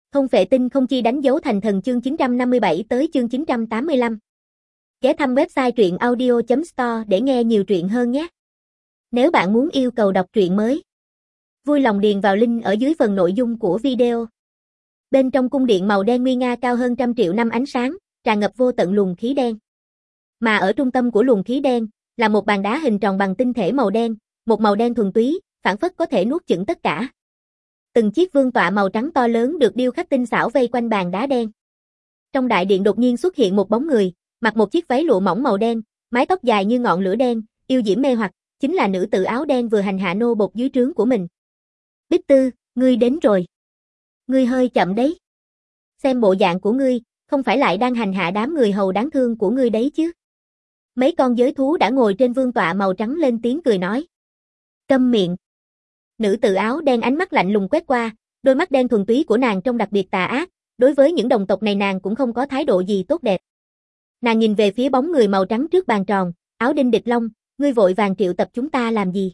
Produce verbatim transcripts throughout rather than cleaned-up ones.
Không phệ tinh không chi đánh dấu thành thần chương chín trăm năm mươi bảy tới chương chín trăm tám mươi lăm. Ghé thăm website truyện audio chấm store để nghe nhiều truyện hơn nhé. Nếu bạn muốn yêu cầu đọc truyện mới, vui lòng điền vào link ở dưới phần nội dung của video. Bên trong cung điện màu đen nguy nga cao hơn trăm triệu năm ánh sáng, tràn ngập vô tận luồng khí đen. Mà ở trung tâm của luồng khí đen là một bàn đá hình tròn bằng tinh thể màu đen, một màu đen thuần túy, phảng phất có thể nuốt chửng tất cả. Từng chiếc vương tọa màu trắng to lớn được điêu khắc tinh xảo vây quanh bàn đá đen. Trong đại điện đột nhiên xuất hiện một bóng người, mặc một chiếc váy lụa mỏng màu đen, mái tóc dài như ngọn lửa đen, yêu diễm mê hoặc, chính là nữ tử áo đen vừa hành hạ nô bộc dưới trướng của mình. Bích Tư, ngươi đến rồi. Ngươi hơi chậm đấy. Xem bộ dạng của ngươi, không phải lại đang hành hạ đám người hầu đáng thương của ngươi đấy chứ. Mấy con giới thú đã ngồi trên vương tọa màu trắng lên tiếng cười nói. Câm miệng. Nữ tử áo đen ánh mắt lạnh lùng quét qua, đôi mắt đen thuần túy của nàng trông đặc biệt tà ác, đối với những đồng tộc này nàng cũng không có thái độ gì tốt đẹp. Nàng nhìn về phía bóng người màu trắng trước bàn tròn, Áo Đinh Địch Long, ngươi vội vàng triệu tập chúng ta làm gì?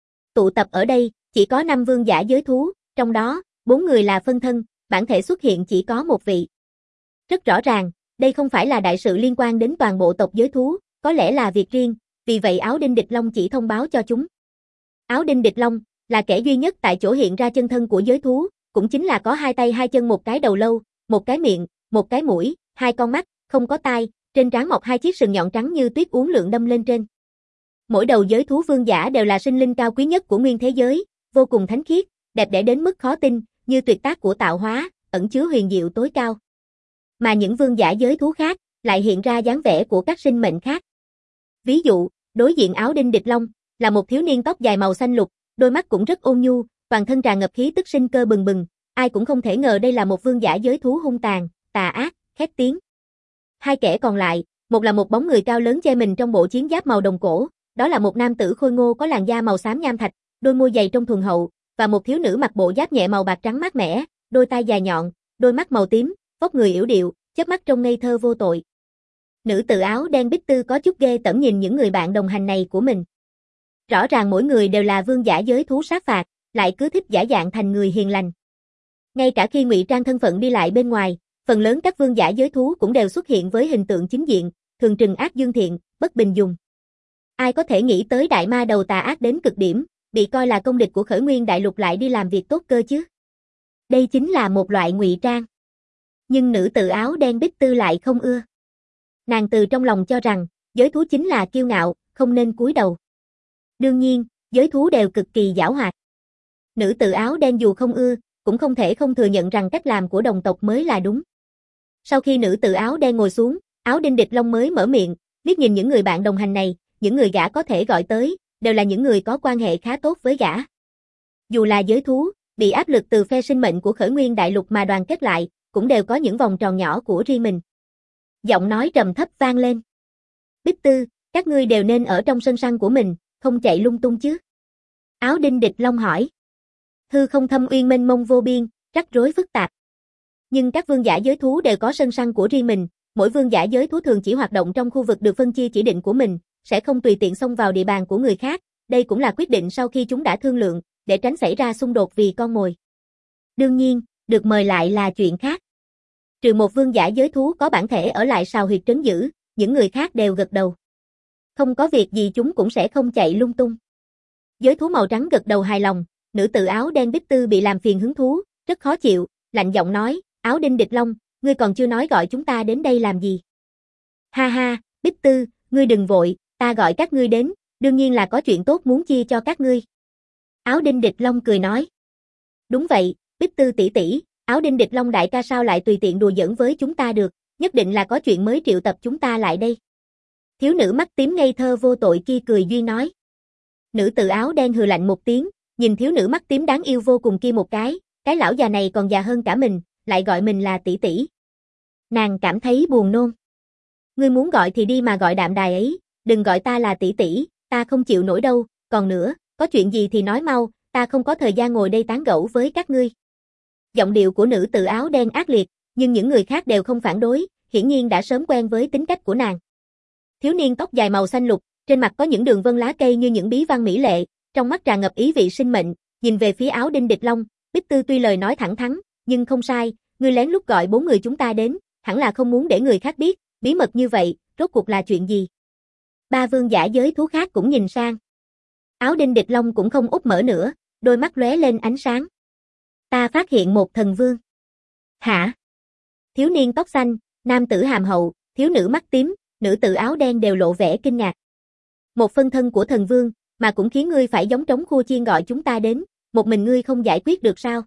Tụ tập ở đây, chỉ có năm vương giả giới thú, trong đó, bốn người là phân thân, bản thể xuất hiện chỉ có một vị. Rất rõ ràng, đây không phải là đại sự liên quan đến toàn bộ tộc giới thú, có lẽ là việc riêng, vì vậy Áo Đinh Địch Long chỉ thông báo cho chúng. Áo Đinh Địch Long là kẻ duy nhất tại chỗ hiện ra chân thân của giới thú, cũng chính là có hai tay hai chân một cái đầu lâu, một cái miệng, một cái mũi, hai con mắt, không có tai, trên trán mọc hai chiếc sừng nhọn trắng như tuyết uốn lượn đâm lên trên. Mỗi đầu giới thú vương giả đều là sinh linh cao quý nhất của nguyên thế giới, vô cùng thánh khiết, đẹp đẽ đến mức khó tin, như tuyệt tác của tạo hóa, ẩn chứa huyền diệu tối cao. Mà những vương giả giới thú khác lại hiện ra dáng vẻ của các sinh mệnh khác. Ví dụ, đối diện Áo Đinh Địch Long là một thiếu niên tóc dài màu xanh lục, đôi mắt cũng rất ôn nhu, toàn thân tràn ngập khí tức sinh cơ bừng bừng, ai cũng không thể ngờ đây là một vương giả giới thú hung tàn, tà ác, khét tiếng. Hai kẻ còn lại, một là một bóng người cao lớn che mình trong bộ chiến giáp màu đồng cổ, đó là một nam tử khôi ngô có làn da màu xám nham thạch, đôi môi dày trong thuần hậu, và một thiếu nữ mặc bộ giáp nhẹ màu bạc trắng mát mẻ, đôi tai dài nhọn, đôi mắt màu tím, vóc người yểu điệu, chớp mắt trông ngây thơ vô tội. Nữ tử áo đen Bích Tư có chút ghê tởm nhìn những người bạn đồng hành này của mình. Rõ ràng mỗi người đều là vương giả giới thú sát phạt, lại cứ thích giả dạng thành người hiền lành. Ngay cả khi ngụy trang thân phận đi lại bên ngoài, phần lớn các vương giả giới thú cũng đều xuất hiện với hình tượng chính diện, thường trừng ác dương thiện, bất bình dùng. Ai có thể nghĩ tới đại ma đầu tà ác đến cực điểm, bị coi là công địch của Khởi Nguyên Đại Lục lại đi làm việc tốt cơ chứ? Đây chính là một loại ngụy trang. Nhưng nữ tử áo đen Bích Tư lại không ưa. Nàng từ trong lòng cho rằng, giới thú chính là kiêu ngạo, không nên cúi đầu. Đương nhiên, giới thú đều cực kỳ giảo hoạt. Nữ tử áo đen dù không ưa, cũng không thể không thừa nhận rằng cách làm của đồng tộc mới là đúng. Sau khi nữ tử áo đen ngồi xuống, Áo Đinh Địch Long mới mở miệng, liếc nhìn những người bạn đồng hành này, những người gã có thể gọi tới, đều là những người có quan hệ khá tốt với gã. Dù là giới thú, bị áp lực từ phe sinh mệnh của Khởi Nguyên Đại Lục mà đoàn kết lại, cũng đều có những vòng tròn nhỏ của riêng mình. Giọng nói trầm thấp vang lên. Bích Tư, các ngươi đều nên ở trong sân săn của mình, không chạy lung tung chứ? Áo Đinh Địch Long hỏi. Hư không thâm uyên mênh mông vô biên, rắc rối phức tạp. Nhưng các vương giả giới thú đều có sân săn của riêng mình, mỗi vương giả giới thú thường chỉ hoạt động trong khu vực được phân chia chỉ định của mình, sẽ không tùy tiện xông vào địa bàn của người khác, đây cũng là quyết định sau khi chúng đã thương lượng, để tránh xảy ra xung đột vì con mồi. Đương nhiên, được mời lại là chuyện khác. Trừ một vương giả giới thú có bản thể ở lại sào huyệt trấn giữ, những người khác đều gật đầu. Không có việc gì chúng cũng sẽ không chạy lung tung. Giới thú màu trắng gật đầu hài lòng, nữ tử áo đen Bích Tư bị làm phiền hứng thú, rất khó chịu, lạnh giọng nói, Áo Đinh Địch Long, ngươi còn chưa nói gọi chúng ta đến đây làm gì? Ha ha, Bích Tư, ngươi đừng vội, ta gọi các ngươi đến, đương nhiên là có chuyện tốt muốn chia cho các ngươi. Áo Đinh Địch Long cười nói. Đúng vậy, Bích Tư tỷ tỷ, Áo Đinh Địch Long đại ca sao lại tùy tiện đùa giỡn với chúng ta được, nhất định là có chuyện mới triệu tập chúng ta lại đây. Thiếu nữ mắt tím ngây thơ vô tội kia cười duyên nói. Nữ tử áo đen hừ lạnh một tiếng, nhìn thiếu nữ mắt tím đáng yêu vô cùng kia một cái, cái lão già này còn già hơn cả mình, lại gọi mình là tỷ tỷ. Nàng cảm thấy buồn nôn. Ngươi muốn gọi thì đi mà gọi đạm đài ấy, đừng gọi ta là tỷ tỷ, ta không chịu nổi đâu, còn nữa, có chuyện gì thì nói mau, ta không có thời gian ngồi đây tán gẫu với các ngươi. Giọng điệu của nữ tử áo đen ác liệt, nhưng những người khác đều không phản đối, hiển nhiên đã sớm quen với tính cách của nàng. Thiếu niên tóc dài màu xanh lục, trên mặt có những đường vân lá cây như những bí văn mỹ lệ, trong mắt tràn ngập ý vị sinh mệnh, nhìn về phía Áo Đinh Địch Long, Bích Tư tuy lời nói thẳng thắn, nhưng không sai, Ngươi lén lút gọi bốn người chúng ta đến, hẳn là không muốn để người khác biết, bí mật như vậy, rốt cuộc là chuyện gì? Ba vương giả giới thú khác cũng nhìn sang. Áo Đinh Địch Long cũng không úp mở nữa, đôi mắt lóe lên ánh sáng. Ta phát hiện một thần vương. Hả? Thiếu niên tóc xanh, nam tử hàm hậu, thiếu nữ mắt tím, nữ tử áo đen đều lộ vẻ kinh ngạc. Một phân thân của thần vương, mà cũng khiến ngươi phải giống trống khua chiên gọi chúng ta đến, một mình ngươi không giải quyết được sao?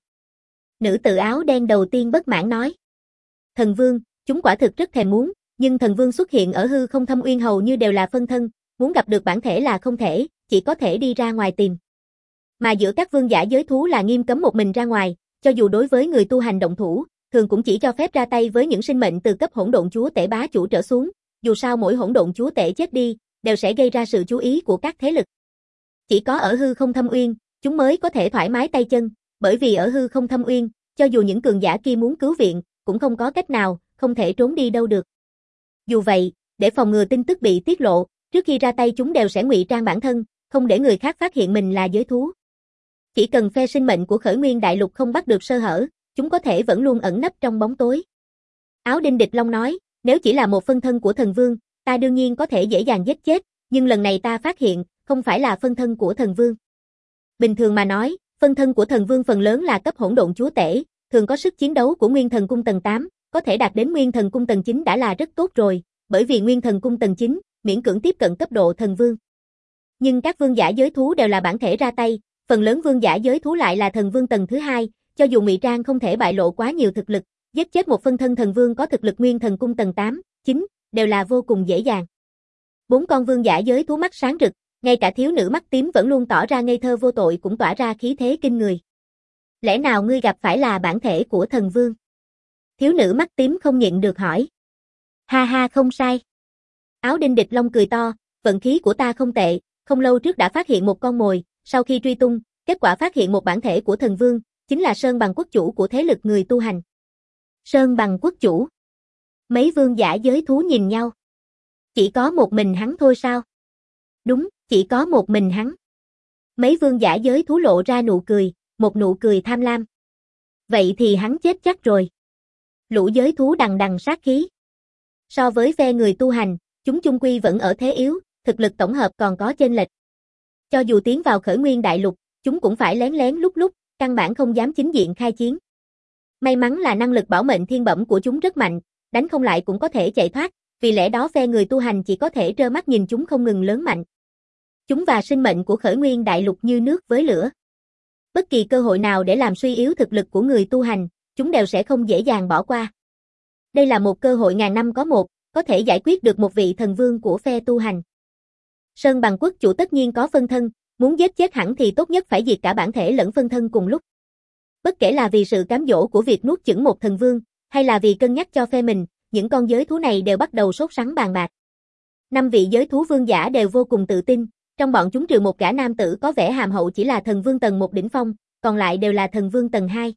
Nữ tử áo đen đầu tiên bất mãn nói. Thần vương, chúng quả thực rất thèm muốn, nhưng thần vương xuất hiện ở hư không thâm uyên hầu như đều là phân thân, muốn gặp được bản thể là không thể, chỉ có thể đi ra ngoài tìm. Mà giữa các vương giả giới thú là nghiêm cấm một mình ra ngoài, cho dù đối với người tu hành động thủ, thường cũng chỉ cho phép ra tay với những sinh mệnh từ cấp hỗn độn chúa tể bá chủ trở xuống, dù sao mỗi hỗn độn chúa tể chết đi, đều sẽ gây ra sự chú ý của các thế lực. Chỉ có ở hư không thâm uyên, chúng mới có thể thoải mái tay chân, bởi vì ở hư không thâm uyên, cho dù những cường giả kia muốn cứu viện, cũng không có cách nào, không thể trốn đi đâu được. Dù vậy, để phòng ngừa tin tức bị tiết lộ, trước khi ra tay chúng đều sẽ ngụy trang bản thân, không để người khác phát hiện mình là giới thú. Chỉ cần phe sinh mệnh của Khởi Nguyên Đại Lục không bắt được sơ hở, chúng có thể vẫn luôn ẩn nấp trong bóng tối. Áo Đinh Địch Long nói, nếu chỉ là một phân thân của thần vương, ta đương nhiên có thể dễ dàng giết chết, nhưng lần này ta phát hiện, không phải là phân thân của thần vương. Bình thường mà nói, phân thân của thần vương phần lớn là cấp hỗn độn chúa tể, thường có sức chiến đấu của Nguyên Thần Cung tầng tám, có thể đạt đến Nguyên Thần Cung tầng chín đã là rất tốt rồi, bởi vì Nguyên Thần Cung tầng chín, miễn cưỡng tiếp cận cấp độ thần vương. Nhưng các vương giả giới thú đều là bản thể ra tay, phần lớn vương giả giới thú lại là thần vương tầng thứ hai, cho dù ngụy trang không thể bại lộ quá nhiều thực lực, giết chết một phân thân thần vương có thực lực Nguyên Thần Cung tầng tám, chín, đều là vô cùng dễ dàng. Bốn con vương giả giới thú mắt sáng rực, ngay cả thiếu nữ mắt tím vẫn luôn tỏ ra ngây thơ vô tội cũng tỏa ra khí thế kinh người. Lẽ nào ngươi gặp phải là bản thể của thần vương? Thiếu nữ mắt tím không nhịn được hỏi. Ha ha, không sai. Áo Đinh Địch Long cười to, vận khí của ta không tệ, không lâu trước đã phát hiện một con mồi, sau khi truy tung, kết quả phát hiện một bản thể của thần vương, chính là Sơn Bằng quốc chủ của thế lực người tu hành. Sơn Bằng quốc chủ? Mấy vương giả giới thú nhìn nhau. Chỉ có một mình hắn thôi sao? Đúng, chỉ có một mình hắn. Mấy vương giả giới thú lộ ra nụ cười, một nụ cười tham lam. Vậy thì hắn chết chắc rồi. Lũ giới thú đằng đằng sát khí. So với phe người tu hành, chúng chung quy vẫn ở thế yếu, thực lực tổng hợp còn có chênh lệch. Cho dù tiến vào Khởi Nguyên Đại Lục, chúng cũng phải lén lén lúc lúc, căn bản không dám chính diện khai chiến. May mắn là năng lực bảo mệnh thiên bẩm của chúng rất mạnh, đánh không lại cũng có thể chạy thoát, vì lẽ đó phe người tu hành chỉ có thể trơ mắt nhìn chúng không ngừng lớn mạnh. Chúng và sinh mệnh của Khởi Nguyên Đại Lục như nước với lửa. Bất kỳ cơ hội nào để làm suy yếu thực lực của người tu hành, chúng đều sẽ không dễ dàng bỏ qua. Đây là một cơ hội ngàn năm có một, có thể giải quyết được một vị thần vương của phe tu hành. Sơn Bằng quốc chủ tất nhiên có phân thân, muốn giết chết hẳn thì tốt nhất phải diệt cả bản thể lẫn phân thân cùng lúc. Bất kể là vì sự cám dỗ của việc nuốt chửng một thần vương, hay là vì cân nhắc cho phe mình, những con giới thú này đều bắt đầu sốt sắng bàn bạc. Năm vị giới thú vương giả đều vô cùng tự tin, trong bọn chúng trừ một gã nam tử có vẻ hàm hậu chỉ là thần vương tầng một đỉnh phong, còn lại đều là thần vương tầng hai.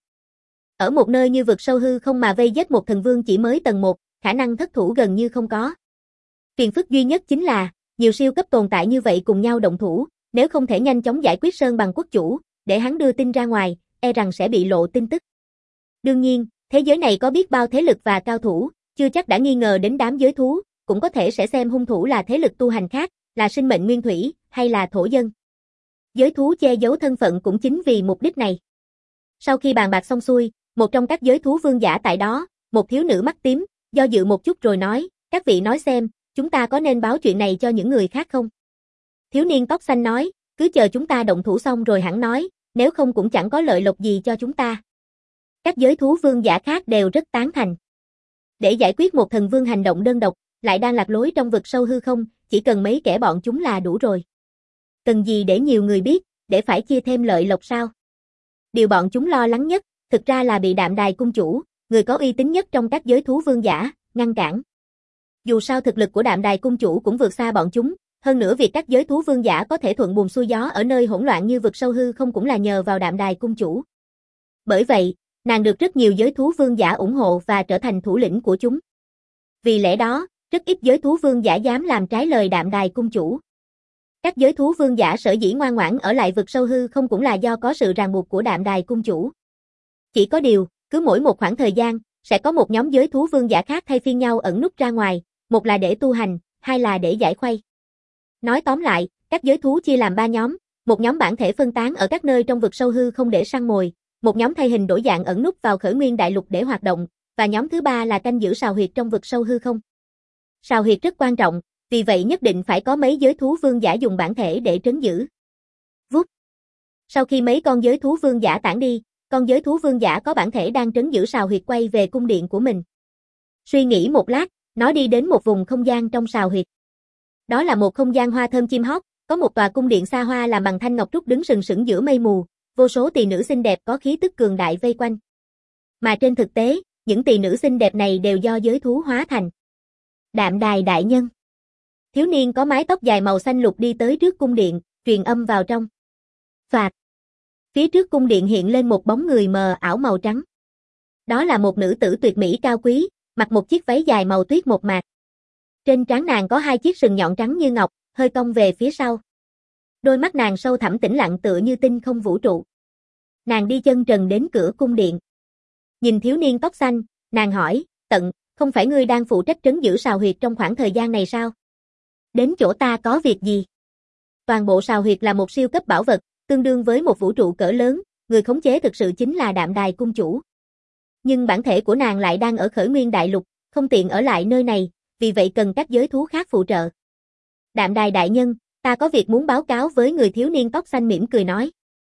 Ở một nơi như vực sâu hư không mà vây giết một thần vương chỉ mới tầng một, khả năng thất thủ gần như không có. Phiền phức duy nhất chính là, nhiều siêu cấp tồn tại như vậy cùng nhau động thủ, nếu không thể nhanh chóng giải quyết Sơn Bằng quốc chủ, để hắn đưa tin ra ngoài, e rằng sẽ bị lộ tin tức. Đương nhiên, thế giới này có biết bao thế lực và cao thủ, chưa chắc đã nghi ngờ đến đám giới thú, cũng có thể sẽ xem hung thủ là thế lực tu hành khác, là sinh mệnh nguyên thủy, hay là thổ dân. Giới thú che giấu thân phận cũng chính vì mục đích này. Sau khi bàn bạc xong xuôi, một trong các giới thú vương giả tại đó, một thiếu nữ mắt tím, do dự một chút rồi nói, các vị nói xem, chúng ta có nên báo chuyện này cho những người khác không? Thiếu niên tóc xanh nói, cứ chờ chúng ta động thủ xong rồi hẳn nói, nếu không cũng chẳng có lợi lộc gì cho chúng ta. Các giới thú vương giả khác đều rất tán thành. Để giải quyết một thần vương hành động đơn độc, lại đang lạc lối trong vực sâu hư không, chỉ cần mấy kẻ bọn chúng là đủ rồi. Cần gì để nhiều người biết, để phải chia thêm lợi lộc sao? Điều bọn chúng lo lắng nhất, thực ra là bị Đạm Đài cung chủ, người có uy tín nhất trong các giới thú vương giả, ngăn cản. Dù sao thực lực của Đạm Đài cung chủ cũng vượt xa bọn chúng, hơn nữa việc các giới thú vương giả có thể thuận buồm xuôi gió ở nơi hỗn loạn như vực sâu hư không cũng là nhờ vào Đạm Đài cung chủ. Bởi vậy, nàng được rất nhiều giới thú vương giả ủng hộ và trở thành thủ lĩnh của chúng. Vì lẽ đó, rất ít giới thú vương giả dám làm trái lời Đạm Đài cung chủ. Các giới thú vương giả sở dĩ ngoan ngoãn ở lại vực sâu hư không cũng là do có sự ràng buộc của Đạm Đài cung chủ. Chỉ có điều, Cứ mỗi một khoảng thời gian, sẽ có một nhóm giới thú vương giả khác thay phiên nhau ẩn núp ra ngoài, một là để tu hành, hai là để giải khuây. Nói tóm lại, các giới thú chia làm ba nhóm, một nhóm bản thể phân tán ở các nơi trong vực sâu hư không để săn mồi, một nhóm thay hình đổi dạng ẩn núp vào Khởi Nguyên Đại Lục để hoạt động, và nhóm thứ ba là canh giữ sào huyệt trong vực sâu hư không. Sào huyệt rất quan trọng, vì vậy nhất định phải có mấy giới thú vương giả dùng bản thể để trấn giữ. Vút. Sau khi mấy con giới thú vương giả tản đi, con giới thú vương giả có bản thể đang trấn giữ sào huyệt quay về cung điện của mình. Suy nghĩ một lát, nó đi đến một vùng không gian trong sào huyệt. Đó là một không gian hoa thơm chim hót, có một tòa cung điện xa hoa làm bằng thanh ngọc trúc đứng sừng sững giữa mây mù, vô số tỳ nữ xinh đẹp có khí tức cường đại vây quanh. Mà trên thực tế, những tỳ nữ xinh đẹp này đều do giới thú hóa thành. Đạm Đài đại nhân. Thiếu niên có mái tóc dài màu xanh lục đi tới trước cung điện, truyền âm vào trong. Phạt. Phía trước cung điện hiện lên một bóng người mờ ảo màu trắng. Đó là một nữ tử tuyệt mỹ cao quý, mặc một chiếc váy dài màu tuyết một mạc. Trên trán nàng có hai chiếc sừng nhọn trắng như ngọc, hơi cong về phía sau. Đôi mắt nàng sâu thẳm tĩnh lặng tựa như tinh không vũ trụ. Nàng đi chân trần đến cửa cung điện. Nhìn thiếu niên tóc xanh, nàng hỏi, Tận, không phải ngươi đang phụ trách trấn giữ sào huyệt trong khoảng thời gian này sao? Đến chỗ ta có việc gì? Toàn bộ sào huyệt là một siêu cấp bảo vật, tương đương với một vũ trụ cỡ lớn, người khống chế thực sự chính là Đạm Đài cung chủ. Nhưng bản thể của nàng lại đang ở Khởi Nguyên Đại Lục, không tiện ở lại nơi này, vì vậy cần các giới thú khác phụ trợ. Đạm Đài đại nhân, ta có việc muốn báo cáo với người thiếu niên tóc xanh mỉm cười nói.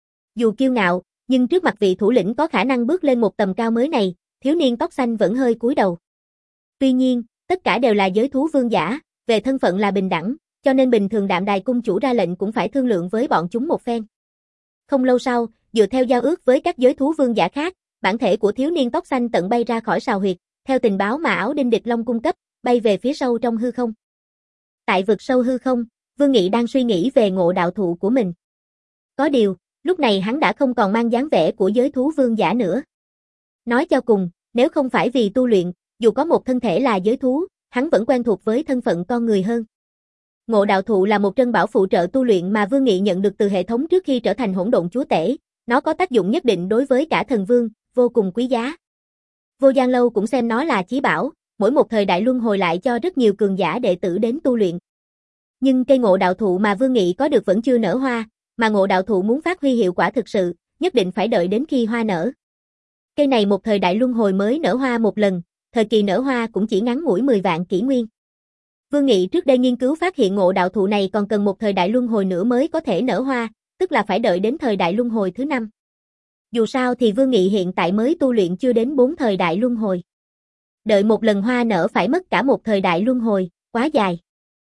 Dù kiêu ngạo, nhưng trước mặt vị thủ lĩnh có khả năng bước lên một tầm cao mới này, thiếu niên tóc xanh vẫn hơi cúi đầu. Tuy nhiên, tất cả đều là giới thú vương giả, về thân phận là bình đẳng, cho nên bình thường Đạm Đài cung chủ ra lệnh cũng phải thương lượng với bọn chúng một phen. Không lâu sau, dựa theo giao ước với các giới thú vương giả khác, bản thể của thiếu niên tóc xanh Tận bay ra khỏi sào huyệt, theo tình báo mà Áo Đinh Địch Long cung cấp, bay về phía sâu trong hư không. Tại vực sâu hư không, Vương Nghị đang suy nghĩ về ngộ đạo thụ của mình. Có điều, lúc này hắn đã không còn mang dáng vẻ của giới thú vương giả nữa. Nói cho cùng, nếu không phải vì tu luyện, dù có một thân thể là giới thú, hắn vẫn quen thuộc với thân phận con người hơn. Ngộ đạo thụ là một trân bảo phụ trợ tu luyện mà Vương Nghị nhận được từ hệ thống trước khi trở thành hỗn độn chúa tể, nó có tác dụng nhất định đối với cả thần vương, vô cùng quý giá. Vô Gian Lâu cũng xem nó là chí bảo, mỗi một thời đại luân hồi lại cho rất nhiều cường giả đệ tử đến tu luyện. Nhưng cây ngộ đạo thụ mà Vương Nghị có được vẫn chưa nở hoa, mà ngộ đạo thụ muốn phát huy hiệu quả thực sự, nhất định phải đợi đến khi hoa nở. Cây này một thời đại luân hồi mới nở hoa một lần, thời kỳ nở hoa cũng chỉ ngắn ngủi mười vạn kỷ nguyên. Vương Nghị trước đây nghiên cứu phát hiện ngộ đạo thụ này còn cần một thời đại luân hồi nữa mới có thể nở hoa, tức là phải đợi đến thời đại luân hồi thứ năm. Dù sao thì Vương Nghị hiện tại mới tu luyện chưa đến bốn thời đại luân hồi. Đợi một lần hoa nở phải mất cả một thời đại luân hồi, quá dài.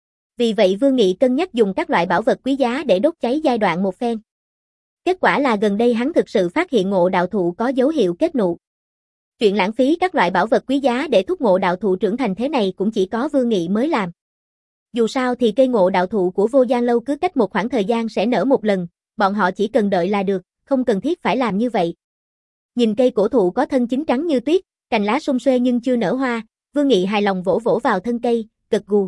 Vì vậy Vương Nghị cân nhắc dùng các loại bảo vật quý giá để đốt cháy giai đoạn một phen. Kết quả là gần đây hắn thực sự phát hiện ngộ đạo thụ có dấu hiệu kết nụ. Chuyện lãng phí các loại bảo vật quý giá để thúc ngộ đạo thụ trưởng thành thế này cũng chỉ có Vương Nghị mới làm. Dù sao thì cây ngộ đạo thụ của Vô Gian Lâu cứ cách một khoảng thời gian sẽ nở một lần, bọn họ chỉ cần đợi là được, không cần thiết phải làm như vậy. Nhìn cây cổ thụ có thân chín trắng như tuyết, cành lá sum xuê nhưng chưa nở hoa, Vương Nghị hài lòng vỗ vỗ vào thân cây, gật gù.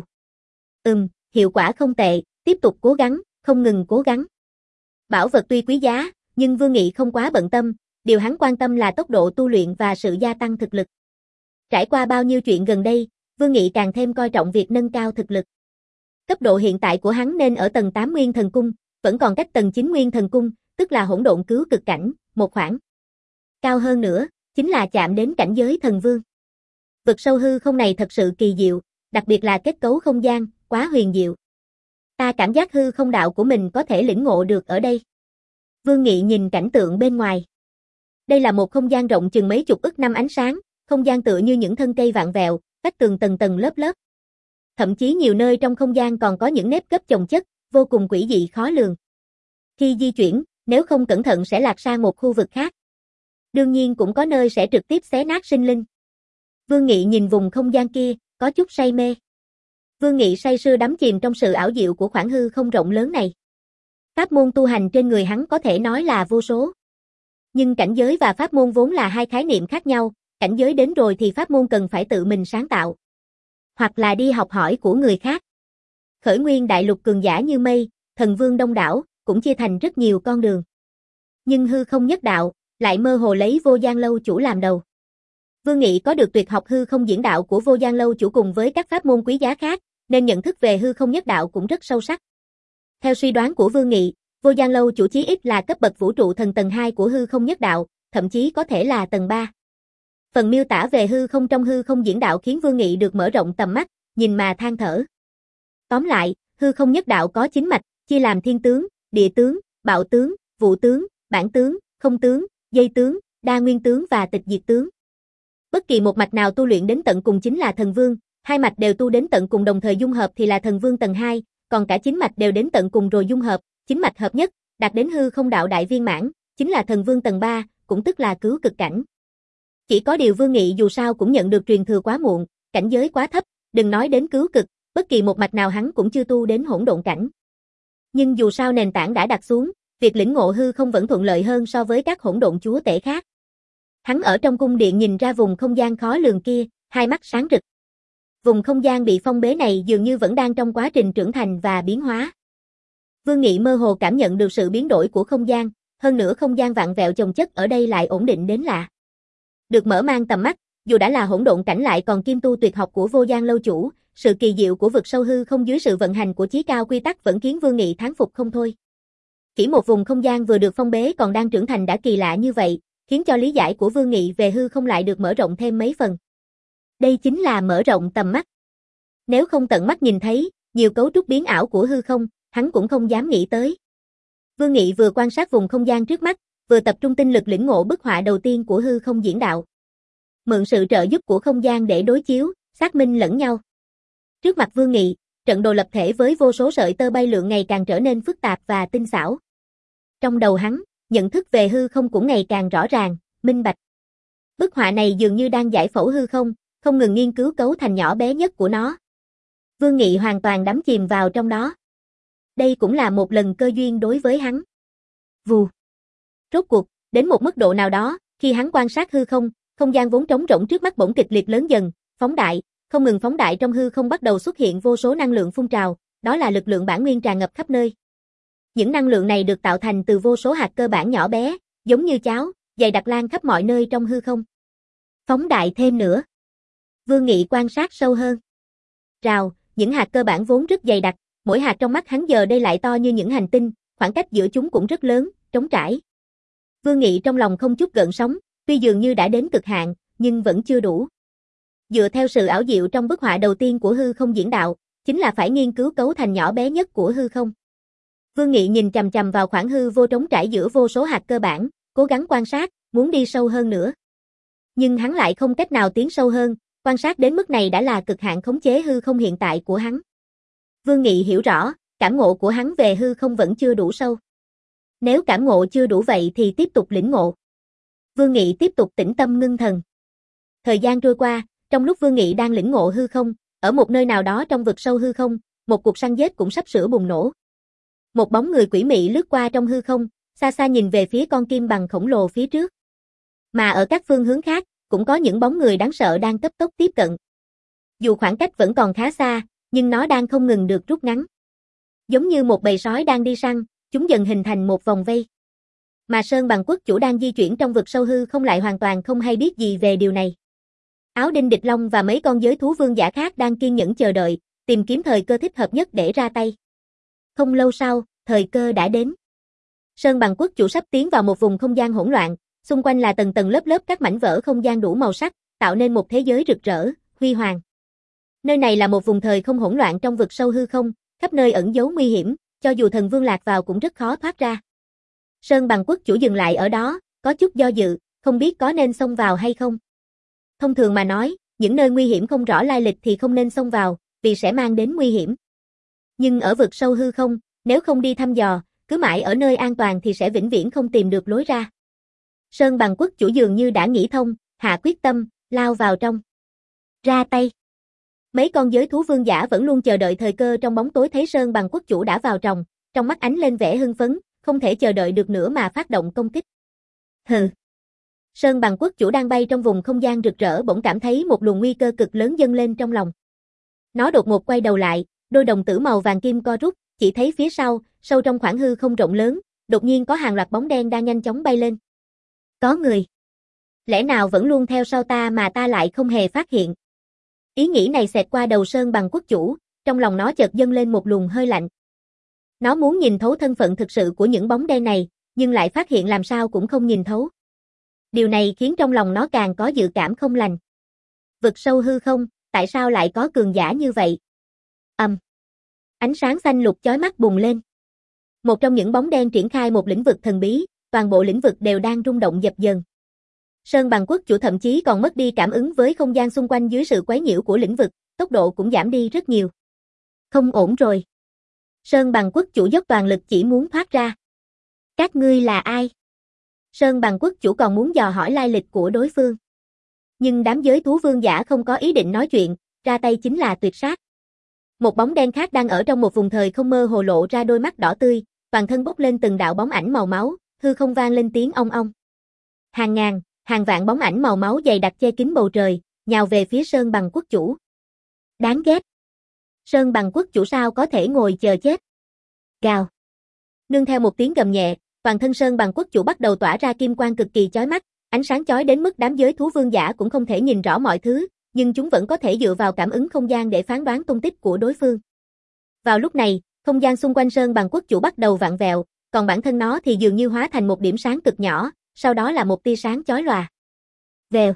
Ừm, hiệu quả không tệ, tiếp tục cố gắng, không ngừng cố gắng. Bảo vật tuy quý giá, nhưng Vương Nghị không quá bận tâm, điều hắn quan tâm là tốc độ tu luyện và sự gia tăng thực lực. Trải qua bao nhiêu chuyện gần đây, Vương Nghị càng thêm coi trọng việc nâng cao thực lực. Cấp độ hiện tại của hắn nên ở tầng tám Nguyên Thần Cung, vẫn còn cách tầng chín Nguyên Thần Cung, tức là hỗn độn cứu cực cảnh, một khoảng. Cao hơn nữa, chính là chạm đến cảnh giới thần vương. Vực sâu hư không này thật sự kỳ diệu, đặc biệt là kết cấu không gian, quá huyền diệu. Ta cảm giác hư không đạo của mình có thể lĩnh ngộ được ở đây. Vương Nghị nhìn cảnh tượng bên ngoài. Đây là một không gian rộng chừng mấy chục ức năm ánh sáng, không gian tựa như những thân cây vạn vẹo, vách tường tầng tầng lớp lớp. Thậm chí nhiều nơi trong không gian còn có những nếp gấp chồng chất, vô cùng quỷ dị khó lường. Khi di chuyển, nếu không cẩn thận sẽ lạc sang một khu vực khác. Đương nhiên cũng có nơi sẽ trực tiếp xé nát sinh linh. Vương Nghị nhìn vùng không gian kia, có chút say mê. Vương Nghị say sưa đắm chìm trong sự ảo diệu của khoảng hư không rộng lớn này. Pháp môn tu hành trên người hắn có thể nói là vô số. Nhưng cảnh giới và pháp môn vốn là hai khái niệm khác nhau, cảnh giới đến rồi thì pháp môn cần phải tự mình sáng tạo. Hoặc là đi học hỏi của người khác. Khởi Nguyên Đại Lục cường giả như mây, thần vương đông đảo, cũng chia thành rất nhiều con đường. Nhưng hư không nhất đạo, lại mơ hồ lấy Vô Gian Lâu chủ làm đầu. Vương Nghị có được tuyệt học hư không diễn đạo của Vô Gian Lâu chủ cùng với các pháp môn quý giá khác, nên nhận thức về hư không nhất đạo cũng rất sâu sắc. Theo suy đoán của Vương Nghị, Vô Gian Lâu chủ chí ít là cấp bậc vũ trụ thần tầng hai của hư không nhất đạo, thậm chí có thể là tầng ba. Phần miêu tả về hư không trong hư không diễn đạo khiến Vương Nghị được mở rộng tầm mắt, nhìn mà than thở. Tóm lại, hư không nhất đạo có chín mạch, chia làm thiên tướng, địa tướng, bạo tướng, vũ tướng, bản tướng, không tướng, dây tướng, đa nguyên tướng và tịch diệt tướng. Bất kỳ một mạch nào tu luyện đến tận cùng chính là thần vương, hai mạch đều tu đến tận cùng đồng thời dung hợp thì là thần vương tầng hai, còn cả chín mạch đều đến tận cùng rồi dung hợp, chín mạch hợp nhất, đạt đến hư không đạo đại viên mãn, chính là thần vương tầng ba, cũng tức là cứu cực cảnh. Chỉ có điều Vương Nghị dù sao cũng nhận được truyền thừa quá muộn, cảnh giới quá thấp, đừng nói đến cứu cực, bất kỳ một mạch nào hắn cũng chưa tu đến hỗn độn cảnh. Nhưng dù sao nền tảng đã đặt xuống, việc lĩnh ngộ hư không vẫn thuận lợi hơn so với các hỗn độn chúa tể khác. Hắn ở trong cung điện nhìn ra vùng không gian khó lường kia, hai mắt sáng rực. Vùng không gian bị phong bế này dường như vẫn đang trong quá trình trưởng thành và biến hóa. Vương Nghị mơ hồ cảm nhận được sự biến đổi của không gian, hơn nữa không gian vặn vẹo chồng chất ở đây lại ổn định đến lạ. Được mở mang tầm mắt, dù đã là hỗn độn cảnh lại còn kiêm tu tuyệt học của Vô Gian Lâu chủ, sự kỳ diệu của vực sâu hư không dưới sự vận hành của chí cao quy tắc vẫn khiến Vương Nghị thán phục không thôi. Chỉ một vùng không gian vừa được phong bế còn đang trưởng thành đã kỳ lạ như vậy, khiến cho lý giải của Vương Nghị về hư không lại được mở rộng thêm mấy phần. Đây chính là mở rộng tầm mắt. Nếu không tận mắt nhìn thấy, nhiều cấu trúc biến ảo của hư không, hắn cũng không dám nghĩ tới. Vương Nghị vừa quan sát vùng không gian trước mắt, vừa tập trung tinh lực lĩnh ngộ bức họa đầu tiên của hư không diễn đạo. Mượn sự trợ giúp của không gian để đối chiếu, xác minh lẫn nhau. Trước mặt Vương Nghị, trận đồ lập thể với vô số sợi tơ bay lượn ngày càng trở nên phức tạp và tinh xảo. Trong đầu hắn, nhận thức về hư không cũng ngày càng rõ ràng, minh bạch. Bức họa này dường như đang giải phẫu hư không, không ngừng nghiên cứu cấu thành nhỏ bé nhất của nó. Vương Nghị hoàn toàn đắm chìm vào trong đó. Đây cũng là một lần cơ duyên đối với hắn. Vù. Rốt cuộc, đến một mức độ nào đó, khi hắn quan sát hư không, không gian vốn trống rỗng trước mắt bỗng kịch liệt lớn dần, phóng đại, không ngừng phóng đại trong hư không bắt đầu xuất hiện vô số năng lượng phun trào, đó là lực lượng bản nguyên tràn ngập khắp nơi. Những năng lượng này được tạo thành từ vô số hạt cơ bản nhỏ bé, giống như cháo, dày đặc lan khắp mọi nơi trong hư không. Phóng đại thêm nữa. Vương Nghị quan sát sâu hơn. Rào, những hạt cơ bản vốn rất dày đặc, mỗi hạt trong mắt hắn giờ đây lại to như những hành tinh, khoảng cách giữa chúng cũng rất lớn, trống trải. Vương Nghị trong lòng không chút gợn sóng, tuy dường như đã đến cực hạn, nhưng vẫn chưa đủ. Dựa theo sự ảo diệu trong bức họa đầu tiên của hư không diễn đạo, chính là phải nghiên cứu cấu thành nhỏ bé nhất của hư không. Vương Nghị nhìn chằm chằm vào khoảng hư vô trống trải giữa vô số hạt cơ bản, cố gắng quan sát, muốn đi sâu hơn nữa. Nhưng hắn lại không cách nào tiến sâu hơn, quan sát đến mức này đã là cực hạn khống chế hư không hiện tại của hắn. Vương Nghị hiểu rõ, cảm ngộ của hắn về hư không vẫn chưa đủ sâu. Nếu cảm ngộ chưa đủ vậy thì tiếp tục lĩnh ngộ. Vương Nghị tiếp tục tĩnh tâm ngưng thần. Thời gian trôi qua, trong lúc Vương Nghị đang lĩnh ngộ hư không, ở một nơi nào đó trong vực sâu hư không, một cuộc săn giết cũng sắp sửa bùng nổ. Một bóng người quỷ mị lướt qua trong hư không, xa xa nhìn về phía con kim bằng khổng lồ phía trước. Mà ở các phương hướng khác, cũng có những bóng người đáng sợ đang cấp tốc tiếp cận. Dù khoảng cách vẫn còn khá xa, nhưng nó đang không ngừng được rút ngắn. Giống như một bầy sói đang đi săn, chúng dần hình thành một vòng vây. Mà Sơn Bằng Quốc chủ đang di chuyển trong vực sâu hư không lại hoàn toàn không hay biết gì về điều này. Áo Đinh Địch Long và mấy con giới thú vương giả khác đang kiên nhẫn chờ đợi, tìm kiếm thời cơ thích hợp nhất để ra tay. Không lâu sau, thời cơ đã đến. Sơn Bằng Quốc chủ sắp tiến vào một vùng không gian hỗn loạn, xung quanh là tầng tầng lớp lớp các mảnh vỡ không gian đủ màu sắc, tạo nên một thế giới rực rỡ, huy hoàng. Nơi này là một vùng thời không hỗn loạn trong vực sâu hư không, khắp nơi ẩn giấu nguy hiểm, cho dù thần vương lạc vào cũng rất khó thoát ra. Sơn Bằng Quốc chủ dừng lại ở đó, có chút do dự, không biết có nên xông vào hay không. Thông thường mà nói, những nơi nguy hiểm không rõ lai lịch thì không nên xông vào, vì sẽ mang đến nguy hiểm. Nhưng ở vực sâu hư không, nếu không đi thăm dò, cứ mãi ở nơi an toàn thì sẽ vĩnh viễn không tìm được lối ra. Sơn Bằng Quốc chủ dường như đã nghĩ thông, hạ quyết tâm, lao vào trong. Ra tay. Mấy con giới thú vương giả vẫn luôn chờ đợi thời cơ trong bóng tối thấy Sơn Bằng Quốc chủ đã vào trong, trong mắt ánh lên vẻ hưng phấn, không thể chờ đợi được nữa mà phát động công kích. Hừ. Sơn Bằng Quốc chủ đang bay trong vùng không gian rực rỡ bỗng cảm thấy một luồng nguy cơ cực lớn dâng lên trong lòng. Nó đột ngột quay đầu lại, đôi đồng tử màu vàng kim co rút, chỉ thấy phía sau, sâu trong khoảng hư không rộng lớn, đột nhiên có hàng loạt bóng đen đang nhanh chóng bay lên. Có người. Lẽ nào vẫn luôn theo sau ta mà ta lại không hề phát hiện? Ý nghĩ này xẹt qua đầu Sơn Bằng quốc chủ, trong lòng nó chợt dâng lên một luồng hơi lạnh. Nó muốn nhìn thấu thân phận thực sự của những bóng đen này, nhưng lại phát hiện làm sao cũng không nhìn thấu. Điều này khiến trong lòng nó càng có dự cảm không lành. Vực sâu hư không, tại sao lại có cường giả như vậy? Ầm. Um. Ánh sáng xanh lục chói mắt bùng lên. Một trong những bóng đen triển khai một lĩnh vực thần bí, toàn bộ lĩnh vực đều đang rung động dập dần. Sơn Bằng quốc chủ thậm chí còn mất đi cảm ứng với không gian xung quanh dưới sự quấy nhiễu của lĩnh vực, tốc độ cũng giảm đi rất nhiều. Không ổn rồi. Sơn Bằng quốc chủ dốc toàn lực chỉ muốn thoát ra. Các ngươi là ai? Sơn Bằng quốc chủ còn muốn dò hỏi lai lịch của đối phương. Nhưng đám giới thú vương giả không có ý định nói chuyện, ra tay chính là tuyệt sát. Một bóng đen khác đang ở trong một vùng thời không mơ hồ lộ ra đôi mắt đỏ tươi, toàn thân bốc lên từng đạo bóng ảnh màu máu, hư không vang lên tiếng ong ong. Hàng ngàn, hàng vạn bóng ảnh màu máu dày đặc che kín bầu trời, nhào về phía Sơn Bằng quốc chủ. Đáng ghét. Sơn Bằng quốc chủ sao có thể ngồi chờ chết? Gào. Nương theo một tiếng gầm nhẹ, toàn thân Sơn Bằng quốc chủ bắt đầu tỏa ra kim quang cực kỳ chói mắt, ánh sáng chói đến mức đám giới thú vương giả cũng không thể nhìn rõ mọi thứ, nhưng chúng vẫn có thể dựa vào cảm ứng không gian để phán đoán tung tích của đối phương. Vào lúc này, không gian xung quanh Sơn Bằng quốc chủ bắt đầu vặn vẹo, còn bản thân nó thì dường như hóa thành một điểm sáng cực nhỏ, sau đó là một tia sáng chói lòa. Vèo.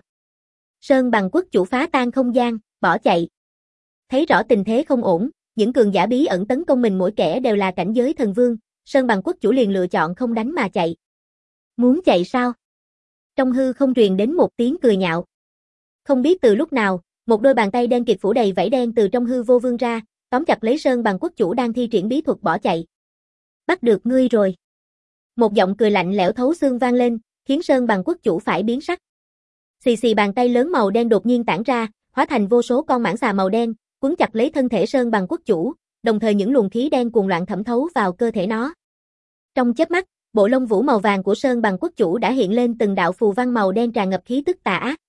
Sơn Bằng quốc chủ phá tan không gian, bỏ chạy. Thấy rõ tình thế không ổn, những cường giả bí ẩn tấn công mình mỗi kẻ đều là cảnh giới thần vương, Sơn Bằng quốc chủ liền lựa chọn không đánh mà chạy. Muốn chạy sao? Trong hư không truyền đến một tiếng cười nhạo. Không biết từ lúc nào, một đôi bàn tay đen kịt phủ đầy vảy đen từ trong hư vô vươn ra, tóm chặt lấy Sơn Bằng quốc chủ đang thi triển bí thuật bỏ chạy. Bắt được ngươi rồi. Một giọng cười lạnh lẽo thấu xương vang lên, khiến Sơn Bằng quốc chủ phải biến sắc. Xì xì bàn tay lớn màu đen đột nhiên tản ra, hóa thành vô số con mãng xà màu đen, quấn chặt lấy thân thể Sơn Bằng quốc chủ, đồng thời những luồng khí đen cuồng loạn thẩm thấu vào cơ thể nó. Trong chớp mắt, bộ lông vũ màu vàng của Sơn Bằng quốc chủ đã hiện lên từng đạo phù văn màu đen tràn ngập khí tức tà ác.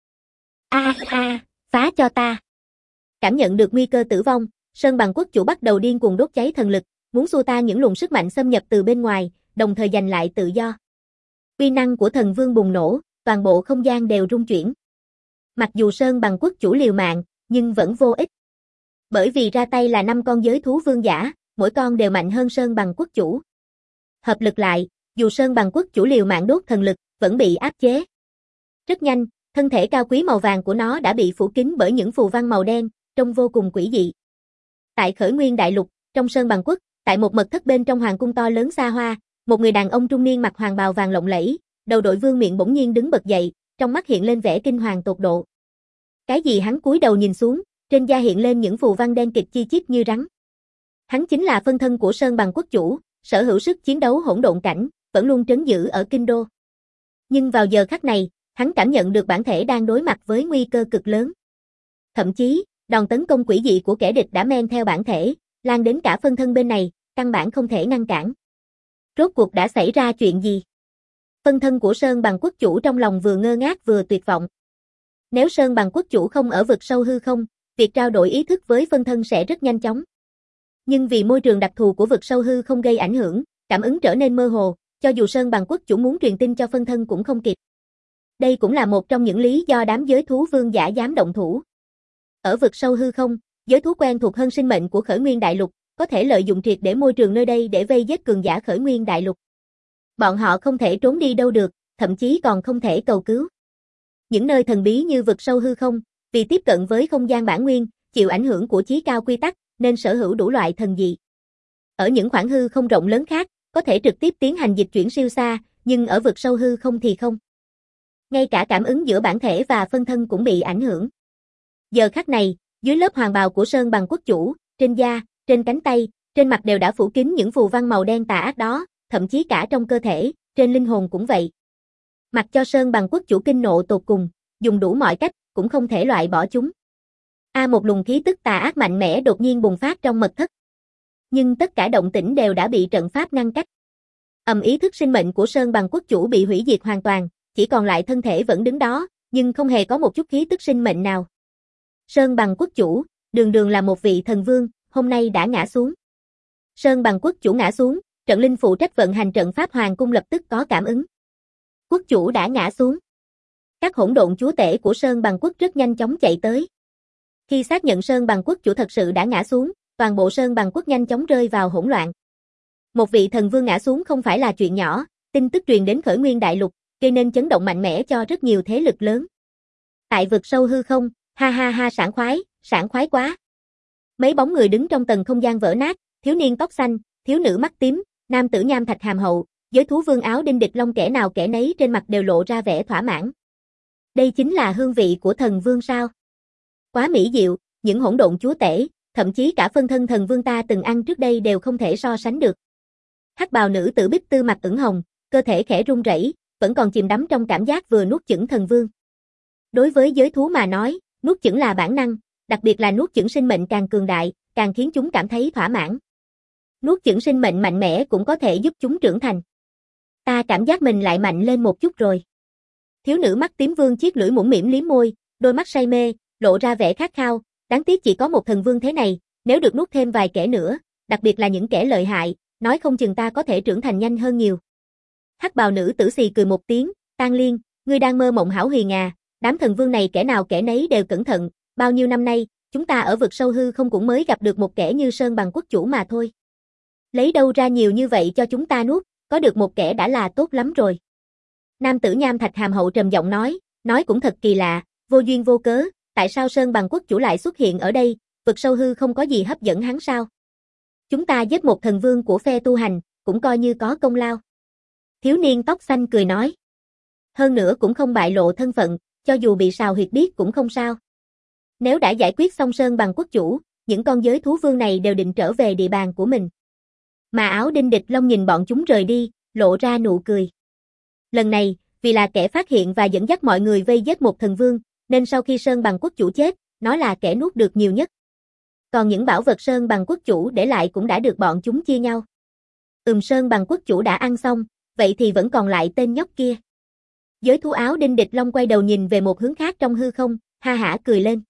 A a, phá cho ta. Cảm nhận được nguy cơ tử vong, Sơn Bằng quốc chủ bắt đầu điên cuồng đốt cháy thần lực, muốn xua tan những luồng sức mạnh xâm nhập từ bên ngoài, đồng thời giành lại tự do. Uy năng của thần vương bùng nổ, toàn bộ không gian đều rung chuyển. Mặc dù Sơn Bằng quốc chủ liều mạng, nhưng vẫn vô ích. Bởi vì ra tay là năm con giới thú vương giả, mỗi con đều mạnh hơn Sơn Bằng quốc chủ. Hợp lực lại, dù Sơn Bằng quốc chủ liều mạng đốt thần lực, vẫn bị áp chế. Rất nhanh, thân thể cao quý màu vàng của nó đã bị phủ kín bởi những phù văn màu đen, trông vô cùng quỷ dị. Tại Khởi Nguyên Đại Lục, trong Sơn Bằng quốc, tại một mật thất bên trong hoàng cung to lớn xa hoa, một người đàn ông trung niên mặc hoàng bào vàng lộng lẫy, đầu đội vương miện bỗng nhiên đứng bật dậy, trong mắt hiện lên vẻ kinh hoàng tột độ. Cái gì hắn cúi đầu nhìn xuống, trên da hiện lên những phù văn đen kịt chi chít như rắn. Hắn chính là phân thân của Sơn Bằng quốc chủ, sở hữu sức chiến đấu hỗn độn cảnh, vẫn luôn trấn giữ ở kinh đô. Nhưng vào giờ khắc này, hắn cảm nhận được bản thể đang đối mặt với nguy cơ cực lớn. Thậm chí, đòn tấn công quỷ dị của kẻ địch đã men theo bản thể, lan đến cả phân thân bên này, căn bản không thể ngăn cản. Rốt cuộc đã xảy ra chuyện gì? Phân thân của Sơn Bằng quốc chủ trong lòng vừa ngơ ngác vừa tuyệt vọng. Nếu Sơn Bằng quốc chủ không ở vực sâu hư không, việc trao đổi ý thức với phân thân sẽ rất nhanh chóng. Nhưng vì môi trường đặc thù của vực sâu hư không gây ảnh hưởng, cảm ứng trở nên mơ hồ, cho dù Sơn Bằng quốc chủ muốn truyền tin cho phân thân cũng không kịp. Đây cũng là một trong những lý do đám giới thú vương giả dám động thủ. Ở vực sâu hư không, giới thú quen thuộc hơn sinh mệnh của Khởi Nguyên Đại Lục, có thể lợi dụng triệt để môi trường nơi đây để vây giết cường giả Khởi Nguyên Đại Lục. Bọn họ không thể trốn đi đâu được, thậm chí còn không thể cầu cứu. Những nơi thần bí như vực sâu hư không, vì tiếp cận với không gian bản nguyên, chịu ảnh hưởng của chí cao quy tắc, nên sở hữu đủ loại thần dị. Ở những khoảng hư không rộng lớn khác, có thể trực tiếp tiến hành dịch chuyển siêu xa, nhưng ở vực sâu hư không thì không. Ngay cả cảm ứng giữa bản thể và phân thân cũng bị ảnh hưởng. Giờ khắc này, dưới lớp hoàng bào của Sơn Bằng quốc chủ, trên da, trên cánh tay, trên mặt đều đã phủ kín những phù văn màu đen tà ác đó, thậm chí cả trong cơ thể, trên linh hồn cũng vậy. Mặc cho Sơn Bằng quốc chủ kinh nộ tột cùng, dùng đủ mọi cách, cũng không thể loại bỏ chúng. A một luồng khí tức tà ác mạnh mẽ đột nhiên bùng phát trong mật thất. Nhưng tất cả động tĩnh đều đã bị trận pháp ngăn cách. Ầm ý thức sinh mệnh của Sơn Bằng quốc chủ bị hủy diệt hoàn toàn, chỉ còn lại thân thể vẫn đứng đó, nhưng không hề có một chút khí tức sinh mệnh nào. Sơn Bằng quốc chủ, đường đường là một vị thần vương, hôm nay đã ngã xuống. Sơn Bằng quốc chủ ngã xuống, trận linh phụ trách vận hành trận pháp hoàng cung lập tức có cảm ứng. Quốc chủ đã ngã xuống. Các hỗn độn chúa tể của Sơn Bằng Quốc rất nhanh chóng chạy tới. Khi xác nhận Sơn Bằng Quốc chủ thật sự đã ngã xuống, toàn bộ Sơn Bằng Quốc nhanh chóng rơi vào hỗn loạn. Một vị thần vương ngã xuống không phải là chuyện nhỏ, tin tức truyền đến Khởi Nguyên Đại Lục, gây nên chấn động mạnh mẽ cho rất nhiều thế lực lớn. Tại vực sâu hư không, ha ha ha sảng khoái, sảng khoái quá. Mấy bóng người đứng trong tầng không gian vỡ nát, thiếu niên tóc xanh, thiếu nữ mắt tím, nam tử nham thạch hàm hậu, giới thú vương áo đinh địch long kẻ nào kẻ nấy trên mặt đều lộ ra vẻ thỏa mãn. Đây chính là hương vị của thần vương sao? Quá mỹ diệu, những hỗn độn chúa tể, thậm chí cả phân thân thần vương ta từng ăn trước đây đều không thể so sánh được. Hắc bào nữ tử Bích Tư mặt ửng hồng, cơ thể khẽ run rẩy, vẫn còn chìm đắm trong cảm giác vừa nuốt chửng thần vương. Đối với giới thú mà nói, nuốt chửng là bản năng, đặc biệt là nuốt chửng sinh mệnh càng cường đại, càng khiến chúng cảm thấy thỏa mãn. Nuốt chửng sinh mệnh mạnh mẽ cũng có thể giúp chúng trưởng thành. Ta cảm giác mình lại mạnh lên một chút rồi. Thiếu nữ mắt tím vương chiếc lưỡi mũm mĩm liếm môi, đôi mắt say mê, lộ ra vẻ khát khao, đáng tiếc chỉ có một thần vương thế này, nếu được nuốt thêm vài kẻ nữa, đặc biệt là những kẻ lợi hại, nói không chừng ta có thể trưởng thành nhanh hơn nhiều. Hắc bào nữ tử xì cười một tiếng, Tan Liên, ngươi đang mơ mộng hão huyền à, đám thần vương này kẻ nào kẻ nấy đều cẩn thận, bao nhiêu năm nay, chúng ta ở vực sâu hư không cũng mới gặp được một kẻ như Sơn Bằng Quốc chủ mà thôi. Lấy đâu ra nhiều như vậy cho chúng ta nuốt, có được một kẻ đã là tốt lắm rồi. Nam tử nham thạch hàm hậu trầm giọng nói, nói cũng thật kỳ lạ, vô duyên vô cớ, tại sao Sơn Bằng Quốc chủ lại xuất hiện ở đây, vực sâu hư không có gì hấp dẫn hắn sao? Chúng ta giết một thần vương của phe tu hành, cũng coi như có công lao. Thiếu niên tóc xanh cười nói. Hơn nữa cũng không bại lộ thân phận, cho dù bị sào huyệt biết cũng không sao. Nếu đã giải quyết xong Sơn Bằng Quốc chủ, những con giới thú vương này đều định trở về địa bàn của mình. Mà áo đinh địch long nhìn bọn chúng rời đi, lộ ra nụ cười. Lần này, vì là kẻ phát hiện và dẫn dắt mọi người vây giết một thần vương, nên sau khi Sơn Bằng Quốc chủ chết, nó là kẻ nuốt được nhiều nhất. Còn những bảo vật Sơn Bằng Quốc chủ để lại cũng đã được bọn chúng chia nhau. Ừm Sơn Bằng Quốc chủ đã ăn xong, vậy thì vẫn còn lại tên nhóc kia. Giới thú áo đinh địch long quay đầu nhìn về một hướng khác trong hư không, ha hả cười lên.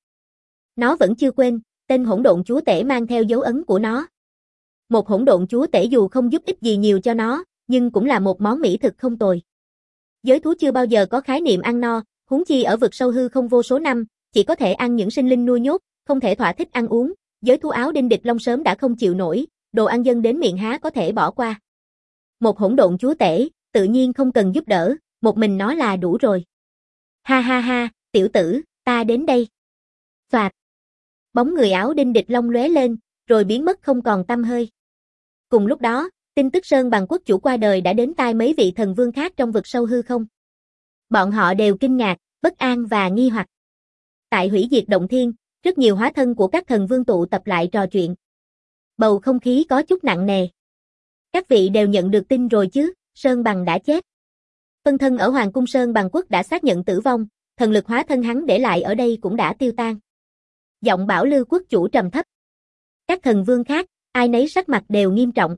Nó vẫn chưa quên, tên hỗn độn chúa tể mang theo dấu ấn của nó. Một hỗn độn chúa tể dù không giúp ích gì nhiều cho nó, nhưng cũng là một món mỹ thực không tồi. Giới thú chưa bao giờ có khái niệm ăn no, huống chi ở vực sâu hư không vô số năm, chỉ có thể ăn những sinh linh nuôi nhốt, không thể thỏa thích ăn uống. Giới thú áo đinh địch long sớm đã không chịu nổi, đồ ăn dâng đến miệng há có thể bỏ qua. Một hỗn độn chúa tể, tự nhiên không cần giúp đỡ, một mình nó là đủ rồi. Ha ha ha, tiểu tử, ta đến đây. Phạt. Bóng người áo đinh địch long lóe lên, rồi biến mất không còn tăm hơi. Cùng lúc đó, tin tức Sơn Bằng Quốc chủ qua đời đã đến tai mấy vị thần vương khác trong vực sâu hư không. Bọn họ đều kinh ngạc, bất an và nghi hoặc. Tại hủy diệt động thiên, rất nhiều hóa thân của các thần vương tụ tập lại trò chuyện. Bầu không khí có chút nặng nề. Các vị đều nhận được tin rồi chứ, Sơn Bằng đã chết. Phân thân ở Hoàng cung Sơn Bằng Quốc đã xác nhận tử vong, thần lực hóa thân hắn để lại ở đây cũng đã tiêu tan. Giọng Bảo Lưu quốc chủ trầm thấp. Các thần vương khác, ai nấy sắc mặt đều nghiêm trọng.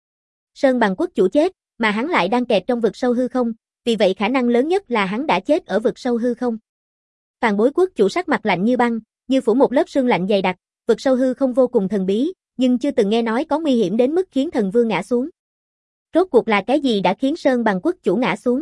Sơn Bằng Quốc chủ chết, mà hắn lại đang kẹt trong vực sâu hư không, vì vậy khả năng lớn nhất là hắn đã chết ở vực sâu hư không. Phàn Bối quốc chủ sắc mặt lạnh như băng, như phủ một lớp sương lạnh dày đặc, vực sâu hư không vô cùng thần bí, nhưng chưa từng nghe nói có nguy hiểm đến mức khiến thần vương ngã xuống. Rốt cuộc là cái gì đã khiến Sơn Bằng Quốc chủ ngã xuống?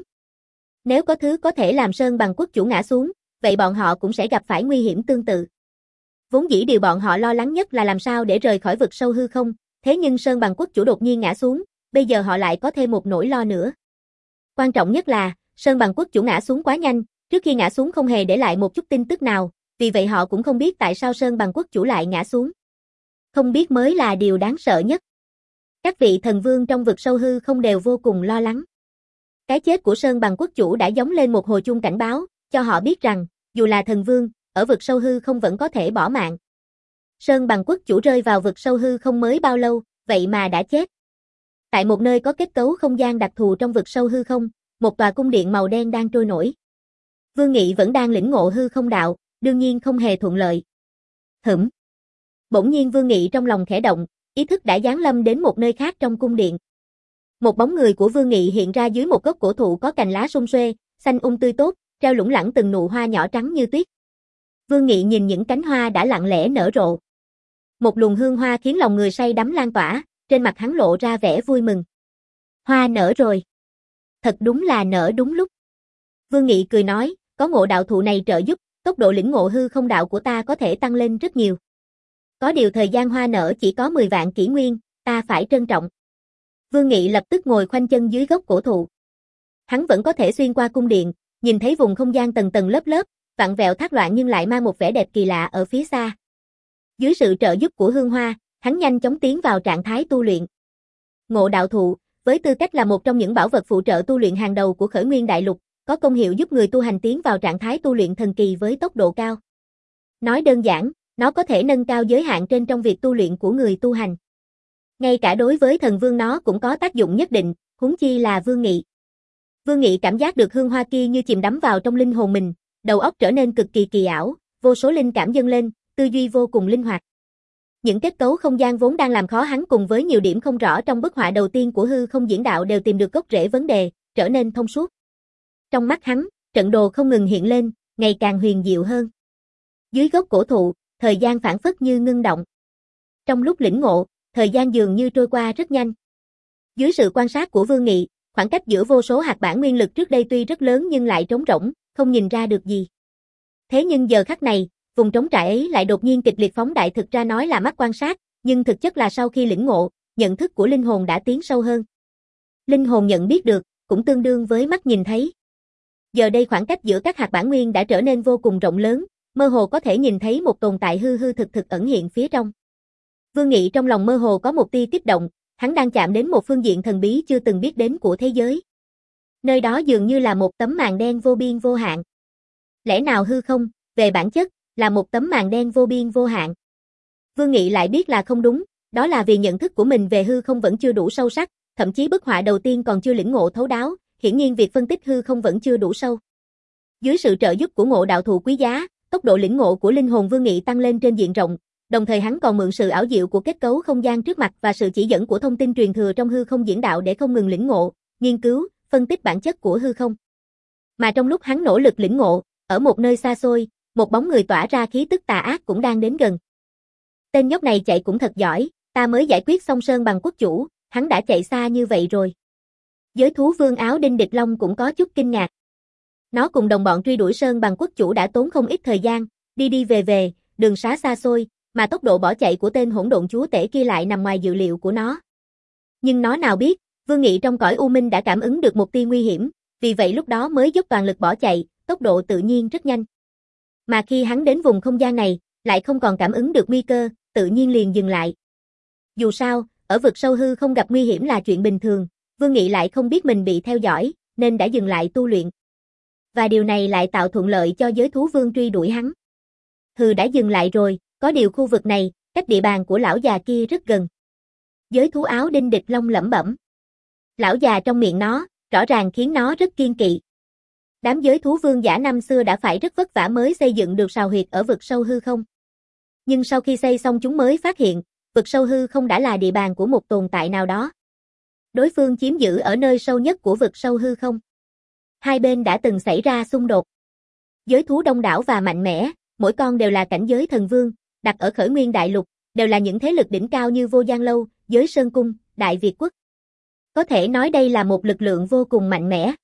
Nếu có thứ có thể làm Sơn Bằng Quốc chủ ngã xuống, vậy bọn họ cũng sẽ gặp phải nguy hiểm tương tự. Vốn dĩ điều bọn họ lo lắng nhất là làm sao để rời khỏi vực sâu hư không, thế nhưng Sơn Bằng Quốc chủ đột nhiên ngã xuống, bây giờ họ lại có thêm một nỗi lo nữa. Quan trọng nhất là, Sơn Bằng Quốc chủ ngã xuống quá nhanh, trước khi ngã xuống không hề để lại một chút tin tức nào, vì vậy họ cũng không biết tại sao Sơn Bằng Quốc chủ lại ngã xuống. Không biết mới là điều đáng sợ nhất. Các vị thần vương trong vực sâu hư không đều vô cùng lo lắng. Cái chết của Sơn Bằng Quốc chủ đã gióng lên một hồi chuông cảnh báo, cho họ biết rằng, dù là thần vương, ở vực sâu hư không vẫn có thể bỏ mạng. Sơn Bằng Quốc chủ rơi vào vực sâu hư không mới bao lâu, vậy mà đã chết. Tại một nơi có kết cấu không gian đặc thù trong vực sâu hư không, một tòa cung điện màu đen đang trôi nổi. Vương Nghị vẫn đang lĩnh ngộ hư không đạo, đương nhiên không hề thuận lợi. Hửm. Bỗng nhiên Vương Nghị trong lòng khẽ động, ý thức đã giáng lâm đến một nơi khác trong cung điện. Một bóng người của Vương Nghị hiện ra dưới một gốc cổ thụ có cành lá sum xuê, xanh um tươi tốt, treo lủng lẳng từng nụ hoa nhỏ trắng như tuyết. Vương Nghị nhìn những cánh hoa đã lặng lẽ nở rộ. Một luồng hương hoa khiến lòng người say đắm lan tỏa, trên mặt hắn lộ ra vẻ vui mừng. Hoa nở rồi. Thật đúng là nở đúng lúc. Vương Nghị cười nói, có ngộ đạo thụ này trợ giúp, tốc độ lĩnh ngộ hư không đạo của ta có thể tăng lên rất nhiều. Có điều thời gian hoa nở chỉ có mười vạn kỷ nguyên, ta phải trân trọng. Vương Nghị lập tức ngồi khoanh chân dưới gốc cổ thụ. Hắn vẫn có thể xuyên qua cung điện, nhìn thấy vùng không gian tầng tầng lớp lớp, vặn vẹo thác loạn nhưng lại mang một vẻ đẹp kỳ lạ ở phía xa. Dưới sự trợ giúp của hương hoa, hắn nhanh chóng tiến vào trạng thái tu luyện. Ngộ đạo thụ, với tư cách là một trong những bảo vật phụ trợ tu luyện hàng đầu của Khởi Nguyên Đại Lục, có công hiệu giúp người tu hành tiến vào trạng thái tu luyện thần kỳ với tốc độ cao. Nói đơn giản, nó có thể nâng cao giới hạn trên trong việc tu luyện của người tu hành. Ngay cả đối với thần vương nó cũng có tác dụng nhất định, huống chi là Vương Nghị. Vương Nghị cảm giác được hương hoa kia như chìm đắm vào trong linh hồn mình, đầu óc trở nên cực kỳ kỳ ảo, vô số linh cảm dâng lên, tư duy vô cùng linh hoạt. Những kết cấu không gian vốn đang làm khó hắn cùng với nhiều điểm không rõ trong bức họa đầu tiên của hư không diễn đạo đều tìm được gốc rễ vấn đề, trở nên thông suốt. Trong mắt hắn, trận đồ không ngừng hiện lên, ngày càng huyền diệu hơn. Dưới gốc cổ thụ, thời gian phảng phất như ngưng động. Trong lúc lĩnh ngộ, thời gian dường như trôi qua rất nhanh. Dưới sự quan sát của Vương Nghị, khoảng cách giữa vô số hạt bản nguyên lực trước đây tuy rất lớn nhưng lại trống rỗng, không nhìn ra được gì. Thế nhưng giờ khắc này, vùng trống trải ấy lại đột nhiên kịch liệt phóng đại, thực ra nói là mắt quan sát, nhưng thực chất là sau khi lĩnh ngộ, nhận thức của linh hồn đã tiến sâu hơn. Linh hồn nhận biết được, cũng tương đương với mắt nhìn thấy. Giờ đây khoảng cách giữa các hạt bản nguyên đã trở nên vô cùng rộng lớn, mơ hồ có thể nhìn thấy một tồn tại hư hư thực thực ẩn hiện phía trong. Vương Nghị trong lòng mơ hồ có một tia kích động, hắn đang chạm đến một phương diện thần bí chưa từng biết đến của thế giới. Nơi đó dường như là một tấm màn đen vô biên vô hạn. Lẽ nào hư không, về bản chất, là một tấm màn đen vô biên vô hạn? Vương Nghị lại biết là không đúng, đó là vì nhận thức của mình về hư không vẫn chưa đủ sâu sắc, thậm chí bức họa đầu tiên còn chưa lĩnh ngộ thấu đáo, hiển nhiên việc phân tích hư không vẫn chưa đủ sâu. Dưới sự trợ giúp của ngộ đạo thụ quý giá, tốc độ lĩnh ngộ của linh hồn Vương Nghị tăng lên trên diện rộng, đồng thời hắn còn mượn sự ảo diệu của kết cấu không gian trước mặt và sự chỉ dẫn của thông tin truyền thừa trong hư không diễn đạo để không ngừng lĩnh ngộ, nghiên cứu, phân tích bản chất của hư không. Mà trong lúc hắn nỗ lực lĩnh ngộ, ở một nơi xa xôi, một bóng người tỏa ra khí tức tà ác cũng đang đến gần. Tên nhóc này chạy cũng thật giỏi, ta mới giải quyết xong Sơn Bằng quốc chủ, hắn đã chạy xa như vậy rồi. Giới thú vương áo đinh địch long cũng có chút kinh ngạc. Nó cùng đồng bọn truy đuổi Sơn Bằng quốc chủ đã tốn không ít thời gian, đi đi về về, đường xá xa xôi, mà tốc độ bỏ chạy của tên hỗn độn chúa tể kia lại nằm ngoài dự liệu của nó. Nhưng nó nào biết, Vương Nghị trong cõi u minh đã cảm ứng được một tia nguy hiểm, vì vậy lúc đó mới dốc toàn lực bỏ chạy, tốc độ tự nhiên rất nhanh. Mà khi hắn đến vùng không gian này, lại không còn cảm ứng được nguy cơ, tự nhiên liền dừng lại. Dù sao, ở vực sâu hư không gặp nguy hiểm là chuyện bình thường, Vương Nghị lại không biết mình bị theo dõi, nên đã dừng lại tu luyện. Và điều này lại tạo thuận lợi cho giới thú vương truy đuổi hắn. Hừ, đã dừng lại rồi, có điều khu vực này, cách địa bàn của lão già kia rất gần. Giới thú áo đinh địch long lẩm bẩm. Lão già trong miệng nó, rõ ràng khiến nó rất kiên kỵ. Đám giới thú vương giả năm xưa đã phải rất vất vả mới xây dựng được sào huyệt ở vực sâu hư không. Nhưng sau khi xây xong chúng mới phát hiện, vực sâu hư không đã là địa bàn của một tồn tại nào đó. Đối phương chiếm giữ ở nơi sâu nhất của vực sâu hư không. Hai bên đã từng xảy ra xung đột. Giới thú đông đảo và mạnh mẽ, mỗi con đều là cảnh giới thần vương, đặt ở Khởi Nguyên Đại Lục, đều là những thế lực đỉnh cao như Vô Gian Lâu, Giới Sơn Cung, Đại Việt Quốc. Có thể nói đây là một lực lượng vô cùng mạnh mẽ.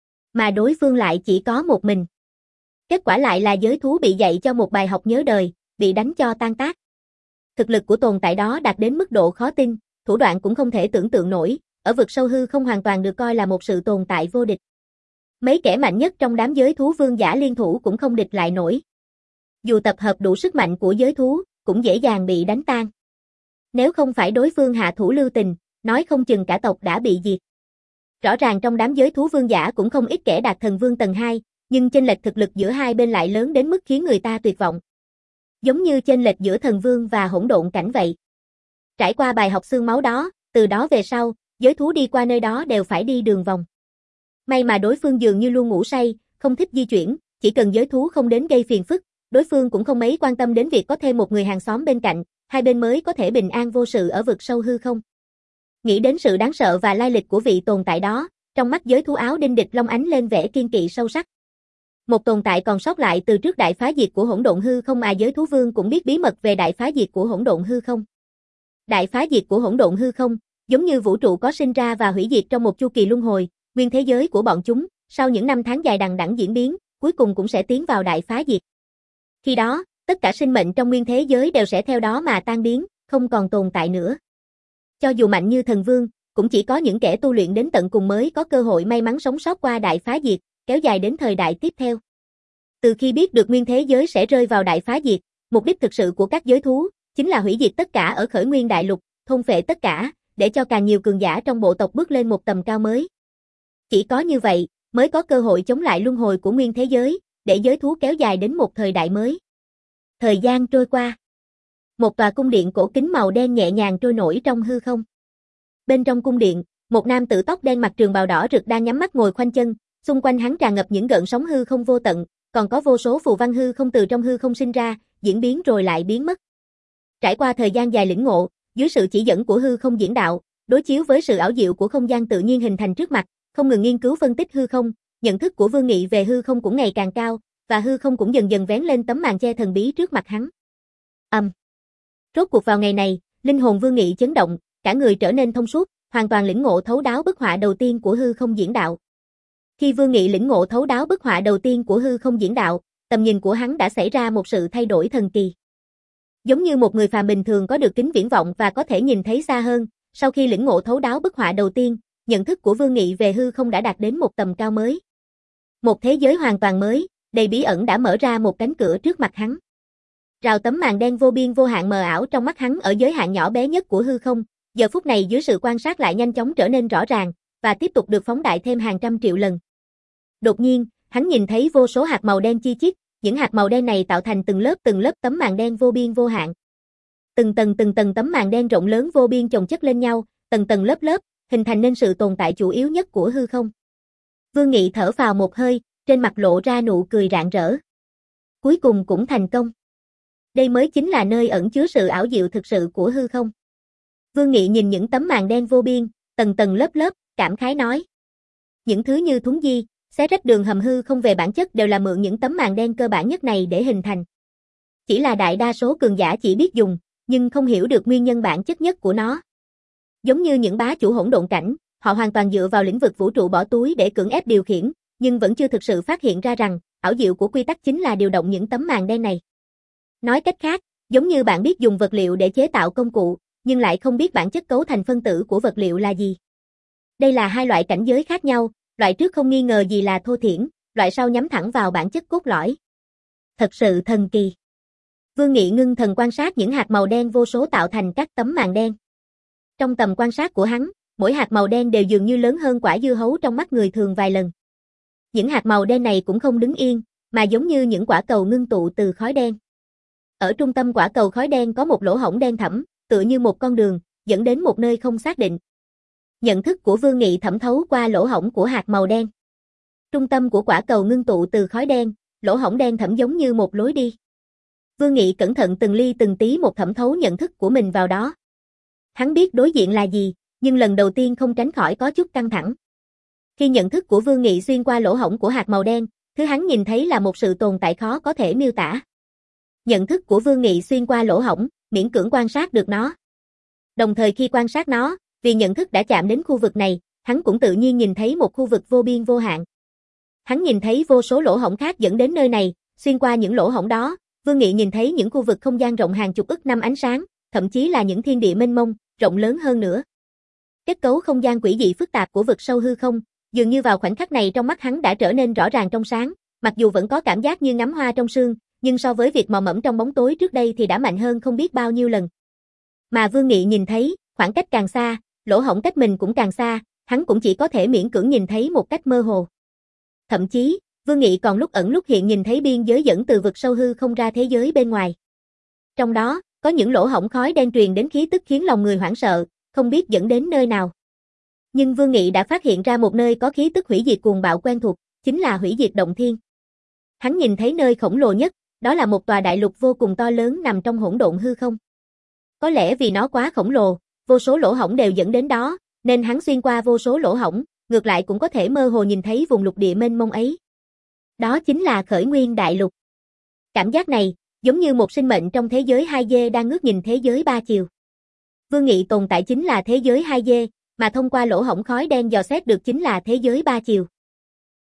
Mà đối phương lại chỉ có một mình. Kết quả lại là giới thú bị dạy cho một bài học nhớ đời, bị đánh cho tan tác. Thực lực của tồn tại đó đạt đến mức độ khó tin, thủ đoạn cũng không thể tưởng tượng nổi, ở vực sâu hư không hoàn toàn được coi là một sự tồn tại vô địch. Mấy kẻ mạnh nhất trong đám giới thú vương giả liên thủ cũng không địch lại nổi. Dù tập hợp đủ sức mạnh của giới thú, cũng dễ dàng bị đánh tan. Nếu không phải đối phương hạ thủ lưu tình, nói không chừng cả tộc đã bị diệt. Rõ ràng trong đám giới thú vương giả cũng không ít kẻ đạt thần vương tầng hai, nhưng chênh lệch thực lực giữa hai bên lại lớn đến mức khiến người ta tuyệt vọng. Giống như chênh lệch giữa thần vương và hỗn độn cảnh vậy. Trải qua bài học xương máu đó, từ đó về sau, giới thú đi qua nơi đó đều phải đi đường vòng. May mà đối phương dường như luôn ngủ say, không thích di chuyển, chỉ cần giới thú không đến gây phiền phức, đối phương cũng không mấy quan tâm đến việc có thêm một người hàng xóm bên cạnh, hai bên mới có thể bình an vô sự ở vực sâu hư không. Nghĩ đến sự đáng sợ và lai lịch của vị tồn tại đó, trong mắt giới thú áo đinh địch long ánh lên vẻ kiên kỵ sâu sắc. Một tồn tại còn sót lại từ trước đại phá diệt của hỗn độn hư không, à, giới thú vương cũng biết bí mật về đại phá diệt của hỗn độn hư không. Đại phá diệt của hỗn độn hư không, giống như vũ trụ có sinh ra và hủy diệt trong một chu kỳ luân hồi, nguyên thế giới của bọn chúng, sau những năm tháng dài đằng đẵng diễn biến, cuối cùng cũng sẽ tiến vào đại phá diệt. Khi đó, tất cả sinh mệnh trong nguyên thế giới đều sẽ theo đó mà tan biến, không còn tồn tại nữa. Cho dù mạnh như thần vương, cũng chỉ có những kẻ tu luyện đến tận cùng mới có cơ hội may mắn sống sót qua đại phá diệt, kéo dài đến thời đại tiếp theo. Từ khi biết được nguyên thế giới sẽ rơi vào đại phá diệt, mục đích thực sự của các giới thú chính là hủy diệt tất cả ở Khởi Nguyên Đại Lục, thôn phệ tất cả, để cho càng nhiều cường giả trong bộ tộc bước lên một tầm cao mới. Chỉ có như vậy, mới có cơ hội chống lại luân hồi của nguyên thế giới, để giới thú kéo dài đến một thời đại mới. Thời gian trôi qua. Một tòa cung điện cổ kính màu đen nhẹ nhàng trôi nổi trong hư không. Bên trong cung điện, một nam tử tóc đen mặc trường bào đỏ rực đang nhắm mắt ngồi khoanh chân, xung quanh hắn tràn ngập những gợn sóng hư không vô tận, còn có vô số phù văn hư không từ trong hư không sinh ra, diễn biến rồi lại biến mất. Trải qua thời gian dài lĩnh ngộ, dưới sự chỉ dẫn của hư không diễn đạo, đối chiếu với sự ảo diệu của không gian tự nhiên hình thành trước mặt, không ngừng nghiên cứu phân tích hư không, nhận thức của Vương Nghị về hư không cũng ngày càng cao, và hư không cũng dần dần vén lên tấm màn che thần bí trước mặt hắn. Âm. Um. Rốt cuộc vào ngày này, linh hồn Vương Nghị chấn động, cả người trở nên thông suốt, hoàn toàn lĩnh ngộ thấu đáo bức họa đầu tiên của hư không diễn đạo. Khi Vương Nghị lĩnh ngộ thấu đáo bức họa đầu tiên của hư không diễn đạo, tầm nhìn của hắn đã xảy ra một sự thay đổi thần kỳ. Giống như một người phàm bình thường có được kính viễn vọng và có thể nhìn thấy xa hơn, sau khi lĩnh ngộ thấu đáo bức họa đầu tiên, nhận thức của Vương Nghị về hư không đã đạt đến một tầm cao mới. Một thế giới hoàn toàn mới, đầy bí ẩn đã mở ra một cánh cửa trước mặt hắn. Rào tấm màn đen vô biên vô hạn mờ ảo trong mắt hắn ở giới hạn nhỏ bé nhất của hư không, giờ phút này dưới sự quan sát lại nhanh chóng trở nên rõ ràng, và tiếp tục được phóng đại thêm hàng trăm triệu lần. Đột nhiên, hắn nhìn thấy vô số hạt màu đen chi chít, những hạt màu đen này tạo thành từng lớp từng lớp tấm màn đen vô biên vô hạn. Từng tầng từng tầng tấm màn đen rộng lớn vô biên chồng chất lên nhau, tầng tầng lớp lớp, hình thành nên sự tồn tại chủ yếu nhất của hư không. Vương Nghị thở phào một hơi, trên mặt lộ ra nụ cười rạng rỡ. Cuối cùng cũng thành công. Đây mới chính là nơi ẩn chứa sự ảo diệu thực sự của hư không. Vương Nghị nhìn những tấm màn đen vô biên, tầng tầng lớp lớp, cảm khái nói. Những thứ như thuấn di, xé rách đường hầm hư không về bản chất đều là mượn những tấm màn đen cơ bản nhất này để hình thành. Chỉ là đại đa số cường giả chỉ biết dùng, nhưng không hiểu được nguyên nhân bản chất nhất của nó. Giống như những bá chủ hỗn độn cảnh, họ hoàn toàn dựa vào lĩnh vực vũ trụ bỏ túi để cưỡng ép điều khiển, nhưng vẫn chưa thực sự phát hiện ra rằng, ảo diệu của quy tắc chính là điều động những tấm màn đen này. Nói cách khác, giống như bạn biết dùng vật liệu để chế tạo công cụ, nhưng lại không biết bản chất cấu thành phân tử của vật liệu là gì. Đây là hai loại cảnh giới khác nhau, loại trước không nghi ngờ gì là thô thiển, loại sau nhắm thẳng vào bản chất cốt lõi. Thật sự thần kỳ. Vương Nghị ngưng thần quan sát những hạt màu đen vô số tạo thành các tấm màn đen. Trong tầm quan sát của hắn, mỗi hạt màu đen đều dường như lớn hơn quả dưa hấu trong mắt người thường vài lần. Những hạt màu đen này cũng không đứng yên, mà giống như những quả cầu ngưng tụ từ khói đen. Ở trung tâm quả cầu khói đen có một lỗ hổng đen thẫm, tựa như một con đường, dẫn đến một nơi không xác định. Nhận thức của Vương Nghị thẩm thấu qua lỗ hổng của hạt màu đen. Trung tâm của quả cầu ngưng tụ từ khói đen, lỗ hổng đen thẫm giống như một lối đi. Vương Nghị cẩn thận từng ly từng tí một thẩm thấu nhận thức của mình vào đó. Hắn biết đối diện là gì, nhưng lần đầu tiên không tránh khỏi có chút căng thẳng. Khi nhận thức của Vương Nghị xuyên qua lỗ hổng của hạt màu đen, thứ hắn nhìn thấy là một sự tồn tại khó có thể miêu tả. Nhận thức của Vương Nghị xuyên qua lỗ hổng, miễn cưỡng quan sát được nó. Đồng thời khi quan sát nó, vì nhận thức đã chạm đến khu vực này, hắn cũng tự nhiên nhìn thấy một khu vực vô biên vô hạn. Hắn nhìn thấy vô số lỗ hổng khác dẫn đến nơi này, xuyên qua những lỗ hổng đó, Vương Nghị nhìn thấy những khu vực không gian rộng hàng chục ức năm ánh sáng, thậm chí là những thiên địa mênh mông, rộng lớn hơn nữa. Kết cấu không gian quỷ dị phức tạp của vực sâu hư không, dường như vào khoảnh khắc này trong mắt hắn đã trở nên rõ ràng trong sáng, mặc dù vẫn có cảm giác như ngắm hoa trong sương, nhưng so với việc mò mẫm trong bóng tối trước đây thì đã mạnh hơn không biết bao nhiêu lần. Mà Vương Nghị nhìn thấy, khoảng cách càng xa, lỗ hổng cách mình cũng càng xa, hắn cũng chỉ có thể miễn cưỡng nhìn thấy một cách mơ hồ. Thậm chí, Vương Nghị còn lúc ẩn lúc hiện nhìn thấy biên giới dẫn từ vực sâu hư không ra thế giới bên ngoài. Trong đó, có những lỗ hổng khói đen truyền đến khí tức khiến lòng người hoảng sợ, không biết dẫn đến nơi nào. Nhưng Vương Nghị đã phát hiện ra một nơi có khí tức hủy diệt cuồng bạo quen thuộc, chính là hủy diệt động thiên. Hắn nhìn thấy nơi khổng lồ nhất, đó là một tòa đại lục vô cùng to lớn nằm trong hỗn độn hư không. Có lẽ vì nó quá khổng lồ, vô số lỗ hổng đều dẫn đến đó, nên hắn xuyên qua vô số lỗ hổng, ngược lại cũng có thể mơ hồ nhìn thấy vùng lục địa mênh mông ấy. Đó chính là Khởi Nguyên Đại Lục. Cảm giác này, giống như một sinh mệnh trong thế giới hai D đang ngước nhìn thế giới ba chiều. Vương Nghị tồn tại chính là thế giới hai D, mà thông qua lỗ hổng khói đen dò xét được chính là thế giới ba chiều.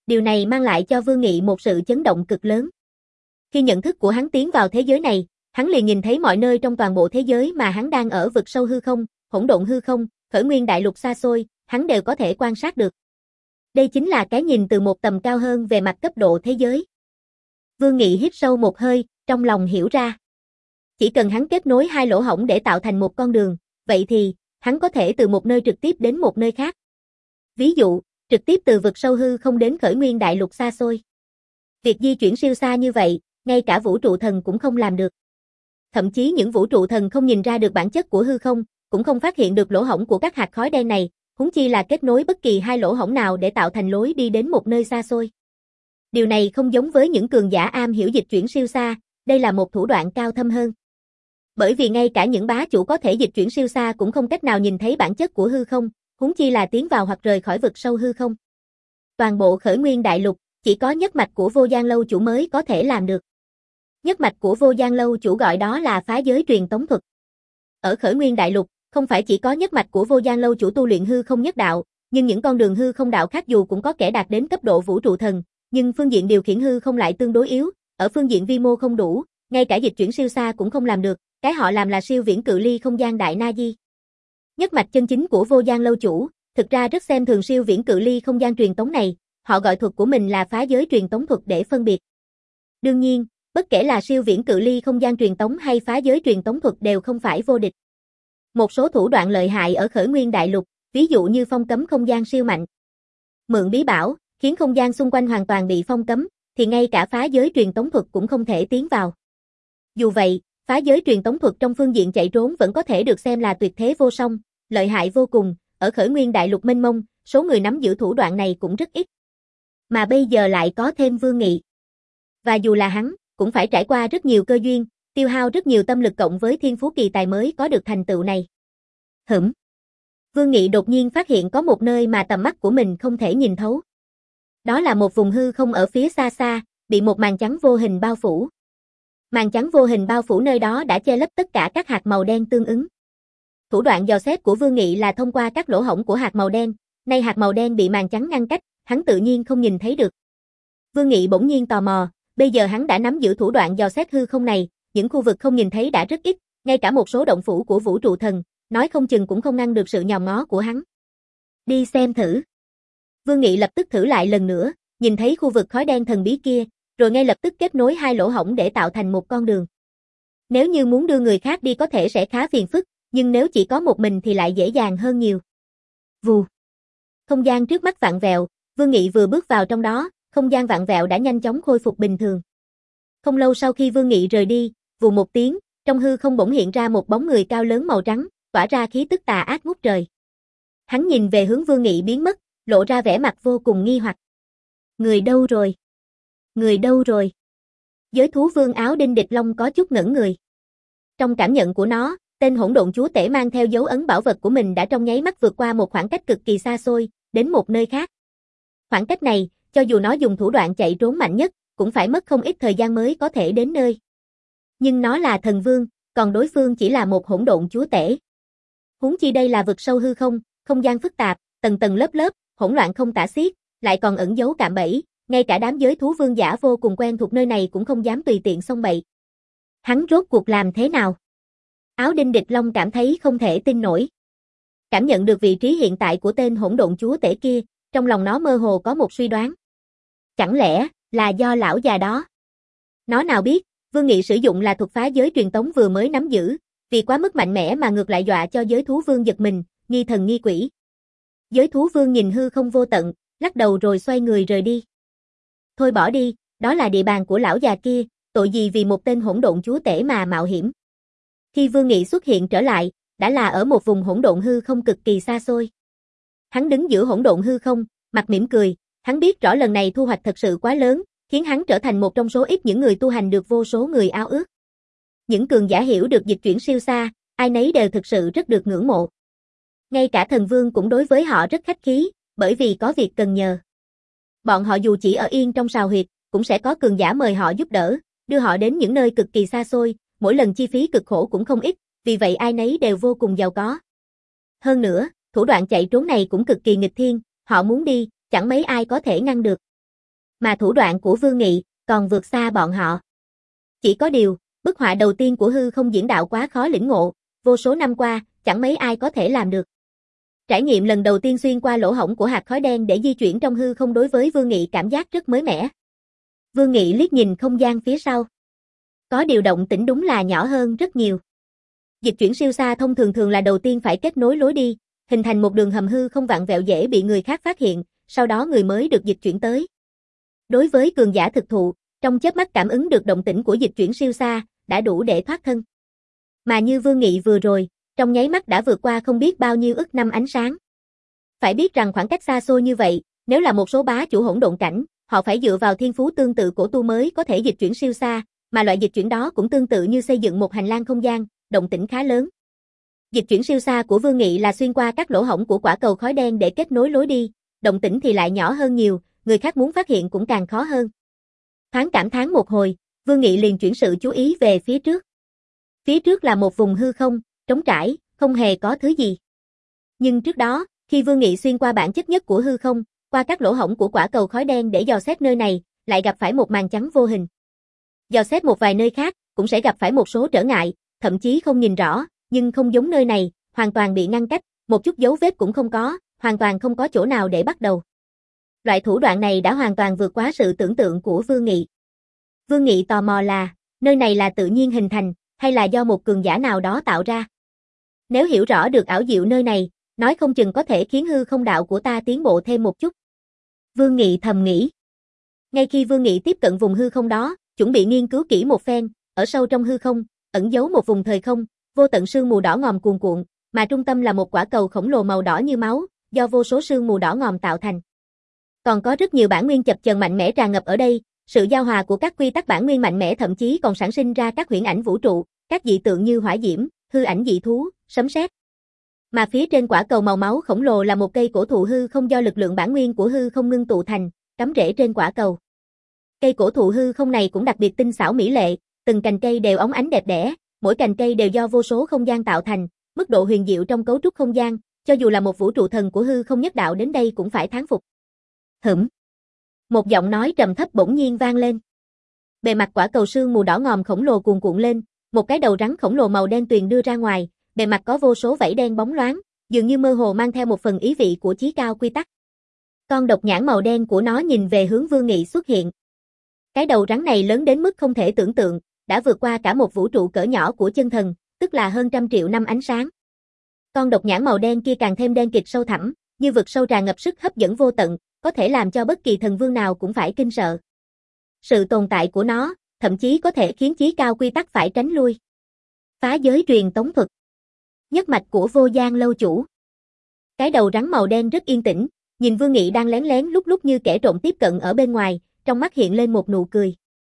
Điều này mang lại cho Vương Nghị một sự chấn động cực lớn. Khi nhận thức của hắn tiến vào thế giới này, hắn liền nhìn thấy mọi nơi trong toàn bộ thế giới mà hắn đang ở, vực sâu hư không, hỗn độn hư không, khởi nguyên đại lục xa xôi, hắn đều có thể quan sát được. Đây chính là cái nhìn từ một tầm cao hơn về mặt cấp độ thế giới. Vương Nghị hít sâu một hơi, trong lòng hiểu ra. Chỉ cần hắn kết nối hai lỗ hổng để tạo thành một con đường, vậy thì, hắn có thể từ một nơi trực tiếp đến một nơi khác. Ví dụ, trực tiếp từ vực sâu hư không đến khởi nguyên đại lục xa xôi. Việc di chuyển siêu xa như vậy, ngay cả vũ trụ thần cũng không làm được. Thậm chí những vũ trụ thần không nhìn ra được bản chất của hư không, cũng không phát hiện được lỗ hổng của các hạt khói đen này, huống chi là kết nối bất kỳ hai lỗ hổng nào để tạo thành lối đi đến một nơi xa xôi. Điều này không giống với những cường giả am hiểu dịch chuyển siêu xa, đây là một thủ đoạn cao thâm hơn. Bởi vì ngay cả những bá chủ có thể dịch chuyển siêu xa cũng không cách nào nhìn thấy bản chất của hư không, huống chi là tiến vào hoặc rời khỏi vực sâu hư không. Toàn bộ khởi nguyên đại lục, chỉ có nhất mạch của Vô Gian Lâu chủ mới có thể làm được. Nhất mạch của Vô Gian Lâu chủ gọi đó là phá giới truyền tống thuật. Ở khởi nguyên đại lục, không phải chỉ có nhất mạch của Vô Gian Lâu chủ tu luyện hư không nhất đạo, nhưng những con đường hư không đạo khác dù cũng có kẻ đạt đến cấp độ vũ trụ thần, nhưng phương diện điều khiển hư không lại tương đối yếu, ở phương diện vi mô không đủ, ngay cả dịch chuyển siêu xa cũng không làm được, cái họ làm là siêu viễn cự ly không gian đại na di. Nhất mạch chân chính của Vô Gian Lâu chủ, thực ra rất xem thường siêu viễn cự ly không gian truyền tống này, họ gọi thuật của mình là phá giới truyền tống thuật để phân biệt. Đương nhiên, bất kể là siêu viễn cự ly không gian truyền tống hay phá giới truyền tống thuật đều không phải vô địch. Một số thủ đoạn lợi hại ở khởi nguyên đại lục, ví dụ như phong cấm không gian siêu mạnh, mượn bí bảo, khiến không gian xung quanh hoàn toàn bị phong cấm, thì ngay cả phá giới truyền tống thuật cũng không thể tiến vào. Dù vậy, phá giới truyền tống thuật trong phương diện chạy trốn vẫn có thể được xem là tuyệt thế vô song, lợi hại vô cùng, ở khởi nguyên đại lục mênh mông, số người nắm giữ thủ đoạn này cũng rất ít. Mà bây giờ lại có thêm Vương Nghị. Và dù là hắn, cũng phải trải qua rất nhiều cơ duyên, tiêu hao rất nhiều tâm lực cộng với thiên phú kỳ tài mới có được thành tựu này. Hửm. Vương Nghị đột nhiên phát hiện có một nơi mà tầm mắt của mình không thể nhìn thấu. Đó là một vùng hư không ở phía xa xa, bị một màn trắng vô hình bao phủ. Màn trắng vô hình bao phủ nơi đó đã che lấp tất cả các hạt màu đen tương ứng. Thủ đoạn dò xét của Vương Nghị là thông qua các lỗ hổng của hạt màu đen, nay hạt màu đen bị màn trắng ngăn cách, hắn tự nhiên không nhìn thấy được. Vương Nghị bỗng nhiên tò mò, bây giờ hắn đã nắm giữ thủ đoạn dò xét hư không này, những khu vực không nhìn thấy đã rất ít, ngay cả một số động phủ của vũ trụ thần, nói không chừng cũng không ngăn được sự nhòm ngó của hắn. Đi xem thử. Vương Nghị lập tức thử lại lần nữa, nhìn thấy khu vực khói đen thần bí kia, rồi ngay lập tức kết nối hai lỗ hổng để tạo thành một con đường. Nếu như muốn đưa người khác đi có thể sẽ khá phiền phức, nhưng nếu chỉ có một mình thì lại dễ dàng hơn nhiều. Vù. Không gian trước mắt vặn vẹo, Vương Nghị vừa bước vào trong đó, không gian vặn vẹo đã nhanh chóng khôi phục bình thường. Không lâu sau khi Vương Nghị rời đi, vù một tiếng, trong hư không bỗng hiện ra một bóng người cao lớn màu trắng, tỏa ra khí tức tà ác ngút trời. Hắn nhìn về hướng Vương Nghị biến mất, lộ ra vẻ mặt vô cùng nghi hoặc. Người đâu rồi? Người đâu rồi? Giới thú vương áo đinh địch long có chút ngẩn người. Trong cảm nhận của nó, tên hỗn độn chúa tể mang theo dấu ấn bảo vật của mình đã trong nháy mắt vượt qua một khoảng cách cực kỳ xa xôi, đến một nơi khác. Khoảng cách này, cho dù nó dùng thủ đoạn chạy trốn mạnh nhất, cũng phải mất không ít thời gian mới có thể đến nơi. Nhưng nó là thần vương, còn đối phương chỉ là một hỗn độn chúa tể. Huống chi đây là vực sâu hư không, không gian phức tạp, tầng tầng lớp lớp, hỗn loạn không tả xiết, lại còn ẩn giấu cạm bẫy, ngay cả đám giới thú vương giả vô cùng quen thuộc nơi này cũng không dám tùy tiện xông bậy. Hắn rốt cuộc làm thế nào? Áo đinh địch long cảm thấy không thể tin nổi. Cảm nhận được vị trí hiện tại của tên hỗn độn chúa tể kia, trong lòng nó mơ hồ có một suy đoán. Chẳng lẽ là do lão già đó? Nó nào biết, Vương Nghị sử dụng là thuật phá giới truyền tống vừa mới nắm giữ, vì quá mức mạnh mẽ mà ngược lại dọa cho giới thú vương giật mình, nghi thần nghi quỷ. Giới thú vương nhìn hư không vô tận, lắc đầu rồi xoay người rời đi. Thôi bỏ đi, đó là địa bàn của lão già kia, tội gì vì một tên hỗn độn chúa tể mà mạo hiểm. Khi Vương Nghị xuất hiện trở lại, đã là ở một vùng hỗn độn hư không cực kỳ xa xôi. Hắn đứng giữa hỗn độn hư không, mặt mỉm cười, hắn biết rõ lần này thu hoạch thật sự quá lớn, khiến hắn trở thành một trong số ít những người tu hành được vô số người ao ước. Những cường giả hiểu được dịch chuyển siêu xa, ai nấy đều thực sự rất được ngưỡng mộ. Ngay cả thần vương cũng đối với họ rất khách khí, bởi vì có việc cần nhờ. Bọn họ dù chỉ ở yên trong sào huyệt, cũng sẽ có cường giả mời họ giúp đỡ, đưa họ đến những nơi cực kỳ xa xôi, mỗi lần chi phí cực khổ cũng không ít, vì vậy ai nấy đều vô cùng giàu có. Hơn nữa, thủ đoạn chạy trốn này cũng cực kỳ nghịch thiên, họ muốn đi, chẳng mấy ai có thể ngăn được. Mà thủ đoạn của Vương Nghị còn vượt xa bọn họ. Chỉ có điều, bức họa đầu tiên của hư không diễn đạo quá khó lĩnh ngộ, vô số năm qua, chẳng mấy ai có thể làm được. Trải nghiệm lần đầu tiên xuyên qua lỗ hổng của hạt khói đen để di chuyển trong hư không đối với Vương Nghị cảm giác rất mới mẻ. Vương Nghị liếc nhìn không gian phía sau. Có điều động tĩnh đúng là nhỏ hơn rất nhiều. Dịch chuyển siêu xa thông thường thường là đầu tiên phải kết nối lối đi, hình thành một đường hầm hư không vặn vẹo dễ bị người khác phát hiện, sau đó người mới được dịch chuyển tới. Đối với cường giả thực thụ, trong chớp mắt cảm ứng được động tĩnh của dịch chuyển siêu xa, đã đủ để thoát thân. Mà như Vương Nghị vừa rồi, trong nháy mắt đã vượt qua không biết bao nhiêu ức năm ánh sáng. Phải biết rằng khoảng cách xa xôi như vậy, nếu là một số bá chủ hỗn độn cảnh, họ phải dựa vào thiên phú tương tự cổ tu mới có thể dịch chuyển siêu xa, mà loại dịch chuyển đó cũng tương tự như xây dựng một hành lang không gian, động tĩnh khá lớn. Dịch chuyển siêu xa của Vương Nghị là xuyên qua các lỗ hổng của quả cầu khói đen để kết nối lối đi, động tĩnh thì lại nhỏ hơn nhiều, người khác muốn phát hiện cũng càng khó hơn. Thoáng cảm thán một hồi, Vương Nghị liền chuyển sự chú ý về phía trước. Phía trước là một vùng hư không, trống trải, không hề có thứ gì. Nhưng trước đó, khi Vương Nghị xuyên qua bản chất nhất của hư không, qua các lỗ hổng của quả cầu khói đen để dò xét nơi này, lại gặp phải một màn trắng vô hình. Dò xét một vài nơi khác, cũng sẽ gặp phải một số trở ngại, thậm chí không nhìn rõ, nhưng không giống nơi này, hoàn toàn bị ngăn cách, một chút dấu vết cũng không có, hoàn toàn không có chỗ nào để bắt đầu. Loại thủ đoạn này đã hoàn toàn vượt quá sự tưởng tượng của Vương Nghị. Vương Nghị tò mò là, nơi này là tự nhiên hình thành, hay là do một cường giả nào đó tạo ra? Nếu hiểu rõ được ảo diệu nơi này, nói không chừng có thể khiến hư không đạo của ta tiến bộ thêm một chút. Vương Nghị thầm nghĩ. Ngay khi Vương Nghị tiếp cận vùng hư không đó, chuẩn bị nghiên cứu kỹ một phen, ở sâu trong hư không, ẩn giấu một vùng thời không, vô tận sương mù đỏ ngòm cuồn cuộn, mà trung tâm là một quả cầu khổng lồ màu đỏ như máu, do vô số sương mù đỏ ngòm tạo thành. Còn có rất nhiều bản nguyên chập chờn mạnh mẽ tràn ngập ở đây, sự giao hòa của các quy tắc bản nguyên mạnh mẽ thậm chí còn sản sinh ra các huyễn ảnh vũ trụ, các dị tượng như hỏa diễm, hư ảnh dị thú, sấm sét. Mà phía trên quả cầu màu máu khổng lồ là một cây cổ thụ hư không do lực lượng bản nguyên của hư không ngưng tụ thành, cắm rễ trên quả cầu. Cây cổ thụ hư không này cũng đặc biệt tinh xảo mỹ lệ, từng cành cây đều óng ánh đẹp đẽ, mỗi cành cây đều do vô số không gian tạo thành, mức độ huyền diệu trong cấu trúc không gian, cho dù là một vũ trụ thần của hư không nhất đạo đến đây cũng phải thán phục. Hửm. Một giọng nói trầm thấp bỗng nhiên vang lên. Bề mặt quả cầu sương mù đỏ ngòm khổng lồ cuồn cuộn lên, một cái đầu rắn khổng lồ màu đen tuyền đưa ra ngoài, bề mặt có vô số vảy đen bóng loáng, dường như mơ hồ mang theo một phần ý vị của chí cao quy tắc. Con độc nhãn màu đen của nó nhìn về hướng Vương Nghị xuất hiện. Cái đầu rắn này lớn đến mức không thể tưởng tượng, đã vượt qua cả một vũ trụ cỡ nhỏ của chân thần, tức là hơn trăm triệu năm ánh sáng. Con độc nhãn màu đen kia càng thêm đen kịt sâu thẳm, như vực sâu tràn ngập sức hấp dẫn vô tận, có thể làm cho bất kỳ thần vương nào cũng phải kinh sợ. Sự tồn tại của nó, thậm chí có thể khiến chí cao quy tắc phải tránh lui. Phá giới truyền tống thuật. Nhất mạch của Vô Gian lâu chủ. Cái đầu rắn màu đen rất yên tĩnh, nhìn Vương Nghị đang lén lén lúc lúc như kẻ trộm tiếp cận ở bên ngoài, trong mắt hiện lên một nụ cười.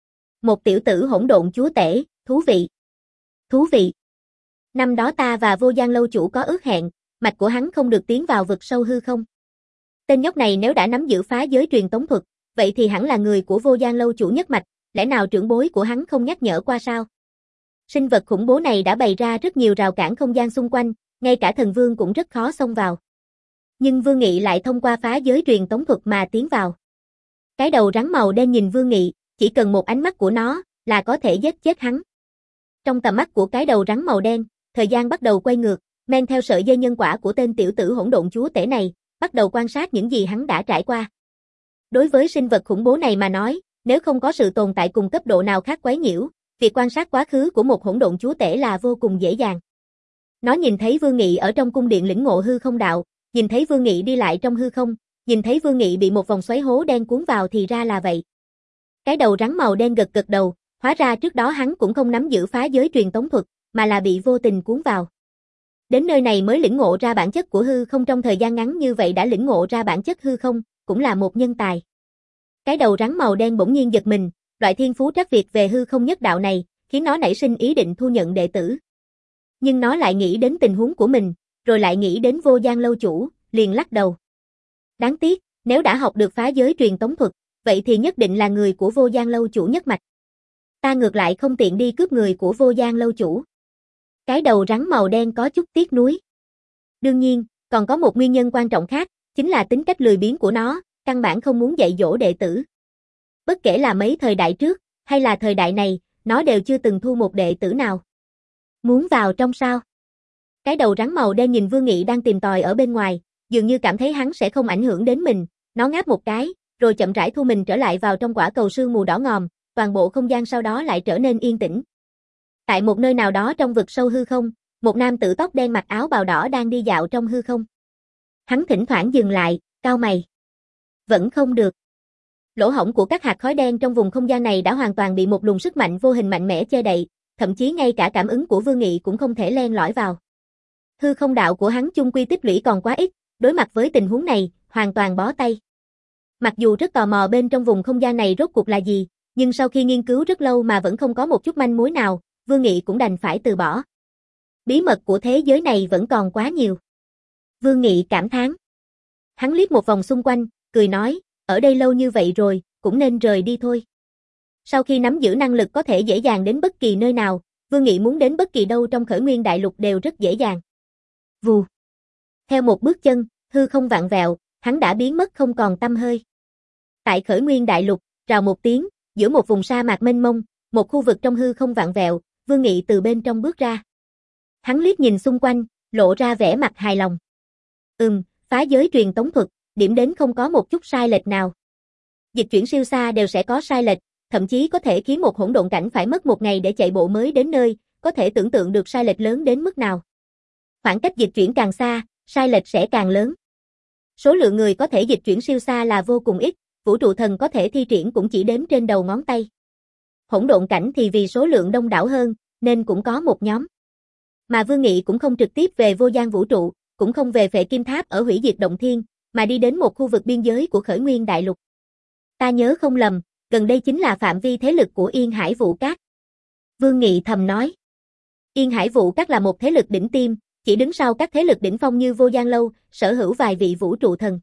Một tiểu tử hỗn độn chúa tể, thú vị. Thú vị. Năm đó ta và Vô Gian lâu chủ có ước hẹn, mạch của hắn không được tiến vào vực sâu hư không. Tên nhóc này nếu đã nắm giữ phá giới truyền tống thuật, vậy thì hẳn là người của Vô Gian lâu chủ nhất mạch, lẽ nào trưởng bối của hắn không nhắc nhở qua sao? Sinh vật khủng bố này đã bày ra rất nhiều rào cản không gian xung quanh, ngay cả thần vương cũng rất khó xông vào. Nhưng Vương Nghị lại thông qua phá giới truyền tống thuật mà tiến vào. Cái đầu rắn màu đen nhìn Vương Nghị, chỉ cần một ánh mắt của nó là có thể giết chết hắn. Trong tầm mắt của cái đầu rắn màu đen, thời gian bắt đầu quay ngược, men theo sợi dây nhân quả của tên tiểu tử hỗn độn chúa tể này, bắt đầu quan sát những gì hắn đã trải qua. Đối với sinh vật khủng bố này mà nói, nếu không có sự tồn tại cùng cấp độ nào khác quấy nhiễu, việc quan sát quá khứ của một hỗn độn chúa tể là vô cùng dễ dàng. Nó nhìn thấy Vương Nghị ở trong cung điện lĩnh ngộ hư không đạo, nhìn thấy Vương Nghị đi lại trong hư không, nhìn thấy Vương Nghị bị một vòng xoáy hố đen cuốn vào thì ra là vậy. Cái đầu rắn màu đen gật gật đầu, hóa ra trước đó hắn cũng không nắm giữ phá giới truyền tống thuật, mà là bị vô tình cuốn vào. Đến nơi này mới lĩnh ngộ ra bản chất của hư không, trong thời gian ngắn như vậy đã lĩnh ngộ ra bản chất hư không, cũng là một nhân tài. Cái đầu rắn màu đen bỗng nhiên giật mình, loại thiên phú trắc việt về hư không nhất đạo này, khiến nó nảy sinh ý định thu nhận đệ tử. Nhưng nó lại nghĩ đến tình huống của mình, rồi lại nghĩ đến Vô Gian lâu chủ, liền lắc đầu. Đáng tiếc, nếu đã học được phá giới truyền tống thuật, vậy thì nhất định là người của Vô Gian lâu chủ nhất mạch. Ta ngược lại không tiện đi cướp người của Vô Gian lâu chủ. Cái đầu rắn màu đen có chút tiếc nuối. Đương nhiên, còn có một nguyên nhân quan trọng khác, chính là tính cách lười biếng của nó, căn bản không muốn dạy dỗ đệ tử. Bất kể là mấy thời đại trước, hay là thời đại này, nó đều chưa từng thu một đệ tử nào. Muốn vào trong sao? Cái đầu rắn màu đen nhìn Vương Nghị đang tìm tòi ở bên ngoài, dường như cảm thấy hắn sẽ không ảnh hưởng đến mình, nó ngáp một cái, rồi chậm rãi thu mình trở lại vào trong quả cầu sương mù đỏ ngòm, toàn bộ không gian sau đó lại trở nên yên tĩnh. Tại một nơi nào đó trong vực sâu hư không, một nam tử tóc đen mặc áo bào đỏ đang đi dạo trong hư không. Hắn thỉnh thoảng dừng lại, cau mày. Vẫn không được. Lỗ hổng của các hạt khói đen trong vùng không gian này đã hoàn toàn bị một luồng sức mạnh vô hình mạnh mẽ che đậy, thậm chí ngay cả cảm ứng của Vương Nghị cũng không thể len lỏi vào. Hư không đạo của hắn chung quy tích lũy còn quá ít, đối mặt với tình huống này, hoàn toàn bó tay. Mặc dù rất tò mò bên trong vùng không gian này rốt cuộc là gì, nhưng sau khi nghiên cứu rất lâu mà vẫn không có một chút manh mối nào, Vương Nghị cũng đành phải từ bỏ. Bí mật của thế giới này vẫn còn quá nhiều. Vương Nghị cảm thán. Hắn liếc một vòng xung quanh, cười nói, ở đây lâu như vậy rồi, cũng nên rời đi thôi. Sau khi nắm giữ năng lực có thể dễ dàng đến bất kỳ nơi nào, Vương Nghị muốn đến bất kỳ đâu trong Khởi Nguyên Đại Lục đều rất dễ dàng. Vù. Theo một bước chân, hư không vặn vẹo, hắn đã biến mất không còn tăm hơi. Tại Khởi Nguyên Đại Lục, rào một tiếng, giữa một vùng sa mạc mênh mông, một khu vực trong hư không vặn vẹo, Vương Nghị từ bên trong bước ra. Hắn liếc nhìn xung quanh, lộ ra vẻ mặt hài lòng. Ừm, phá giới truyền tống thuật, điểm đến không có một chút sai lệch nào. Dịch chuyển siêu xa đều sẽ có sai lệch, thậm chí có thể khiến một hỗn độn cảnh phải mất một ngày để chạy bộ mới đến nơi, có thể tưởng tượng được sai lệch lớn đến mức nào. Khoảng cách dịch chuyển càng xa, sai lệch sẽ càng lớn. Số lượng người có thể dịch chuyển siêu xa là vô cùng ít, vũ trụ thần có thể thi triển cũng chỉ đếm trên đầu ngón tay. Hỗn độn cảnh thì vì số lượng đông đảo hơn, nên cũng có một nhóm. Mà Vương Nghị cũng không trực tiếp về vô gian vũ trụ, cũng không về Phệ Kim Tháp ở Hủy Diệt Động Thiên, mà đi đến một khu vực biên giới của Khởi Nguyên Đại Lục. Ta nhớ không lầm, gần đây chính là phạm vi thế lực của Yên Hải Vũ Các. Vương Nghị thầm nói. Yên Hải Vũ Các là một thế lực đỉnh tiêm, chỉ đứng sau các thế lực đỉnh phong như Vô Gian Lâu, sở hữu vài vị vũ trụ thần.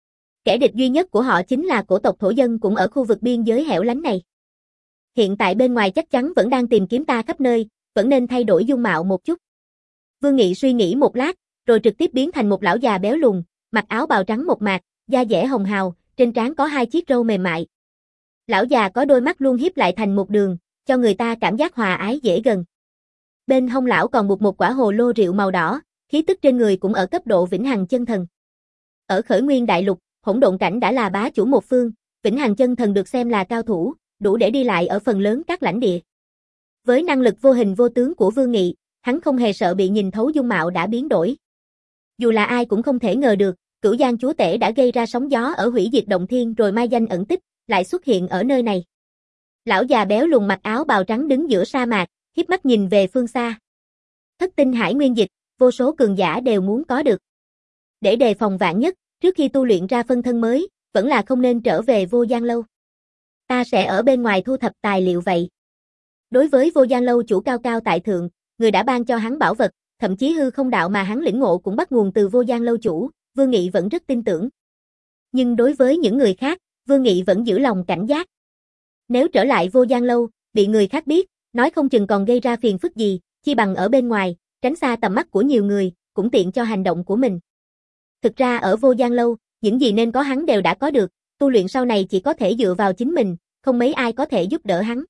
Kẻ địch duy nhất của họ chính là cổ tộc thổ dân cũng ở khu vực biên giới hẻo lánh này. Hiện tại bên ngoài chắc chắn vẫn đang tìm kiếm ta khắp nơi, vẫn nên thay đổi dung mạo một chút. Vương Nghị suy nghĩ một lát, rồi trực tiếp biến thành một lão già béo lùn, mặc áo bào trắng mộc mạc, da dẻ hồng hào, trên trán có hai chiếc râu mềm mại. Lão già có đôi mắt luôn hiếp lại thành một đường, cho người ta cảm giác hòa ái dễ gần. Bên hông lão còn buộc một quả hồ lô rượu màu đỏ, khí tức trên người cũng ở cấp độ vĩnh hằng chân thần. Ở Khởi Nguyên Đại Lục, hỗn độn cảnh đã là bá chủ một phương, vĩnh hằng chân thần được xem là cao thủ, đủ để đi lại ở phần lớn các lãnh địa. Với năng lực vô hình vô tướng của Vương Nghị, hắn không hề sợ bị nhìn thấu dung mạo đã biến đổi. Dù là ai cũng không thể ngờ được, Cửu Giang chúa tể đã gây ra sóng gió ở Hủy Diệt Động Thiên rồi mai danh ẩn tích, lại xuất hiện ở nơi này. Lão già béo lùn mặc áo bào trắng đứng giữa sa mạc, hiếp mắt nhìn về phương xa. Thất tinh hải nguyên dịch, vô số cường giả đều muốn có được. Để đề phòng vạn nhất, trước khi tu luyện ra phân thân mới, vẫn là không nên trở về Vô Gian Lâu. Ta sẽ ở bên ngoài thu thập tài liệu vậy. Đối với Vô Gian Lâu chủ cao cao tại thượng, người đã ban cho hắn bảo vật, thậm chí hư không đạo mà hắn lĩnh ngộ cũng bắt nguồn từ Vô Gian Lâu chủ, Vương Nghị vẫn rất tin tưởng. Nhưng đối với những người khác, Vương Nghị vẫn giữ lòng cảnh giác. Nếu trở lại Vô Gian Lâu, bị người khác biết, nói không chừng còn gây ra phiền phức gì, chi bằng ở bên ngoài, tránh xa tầm mắt của nhiều người, cũng tiện cho hành động của mình. Thực ra ở Vô Gian Lâu, những gì nên có hắn đều đã có được, tu luyện sau này chỉ có thể dựa vào chính mình, không mấy ai có thể giúp đỡ hắn.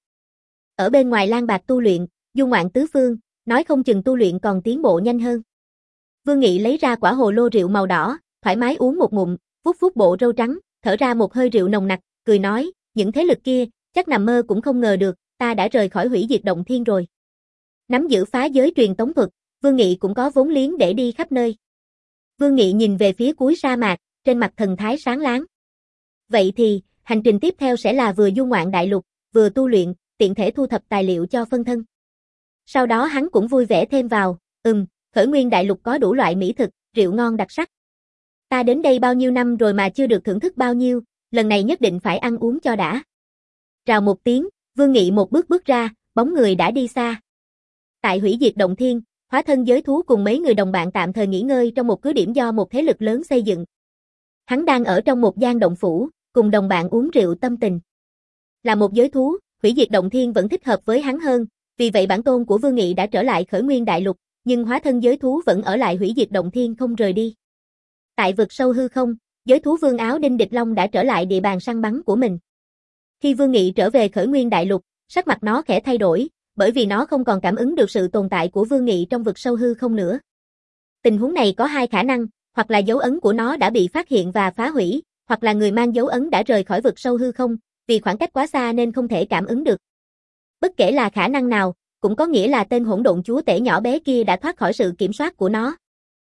Ở bên ngoài lang bạc tu luyện, du ngoạn tứ phương, nói không chừng tu luyện còn tiến bộ nhanh hơn. Vương Nghị lấy ra quả hồ lô rượu màu đỏ, thoải mái uống một ngụm, vuốt vuốt bộ râu trắng, thở ra một hơi rượu nồng nặc, cười nói, những thế lực kia, chắc nằm mơ cũng không ngờ được, ta đã rời khỏi Hủy Diệt Động Thiên rồi. Nắm giữ phá giới truyền tống thuật, Vương Nghị cũng có vốn liếng để đi khắp nơi. Vương Nghị nhìn về phía cuối sa mạc, trên mặt thần thái sáng láng. Vậy thì, hành trình tiếp theo sẽ là vừa du ngoạn đại lục, vừa tu luyện, tiện thể thu thập tài liệu cho phân thân. Sau đó hắn cũng vui vẻ thêm vào, ừm, Khởi Nguyên Đại Lục có đủ loại mỹ thực, rượu ngon đặc sắc. Ta đến đây bao nhiêu năm rồi mà chưa được thưởng thức bao nhiêu, lần này nhất định phải ăn uống cho đã. Rào một tiếng, Vương Nghị một bước bước ra, bóng người đã đi xa. Tại Hủy Diệt Động Thiên, hóa thân giới thú cùng mấy người đồng bạn tạm thời nghỉ ngơi trong một cứ điểm do một thế lực lớn xây dựng. Hắn đang ở trong một gian động phủ, cùng đồng bạn uống rượu tâm tình. Là một giới thú, Hủy Diệt Động Thiên vẫn thích hợp với hắn hơn, vì vậy bản tôn của Vương Nghị đã trở lại Khởi Nguyên Đại Lục, nhưng hóa thân giới thú vẫn ở lại Hủy Diệt Động Thiên không rời đi. Tại vực sâu hư không, giới thú vương áo Đinh Địch Long đã trở lại địa bàn săn bắn của mình. Khi Vương Nghị trở về Khởi Nguyên Đại Lục, sắc mặt nó khẽ thay đổi, bởi vì nó không còn cảm ứng được sự tồn tại của Vương Nghị trong vực sâu hư không nữa. Tình huống này có hai khả năng, hoặc là dấu ấn của nó đã bị phát hiện và phá hủy, hoặc là người mang dấu ấn đã rời khỏi vực sâu hư không, vì khoảng cách quá xa nên không thể cảm ứng được. Bất kể là khả năng nào, cũng có nghĩa là tên hỗn độn chúa tể nhỏ bé kia đã thoát khỏi sự kiểm soát của nó.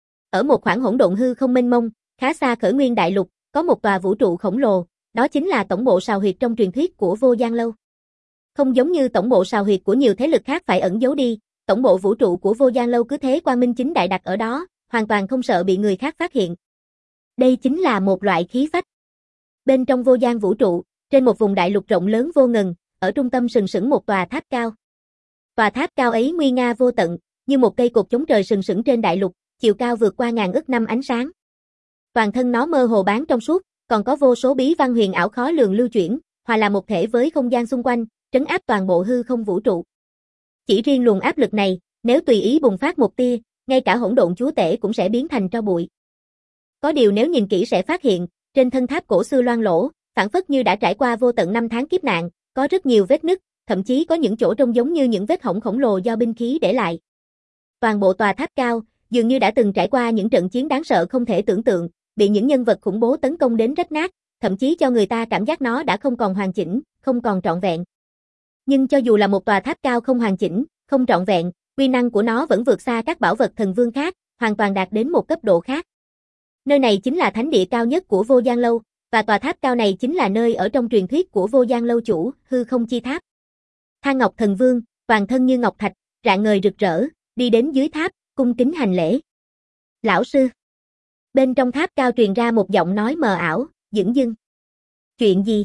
Ở một khoảng hỗn độn hư không mênh mông, khá xa Khởi Nguyên Đại Lục, có một tòa vũ trụ khổng lồ, đó chính là tổng bộ sào huyệt trong truyền thuyết của Vô Gian Lâu. Không giống như tổng bộ sào huyệt của nhiều thế lực khác phải ẩn giấu đi, tổng bộ vũ trụ của Vô Gian Lâu cứ thế quang minh chính đại đặt ở đó, hoàn toàn không sợ bị người khác phát hiện. Đây chính là một loại khí phách. Bên trong Vô Gian vũ trụ, trên một vùng đại lục rộng lớn vô ngần, ở trung tâm sừng sững một tòa tháp cao. Tòa tháp cao ấy nguy nga vô tận, như một cây cột chống trời sừng sững trên đại lục, chiều cao vượt qua ngàn ức năm ánh sáng. Toàn thân nó mơ hồ bán trong suốt, còn có vô số bí văn huyền ảo khó lường lưu chuyển, hòa là một thể với không gian xung quanh, trấn áp toàn bộ hư không vũ trụ. Chỉ riêng luồng áp lực này, nếu tùy ý bùng phát một tia, ngay cả hỗn độn chúa tể cũng sẽ biến thành tro bụi. Có điều nếu nhìn kỹ sẽ phát hiện, trên thân tháp cổ xưa loang lổ, phảng phất như đã trải qua vô tận năm tháng kiếp nạn, có rất nhiều vết nứt, thậm chí có những chỗ trông giống như những vết hổng khổng lồ do binh khí để lại. Toàn bộ tòa tháp cao, dường như đã từng trải qua những trận chiến đáng sợ không thể tưởng tượng, bị những nhân vật khủng bố tấn công đến rách nát, thậm chí cho người ta cảm giác nó đã không còn hoàn chỉnh, không còn trọn vẹn. Nhưng cho dù là một tòa tháp cao không hoàn chỉnh, không trọn vẹn, uy năng của nó vẫn vượt xa các bảo vật thần vương khác, hoàn toàn đạt đến một cấp độ khác. Nơi này chính là thánh địa cao nhất của Vô Gian Lâu, và tòa tháp cao này chính là nơi ở trong truyền thuyết của Vô Gian Lâu chủ, Hư Không Chi Tháp. Thang Ngọc Thần Vương, toàn thân như ngọc thạch, rạng ngời rực rỡ, đi đến dưới tháp, cung kính hành lễ. Lão sư. Bên trong tháp cao truyền ra một giọng nói mờ ảo, dửng dưng. Chuyện gì?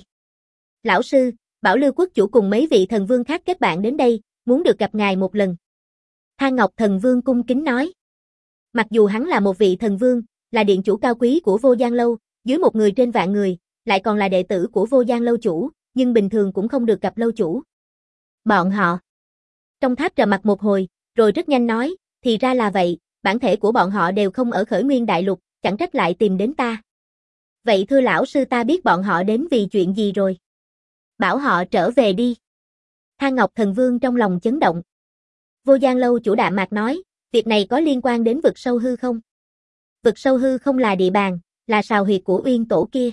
Lão sư, Bảo Lưu quốc chủ cùng mấy vị thần vương khác kết bạn đến đây, muốn được gặp ngài một lần. Thang Ngọc Thần Vương cung kính nói. Mặc dù hắn là một vị thần vương, là điện chủ cao quý của Vô Gian Lâu, dưới một người trên vạn người, lại còn là đệ tử của Vô Gian Lâu chủ, nhưng bình thường cũng không được gặp lâu chủ. Bọn họ. Trong tháp trầm mặc một hồi, rồi rất nhanh nói, thì ra là vậy, bản thể của bọn họ đều không ở Khởi Nguyên Đại Lục, chẳng trách lại tìm đến ta. Vậy thưa lão sư, ta biết bọn họ đến vì chuyện gì rồi. Bảo họ trở về đi. Thang Ngọc Thần Vương trong lòng chấn động. Vô Gian Lâu chủ đạm mạc nói, việc này có liên quan đến vực sâu hư không? Vực sâu hư không là địa bàn, là sào huyệt của Uyên Tổ kia.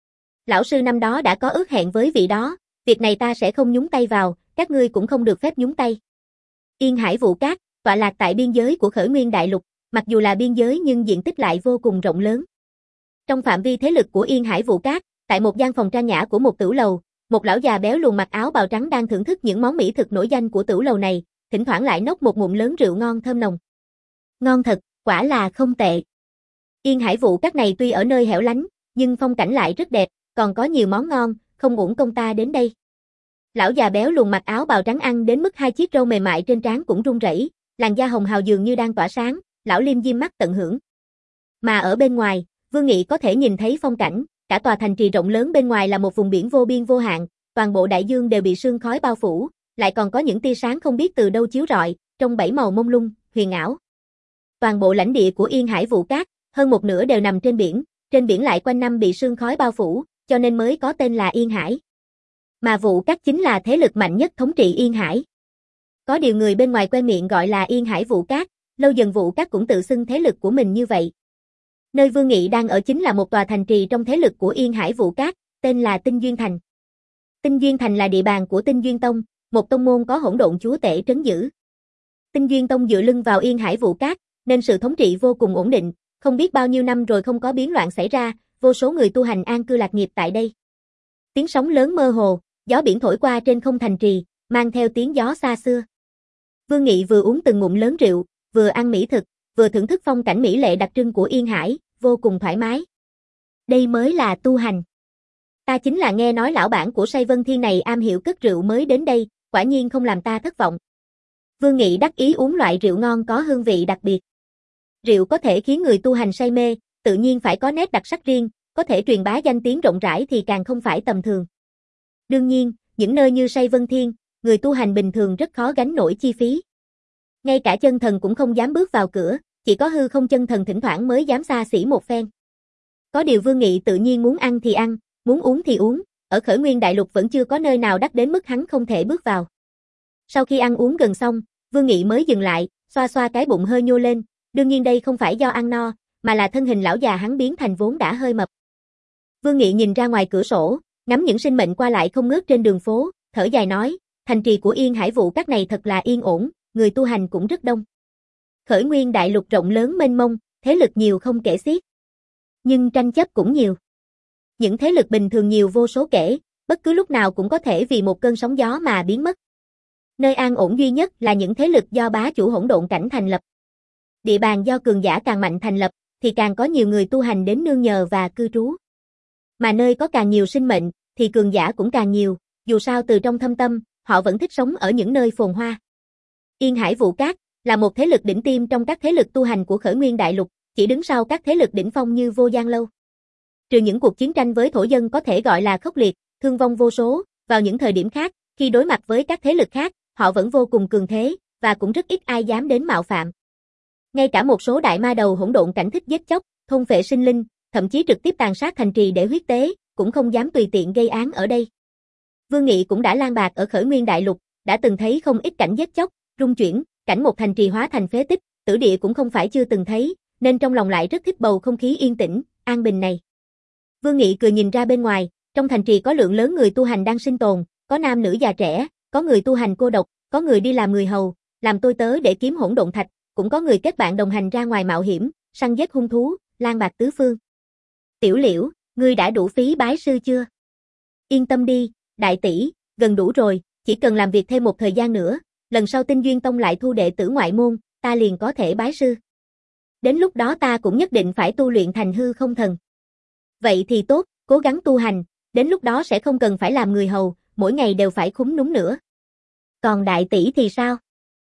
Lão sư năm đó đã có ước hẹn với vị đó, việc này ta sẽ không nhúng tay vào, các ngươi cũng không được phép nhúng tay. Yên Hải Vũ Cát, tọa lạc tại biên giới của Khởi Nguyên Đại Lục, mặc dù là biên giới nhưng diện tích lại vô cùng rộng lớn. Trong phạm vi thế lực của Yên Hải Vũ Cát, tại một gian phòng trang nhã của một tửu lầu, một lão già béo luồn mặc áo bào trắng đang thưởng thức những món mỹ thực nổi danh của tửu lầu này, thỉnh thoảng lại nốc một ngụm lớn rượu ngon thơm nồng. Ngon thật, quả là không tệ. Yên Hải Vũ Cát này tuy ở nơi hẻo lánh, nhưng phong cảnh lại rất đẹp, còn có nhiều món ngon, không uổng công ta đến đây. Lão già béo luồn mặc áo bào trắng ăn đến mức hai chiếc râu mềm mại trên trán cũng run rẩy, làn da hồng hào dường như đang tỏa sáng, lão liêm diêm mắt tận hưởng. Mà ở bên ngoài, Vương Nghị có thể nhìn thấy phong cảnh, cả tòa thành trì rộng lớn bên ngoài là một vùng biển vô biên vô hạn, toàn bộ đại dương đều bị sương khói bao phủ, lại còn có những tia sáng không biết từ đâu chiếu rọi, trong bảy màu mông lung, huyền ảo. Toàn bộ lãnh địa của Yên Hải Vũ Cát, hơn một nửa đều nằm trên biển, trên biển lại quanh năm bị sương khói bao phủ, cho nên mới có tên là Yên Hải. Mà Vũ Cát chính là thế lực mạnh nhất thống trị Yên Hải. Có điều người bên ngoài quen miệng gọi là Yên Hải Vũ Cát, lâu dần Vũ Cát cũng tự xưng thế lực của mình như vậy. Nơi Vương Nghị đang ở chính là một tòa thành trì trong thế lực của Yên Hải Vũ Cát, tên là Tinh Duyên Thành. Tinh Duyên Thành là địa bàn của Tinh Duyên Tông, một tông môn có hỗn độn chúa tể trấn giữ. Tinh Duyên Tông dựa lưng vào Yên Hải Vũ Cát, nên sự thống trị vô cùng ổn định, không biết bao nhiêu năm rồi không có biến loạn xảy ra, vô số người tu hành an cư lạc nghiệp tại đây. Tiếng sóng lớn mơ hồ, gió biển thổi qua trên không thành trì, mang theo tiếng gió xa xưa. Vương Nghị vừa uống từng ngụm lớn rượu, vừa ăn mỹ thực, vừa thưởng thức phong cảnh mỹ lệ đặc trưng của Yên Hải, vô cùng thoải mái. Đây mới là tu hành. Ta chính là nghe nói lão bản của Say Vân Thiên này am hiểu cất rượu mới đến đây, quả nhiên không làm ta thất vọng. Vương Nghị đắc ý uống loại rượu ngon có hương vị đặc biệt. Rượu có thể khiến người tu hành say mê, tự nhiên phải có nét đặc sắc riêng, có thể truyền bá danh tiếng rộng rãi thì càng không phải tầm thường. Đương nhiên, những nơi như Say Vân Thiên, người tu hành bình thường rất khó gánh nổi chi phí. Ngay cả chân thần cũng không dám bước vào cửa, chỉ có hư không chân thần thỉnh thoảng mới dám xa xỉ một phen. Có điều Vương Nghị tự nhiên muốn ăn thì ăn, muốn uống thì uống, ở Khởi Nguyên Đại Lục vẫn chưa có nơi nào đắt đến mức hắn không thể bước vào. Sau khi ăn uống gần xong, Vương Nghị mới dừng lại, xoa xoa cái bụng hơi nhô lên, đương nhiên đây không phải do ăn no, mà là thân hình lão già hắn biến thành vốn đã hơi mập. Vương Nghị nhìn ra ngoài cửa sổ, ngắm những sinh mệnh qua lại không ngớt trên đường phố, thở dài nói, thành trì của Yên Hải Vụ Các này thật là yên ổn, người tu hành cũng rất đông. Khởi Nguyên Đại Lục rộng lớn mênh mông, thế lực nhiều không kể xiết. Nhưng tranh chấp cũng nhiều. Những thế lực bình thường nhiều vô số kể, bất cứ lúc nào cũng có thể vì một cơn sóng gió mà biến mất. Nơi an ổn duy nhất là những thế lực do bá chủ hỗn độn cảnh thành lập. Địa bàn do cường giả càng mạnh thành lập, thì càng có nhiều người tu hành đến nương nhờ và cư trú. Mà nơi có càng nhiều sinh mệnh, thì cường giả cũng càng nhiều, dù sao từ trong thâm tâm, họ vẫn thích sống ở những nơi phồn hoa. Yên Hải Vụ Các là một thế lực đỉnh tiêm trong các thế lực tu hành của Khởi Nguyên Đại Lục, chỉ đứng sau các thế lực đỉnh phong như Vô Gian Lâu. Trừ những cuộc chiến tranh với thổ dân có thể gọi là khốc liệt, thương vong vô số, vào những thời điểm khác, khi đối mặt với các thế lực khác, họ vẫn vô cùng cường thế, và cũng rất ít ai dám đến mạo phạm. Ngay cả một số đại ma đầu hỗn độn cảnh thích giết chóc, thôn phệ sinh linh, thậm chí trực tiếp tàn sát thành trì để huyết tế, cũng không dám tùy tiện gây án ở đây. Vương Nghị cũng đã lang bạc ở Khởi Nguyên Đại Lục, đã từng thấy không ít cảnh giết chóc, rung chuyển, cảnh một thành trì hóa thành phế tích, tử địa cũng không phải chưa từng thấy, nên trong lòng lại rất thích bầu không khí yên tĩnh, an bình này. Vương Nghị cười nhìn ra bên ngoài, trong thành trì có lượng lớn người tu hành đang sinh tồn, có nam nữ già trẻ, có người tu hành cô độc, có người đi làm người hầu, làm tôi tớ để kiếm hỗn độn thạch, cũng có người kết bạn đồng hành ra ngoài mạo hiểm, săn giết hung thú, lang bạc tứ phương. Tiểu Liễu, ngươi đã đủ phí bái sư chưa? Yên tâm đi, đại tỷ, gần đủ rồi, chỉ cần làm việc thêm một thời gian nữa, lần sau Tinh Duyên Tông lại thu đệ tử ngoại môn, ta liền có thể bái sư. Đến lúc đó ta cũng nhất định phải tu luyện thành hư không thần. Vậy thì tốt, cố gắng tu hành, đến lúc đó sẽ không cần phải làm người hầu, mỗi ngày đều phải khúm núm nữa. Còn đại tỷ thì sao?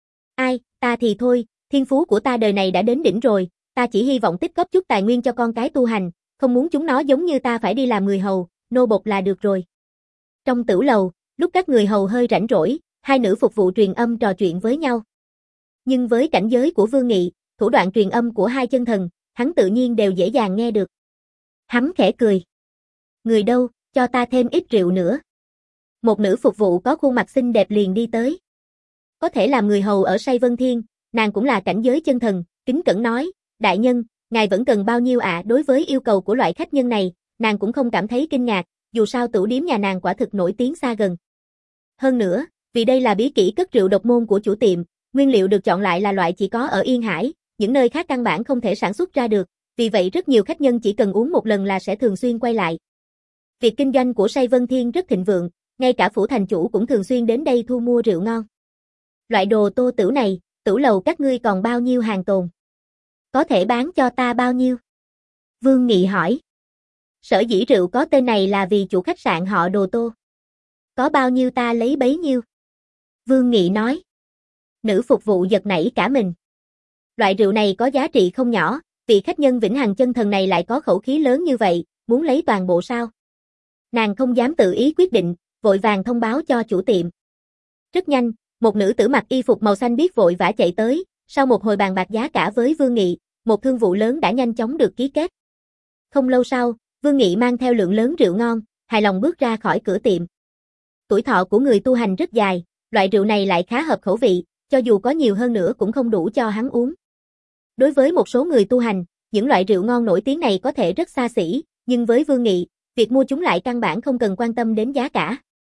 Ai, ta thì thôi, thiên phú của ta đời này đã đến đỉnh rồi, ta chỉ hy vọng tích góp chút tài nguyên cho con cái tu hành, không muốn chúng nó giống như ta phải đi làm người hầu, nô bộc là được rồi. Trong tửu lầu, lúc các người hầu hơi rảnh rỗi, hai nữ phục vụ truyền âm trò chuyện với nhau. Nhưng với cảnh giới của Vương Nghị, thủ đoạn truyền âm của hai chân thần, hắn tự nhiên đều dễ dàng nghe được. Hắn khẽ cười. Người đâu, cho ta thêm ít rượu nữa. Một nữ phục vụ có khuôn mặt xinh đẹp liền đi tới. Có thể làm người hầu ở Say Vân Thiên, nàng cũng là cảnh giới chân thần, kính cẩn nói, đại nhân, ngài vẫn cần bao nhiêu ạ? À? Đối với yêu cầu của loại khách nhân này, nàng cũng không cảm thấy kinh ngạc, dù sao tửu điếm nhà nàng quả thực nổi tiếng xa gần. Hơn nữa, vì đây là bí kỹ cất rượu độc môn của chủ tiệm, nguyên liệu được chọn lại là loại chỉ có ở Yên Hải, những nơi khác căn bản không thể sản xuất ra được, vì vậy rất nhiều khách nhân chỉ cần uống một lần là sẽ thường xuyên quay lại. Việc kinh doanh của Say Vân Thiên rất thịnh vượng, ngay cả phủ thành chủ cũng thường xuyên đến đây thu mua rượu ngon. Loại đồ tô tửu này, tửu lầu các ngươi còn bao nhiêu hàng tồn? Có thể bán cho ta bao nhiêu? Vương Nghị hỏi. Sở dĩ rượu có tên này là vì chủ khách sạn họ Đồ Tô. Có bao nhiêu ta lấy bấy nhiêu. Vương Nghị nói. Nữ phục vụ giật nảy cả mình. Loại rượu này có giá trị không nhỏ, vị khách nhân vĩnh hằng chân thần này lại có khẩu khí lớn như vậy, muốn lấy toàn bộ sao? Nàng không dám tự ý quyết định, vội vàng thông báo cho chủ tiệm. Rất nhanh, một nữ tử mặc y phục màu xanh biếc vội vã chạy tới, sau một hồi bàn bạc giá cả với Vương Nghị, một thương vụ lớn đã nhanh chóng được ký kết. Không lâu sau, Vương Nghị mang theo lượng lớn rượu ngon, hài lòng bước ra khỏi cửa tiệm. Tuổi thọ của người tu hành rất dài, loại rượu này lại khá hợp khẩu vị, cho dù có nhiều hơn nữa cũng không đủ cho hắn uống. Đối với một số người tu hành, những loại rượu ngon nổi tiếng này có thể rất xa xỉ, nhưng với Vương Nghị, việc mua chúng lại căn bản không cần quan tâm đến giá cả.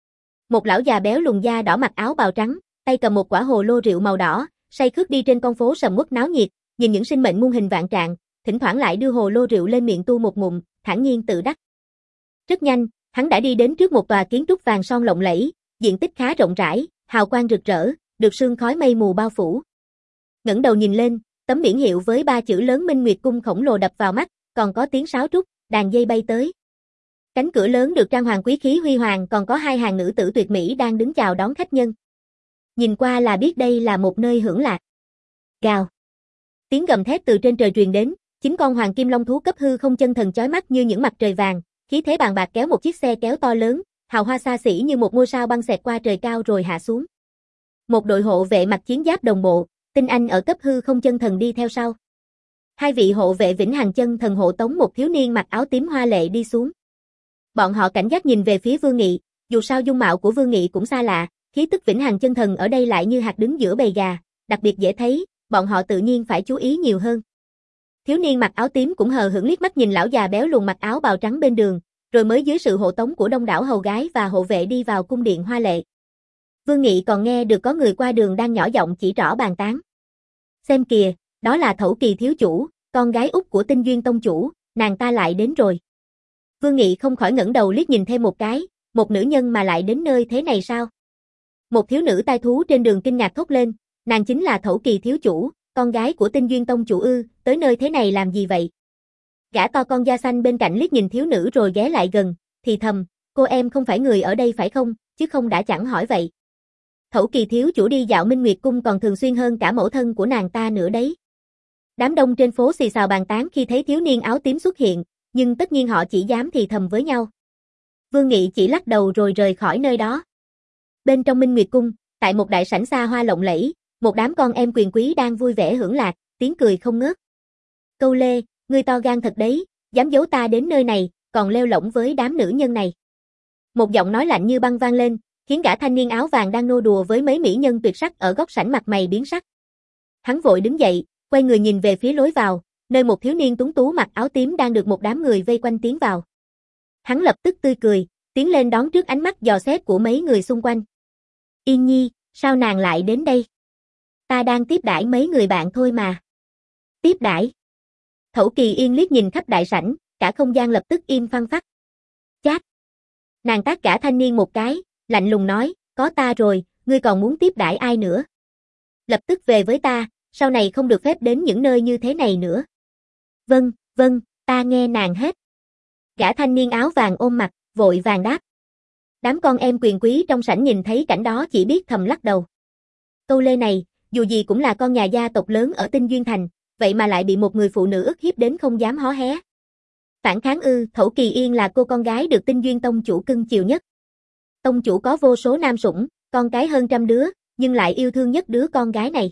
Một lão già béo lùn da đỏ mặc áo bào trắng, tay cầm một quả hồ lô rượu màu đỏ, say khướt đi trên con phố sầm uất náo nhiệt, nhìn những sinh mệnh muôn hình vạn trạng, thỉnh thoảng lại đưa hồ lô rượu lên miệng tu một ngụm, thản nhiên tự đắc. Rất nhanh, hắn đã đi đến trước một tòa kiến trúc vàng son lộng lẫy, diện tích khá rộng rãi, hào quang rực rỡ, được sương khói mây mù bao phủ. Ngẩng đầu nhìn lên, tấm biển hiệu với ba chữ lớn Minh Nguyệt Cung khổng lồ đập vào mắt, còn có tiếng sáo trúc, đàn dây bay tới. Cánh cửa lớn được trang hoàng quý khí huy hoàng, còn có hai hàng nữ tử tuyệt mỹ đang đứng chào đón khách nhân. Nhìn qua là biết đây là một nơi hưởng lạc. Gào. Tiếng gầm thét từ trên trời truyền đến, chính con hoàng kim long thú cấp hư không chân thần chói mắt như những mặt trời vàng, khí thế bàn bạc kéo một chiếc xe kéo to lớn, hào hoa xa xỉ như một ngôi sao băng xẹt qua trời cao rồi hạ xuống. Một đội hộ vệ mặc chiến giáp đồng bộ, tinh anh ở cấp hư không chân thần đi theo sau. Hai vị hộ vệ vĩnh hằng chân thần hộ tống một thiếu niên mặc áo tím hoa lệ đi xuống. Bọn họ cảnh giác nhìn về phía Vương Nghị, dù sao dung mạo của Vương Nghị cũng xa lạ, khí tức vĩnh hằng chân thần ở đây lại như hạt đứng giữa bầy gà, đặc biệt dễ thấy, bọn họ tự nhiên phải chú ý nhiều hơn. Thiếu niên mặc áo tím cũng hờ hững liếc mắt nhìn lão già béo lùn mặc áo bào trắng bên đường, rồi mới dưới sự hộ tống của đông đảo hầu gái và hộ vệ đi vào cung điện hoa lệ. Vương Nghị còn nghe được có người qua đường đang nhỏ giọng chỉ trỏ bàn tán. Xem kìa, đó là Thổ Kỳ thiếu chủ, con gái út của Tinh Duyên tông chủ, nàng ta lại đến rồi. Vương Nghị không khỏi ngẩng đầu liếc nhìn thêm một cái, một nữ nhân mà lại đến nơi thế này sao? Một thiếu nữ tai thú trên đường kinh ngạc thốt lên, nàng chính là Thổ Kỳ thiếu chủ, con gái của Tinh Duyên tông chủ ư, tới nơi thế này làm gì vậy? Gã to con da xanh bên cạnh liếc nhìn thiếu nữ rồi ghé lại gần, thì thầm, cô em không phải người ở đây phải không, chứ không đã chẳng hỏi vậy. Thổ Kỳ thiếu chủ đi dạo Minh Nguyệt cung còn thường xuyên hơn cả mẫu thân của nàng ta nữa đấy. Đám đông trên phố xì xào bàn tán khi thấy thiếu niên áo tím xuất hiện, nhưng tất nhiên họ chỉ dám thì thầm với nhau. Vương Nghị chỉ lắc đầu rồi rời khỏi nơi đó. Bên trong Minh Nguyệt cung, tại một đại sảnh xa hoa lộng lẫy, một đám con em quyền quý đang vui vẻ hưởng lạc, tiếng cười không ngớt. Câu Lê, ngươi to gan thật đấy, dám giấu ta đến nơi này, còn leo lỏng với đám nữ nhân này. Một giọng nói lạnh như băng vang lên, khiến gã thanh niên áo vàng đang nô đùa với mấy mỹ nhân tuyệt sắc ở góc sảnh mặt mày biến sắc. Hắn vội đứng dậy, quay người nhìn về phía lối vào, nơi một thiếu niên tuấn tú mặc áo tím đang được một đám người vây quanh tiến vào. Hắn lập tức tươi cười, tiến lên đón trước ánh mắt dò xét của mấy người xung quanh. Yên Nhi, sao nàng lại đến đây? Ta đang tiếp đãi mấy người bạn thôi mà. Tiếp đãi? Thổ Kỳ Yên liếc nhìn khắp đại sảnh, cả không gian lập tức im phăng phắc. Chát! Nàng tát cả thanh niên một cái, lạnh lùng nói, có ta rồi, ngươi còn muốn tiếp đãi ai nữa? Lập tức về với ta, sau này không được phép đến những nơi như thế này nữa. Vâng, vâng, ta nghe nàng hết. Gã thanh niên áo vàng ôm mặt, vội vàng đáp. Đám con em quyền quý trong sảnh nhìn thấy cảnh đó chỉ biết thầm lắc đầu. Câu Lê này, dù gì cũng là con nhà gia tộc lớn ở Tinh Duyên Thành, vậy mà lại bị một người phụ nữ ức hiếp đến không dám hó hé. Phản kháng ư? Thổ Kỳ Yên là cô con gái được Tinh Duyên tông chủ cưng chiều nhất. Tông chủ có vô số nam sủng, con cái hơn trăm đứa, nhưng lại yêu thương nhất đứa con gái này.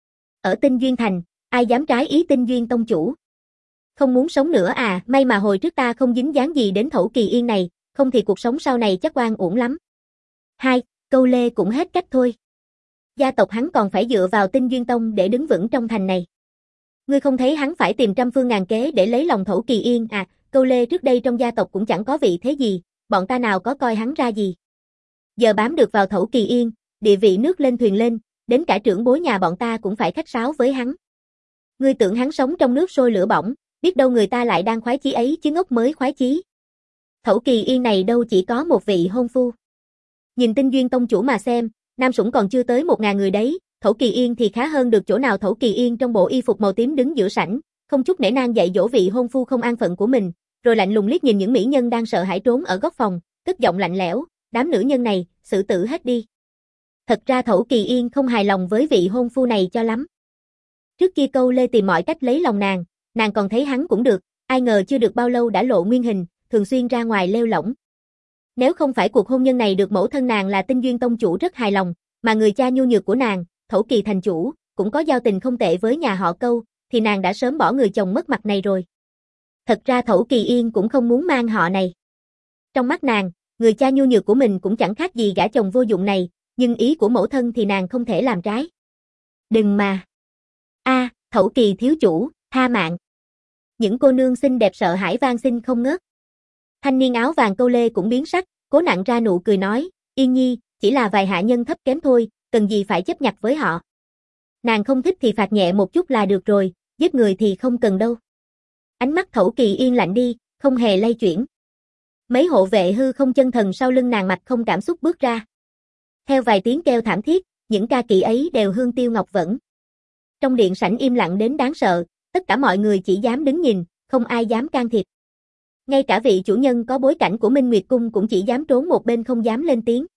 Ở Tinh Duyên Thành, ai dám trái ý Tinh Duyên tông chủ? Không muốn sống nữa à? May mà hồi trước ta không dính dáng gì đến Thổ Kỳ Yên này, không thì cuộc sống sau này chắc oan uổng lắm. Hai, Câu Lê cũng hết cách thôi. Gia tộc hắn còn phải dựa vào Tinh Duyên tông để đứng vững trong thành này. Ngươi không thấy hắn phải tìm trăm phương ngàn kế để lấy lòng Thổ Kỳ Yên à? Câu Lê trước đây trong gia tộc cũng chẳng có vị thế gì, bọn ta nào có coi hắn ra gì. Giờ bám được vào Thổ Kỳ Yên, địa vị nước lên thuyền lên, đến cả trưởng bối nhà bọn ta cũng phải khách sáo với hắn. Ngươi tưởng hắn sống trong nước sôi lửa bỏng, biết đâu người ta lại đang khoái chí ấy chứ ngốc mới khoái chí. Thổ Kỳ Yên này đâu chỉ có một vị hôn phu. Nhìn Tinh Duyên tông chủ mà xem, nam sủng còn chưa tới một ngàn người đấy, Thổ Kỳ Yên thì khá hơn được chỗ nào. Thổ Kỳ Yên trong bộ y phục màu tím đứng giữa sảnh, không chút nể nang dạy dỗ vị hôn phu không an phận của mình, rồi lạnh lùng liếc nhìn những mỹ nhân đang sợ hãi trốn ở góc phòng, cất giọng lạnh lẽo, đám nữ nhân này, xử tử hết đi. Thật ra Thổ Kỳ Yên không hài lòng với vị hôn phu này cho lắm. Trước kia Câu Lê tìm mọi cách lấy lòng nàng, nàng còn thấy hắn cũng được, ai ngờ chưa được bao lâu đã lộ nguyên hình, thường xuyên ra ngoài lêu lỏng. Nếu không phải cuộc hôn nhân này được mẫu thân nàng là Tinh Duyên tông chủ rất hài lòng, mà người cha nhu nhược của nàng, Thổ Kỳ thành chủ, cũng có giao tình không tệ với nhà họ Câu, thì nàng đã sớm bỏ người chồng mất mặt này rồi. Thật ra Thổ Kỳ Yên cũng không muốn mang họ này. Trong mắt nàng, người cha nhu nhược của mình cũng chẳng khác gì gã chồng vô dụng này, nhưng ý của mẫu thân thì nàng không thể làm trái. Đừng mà. A, à, Thổ Kỳ thiếu chủ, tha mạng. Những cô nương xinh đẹp sợ hãi van xin không ngớt. Thanh niên áo vàng Câu Lê cũng biến sắc, cố nặn ra nụ cười nói, Yên Nhi, chỉ là vài hạ nhân thấp kém thôi, cần gì phải chấp nhặt với họ. Nàng không thích thì phạt nhẹ một chút là được rồi, giết người thì không cần đâu. Ánh mắt Thổ Kỳ Yên lạnh đi, không hề lay chuyển. Mấy hộ vệ hư không chân thần sau lưng nàng mặt không cảm xúc bước ra. Theo vài tiếng kêu thảm thiết, những ca kỵ ấy đều hương tiêu ngọc vẫn. Trong điện sảnh im lặng đến đáng sợ, tất cả mọi người chỉ dám đứng nhìn, không ai dám can thiệp. Ngay cả vị chủ nhân có bối cảnh của Minh Nguyệt Cung cũng chỉ dám trốn một bên không dám lên tiếng.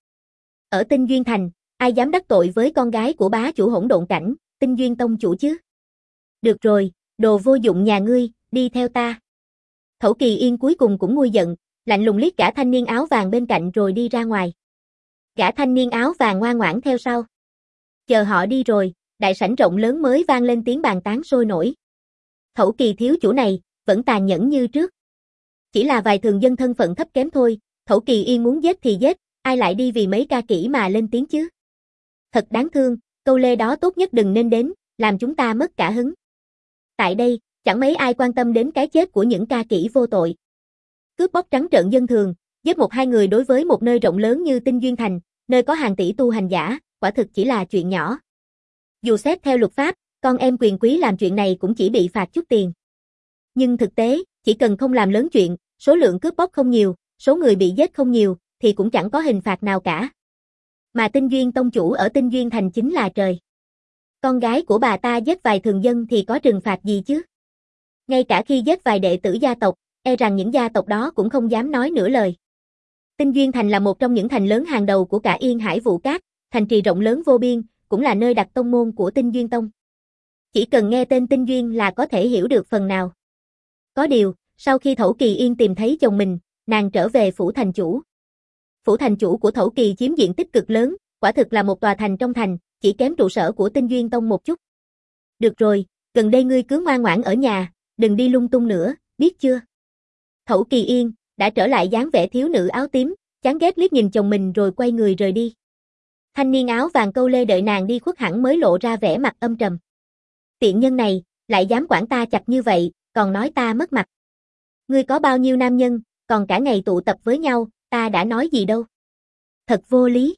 Ở Tinh Duyên Thành, ai dám đắc tội với con gái của bá chủ hỗn độn cảnh, Tinh Duyên tông chủ chứ? Được rồi, đồ vô dụng nhà ngươi, đi theo ta. Thổ Kỳ Yên cuối cùng cũng nguôi giận, lạnh lùng liếc gã thanh niên áo vàng bên cạnh rồi đi ra ngoài. Gã thanh niên áo vàng ngoan ngoãn theo sau. Chờ họ đi rồi, đại sảnh rộng lớn mới vang lên tiếng bàn tán sôi nổi. Thổ Kỳ thiếu chủ này, vẫn tàn nhẫn như trước. Chỉ là vài thường dân thân phận thấp kém thôi, Thổ Kỳ Yên muốn giết thì giết, ai lại đi vì mấy ca kỹ mà lên tiếng chứ? Thật đáng thương, câu lê đó tốt nhất đừng nên đến, làm chúng ta mất cả hứng. Tại đây, chẳng mấy ai quan tâm đến cái chết của những ca kỹ vô tội. Cướp bóc trắng trợn dân thường, giết một hai người đối với một nơi rộng lớn như Tinh Duyên Thành, nơi có hàng tỷ tu hành giả, quả thực chỉ là chuyện nhỏ. Dù xét theo luật pháp, con em quyền quý làm chuyện này cũng chỉ bị phạt chút tiền. Nhưng thực tế, chỉ cần không làm lớn chuyện, số lượng cướp bóc không nhiều, số người bị giết không nhiều, thì cũng chẳng có hình phạt nào cả. Mà Tinh Duyên tông chủ ở Tinh Duyên Thành chính là trời. Con gái của bà ta giết vài thường dân thì có trừng phạt gì chứ? Ngay cả khi giết vài đệ tử gia tộc, e rằng những gia tộc đó cũng không dám nói nửa lời. Tinh Duyên Thành là một trong những thành lớn hàng đầu của cả Yên Hải Vũ Cát, thành trì rộng lớn vô biên, cũng là nơi đặt tông môn của Tinh Duyên Tông. Chỉ cần nghe tên Tinh Duyên là có thể hiểu được phần nào. Có điều, sau khi Thổ Kỳ Yên tìm thấy chồng mình, nàng trở về phủ thành chủ. Phủ thành chủ của Thổ Kỳ chiếm diện tích cực lớn, quả thực là một tòa thành trong thành, chỉ kém trụ sở của Tinh Duyên Tông một chút. Được rồi, gần đây ngươi cứ ngoan ngoãn ở nhà, đừng đi lung tung nữa, biết chưa? Thổ Kỳ Yên đã trở lại dáng vẻ thiếu nữ áo tím, chán ghét liếc nhìn chồng mình rồi quay người rời đi. Thanh niên áo vàng câu lê đợi nàng đi khuất hẳn mới lộ ra vẻ mặt âm trầm. Tiện nhân này, lại dám quản ta chặt như vậy, còn nói ta mất mặt. Ngươi có bao nhiêu nam nhân, còn cả ngày tụ tập với nhau, ta đã nói gì đâu. Thật vô lý.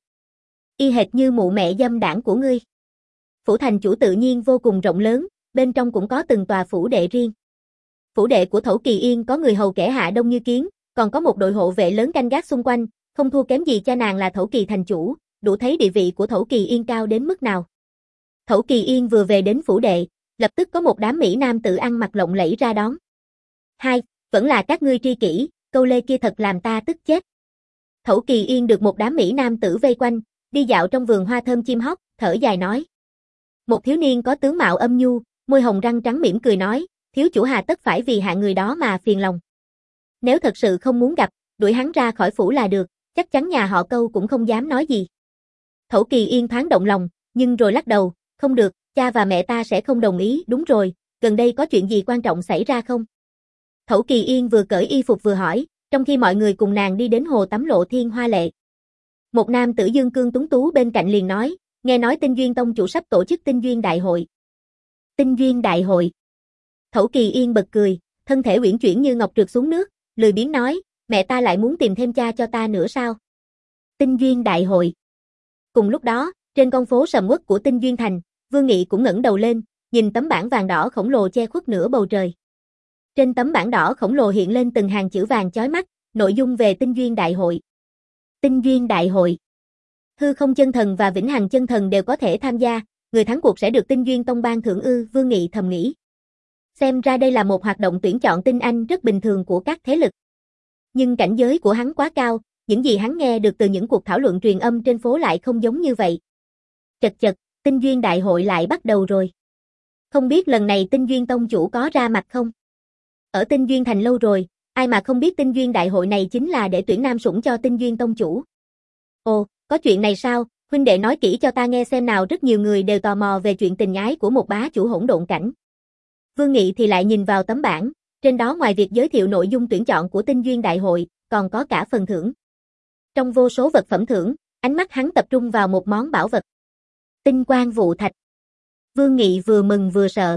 Y hệt như mụ mẹ dâm đảng của ngươi. Phủ thành chủ tự nhiên vô cùng rộng lớn, bên trong cũng có từng tòa phủ đệ riêng. Phủ đệ của Thổ Kỳ Yên có người hầu kẻ hạ đông như kiến, còn có một đội hộ vệ lớn canh gác xung quanh, không thua kém gì cha nàng là Thổ Kỳ thành chủ, đủ thấy địa vị của Thổ Kỳ Yên cao đến mức nào. Thổ Kỳ Yên vừa về đến phủ đệ, lập tức có một đám mỹ nam tự ăn mặc lộng lẫy ra đón. Hai, vẫn là các ngươi tri kỷ, câu lê kia thật làm ta tức chết. Thổ Kỳ Yên được một đám mỹ nam tử vây quanh, đi dạo trong vườn hoa thơm chim hót, thở dài nói. Một thiếu niên có tướng mạo âm nhu, môi hồng răng trắng mỉm cười nói, thiếu chủ hà tất phải vì hạ người đó mà phiền lòng. Nếu thật sự không muốn gặp, đuổi hắn ra khỏi phủ là được, chắc chắn nhà họ Câu cũng không dám nói gì. Thổ Kỳ Yên thoáng động lòng, nhưng rồi lắc đầu, không được, cha và mẹ ta sẽ không đồng ý, đúng rồi, gần đây có chuyện gì quan trọng xảy ra không? Thổ Kỳ Yên vừa cởi y phục vừa hỏi, trong khi mọi người cùng nàng đi đến hồ tắm lộ thiên hoa lệ. Một nam tử dương cương tuấn tú bên cạnh liền nói, nghe nói Tinh Duyên Tông chủ sắp tổ chức Tinh Duyên Đại hội. Tinh Duyên Đại hội. Thổ Kỳ Yên bật cười, thân thể uyển chuyển như ngọc trượt xuống nước, lười biếng nói, mẹ ta lại muốn tìm thêm cha cho ta nữa sao? Tinh Duyên Đại hội. Cùng lúc đó, trên con phố sầm uất của Tinh Duyên Thành, Vương Nghị cũng ngẩng đầu lên, nhìn tấm bảng vàng đỏ khổng lồ che khuất nửa bầu trời. Trên tấm bảng đỏ khổng lồ hiện lên từng hàng chữ vàng chói mắt, nội dung về Tinh Duyên Đại hội. Tinh Duyên Đại hội. Hư Không Chân Thần và Vĩnh Hằng Chân Thần đều có thể tham gia, người thắng cuộc sẽ được Tinh Duyên Tông ban thưởng ư, Vương Nghị thầm nghĩ. Xem ra đây là một hoạt động tuyển chọn tinh anh rất bình thường của các thế lực. Nhưng cảnh giới của hắn quá cao, những gì hắn nghe được từ những cuộc thảo luận truyền âm trên phố lại không giống như vậy. Chật chật, Tinh Duyên Đại hội lại bắt đầu rồi. Không biết lần này Tinh Duyên Tông chủ có ra mặt không? Ở Tinh Duyên Thành lâu rồi, ai mà không biết Tinh Duyên Đại hội này chính là để tuyển nam sủng cho Tinh Duyên Tông chủ. Ồ, có chuyện này sao? Huynh đệ nói kỹ cho ta nghe xem nào, rất nhiều người đều tò mò về chuyện tình ái của một bá chủ hỗn độn cảnh. Vương Nghị thì lại nhìn vào tấm bảng, trên đó ngoài việc giới thiệu nội dung tuyển chọn của Tinh Duyên Đại hội, còn có cả phần thưởng. Trong vô số vật phẩm thưởng, ánh mắt hắn tập trung vào một món bảo vật. Tinh Quang Vụ Thạch. Vương Nghị vừa mừng vừa sợ.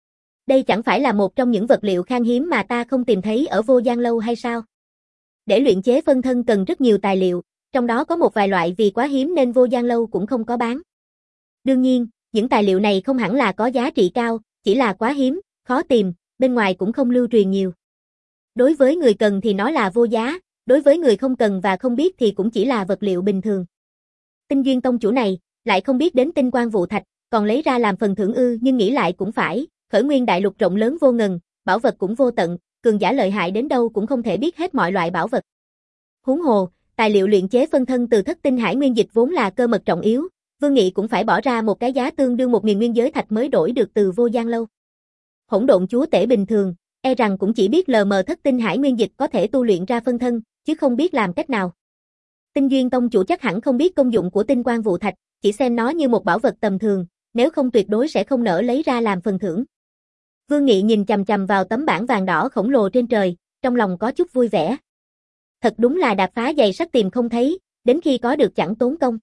Đây chẳng phải là một trong những vật liệu khan hiếm mà ta không tìm thấy ở Vô Gian Lâu hay sao? Để luyện chế phân thân cần rất nhiều tài liệu, trong đó có một vài loại vì quá hiếm nên Vô Gian Lâu cũng không có bán. Đương nhiên, những tài liệu này không hẳn là có giá trị cao, chỉ là quá hiếm, khó tìm, bên ngoài cũng không lưu truyền nhiều. Đối với người cần thì nó là vô giá, đối với người không cần và không biết thì cũng chỉ là vật liệu bình thường. Tinh Duyên Tông chủ này, lại không biết đến Tinh Quang Vụ Thạch, còn lấy ra làm phần thưởng ư, nhưng nghĩ lại cũng phải, Khởi Nguyên đại lục rộng lớn vô ngần, bảo vật cũng vô tận, cường giả lợi hại đến đâu cũng không thể biết hết mọi loại bảo vật. Huống hồ, tài liệu luyện chế phân thân từ Thất Tinh Hải Nguyên Dịch vốn là cơ mật trọng yếu, Vương Nghị cũng phải bỏ ra một cái giá tương đương một nghìn nguyên giới thạch mới đổi được từ Vô Gian Lâu. Hỗn độn chúa tể bình thường, e rằng cũng chỉ biết lờ mờ Thất Tinh Hải Nguyên Dịch có thể tu luyện ra phân thân, chứ không biết làm cách nào. Tinh Duyên Tông chủ chắc hẳn không biết công dụng của Tinh Quang Vụ Thạch, chỉ xem nó như một bảo vật tầm thường, nếu không tuyệt đối sẽ không nỡ lấy ra làm phần thưởng. Vương Nghị nhìn chằm chằm vào tấm bảng vàng đỏ khổng lồ trên trời, trong lòng có chút vui vẻ. Thật đúng là đạp phá giày sắt tìm không thấy, đến khi có được chẳng tốn công.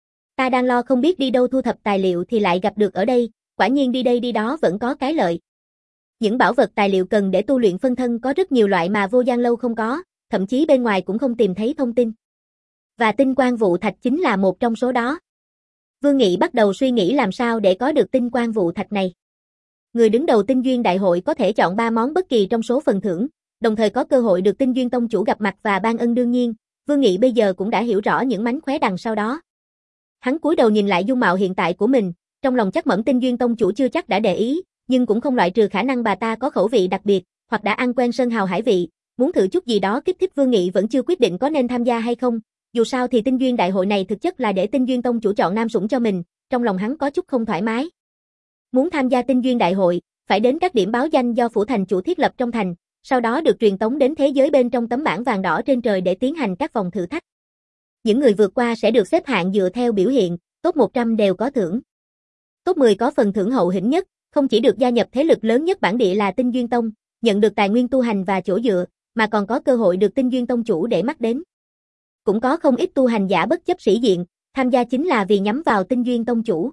Ta đang lo không biết đi đâu thu thập tài liệu thì lại gặp được ở đây, quả nhiên đi đây đi đó vẫn có cái lợi. Những bảo vật tài liệu cần để tu luyện phân thân có rất nhiều loại mà Vô Gian Lâu không có, thậm chí bên ngoài cũng không tìm thấy thông tin. Và tinh quang vụ thạch chính là một trong số đó. Vương Nghị bắt đầu suy nghĩ làm sao để có được tinh quang vụ thạch này. Người đứng đầu tinh duyên đại hội có thể chọn ba món bất kỳ trong số phần thưởng, đồng thời có cơ hội được tinh duyên tông chủ gặp mặt và ban ân đương nhiên, Vương Nghị bây giờ cũng đã hiểu rõ những mánh khóe đằng sau đó. Hắn cúi đầu nhìn lại dung mạo hiện tại của mình, trong lòng chắc mẩm tinh duyên tông chủ chưa chắc đã để ý, nhưng cũng không loại trừ khả năng bà ta có khẩu vị đặc biệt, hoặc đã ăn quen sơn hào hải vị, muốn thử chút gì đó kích thích. Vương Nghị vẫn chưa quyết định có nên tham gia hay không, dù sao thì tinh duyên đại hội này thực chất là để tinh duyên tông chủ chọn nam sủng cho mình, trong lòng hắn có chút không thoải mái. Muốn tham gia tinh duyên đại hội, phải đến các điểm báo danh do phủ thành chủ thiết lập trong thành, sau đó được truyền tống đến thế giới bên trong tấm bảng vàng đỏ trên trời để tiến hành các vòng thử thách. Những người vượt qua sẽ được xếp hạng dựa theo biểu hiện, top một trăm đều có thưởng. Top mười có phần thưởng hậu hĩnh nhất, không chỉ được gia nhập thế lực lớn nhất bản địa là Tinh Duyên Tông, nhận được tài nguyên tu hành và chỗ dựa, mà còn có cơ hội được Tinh Duyên Tông chủ để mắt đến. Cũng có không ít tu hành giả bất chấp sĩ diện, tham gia chính là vì nhắm vào Tinh Duyên Tông chủ.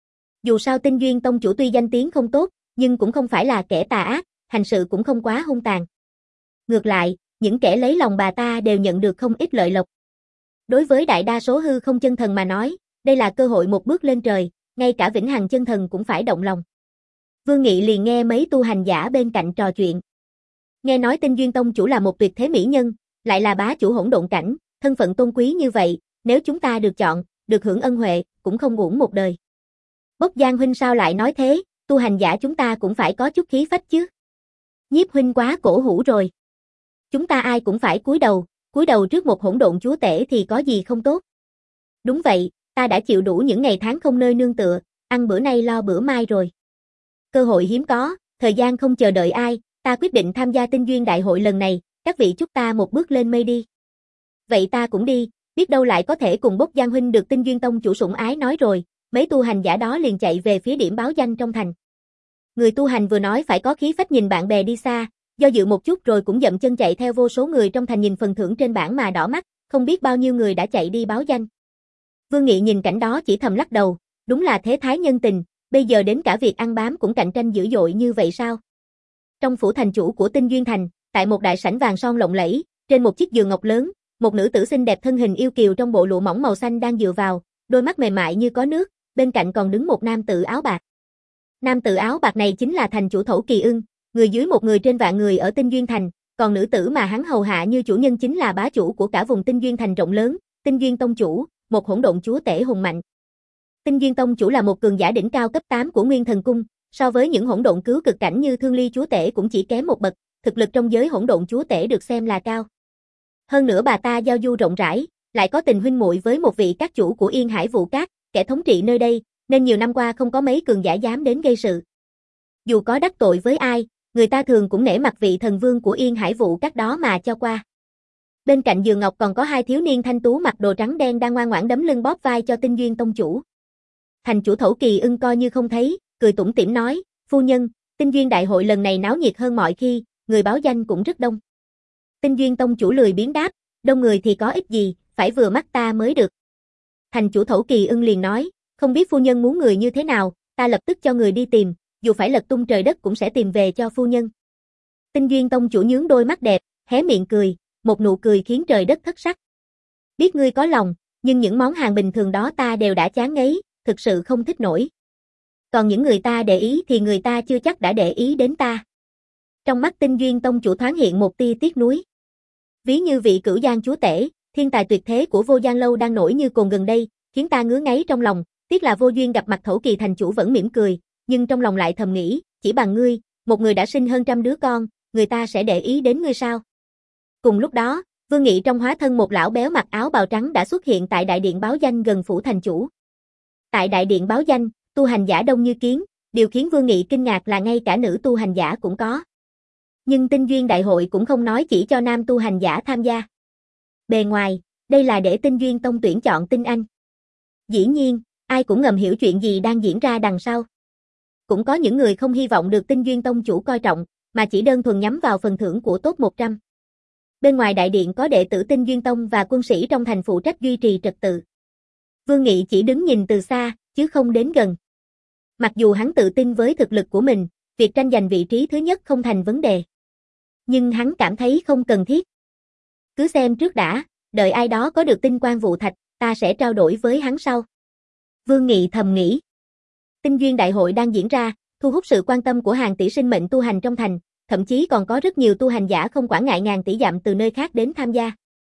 Dù sao Tinh Duyên Tông chủ tuy danh tiếng không tốt, nhưng cũng không phải là kẻ tà ác, hành sự cũng không quá hung tàn. Ngược lại, những kẻ lấy lòng bà ta đều nhận được không ít lợi lộc. Đối với đại đa số hư không chân thần mà nói, đây là cơ hội một bước lên trời, ngay cả vĩnh hằng chân thần cũng phải động lòng. Vương Nghị liền nghe mấy tu hành giả bên cạnh trò chuyện. Nghe nói Tinh Duyên Tông chủ là một tuyệt thế mỹ nhân, lại là bá chủ hỗn độn cảnh, thân phận tôn quý như vậy, nếu chúng ta được chọn, được hưởng ân huệ, cũng không uổng một đời. Bốc Giang huynh sao lại nói thế, tu hành giả chúng ta cũng phải có chút khí phách chứ. Nhiếp huynh quá cổ hủ rồi. Chúng ta ai cũng phải cúi đầu, cúi đầu trước một hỗn độn chúa tể thì có gì không tốt. Đúng vậy, ta đã chịu đủ những ngày tháng không nơi nương tựa, ăn bữa nay lo bữa mai rồi. Cơ hội hiếm có, thời gian không chờ đợi ai, ta quyết định tham gia tinh duyên đại hội lần này, các vị chúc ta một bước lên mây đi. Vậy ta cũng đi, biết đâu lại có thể cùng Bốc Giang huynh được Tinh Duyên Tông chủ sủng ái nói rồi, mấy tu hành giả đó liền chạy về phía điểm báo danh trong thành. Người tu hành vừa nói phải có khí phách nhìn bạn bè đi xa, do dự một chút rồi cũng dậm chân chạy theo vô số người trong thành nhìn phần thưởng trên bảng mà đỏ mắt, không biết bao nhiêu người đã chạy đi báo danh. Vương Nghị nhìn cảnh đó chỉ thầm lắc đầu, đúng là thế thái nhân tình, bây giờ đến cả việc ăn bám cũng cạnh tranh dữ dội như vậy sao? Trong phủ thành chủ của Tinh Duyên Thành, tại một đại sảnh vàng son lộng lẫy, trên một chiếc giường ngọc lớn, một nữ tử xinh đẹp thân hình yêu kiều trong bộ lụa mỏng màu xanh đang dựa vào, đôi mắt mềm mại như có nước, bên cạnh còn đứng một nam tử áo bạc. Nam tử áo bạc này chính là thành chủ Thổ Kỳ Ưng, người dưới một người trên vạn người ở Tinh Duyên Thành, còn nữ tử mà hắn hầu hạ như chủ nhân chính là bá chủ của cả vùng Tinh Duyên Thành rộng lớn, Tinh Duyên Tông chủ, một hỗn độn chúa tể hùng mạnh. Tinh Duyên Tông chủ là một cường giả đỉnh cao cấp tám của Nguyên Thần Cung, so với những hỗn độn cứu cực cảnh như Thương Ly chúa tể cũng chỉ kém một bậc, thực lực trong giới hỗn độn chúa tể được xem là cao. Hơn nữa bà ta giao du rộng rãi, lại có tình huynh muội với một vị các chủ của Yên Hải Vụ Cát, kẻ thống trị nơi đây, nên nhiều năm qua không có mấy cường giả dám đến gây sự. Dù có đắc tội với ai, người ta thường cũng nể mặt vị thần vương của Yên Hải Vụ Cát đó mà cho qua. Bên cạnh giường ngọc còn có hai thiếu niên thanh tú mặc đồ trắng đen đang ngoan ngoãn đấm lưng bóp vai cho Tinh Duyên Tông chủ. Thành chủ Thổ Kỳ Ưng coi như không thấy, cười tủm tỉm nói, phu nhân, Tinh Duyên đại hội lần này náo nhiệt hơn mọi khi, người báo danh cũng rất đông. Tinh Duyên Tông chủ lười biếng đáp, đông người thì có ích gì, phải vừa mắt ta mới được. Thành chủ Thổ Kỳ Ưng liền nói, không biết phu nhân muốn người như thế nào, ta lập tức cho người đi tìm, dù phải lật tung trời đất cũng sẽ tìm về cho phu nhân. Tinh Duyên Tông chủ nhướng đôi mắt đẹp, hé miệng cười, một nụ cười khiến trời đất thất sắc. Biết ngươi có lòng, nhưng những món hàng bình thường đó ta đều đã chán ngấy, thực sự không thích nổi. Còn những người ta để ý thì người ta chưa chắc đã để ý đến ta. Trong mắt Tinh Duyên Tông chủ thoáng hiện một tia tiếc nuối. Ví như vị Cửu Giang chúa tể, thiên tài tuyệt thế của Vô Gian Lâu đang nổi như cồn gần đây, khiến ta ngứa ngáy trong lòng, tiếc là vô duyên gặp mặt Thổ Kỳ thành chủ vẫn mỉm cười, nhưng trong lòng lại thầm nghĩ, chỉ bằng ngươi, một người đã sinh hơn trăm đứa con, người ta sẽ để ý đến ngươi sao? Cùng lúc đó, Vương Nghị trong hóa thân một lão béo mặc áo bào trắng đã xuất hiện tại đại điện báo danh gần phủ thành chủ. Tại đại điện báo danh, tu hành giả đông như kiến, điều khiến Vương Nghị kinh ngạc là ngay cả nữ tu hành giả cũng có. Nhưng Tinh Duyên đại hội cũng không nói chỉ cho nam tu hành giả tham gia. Bề ngoài, đây là để Tinh Duyên Tông tuyển chọn tinh anh. Dĩ nhiên, ai cũng ngầm hiểu chuyện gì đang diễn ra đằng sau. Cũng có những người không hy vọng được Tinh Duyên Tông chủ coi trọng, mà chỉ đơn thuần nhắm vào phần thưởng của top một trăm. Bên ngoài đại điện có đệ tử Tinh Duyên Tông và quân sĩ trong thành phụ trách duy trì trật tự. Vương Nghị chỉ đứng nhìn từ xa, chứ không đến gần. Mặc dù hắn tự tin với thực lực của mình, việc tranh giành vị trí thứ nhất không thành vấn đề. Nhưng hắn cảm thấy không cần thiết. Cứ xem trước đã, đợi ai đó có được tinh quan vụ thạch, ta sẽ trao đổi với hắn sau. Vương Nghị thầm nghĩ. Tinh Duyên Đại hội đang diễn ra, thu hút sự quan tâm của hàng tỷ sinh mệnh tu hành trong thành, thậm chí còn có rất nhiều tu hành giả không quản ngại ngàn tỷ dặm từ nơi khác đến tham gia.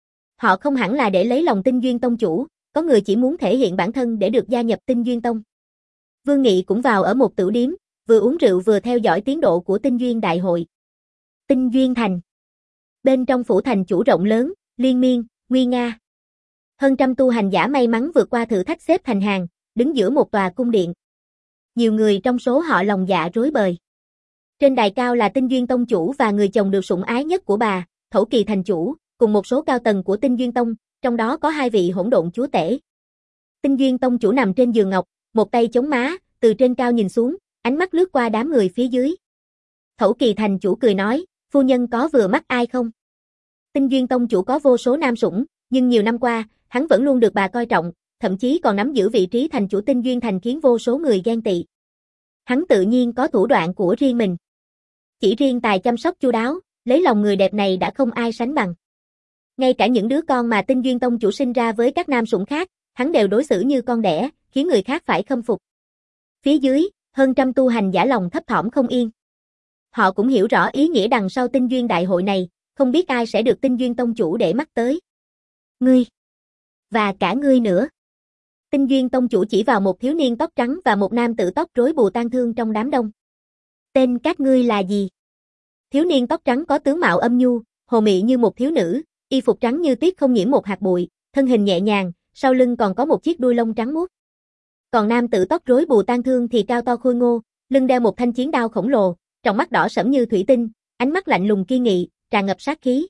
Họ không hẳn là để lấy lòng Tinh Duyên Tông chủ, có người chỉ muốn thể hiện bản thân để được gia nhập Tinh Duyên Tông. Vương Nghị cũng vào ở một tửu điếm, vừa uống rượu vừa theo dõi tiến độ của Tinh Duyên Đại hội. Tinh Duyên Thành. Bên trong phủ thành chủ rộng lớn, liên miên, nguy nga. Hơn trăm tu hành giả may mắn vượt qua thử thách xếp thành hàng, đứng giữa một tòa cung điện. Nhiều người trong số họ lòng dạ rối bời. Trên đài cao là Tinh Duyên Tông chủ và người chồng được sủng ái nhất của bà, Thổ Kỳ thành chủ, cùng một số cao tầng của Tinh Duyên Tông, trong đó có hai vị hỗn độn chúa tể. Tinh Duyên Tông chủ nằm trên giường ngọc, một tay chống má, từ trên cao nhìn xuống, ánh mắt lướt qua đám người phía dưới. Thổ Kỳ thành chủ cười nói, phu nhân có vừa mắt ai không? Tinh Duyên Tông chủ có vô số nam sủng, nhưng nhiều năm qua, hắn vẫn luôn được bà coi trọng, thậm chí còn nắm giữ vị trí thành chủ Tinh Duyên Thành khiến vô số người ghen tị. Hắn tự nhiên có thủ đoạn của riêng mình. Chỉ riêng tài chăm sóc chu đáo, lấy lòng người đẹp này đã không ai sánh bằng. Ngay cả những đứa con mà Tinh Duyên Tông chủ sinh ra với các nam sủng khác, hắn đều đối xử như con đẻ, khiến người khác phải khâm phục. Phía dưới, hơn trăm tu hành giả lòng thấp thỏm không yên. Họ cũng hiểu rõ ý nghĩa đằng sau Tinh Duyên Đại hội này, không biết ai sẽ được Tinh Duyên Tông chủ để mắt tới. Ngươi. Và cả ngươi nữa. Tinh Duyên Tông chủ chỉ vào một thiếu niên tóc trắng và một nam tử tóc rối bù tang thương trong đám đông. Tên các ngươi là gì? Thiếu niên tóc trắng có tướng mạo âm nhu, hồ mị như một thiếu nữ, y phục trắng như tuyết không nhiễm một hạt bụi, thân hình nhẹ nhàng, sau lưng còn có một chiếc đuôi lông trắng muốt. Còn nam tử tóc rối bù tang thương thì cao to khôi ngô, lưng đeo một thanh chiến đao khổng lồ, trong mắt đỏ sẫm như thủy tinh, ánh mắt lạnh lùng kiên nghị, tràn ngập sát khí.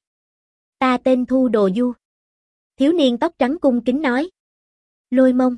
Ta tên Thu Đồ Du. Thiếu niên tóc trắng cung kính nói. Lôi Mông.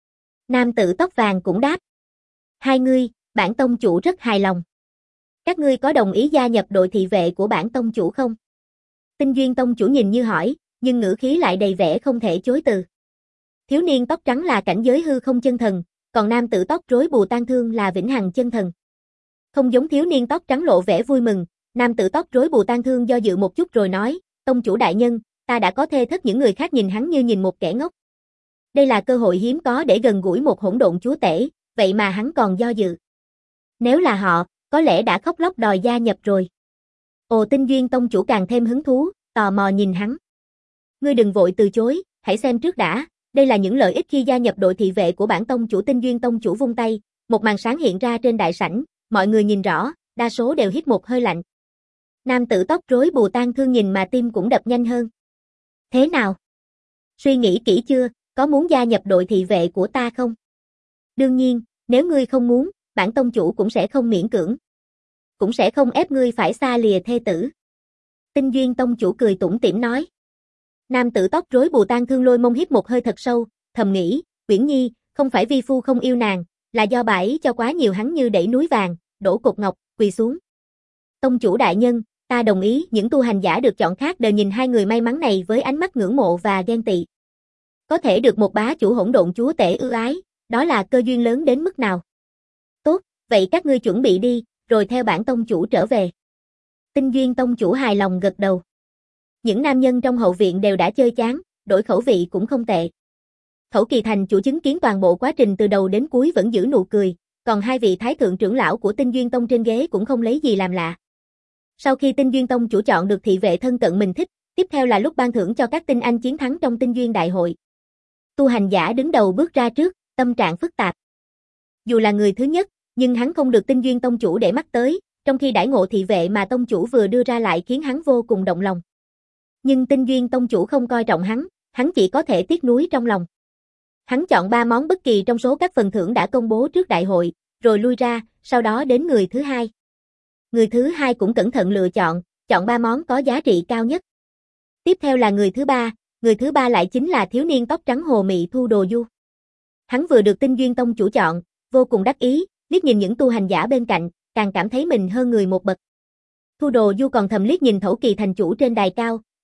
Nam tử tóc vàng cũng đáp. Hai ngươi, bản tông chủ rất hài lòng. Các ngươi có đồng ý gia nhập đội thị vệ của bản tông chủ không? Tinh Duyên Tông chủ nhìn như hỏi, nhưng ngữ khí lại đầy vẻ không thể chối từ. Thiếu niên tóc trắng là cảnh giới hư không chân thần, còn nam tử tóc rối bù tang thương là vĩnh hằng chân thần. Không giống thiếu niên tóc trắng lộ vẻ vui mừng, nam tử tóc rối bù tang thương do dự một chút rồi nói, tông chủ đại nhân, ta đã có thê thất, những người khác nhìn hắn như nhìn một kẻ ngốc. Đây là cơ hội hiếm có để gần gũi một hỗn độn chúa tể, vậy mà hắn còn do dự. Nếu là họ, có lẽ đã khóc lóc đòi gia nhập rồi. Ồ, Tinh Duyên Tông chủ càng thêm hứng thú, tò mò nhìn hắn. Ngươi đừng vội từ chối, hãy xem trước đã, đây là những lợi ích khi gia nhập đội thị vệ của bản tông chủ. Tinh Duyên Tông chủ vung tay, một màn sáng hiện ra trên đại sảnh, mọi người nhìn rõ, đa số đều hít một hơi lạnh. Nam tử tóc rối bù tang thương nhìn mà tim cũng đập nhanh hơn. Thế nào? Suy nghĩ kỹ chưa, có muốn gia nhập đội thị vệ của ta không? Đương nhiên, nếu ngươi không muốn, bản tông chủ cũng sẽ không miễn cưỡng. Cũng sẽ không ép ngươi phải xa lìa thê tử. Tinh Duyên Tông chủ cười tủm tỉm nói. Nam tử tóc rối bù tang thương Lôi Mông hít một hơi thật sâu, thầm nghĩ, Uyển Nhi, không phải vi phu không yêu nàng, là do bà ấy cho quá nhiều, hắn như đẩy núi vàng, đổ cột ngọc, quỳ xuống. Tông chủ đại nhân, ta đồng ý. Những tu hành giả được chọn khác đều nhìn hai người may mắn này với ánh mắt ngưỡng mộ và ghen tị. Có thể được một bá chủ hỗn độn chúa tể ưu ái, đó là cơ duyên lớn đến mức nào. Tốt, vậy các ngươi chuẩn bị đi, rồi theo bản tông chủ trở về. Tinh Duyên Tông chủ hài lòng gật đầu. Những nam nhân trong hậu viện đều đã chơi chán, đổi khẩu vị cũng không tệ. Thổ Kỳ thành chủ chứng kiến toàn bộ quá trình từ đầu đến cuối vẫn giữ nụ cười, còn hai vị thái thượng trưởng lão của Tinh Duyên Tông trên ghế cũng không lấy gì làm lạ. Sau khi Tinh Duyên Tông chủ chọn được thị vệ thân cận mình thích, tiếp theo là lúc ban thưởng cho các tinh anh chiến thắng trong Tinh Duyên Đại hội. Tu hành giả đứng đầu bước ra trước, tâm trạng phức tạp. Dù là người thứ nhất, nhưng hắn không được Tinh Duyên Tông chủ để mắt tới, trong khi đãi ngộ thị vệ mà tông chủ vừa đưa ra lại khiến hắn vô cùng động lòng. Nhưng Tinh Duyên Tông chủ không coi trọng hắn, hắn chỉ có thể tiếc nuối trong lòng. Hắn chọn ba món bất kỳ trong số các phần thưởng đã công bố trước đại hội, rồi lui ra, sau đó đến người thứ hai. Người thứ hai cũng cẩn thận lựa chọn, chọn ba món có giá trị cao nhất. Tiếp theo là người thứ ba, người thứ ba lại chính là thiếu niên tóc trắng hồ mị Thu Đồ Du. Hắn vừa được Tinh Duyên Tông chủ chọn, vô cùng đắc ý, liếc nhìn những tu hành giả bên cạnh, càng cảm thấy mình hơn người một bậc. Thu Đồ Du còn thầm liếc nhìn Thổ Kỳ thành chủ trên đài cao,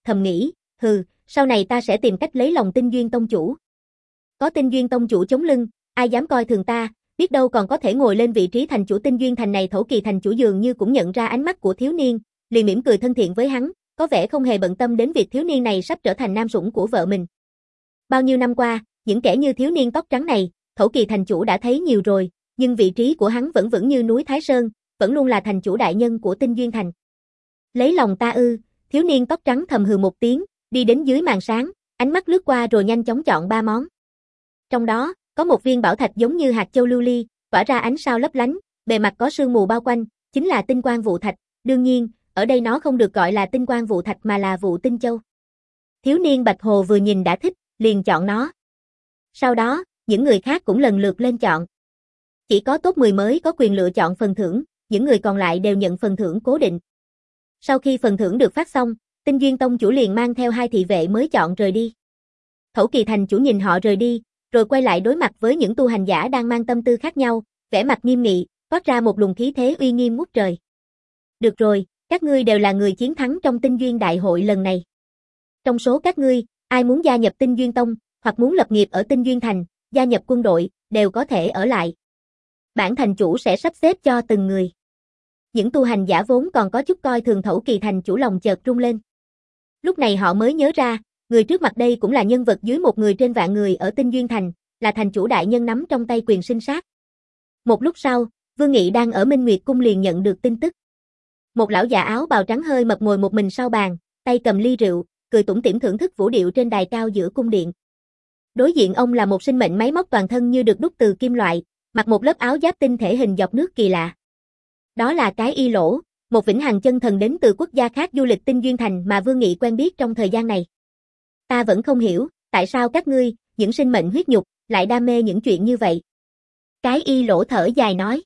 thầm nghĩ, hừ, sau này ta sẽ tìm cách lấy lòng Tinh Duyên Tông chủ. Có Tinh Duyên Tông chủ chống lưng, ai dám coi thường ta, biết đâu còn có thể ngồi lên vị trí thành chủ Tinh Duyên Thành này. Thổ Kỳ thành chủ dường như cũng nhận ra ánh mắt của thiếu niên, liền mỉm cười thân thiện với hắn, có vẻ không hề bận tâm đến việc thiếu niên này sắp trở thành nam sủng của vợ mình. Bao nhiêu năm qua, những kẻ như thiếu niên tóc trắng này, Thổ Kỳ thành chủ đã thấy nhiều rồi, nhưng vị trí của hắn vẫn vững như núi Thái Sơn, vẫn luôn là thành chủ đại nhân của Tinh Duyên Thành. Lấy lòng ta ư? Thiếu niên tóc trắng thầm hừ một tiếng, đi đến dưới màn sáng, ánh mắt lướt qua rồi nhanh chóng chọn ba món. Trong đó, có một viên bảo thạch giống như hạt châu lưu ly, tỏa ra ánh sao lấp lánh, bề mặt có sương mù bao quanh, chính là tinh quang vụ thạch. Đương nhiên, ở đây nó không được gọi là tinh quang vụ thạch mà là vụ tinh châu. Thiếu niên Bạch Hồ vừa nhìn đã thích, liền chọn nó. Sau đó, những người khác cũng lần lượt lên chọn. Chỉ có top mười mới có quyền lựa chọn phần thưởng, những người còn lại đều nhận phần thưởng cố định. Sau khi phần thưởng được phát xong, Tinh Duyên Tông chủ liền mang theo hai thị vệ mới chọn rời đi. Thổ Kỳ thành chủ nhìn họ rời đi, rồi quay lại đối mặt với những tu hành giả đang mang tâm tư khác nhau, vẻ mặt nghiêm nghị, toát ra một luồng khí thế uy nghiêm ngút trời. Được rồi, các ngươi đều là người chiến thắng trong Tinh Duyên Đại hội lần này. Trong số các ngươi, ai muốn gia nhập Tinh Duyên Tông, hoặc muốn lập nghiệp ở Tinh Duyên Thành, gia nhập quân đội, đều có thể ở lại. Bản thành chủ sẽ sắp xếp cho từng người. Những tu hành giả vốn còn có chút coi thường Thổ Kỳ thành chủ lòng chợt rung lên. Lúc này họ mới nhớ ra, người trước mặt đây cũng là nhân vật dưới một người trên vạn người ở Tinh Duyên Thành, là thành chủ đại nhân nắm trong tay quyền sinh sát. Một lúc sau, Vương Nghị đang ở Minh Nguyệt Cung liền nhận được tin tức. Một lão già áo bào trắng hơi mập ngồi một mình sau bàn, tay cầm ly rượu, cười tủm tỉm thưởng thức vũ điệu trên đài cao giữa cung điện. Đối diện ông là một sinh mệnh máy móc toàn thân như được đúc từ kim loại, mặc một lớp áo giáp tinh thể hình giọt nước kỳ lạ. Đó là Cái Y Lỗ, một vĩnh hằng chân thần đến từ quốc gia khác du lịch Tinh Duyên Thành mà Vương Nghị quen biết trong thời gian này. Ta vẫn không hiểu, tại sao các ngươi, những sinh mệnh huyết nhục, lại đam mê những chuyện như vậy. Cái Y Lỗ thở dài nói.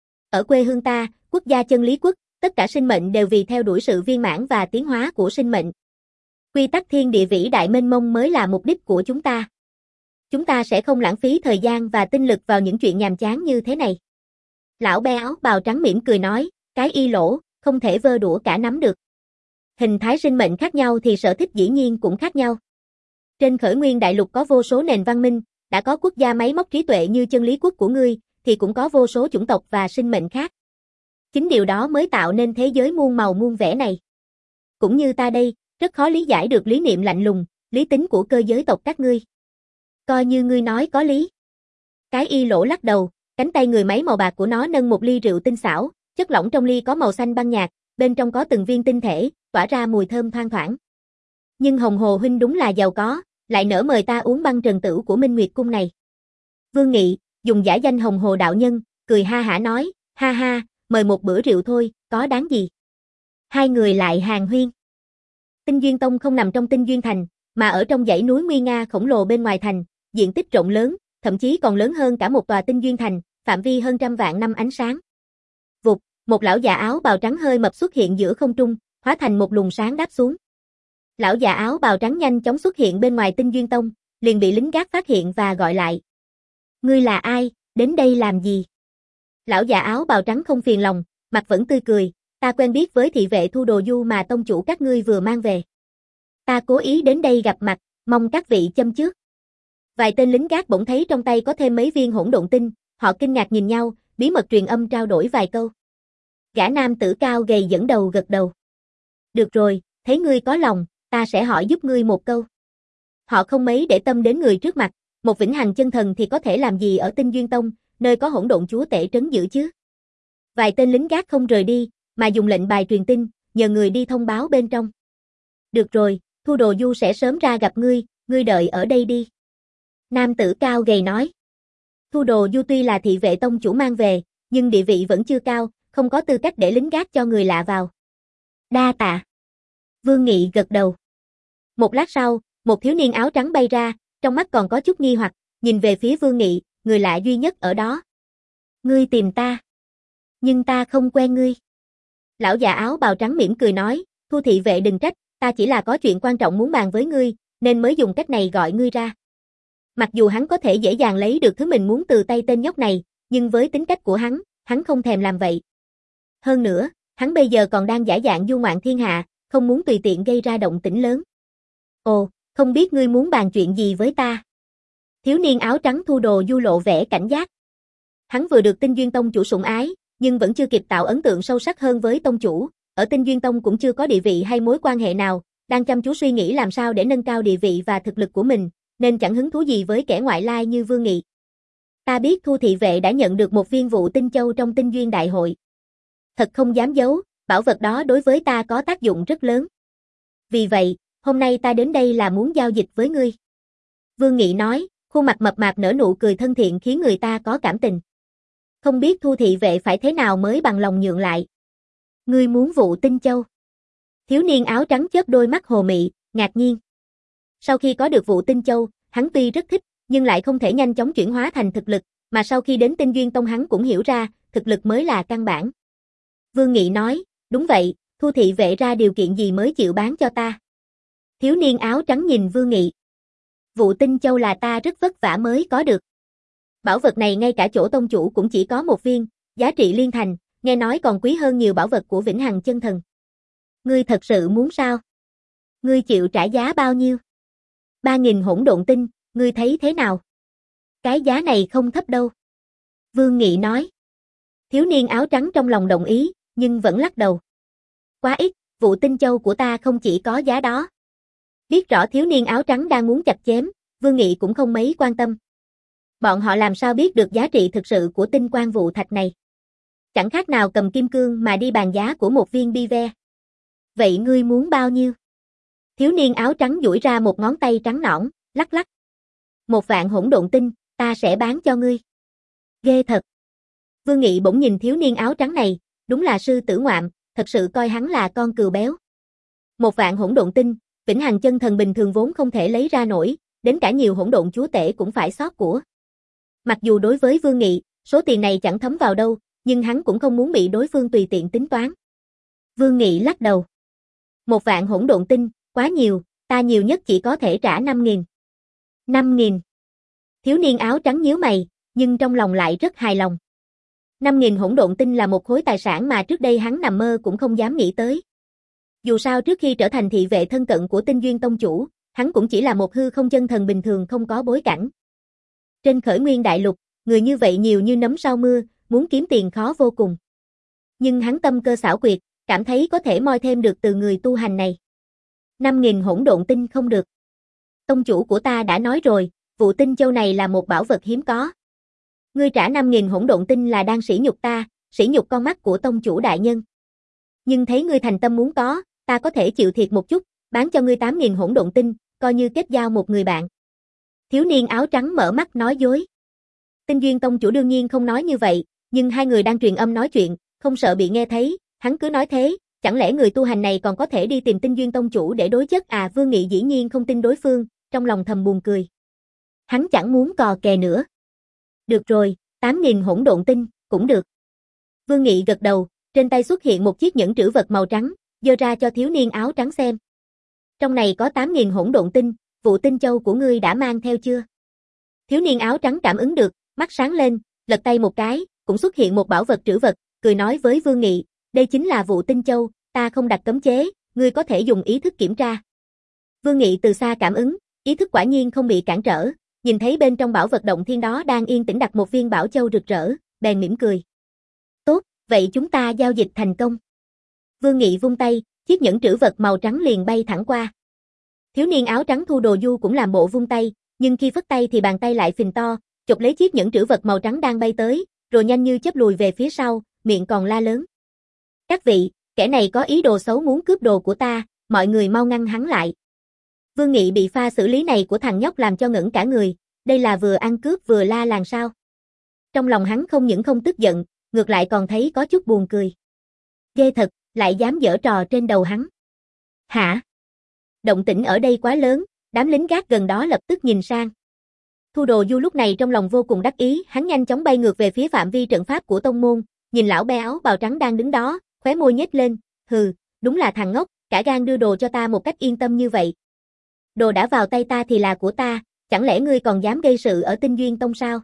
Ở quê hương ta, quốc gia Chân Lý Quốc, tất cả sinh mệnh đều vì theo đuổi sự viên mãn và tiến hóa của sinh mệnh. Quy tắc thiên địa vĩ đại mênh mông mới là mục đích của chúng ta. Chúng ta sẽ không lãng phí thời gian và tinh lực vào những chuyện nhàm chán như thế này. Lão bé áo bào trắng mỉm cười nói, Cái Y Lỗ, không thể vơ đũa cả nắm được. Hình thái sinh mệnh khác nhau thì sở thích dĩ nhiên cũng khác nhau. Trên khởi nguyên đại lục có vô số nền văn minh, đã có quốc gia máy móc trí tuệ như Chân Lý Quốc của ngươi, thì cũng có vô số chủng tộc và sinh mệnh khác. Chính điều đó mới tạo nên thế giới muôn màu muôn vẻ này. Cũng như ta đây, rất khó lý giải được lý niệm lạnh lùng, lý tính của cơ giới tộc các ngươi. Coi như ngươi nói có lý. Cái Y Lỗ lắc đầu, cánh tay người máy màu bạc của nó nâng một ly rượu tinh xảo, chất lỏng trong ly có màu xanh băng nhạt, bên trong có từng viên tinh thể, tỏa ra mùi thơm thoang thoảng. Nhưng Hồng Hồ huynh đúng là giàu có, lại nỡ mời ta uống băng trần tử của Minh Nguyệt Cung này. Vương Nghị, dùng giả danh Hồng Hồ đạo nhân, cười ha hả nói, ha ha, mời một bữa rượu thôi, có đáng gì. Hai người lại hàn huyên. Tinh Duyên Tông không nằm trong Tinh Duyên Thành, mà ở trong dãy núi nguy nga khổng lồ bên ngoài thành, diện tích rộng lớn, thậm chí còn lớn hơn cả một tòa Tinh Duyên Thành, phạm vi hơn trăm vạn năm ánh sáng. Vụt, một lão già áo bào trắng hơi mập xuất hiện giữa không trung, hóa thành một luồng sáng đáp xuống. Lão già áo bào trắng nhanh chóng xuất hiện bên ngoài Tinh Duyên Tông, liền bị lính gác phát hiện và gọi lại. Ngươi là ai, đến đây làm gì? Lão già áo bào trắng không phiền lòng, mặt vẫn tươi cười, ta quen biết với thị vệ Thu Đồ Du mà tông chủ các ngươi vừa mang về. Ta cố ý đến đây gặp mặt, mong các vị châm trước. Vài tên lính gác bỗng thấy trong tay có thêm mấy viên hỗn độn tinh, họ kinh ngạc nhìn nhau, bí mật truyền âm trao đổi vài câu. Gã nam tử cao gầy dẫn đầu gật đầu. Được rồi, thấy ngươi có lòng, ta sẽ hỏi giúp ngươi một câu. Họ không mấy để tâm đến người trước mặt, một vĩnh hằng chân thần thì có thể làm gì ở Tinh Duyên Tông, nơi có hỗn độn chúa tể trấn giữ chứ. Vài tên lính gác không rời đi, mà dùng lệnh bài truyền tin, nhờ người đi thông báo bên trong. Được rồi, Thu Đồ Du sẽ sớm ra gặp ngươi, ngươi đợi ở đây đi. Nam tử cao gầy nói. Thu Đồ Du tuy là thị vệ tông chủ mang về, nhưng địa vị vẫn chưa cao, không có tư cách để lính gác cho người lạ vào. Đa tạ. Vương Nghị gật đầu. Một lát sau, một thiếu niên áo trắng bay ra, trong mắt còn có chút nghi hoặc, nhìn về phía Vương Nghị, người lạ duy nhất ở đó. Ngươi tìm ta. Nhưng ta không quen ngươi. Lão già áo bào trắng mỉm cười nói, Thu thị vệ đừng trách, ta chỉ là có chuyện quan trọng muốn bàn với ngươi, nên mới dùng cách này gọi ngươi ra. Mặc dù hắn có thể dễ dàng lấy được thứ mình muốn từ tay tên nhóc này, nhưng với tính cách của hắn, hắn không thèm làm vậy. Hơn nữa, hắn bây giờ còn đang giả dạng du ngoạn thiên hạ, không muốn tùy tiện gây ra động tĩnh lớn. Ồ, không biết ngươi muốn bàn chuyện gì với ta? Thiếu niên áo trắng Thu Đồ Du lộ vẻ cảnh giác. Hắn vừa được Tinh Duyên Tông chủ sủng ái, nhưng vẫn chưa kịp tạo ấn tượng sâu sắc hơn với tông chủ, ở Tinh Duyên Tông cũng chưa có địa vị hay mối quan hệ nào, đang chăm chú suy nghĩ làm sao để nâng cao địa vị và thực lực của mình, nên chẳng hứng thú gì với kẻ ngoại lai như Vương Nghị. Ta biết Thu thị vệ đã nhận được một viên vụ tinh châu trong Tinh Duyên Đại hội. Thật không dám giấu, bảo vật đó đối với ta có tác dụng rất lớn. Vì vậy, hôm nay ta đến đây là muốn giao dịch với ngươi. Vương Nghị nói, khuôn mặt mập mạp nở nụ cười thân thiện khiến người ta có cảm tình. Không biết Thu thị vệ phải thế nào mới bằng lòng nhượng lại. Ngươi muốn vụ tinh châu. Thiếu niên áo trắng chớp đôi mắt hồ mị, ngạc nhiên. Sau khi có được vụ tinh châu, hắn tuy rất thích, nhưng lại không thể nhanh chóng chuyển hóa thành thực lực, mà sau khi đến Tinh Duyên Tông hắn cũng hiểu ra, thực lực mới là căn bản. Vương Nghị nói, đúng vậy, Thu thị vệ ra điều kiện gì mới chịu bán cho ta? Thiếu niên áo trắng nhìn Vương Nghị. Vụ tinh châu là ta rất vất vả mới có được. Bảo vật này ngay cả chỗ tông chủ cũng chỉ có một viên, giá trị liên thành, nghe nói còn quý hơn nhiều bảo vật của Vĩnh Hằng Chân Thần. Ngươi thật sự muốn sao? Ngươi chịu trả giá bao nhiêu? Ba nghìn hỗn độn tinh, ngươi thấy thế nào? Cái giá này không thấp đâu. Vương Nghị nói. Thiếu niên áo trắng trong lòng đồng ý, nhưng vẫn lắc đầu. Quá ít, vụ tinh châu của ta không chỉ có giá đó. Biết rõ thiếu niên áo trắng đang muốn chặt chém, Vương Nghị cũng không mấy quan tâm. Bọn họ làm sao biết được giá trị thực sự của tinh quang vụ thạch này? Chẳng khác nào cầm kim cương mà đi bàn giá của một viên bi ve. Vậy ngươi muốn bao nhiêu? Thiếu niên áo trắng duỗi ra một ngón tay trắng nõn, lắc lắc. Một vạn hỗn độn tinh, ta sẽ bán cho ngươi. Ghê thật. Vương Nghị bỗng nhìn thiếu niên áo trắng này, đúng là sư tử ngoạm, thật sự coi hắn là con cừu béo. Một vạn hỗn độn tinh, Vĩnh Hằng Chân Thần bình thường vốn không thể lấy ra nổi, đến cả nhiều hỗn độn chúa tể cũng phải xót của. Mặc dù đối với Vương Nghị, số tiền này chẳng thấm vào đâu, nhưng hắn cũng không muốn bị đối phương tùy tiện tính toán. Vương Nghị lắc đầu. Một vạn hỗn độn tinh, quá nhiều, ta nhiều nhất chỉ có thể trả năm nghìn. Năm nghìn. Thiếu niên áo trắng nhíu mày, nhưng trong lòng lại rất hài lòng. Năm nghìn hỗn độn tinh là một khối tài sản mà trước đây hắn nằm mơ cũng không dám nghĩ tới. Dù sao trước khi trở thành thị vệ thân cận của Tinh Duyên Tông chủ, hắn cũng chỉ là một hư không chân thần bình thường không có bối cảnh. Trên khởi nguyên đại lục, người như vậy nhiều như nấm sau mưa, muốn kiếm tiền khó vô cùng. Nhưng hắn tâm cơ xảo quyệt, cảm thấy có thể moi thêm được từ người tu hành này. năm nghìn hỗn độn tinh không được. Tông chủ của ta đã nói rồi, vụ tinh châu này là một bảo vật hiếm có. Ngươi trả năm nghìn hỗn độn tinh là đang sỉ nhục ta, sỉ nhục con mắt của tông chủ đại nhân. Nhưng thấy ngươi thành tâm muốn có, ta có thể chịu thiệt một chút, bán cho ngươi tám nghìn hỗn độn tinh, coi như kết giao một người bạn. Thiếu niên áo trắng mở mắt nói dối. Tinh Duyên Tông chủ đương nhiên không nói như vậy, nhưng hai người đang truyền âm nói chuyện, không sợ bị nghe thấy, hắn cứ nói thế, chẳng lẽ người tu hành này còn có thể đi tìm Tinh Duyên Tông chủ để đối chất à? Vương Nghị dĩ nhiên không tin đối phương, trong lòng thầm buồn cười. Hắn chẳng muốn cò kè nữa. Được rồi, tám nghìn hỗn độn tinh, cũng được. Vương Nghị gật đầu, trên tay xuất hiện một chiếc nhẫn trữ vật màu trắng, giơ ra cho thiếu niên áo trắng xem. Trong này có tám nghìn hỗn độn tinh, vụ tinh châu của ngươi đã mang theo chưa? Thiếu niên áo trắng cảm ứng được, mắt sáng lên, lật tay một cái, cũng xuất hiện một bảo vật trữ vật, cười nói với Vương Nghị, đây chính là vụ tinh châu, ta không đặt cấm chế, ngươi có thể dùng ý thức kiểm tra. Vương Nghị từ xa cảm ứng, ý thức quả nhiên không bị cản trở, nhìn thấy bên trong bảo vật động thiên đó đang yên tĩnh đặt một viên bảo châu rực rỡ, bèn mỉm cười. Tốt, vậy chúng ta giao dịch thành công. Vương Nghị vung tay, chiếc nhẫn trữ vật màu trắng liền bay thẳng qua. Thiếu niên áo trắng Thu Đồ Du cũng làm bộ vung tay, nhưng khi phất tay thì bàn tay lại phình to, chụp lấy chiếc nhẫn trữ vật màu trắng đang bay tới, rồi nhanh như chớp lùi về phía sau, miệng còn la lớn. Các vị, kẻ này có ý đồ xấu muốn cướp đồ của ta, mọi người mau ngăn hắn lại. Vương Nghị bị pha xử lý này của thằng nhóc làm cho ngẩn cả người, đây là vừa ăn cướp vừa la làng sao. Trong lòng hắn không những không tức giận, ngược lại còn thấy có chút buồn cười. Ghê thật, lại dám giở trò trên đầu hắn. Hả? Động tĩnh ở đây quá lớn, đám lính gác gần đó lập tức nhìn sang. Thu Đồ Du lúc này trong lòng vô cùng đắc ý, hắn nhanh chóng bay ngược về phía phạm vi trận pháp của tông môn, nhìn lão bé áo bào trắng đang đứng đó, khóe môi nhếch lên, hừ, đúng là thằng ngốc, cả gan đưa đồ cho ta một cách yên tâm như vậy. Đồ đã vào tay ta thì là của ta, chẳng lẽ ngươi còn dám gây sự ở Tinh Duyên Tông sao?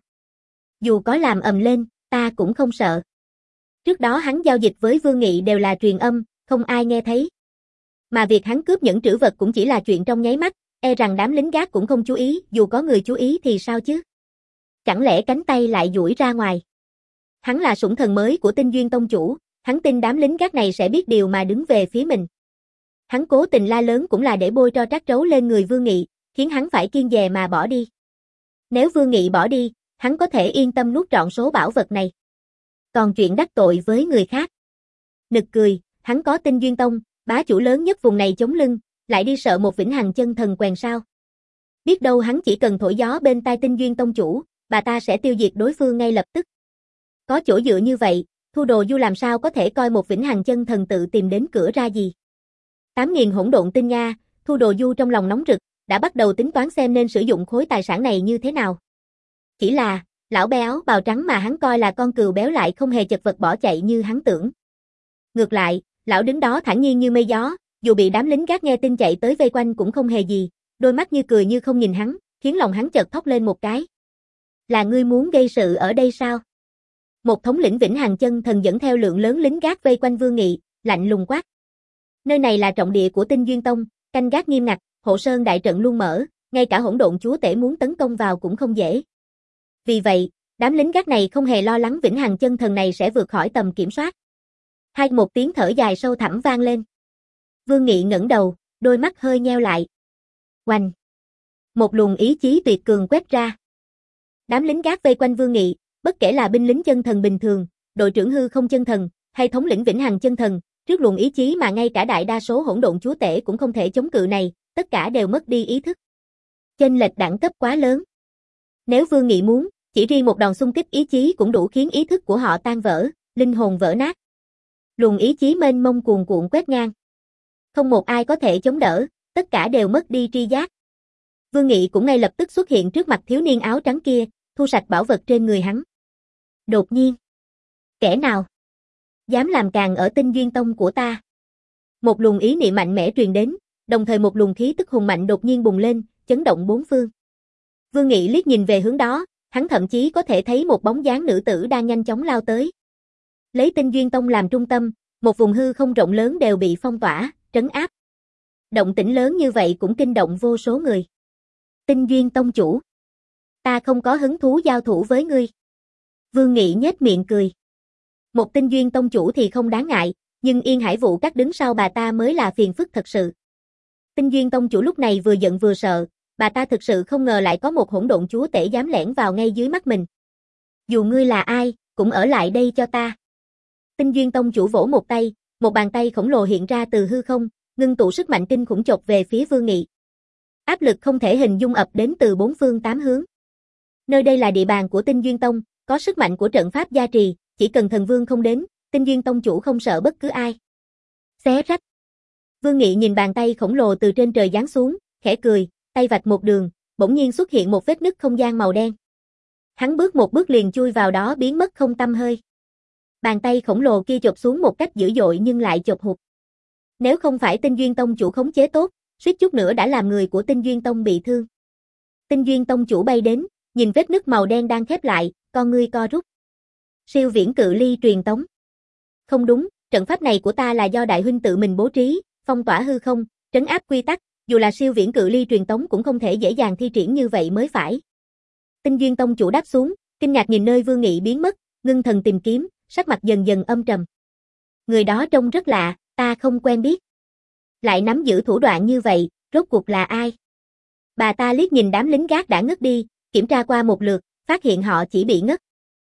Dù có làm ầm lên, ta cũng không sợ. Trước đó hắn giao dịch với Vương Nghị đều là truyền âm, không ai nghe thấy. Mà việc hắn cướp những trữ vật cũng chỉ là chuyện trong nháy mắt, e rằng đám lính gác cũng không chú ý, dù có người chú ý thì sao chứ? Chẳng lẽ cánh tay lại duỗi ra ngoài? Hắn là sủng thần mới của Tinh Duyên Tông chủ, hắn tin đám lính gác này sẽ biết điều mà đứng về phía mình. Hắn cố tình la lớn cũng là để bôi tro trát trấu lên người Vương Nghị, khiến hắn phải kiêng dè mà bỏ đi. Nếu Vương Nghị bỏ đi, hắn có thể yên tâm nuốt trọn số bảo vật này. Còn chuyện đắc tội với người khác. Nực cười, hắn có Tinh Duyên Tông, bá chủ lớn nhất vùng này chống lưng, lại đi sợ một vĩnh hằng chân thần quèn sao. Biết đâu hắn chỉ cần thổi gió bên tai Tinh Duyên Tông chủ, bà ta sẽ tiêu diệt đối phương ngay lập tức. Có chỗ dựa như vậy, Thu Đồ Du làm sao có thể coi một vĩnh hằng chân thần tự tìm đến cửa ra gì. tám nghìn hỗn độn tinh nha, Thu Đồ Du trong lòng nóng rực, đã bắt đầu tính toán xem nên sử dụng khối tài sản này như thế nào. Chỉ là, lão béo bào trắng mà hắn coi là con cừu béo lại không hề chật vật bỏ chạy như hắn tưởng. Ngược lại, lão đứng đó thản nhiên như mây gió, dù bị đám lính gác nghe tin chạy tới vây quanh cũng không hề gì, đôi mắt như cười như không nhìn hắn, khiến lòng hắn chợt thốc lên một cái. Là ngươi muốn gây sự ở đây sao? Một thống lĩnh vĩnh hằng chân thần dẫn theo lượng lớn lính gác vây quanh Vương Nghị, lạnh lùng quát. Nơi này là trọng địa của Tinh Duyên Tông, canh gác nghiêm ngặt, hộ sơn đại trận luôn mở, ngay cả hỗn độn chúa tể muốn tấn công vào cũng không dễ. Vì vậy, đám lính gác này không hề lo lắng vĩnh hằng chân thần này sẽ vượt khỏi tầm kiểm soát. Hai một tiếng thở dài sâu thẳm vang lên. Vương Nghị ngẩng đầu, đôi mắt hơi nheo lại. Oanh! Một luồng ý chí tuyệt cường quét ra. Đám lính gác vây quanh Vương Nghị, bất kể là binh lính chân thần bình thường, đội trưởng hư không chân thần, hay thống lĩnh vĩnh hằng chân thần, trước luồng ý chí mà ngay cả đại đa số hỗn độn chúa tể cũng không thể chống cự này, tất cả đều mất đi ý thức. Chênh lệch đẳng cấp quá lớn. Nếu Vương Nghị muốn, chỉ riêng một đòn xung kích ý chí cũng đủ khiến ý thức của họ tan vỡ, linh hồn vỡ nát. Luồng ý chí mênh mông cuồn cuộn quét ngang. Không một ai có thể chống đỡ, tất cả đều mất đi tri giác. Vương Nghị cũng ngay lập tức xuất hiện trước mặt thiếu niên áo trắng kia, thu sạch bảo vật trên người hắn. Đột nhiên. Kẻ nào? Dám làm càng ở Tinh Duyên Tông của ta. Một luồng ý niệm mạnh mẽ truyền đến, đồng thời một luồng khí tức hùng mạnh đột nhiên bùng lên, chấn động bốn phương. Vương Nghị liếc nhìn về hướng đó, hắn thậm chí có thể thấy một bóng dáng nữ tử đang nhanh chóng lao tới. Lấy Tinh Duyên Tông làm trung tâm, một vùng hư không rộng lớn đều bị phong tỏa, trấn áp. Động tĩnh lớn như vậy cũng kinh động vô số người. Tinh Duyên Tông chủ. Ta không có hứng thú giao thủ với ngươi. Vương Nghị nhếch miệng cười. Một Tinh Duyên Tông chủ thì không đáng ngại, nhưng Yên Hải Vụ Các đứng sau bà ta mới là phiền phức thật sự. Tinh Duyên Tông chủ lúc này vừa giận vừa sợ, bà ta thực sự không ngờ lại có một hỗn độn chúa tể dám lẻn vào ngay dưới mắt mình. Dù ngươi là ai, cũng ở lại đây cho ta. Tinh Duyên Tông chủ vỗ một tay, một bàn tay khổng lồ hiện ra từ hư không, ngưng tụ sức mạnh kinh khủng chộp về phía Vương Nghị. Áp lực không thể hình dung ập đến từ bốn phương tám hướng. Nơi đây là địa bàn của Tinh Duyên Tông, có sức mạnh của trận pháp gia trì, chỉ cần thần vương không đến, Tinh Duyên Tông chủ không sợ bất cứ ai. Xé rách. Vương Nghị nhìn bàn tay khổng lồ từ trên trời giáng xuống, khẽ cười, tay vạch một đường, bỗng nhiên xuất hiện một vết nứt không gian màu đen. Hắn bước một bước liền chui vào đó biến mất không tăm hơi. Bàn tay khổng lồ kia chộp xuống một cách dữ dội nhưng lại chộp hụt. Nếu không phải Tinh Duyên Tông chủ khống chế tốt, suýt chút nữa đã làm người của Tinh Duyên Tông bị thương. Tinh Duyên Tông chủ bay đến, nhìn vết nứt màu đen đang khép lại, con ngươi co rút. Siêu viễn cự ly truyền tống. Không đúng, trận pháp này của ta là do đại huynh tự mình bố trí, phong tỏa hư không, trấn áp quy tắc, dù là siêu viễn cự ly truyền tống cũng không thể dễ dàng thi triển như vậy mới phải. Tinh Duyên Tông chủ đáp xuống, kinh ngạc nhìn nơi Vương Nghị biến mất, ngưng thần tìm kiếm, sắc mặt dần dần âm trầm. Người đó trông rất lạ, ta không quen biết. Lại nắm giữ thủ đoạn như vậy, rốt cuộc là ai? Bà ta liếc nhìn đám lính gác đã ngất đi, kiểm tra qua một lượt, phát hiện họ chỉ bị ngất.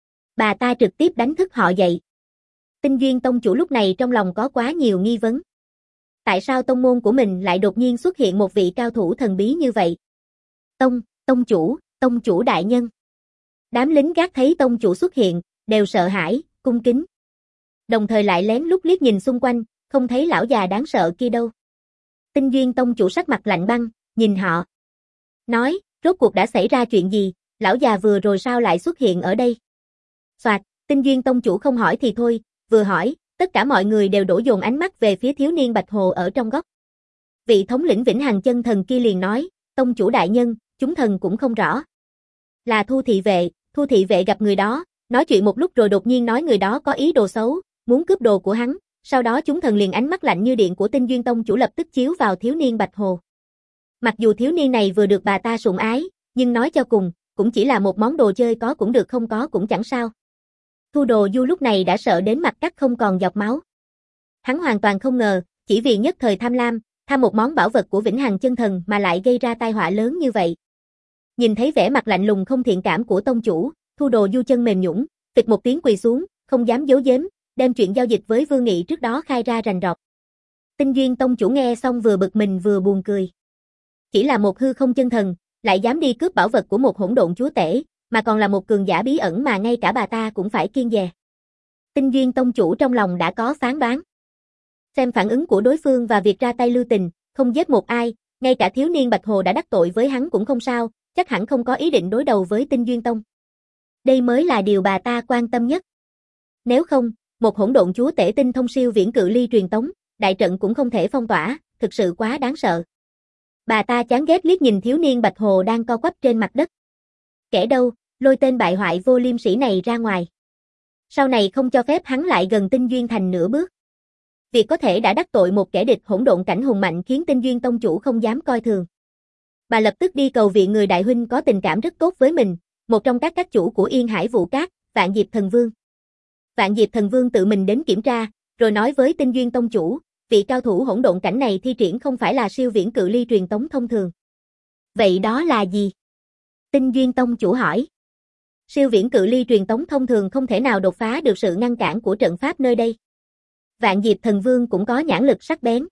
Bà ta trực tiếp đánh thức họ dậy. Tinh Duyên Tông chủ lúc này trong lòng có quá nhiều nghi vấn. Tại sao tông môn của mình lại đột nhiên xuất hiện một vị cao thủ thần bí như vậy? Tông, tông chủ, tông chủ đại nhân. Đám lính gác thấy tông chủ xuất hiện, đều sợ hãi, cung kính. Đồng thời lại lén lút liếc nhìn xung quanh, không thấy lão già đáng sợ kia đâu. Tinh Duyên Tông chủ sắc mặt lạnh băng, nhìn họ. Nói, rốt cuộc đã xảy ra chuyện gì, lão già vừa rồi sao lại xuất hiện ở đây? Soạt, Tinh Duyên Tông chủ không hỏi thì thôi, vừa hỏi, tất cả mọi người đều đổ dồn ánh mắt về phía thiếu niên Bạch Hồ ở trong góc. Vị thống lĩnh vĩnh hằng chân thần kia liền nói, tông chủ đại nhân, chúng thần cũng không rõ. Là Thu thị vệ, Thu thị vệ gặp người đó, nói chuyện một lúc rồi đột nhiên nói người đó có ý đồ xấu, muốn cướp đồ của hắn, Sau đó chúng thần liền ánh mắt lạnh như điện của Tinh Duyên Tông chủ lập tức chiếu vào thiếu niên Bạch Hồ. Mặc dù thiếu niên này vừa được bà ta sủng ái, nhưng nói cho cùng, cũng chỉ là một món đồ chơi, có cũng được không có cũng chẳng sao. Thu Đồ Du lúc này đã sợ đến mặt cắt không còn giọt máu. Hắn hoàn toàn không ngờ, chỉ vì nhất thời tham lam, tham một món bảo vật của Vĩnh Hằng Chân Thần mà lại gây ra tai họa lớn như vậy. Nhìn thấy vẻ mặt lạnh lùng không thiện cảm của tông chủ, Thu Đồ Du chân mềm nhũn, phịch một tiếng quỳ xuống, không dám giấu giếm, đem chuyện giao dịch với Vương Nghị trước đó khai ra rành rọt. Tinh Duyên Tông chủ nghe xong vừa bực mình vừa buồn cười. Chỉ là một hư không chân thần, lại dám đi cướp bảo vật của một hỗn độn chúa tể, mà còn là một cường giả bí ẩn mà ngay cả bà ta cũng phải kiêng dè. Tinh Duyên Tông chủ trong lòng đã có phán đoán. Xem phản ứng của đối phương và việc ra tay lưu tình, không giết một ai, ngay cả thiếu niên Bạch Hồ đã đắc tội với hắn cũng không sao, chắc hẳn không có ý định đối đầu với Tinh Duyên Tông. Đây mới là điều bà ta quan tâm nhất. Nếu không, một hỗn độn chúa tể tinh thông siêu viễn cự ly truyền tống, đại trận cũng không thể phong tỏa, thực sự quá đáng sợ. Bà ta chán ghét liếc nhìn thiếu niên Bạch Hồ đang co quắp trên mặt đất. Kẻ đâu, lôi tên bại hoại vô liêm sỉ này ra ngoài. Sau này không cho phép hắn lại gần Tinh Duyên Thành nửa bước. Việc có thể đã đắc tội một kẻ địch hỗn độn cảnh hùng mạnh khiến Tinh Duyên Tông chủ không dám coi thường. Bà lập tức đi cầu viện người đại huynh có tình cảm rất tốt với mình, một trong các các chủ của Yên Hải Vũ Cát, Vạn Diệp Thần Vương. Vạn Diệp Thần Vương tự mình đến kiểm tra, rồi nói với Tinh Duyên Tông chủ, vị cao thủ hỗn độn cảnh này thi triển không phải là siêu viễn cự ly truyền tống thông thường. Vậy đó là gì? Tinh Duyên Tông chủ hỏi. Siêu viễn cự ly truyền tống thông thường không thể nào đột phá được sự ngăn cản của trận pháp nơi đây. Vạn Diệp Thần Vương cũng có nhãn lực sắc bén.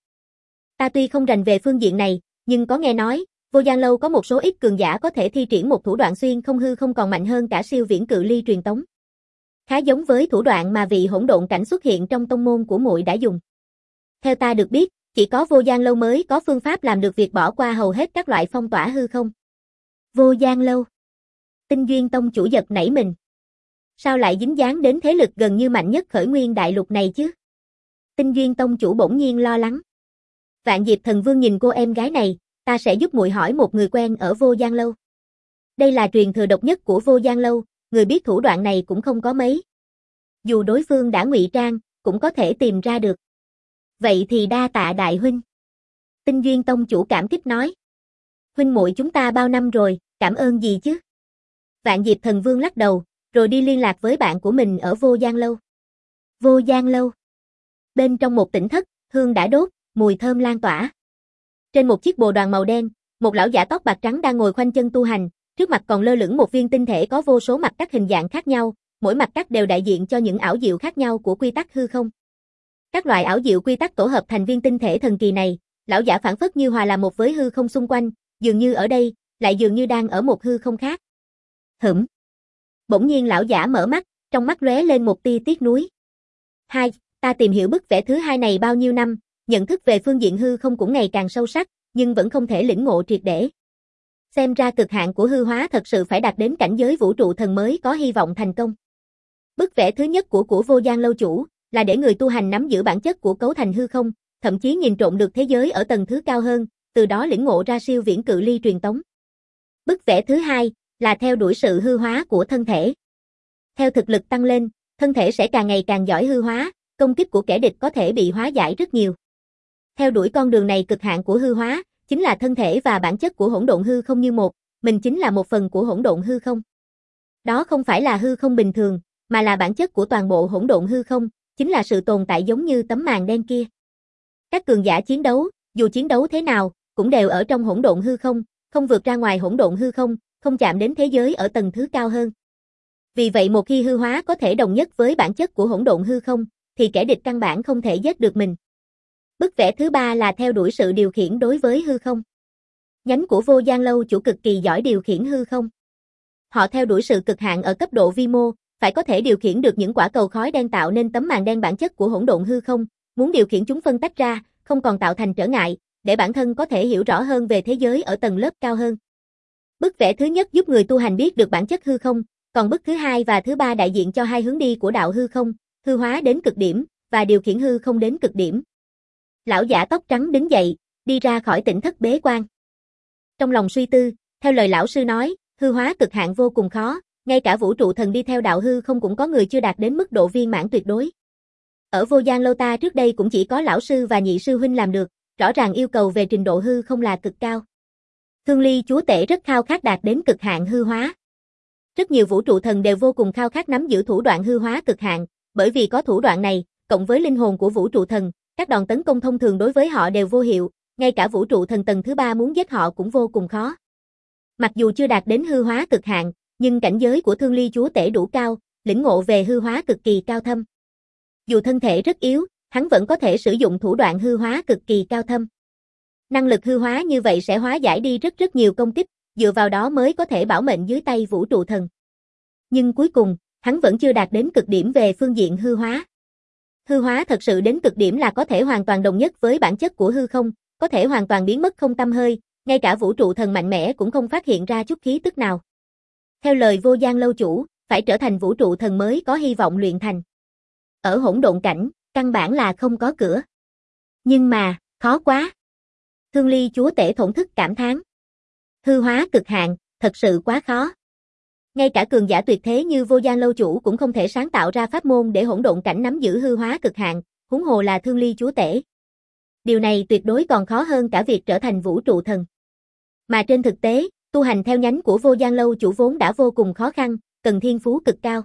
Ta tuy không rành về phương diện này, nhưng có nghe nói, Vô Giang Lâu có một số ít cường giả có thể thi triển một thủ đoạn xuyên không hư không còn mạnh hơn cả siêu viễn cự ly truyền tống. Khá giống với thủ đoạn mà vị hỗn độn cảnh xuất hiện trong tông môn của muội đã dùng. Theo ta được biết, chỉ có Vô Giang Lâu mới có phương pháp làm được việc bỏ qua hầu hết các loại phong tỏa hư không. Vô Giang Lâu. Tinh Duyên Tông chủ giật nảy mình. Sao lại dính dáng đến thế lực gần như mạnh nhất khởi nguyên đại lục này chứ? Tinh Duyên Tông chủ bỗng nhiên lo lắng. Vạn Diệp Thần Vương nhìn cô em gái này, ta sẽ giúp muội hỏi một người quen ở Vô Giang Lâu. Đây là truyền thừa độc nhất của Vô Giang Lâu, người biết thủ đoạn này cũng không có mấy. Dù đối phương đã ngụy trang, cũng có thể tìm ra được. Vậy thì đa tạ đại huynh. Tinh Duyên Tông chủ cảm kích nói. Huynh muội chúng ta bao năm rồi, cảm ơn gì chứ? Vạn Diệp Thần Vương lắc đầu, rồi đi liên lạc với bạn của mình ở Vô Giang Lâu. Vô Giang Lâu. Bên trong một tỉnh thất, hương đã đốt, mùi thơm lan tỏa. Trên một chiếc bồ đoàn màu đen, một lão giả tóc bạc trắng đang ngồi khoanh chân tu hành, trước mặt còn lơ lửng một viên tinh thể có vô số mặt cắt hình dạng khác nhau, mỗi mặt cắt đều đại diện cho những ảo diệu khác nhau của quy tắc hư không. Các loại ảo diệu quy tắc tổ hợp thành viên tinh thể thần kỳ này, lão giả phảng phất như hòa làm một với hư không xung quanh, dường như ở đây, lại dường như đang ở một hư không khác. Hửm. Bỗng nhiên lão giả mở mắt, trong mắt lóe lên một tia tiếc nuối. Hai, ta tìm hiểu bức vẽ thứ hai này bao nhiêu năm, nhận thức về phương diện hư không cũng ngày càng sâu sắc, nhưng vẫn không thể lĩnh ngộ triệt để. Xem ra cực hạn của hư hóa thật sự phải đạt đến cảnh giới vũ trụ thần mới có hy vọng thành công. Bức vẽ thứ nhất của của Vô Giang Lâu chủ là để người tu hành nắm giữ bản chất của cấu thành hư không, thậm chí nhìn trộm được thế giới ở tầng thứ cao hơn, từ đó lĩnh ngộ ra siêu viễn cự ly truyền tống. Bức vẽ thứ hai là theo đuổi sự hư hóa của thân thể. Theo thực lực tăng lên, thân thể sẽ càng ngày càng giỏi hư hóa, công kích của kẻ địch có thể bị hóa giải rất nhiều. Theo đuổi con đường này, cực hạn của hư hóa chính là thân thể và bản chất của hỗn độn hư không như một, mình chính là một phần của hỗn độn hư không. Đó không phải là hư không bình thường, mà là bản chất của toàn bộ hỗn độn hư không, chính là sự tồn tại giống như tấm màn đen kia. Các cường giả chiến đấu, dù chiến đấu thế nào, cũng đều ở trong hỗn độn hư không, không vượt ra ngoài hỗn độn hư không, không chạm đến thế giới ở tầng thứ cao hơn. Vì vậy một khi hư hóa có thể đồng nhất với bản chất của hỗn độn hư không, thì kẻ địch căn bản không thể giết được mình. Bức vẽ thứ ba là theo đuổi sự điều khiển đối với hư không. Nhánh của Vô Giang Lâu chủ cực kỳ giỏi điều khiển hư không. Họ theo đuổi sự cực hạn ở cấp độ vi mô, phải có thể điều khiển được những quả cầu khói đen tạo nên tấm màn đen bản chất của hỗn độn hư không, muốn điều khiển chúng phân tách ra, không còn tạo thành trở ngại, để bản thân có thể hiểu rõ hơn về thế giới ở tầng lớp cao hơn. Bức vẽ thứ nhất giúp người tu hành biết được bản chất hư không, còn bức thứ hai và thứ ba đại diện cho hai hướng đi của đạo hư không, hư hóa đến cực điểm, và điều khiển hư không đến cực điểm. Lão giả tóc trắng đứng dậy, đi ra khỏi tỉnh thất bế quan. Trong lòng suy tư, theo lời lão sư nói, hư hóa cực hạn vô cùng khó, ngay cả vũ trụ thần đi theo đạo hư không cũng có người chưa đạt đến mức độ viên mãn tuyệt đối. Ở Vô Giang Lâu ta trước đây cũng chỉ có lão sư và nhị sư huynh làm được, rõ ràng yêu cầu về trình độ hư không là cực cao. Thương Ly chúa tể rất khao khát đạt đến cực hạn hư hóa. Rất nhiều vũ trụ thần đều vô cùng khao khát nắm giữ thủ đoạn hư hóa cực hạn, bởi vì có thủ đoạn này, cộng với linh hồn của vũ trụ thần, các đòn tấn công thông thường đối với họ đều vô hiệu, ngay cả vũ trụ thần tầng thứ ba muốn giết họ cũng vô cùng khó. Mặc dù chưa đạt đến hư hóa cực hạn, nhưng cảnh giới của Thương Ly chúa tể đủ cao, lĩnh ngộ về hư hóa cực kỳ cao thâm. Dù thân thể rất yếu, hắn vẫn có thể sử dụng thủ đoạn hư hóa cực kỳ cao thâm. Năng lực hư hóa như vậy sẽ hóa giải đi rất rất nhiều công kích, dựa vào đó mới có thể bảo mệnh dưới tay vũ trụ thần. Nhưng cuối cùng, hắn vẫn chưa đạt đến cực điểm về phương diện hư hóa. Hư hóa thật sự đến cực điểm là có thể hoàn toàn đồng nhất với bản chất của hư không, có thể hoàn toàn biến mất không tăm hơi, ngay cả vũ trụ thần mạnh mẽ cũng không phát hiện ra chút khí tức nào. Theo lời Vô Giang lâu chủ, phải trở thành vũ trụ thần mới có hy vọng luyện thành. Ở hỗn độn cảnh, căn bản là không có cửa. Nhưng mà, khó quá. Thương Ly chúa tể thổn thức cảm thán. Hư hóa cực hạn, thật sự quá khó. Ngay cả cường giả tuyệt thế như Vô Giang lâu chủ cũng không thể sáng tạo ra pháp môn để hỗn độn cảnh nắm giữ hư hóa cực hạn, huống hồ là Thương Ly chúa tể. Điều này tuyệt đối còn khó hơn cả việc trở thành vũ trụ thần. Mà trên thực tế, tu hành theo nhánh của Vô Giang lâu chủ vốn đã vô cùng khó khăn, cần thiên phú cực cao.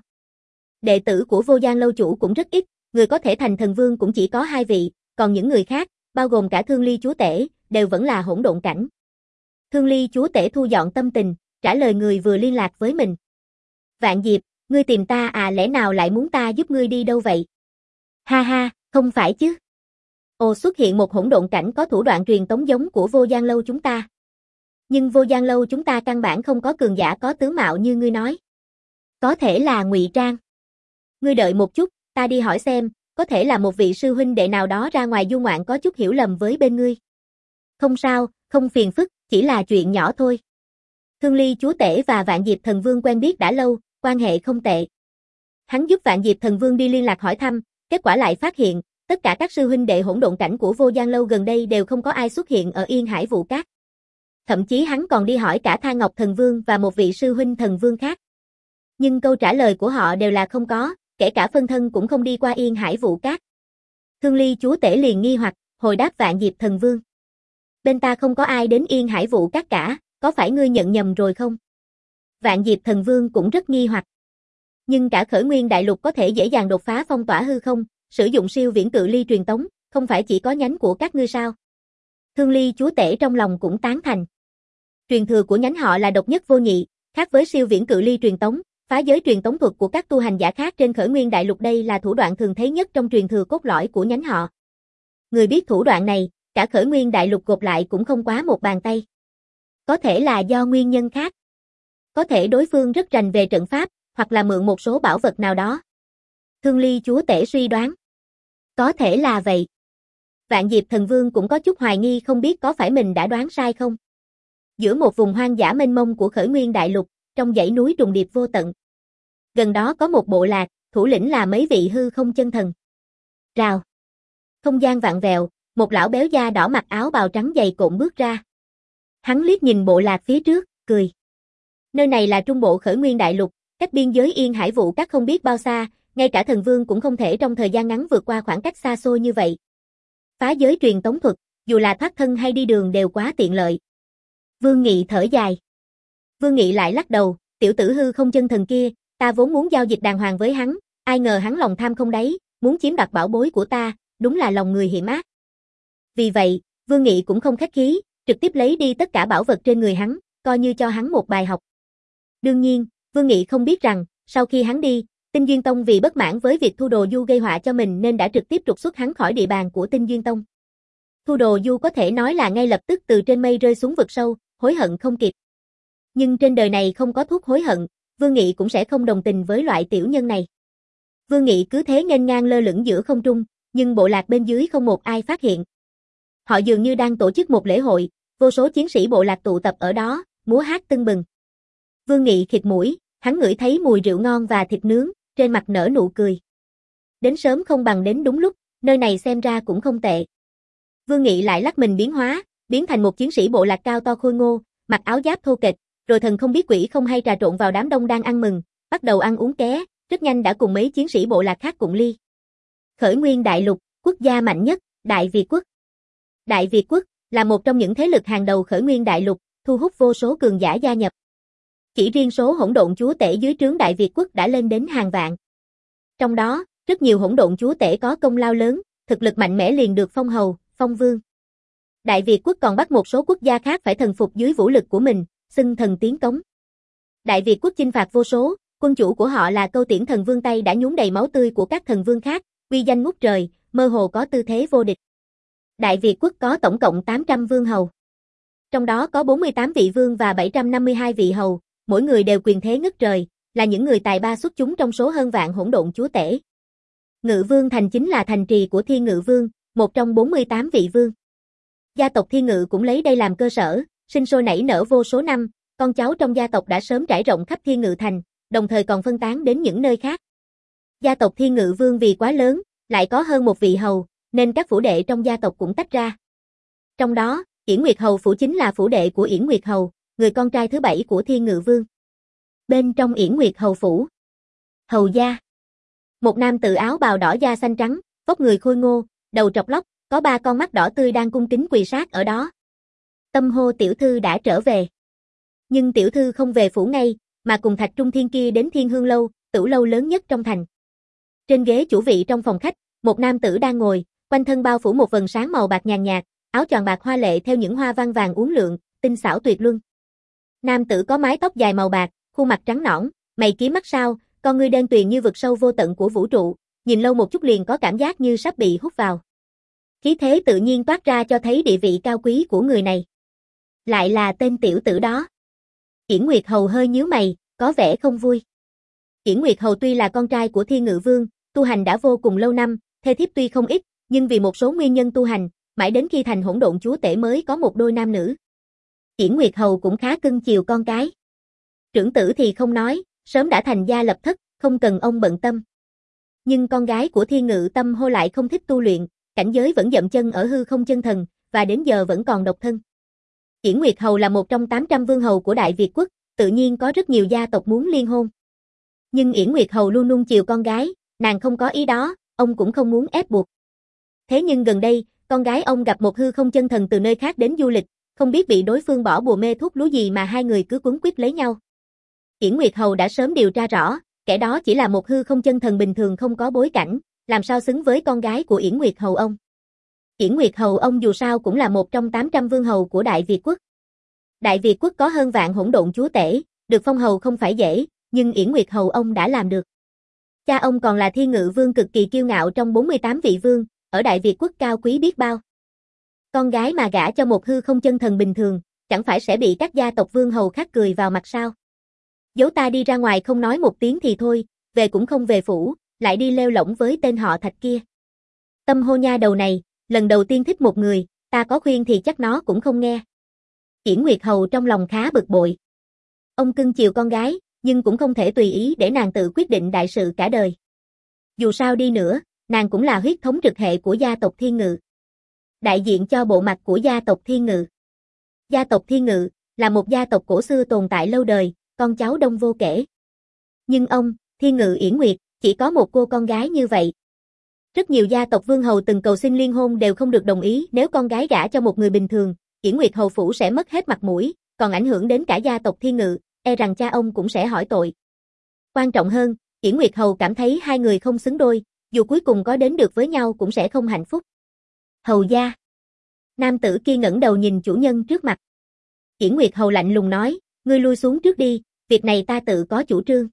Đệ tử của Vô Giang lâu chủ cũng rất ít, người có thể thành thần vương cũng chỉ có hai vị, còn những người khác, bao gồm cả Thương Ly chúa tể, đều vẫn là hỗn độn cảnh. Thương Ly chúa tể thu dọn tâm tình, trả lời người vừa liên lạc với mình. Vạn Diệp, ngươi tìm ta à, lẽ nào lại muốn ta giúp ngươi đi đâu vậy? Ha ha, không phải chứ. Ồ, xuất hiện một hỗn độn cảnh có thủ đoạn truyền tống giống của Vô Giang lâu chúng ta. Nhưng Vô Giang lâu chúng ta căn bản không có cường giả có tướng mạo như ngươi nói. Có thể là ngụy trang. Ngươi đợi một chút, ta đi hỏi xem, có thể là một vị sư huynh đệ nào đó ra ngoài du ngoạn có chút hiểu lầm với bên ngươi. Không sao, không phiền phức, chỉ là chuyện nhỏ thôi. Thương Ly chúa tể và Vạn Diệp thần vương quen biết đã lâu, quan hệ không tệ. Hắn giúp Vạn Diệp thần vương đi liên lạc hỏi thăm, kết quả lại phát hiện, tất cả các sư huynh đệ hỗn độn cảnh của Vô Giang lâu gần đây đều không có ai xuất hiện ở Yên Hải Vũ Cát. Thậm chí hắn còn đi hỏi cả Tha Ngọc thần vương và một vị sư huynh thần vương khác. Nhưng câu trả lời của họ đều là không có, kể cả phân thân cũng không đi qua Yên Hải Vũ Cát. Thương Ly chúa tể liền nghi hoặc, hồi đáp Vạn Diệp thần vương. Bên ta không có ai đến Yên Hải Vũ Cát cả, có phải ngươi nhận nhầm rồi không? Vạn Diệp thần vương cũng rất nghi hoặc. Nhưng cả Khởi Nguyên đại lục có thể dễ dàng đột phá phong tỏa hư không, sử dụng siêu viễn cự ly truyền tống, không phải chỉ có nhánh của các ngươi sao? Thương Ly chúa tể trong lòng cũng tán thành. Truyền thừa của nhánh họ là độc nhất vô nhị, khác với siêu viễn cự ly truyền tống, phá giới truyền tống thuật của các tu hành giả khác trên Khởi Nguyên đại lục đây là thủ đoạn thường thấy nhất trong truyền thừa cốt lõi của nhánh họ. Người biết thủ đoạn này, cả Khởi Nguyên đại lục gộp lại cũng không quá một bàn tay. Có thể là do nguyên nhân khác. Có thể đối phương rất rành về trận pháp, hoặc là mượn một số bảo vật nào đó. Thương Ly chúa tể suy đoán. Có thể là vậy. Vạn Diệp thần vương cũng có chút hoài nghi không biết có phải mình đã đoán sai không. Giữa một vùng hoang dã mênh mông của Khởi Nguyên đại lục, trong dãy núi trùng điệp vô tận. Gần đó có một bộ lạc, thủ lĩnh là mấy vị hư không chân thần. Rào. Không gian vặn vẹo, một lão béo da đỏ mặc áo bào trắng dày cộm bước ra. Hắn liếc nhìn bộ lạc phía trước, cười. Nơi này là trung bộ Khởi Nguyên đại lục, cách biên giới Yên Hải Vũ Cát không biết bao xa, ngay cả thần vương cũng không thể trong thời gian ngắn vượt qua khoảng cách xa xôi như vậy. Phá giới truyền tống thuật, dù là thoát thân hay đi đường đều quá tiện lợi. Vương Nghị thở dài. Vương Nghị lại lắc đầu, tiểu tử hư không chân thần kia, ta vốn muốn giao dịch đàng hoàng với hắn, ai ngờ hắn lòng tham không đáy, muốn chiếm đoạt bảo bối của ta, đúng là lòng người hiểm ác. Vì vậy, Vương Nghị cũng không khách khí, trực tiếp lấy đi tất cả bảo vật trên người hắn, coi như cho hắn một bài học. Đương nhiên, Vương Nghị không biết rằng, sau khi hắn đi, Tinh Duyên Tông vì bất mãn với việc Thu Đồ Du gây họa cho mình nên đã trực tiếp trục xuất hắn khỏi địa bàn của Tinh Duyên Tông. Thu Đồ Du có thể nói là ngay lập tức từ trên mây rơi xuống vực sâu, hối hận không kịp. Nhưng trên đời này không có thuốc hối hận, Vương Nghị cũng sẽ không đồng tình với loại tiểu nhân này. Vương Nghị cứ thế nghênh ngang lơ lửng giữa không trung, nhưng bộ lạc bên dưới không một ai phát hiện. Họ dường như đang tổ chức một lễ hội, vô số chiến sĩ bộ lạc tụ tập ở đó, múa hát tưng bừng. Vương Nghị khịt mũi, hắn ngửi thấy mùi rượu ngon và thịt nướng, trên mặt nở nụ cười. Đến sớm không bằng đến đúng lúc, nơi này xem ra cũng không tệ. Vương Nghị lại lắc mình biến hóa, biến thành một chiến sĩ bộ lạc cao to khôi ngô, mặc áo giáp thô kệch, rồi thần không biết quỷ không hay trà trộn vào đám đông đang ăn mừng, bắt đầu ăn uống ké, rất nhanh đã cùng mấy chiến sĩ bộ lạc khác cụng ly. Khởi nguyên đại lục, quốc gia mạnh nhất, Đại Việt quốc. Đại Việt quốc là một trong những thế lực hàng đầu khởi nguyên đại lục, thu hút vô số cường giả gia nhập. Chỉ riêng số hỗn độn chúa tể dưới trướng Đại Việt quốc đã lên đến hàng vạn. Trong đó, rất nhiều hỗn độn chúa tể có công lao lớn, thực lực mạnh mẽ liền được phong hầu, phong vương. Đại Việt quốc còn bắt một số quốc gia khác phải thần phục dưới vũ lực của mình, xưng thần tiến cống. Đại Việt quốc chinh phạt vô số, quân chủ của họ là Câu Tiễn thần vương Tây đã nhuốm đầy máu tươi của các thần vương khác, uy danh ngút trời, mơ hồ có tư thế vô địch. Đại Việt quốc có tổng cộng tám trăm vương hầu. Trong đó có bốn mươi tám vị vương và bảy trăm năm mươi hai vị hầu, mỗi người đều quyền thế ngất trời, là những người tài ba xuất chúng trong số hơn vạn hỗn độn chúa tể. Ngự Vương Thành chính là thành trì của Thiên Ngự Vương, một trong bốn mươi tám vị vương. Gia tộc Thiên Ngự cũng lấy đây làm cơ sở, sinh sôi nảy nở vô số năm, con cháu trong gia tộc đã sớm trải rộng khắp Thiên Ngự Thành, đồng thời còn phân tán đến những nơi khác. Gia tộc Thiên Ngự Vương vì quá lớn, lại có hơn một vị hầu, nên các phủ đệ trong gia tộc cũng tách ra. Trong đó, Yển Nguyệt Hầu phủ chính là phủ đệ của Yển Nguyệt Hầu, người con trai thứ bảy của Thiên Ngự Vương. Bên trong Yển Nguyệt Hầu phủ, hầu gia. Một nam tử áo bào đỏ da xanh trắng, vóc người khôi ngô, đầu trọc lóc, có ba con mắt đỏ tươi đang cung kính quỳ sát ở đó. Tâm hô tiểu thư đã trở về. Nhưng tiểu thư không về phủ ngay, mà cùng Thạch Trung Thiên kia đến Thiên Hương Lâu, tửu lâu lớn nhất trong thành. Trên ghế chủ vị trong phòng khách, một nam tử đang ngồi, quanh thân bao phủ một vầng sáng màu bạc nhàn nhạt, áo choàng bạc hoa lệ theo những hoa văn vàng uốn lượn, tinh xảo tuyệt luân. Nam tử có mái tóc dài màu bạc, khuôn mặt trắng nõn, mày kiếm mắt sao, con ngươi đen tuyền như vực sâu vô tận của vũ trụ, nhìn lâu một chút liền có cảm giác như sắp bị hút vào. Khí thế tự nhiên toát ra cho thấy địa vị cao quý của người này. Lại là tên tiểu tử đó. Yển Nguyệt Hầu hơi nhíu mày, có vẻ không vui. Yển Nguyệt Hầu tuy là con trai của Thiên Ngự Vương, tu hành đã vô cùng lâu năm, thê thiếp tuy không ít, nhưng vì một số nguyên nhân tu hành, mãi đến khi thành hỗn độn chúa tể mới có một đôi nam nữ. Yển Nguyệt Hầu cũng khá cưng chiều con cái. Trưởng tử thì không nói, sớm đã thành gia lập thất, không cần ông bận tâm. Nhưng con gái của Thiên Ngự Tâm Hô lại không thích tu luyện, cảnh giới vẫn dậm chân ở hư không chân thần, và đến giờ vẫn còn độc thân. Yển Nguyệt Hầu là một trong tám trăm vương hầu của Đại Việt quốc, tự nhiên có rất nhiều gia tộc muốn liên hôn. Nhưng Yển Nguyệt Hầu luôn nuông chiều con gái, nàng không có ý đó, ông cũng không muốn ép buộc. Thế nhưng gần đây, con gái ông gặp một hư không chân thần từ nơi khác đến du lịch, không biết bị đối phương bỏ bùa mê thuốc lú gì mà hai người cứ quấn quýt lấy nhau. Yển Nguyệt Hầu đã sớm điều tra rõ, kẻ đó chỉ là một hư không chân thần bình thường không có bối cảnh, làm sao xứng với con gái của Yển Nguyệt Hầu ông. Yển Nguyệt Hầu ông dù sao cũng là một trong tám trăm vương hầu của Đại Việt quốc. Đại Việt quốc có hơn vạn hỗn độn chúa tể, được phong hầu không phải dễ, nhưng Yển Nguyệt Hầu ông đã làm được. Cha ông còn là Thiên Ngự Vương cực kỳ kiêu ngạo trong bốn mươi tám vị vương, ở Đại Việt quốc cao quý biết bao. Con gái mà gả cho một hư không chân thần bình thường, chẳng phải sẽ bị các gia tộc vương hầu khác cười vào mặt sao? Dấu ta đi ra ngoài không nói một tiếng thì thôi, về cũng không về phủ, lại đi lêu lỏng với tên họ Thạch kia. Tâm Hô nha đầu này, lần đầu tiên thích một người, ta có khuyên thì chắc nó cũng không nghe. Yển Nguyệt Hầu trong lòng khá bực bội. Ông cưng chiều con gái, nhưng cũng không thể tùy ý để nàng tự quyết định đại sự cả đời. Dù sao đi nữa, nàng cũng là huyết thống trực hệ của gia tộc Thiên Ngự. Đại diện cho bộ mặt của gia tộc Thiên Ngự. Gia tộc Thiên Ngự là một gia tộc cổ xưa tồn tại lâu đời, con cháu đông vô kể. Nhưng ông, Thiên Ngự Yển Nguyệt, chỉ có một cô con gái như vậy. Rất nhiều gia tộc vương hầu từng cầu xin liên hôn đều không được đồng ý, nếu con gái gả cho một người bình thường, Yển Nguyệt Hầu phủ sẽ mất hết mặt mũi, còn ảnh hưởng đến cả gia tộc Thiên Ngự, e rằng cha ông cũng sẽ hỏi tội. Quan trọng hơn, Yển Nguyệt Hầu cảm thấy hai người không xứng đôi, dù cuối cùng có đến được với nhau cũng sẽ không hạnh phúc. Hầu gia. Nam tử kia ngẩng đầu nhìn chủ nhân trước mặt. Yển Nguyệt Hầu lạnh lùng nói, ngươi lui xuống trước đi, việc này ta tự có chủ trương.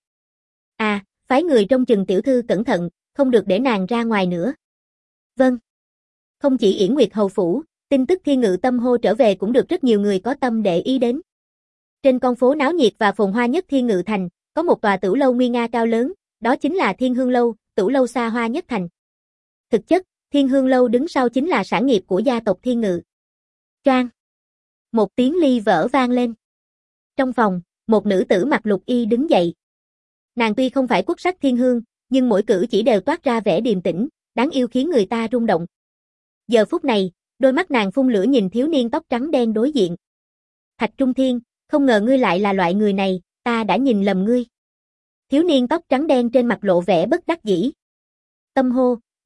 À, phái người trông chừng tiểu thư cẩn thận, không được để nàng ra ngoài nữa. Vâng. Không chỉ Yển Nguyệt Hầu phủ, tin tức Thiên Ngự Tâm Hô trở về cũng được rất nhiều người có tâm để ý đến. Trên con phố náo nhiệt và phồn hoa nhất Thiên Ngự Thành, có một tòa tửu lâu nguy nga cao lớn, đó chính là Thiên Hương Lâu, tửu lâu xa hoa nhất thành. Thực chất, Thiên Hương Lâu đứng sau chính là sản nghiệp của gia tộc Thiên Ngự. Choang. Một tiếng ly vỡ vang lên. Trong phòng, một nữ tử mặc lục y đứng dậy. Nàng tuy không phải quốc sắc thiên hương, nhưng mỗi cử chỉ đều toát ra vẻ điềm tĩnh, đáng yêu khiến người ta rung động. Giờ phút này, đôi mắt nàng phun lửa nhìn thiếu niên tóc trắng đen đối diện. Thạch Trung Thiên, không ngờ ngươi lại là loại người này, ta đã nhìn lầm ngươi. Thiếu niên tóc trắng đen trên mặt lộ vẻ bất đắc dĩ. Tâm Hô,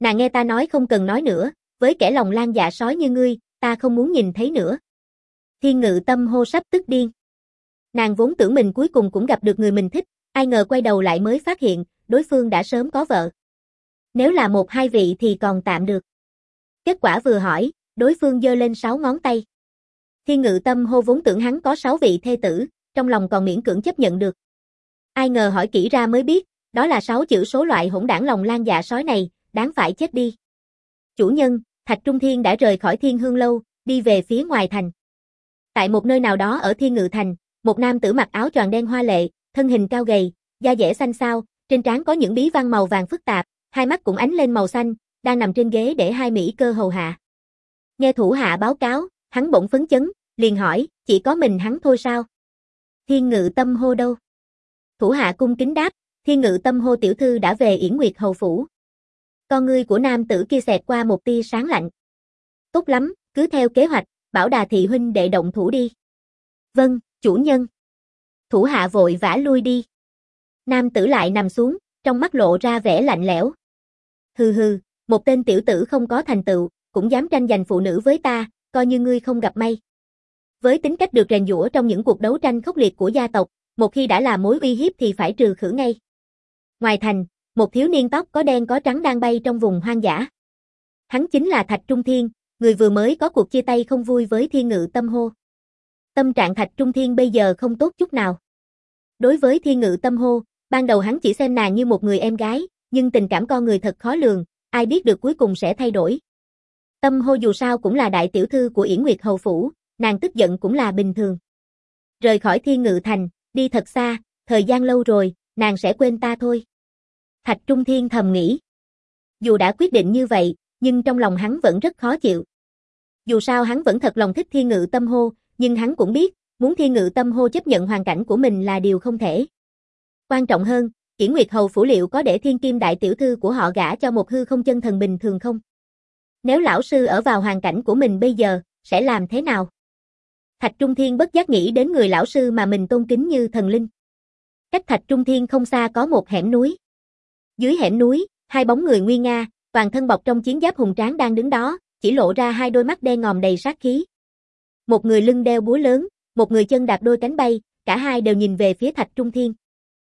Nàng nghe ta nói không cần nói nữa, với kẻ lòng lan dạ sói như ngươi, ta không muốn nhìn thấy nữa. Thiên Ngự Tâm hô sắp tức điên. Nàng vốn tưởng mình cuối cùng cũng gặp được người mình thích, ai ngờ quay đầu lại mới phát hiện, đối phương đã sớm có vợ. Nếu là một hai vị thì còn tạm được. Kết quả vừa hỏi, đối phương giơ lên sáu ngón tay. Thiên Ngự Tâm hô vốn tưởng hắn có sáu vị thê tử, trong lòng còn miễn cưỡng chấp nhận được. Ai ngờ hỏi kỹ ra mới biết, đó là sáu chữ số loại hỗn đảng lòng lan dạ sói này, đáng phải chết đi. Chủ nhân, Thạch Trung Thiên đã rời khỏi Thiên Hương Lâu, đi về phía ngoài thành. Tại một nơi nào đó ở Thiên Ngự Thành, một nam tử mặc áo choàng đen hoa lệ, thân hình cao gầy, da dẻ xanh xao, trên trán có những bí văn màu vàng phức tạp, hai mắt cũng ánh lên màu xanh, đang nằm trên ghế để hai mỹ cơ hầu hạ. Nghe thủ hạ báo cáo, hắn bỗng phấn chấn, liền hỏi, chỉ có mình hắn thôi sao? Thiên Ngự Tâm hô đâu? Thủ hạ cung kính đáp, Thiên Ngự Tâm hô tiểu thư đã về Yển Nguyệt hầu phủ. Con ngươi của nam tử kia xẹt qua một tia sáng lạnh. Tốt lắm, cứ theo kế hoạch, bảo Đà thị huynh đệ động thủ đi. Vâng, chủ nhân. Thủ hạ vội vã lui đi. Nam tử lại nằm xuống, trong mắt lộ ra vẻ lạnh lẽo. Hừ hừ, một tên tiểu tử không có thành tựu, cũng dám tranh giành phụ nữ với ta, coi như ngươi không gặp may. Với tính cách được rèn giũa trong những cuộc đấu tranh khốc liệt của gia tộc, một khi đã là mối uy hiếp thì phải trừ khử ngay. Ngoài thành, một thiếu niên tóc có đen có trắng đang bay trong vùng hoang dã. Hắn chính là Thạch Trung Thiên, người vừa mới có cuộc chia tay không vui với Thiên Ngự Tâm hô. Tâm trạng Thạch Trung Thiên bây giờ không tốt chút nào. Đối với Thiên Ngự Tâm hô, ban đầu hắn chỉ xem nàng như một người em gái, nhưng tình cảm con người thật khó lường, ai biết được cuối cùng sẽ thay đổi. Tâm hô dù sao cũng là đại tiểu thư của Yển Nguyệt hầu phủ, nàng tức giận cũng là bình thường. Rời khỏi Thiên Ngự Thành, đi thật xa, thời gian lâu rồi, nàng sẽ quên ta thôi. Thạch Trung Thiên thầm nghĩ. Dù đã quyết định như vậy, nhưng trong lòng hắn vẫn rất khó chịu. Dù sao hắn vẫn thật lòng thích Thiên Ngự Tâm hô, nhưng hắn cũng biết, muốn Thiên Ngự Tâm hô chấp nhận hoàn cảnh của mình là điều không thể. Quan trọng hơn, Yển Nguyệt hầu phủ liệu có để Thiên Kim đại tiểu thư của họ gả cho một hư không chân thần bình thường không? Nếu lão sư ở vào hoàn cảnh của mình bây giờ, sẽ làm thế nào? Thạch Trung Thiên bất giác nghĩ đến người lão sư mà mình tôn kính như thần linh. Cách Thạch Trung Thiên không xa có một hẻm núi. Dưới hẻm núi, hai bóng người nguy nga, toàn thân bọc trong chiến giáp hùng tráng đang đứng đó, chỉ lộ ra hai đôi mắt đen ngòm đầy sát khí. Một người lưng đeo búa lớn, một người chân đạp đôi cánh bay, cả hai đều nhìn về phía Thạch Trung Thiên.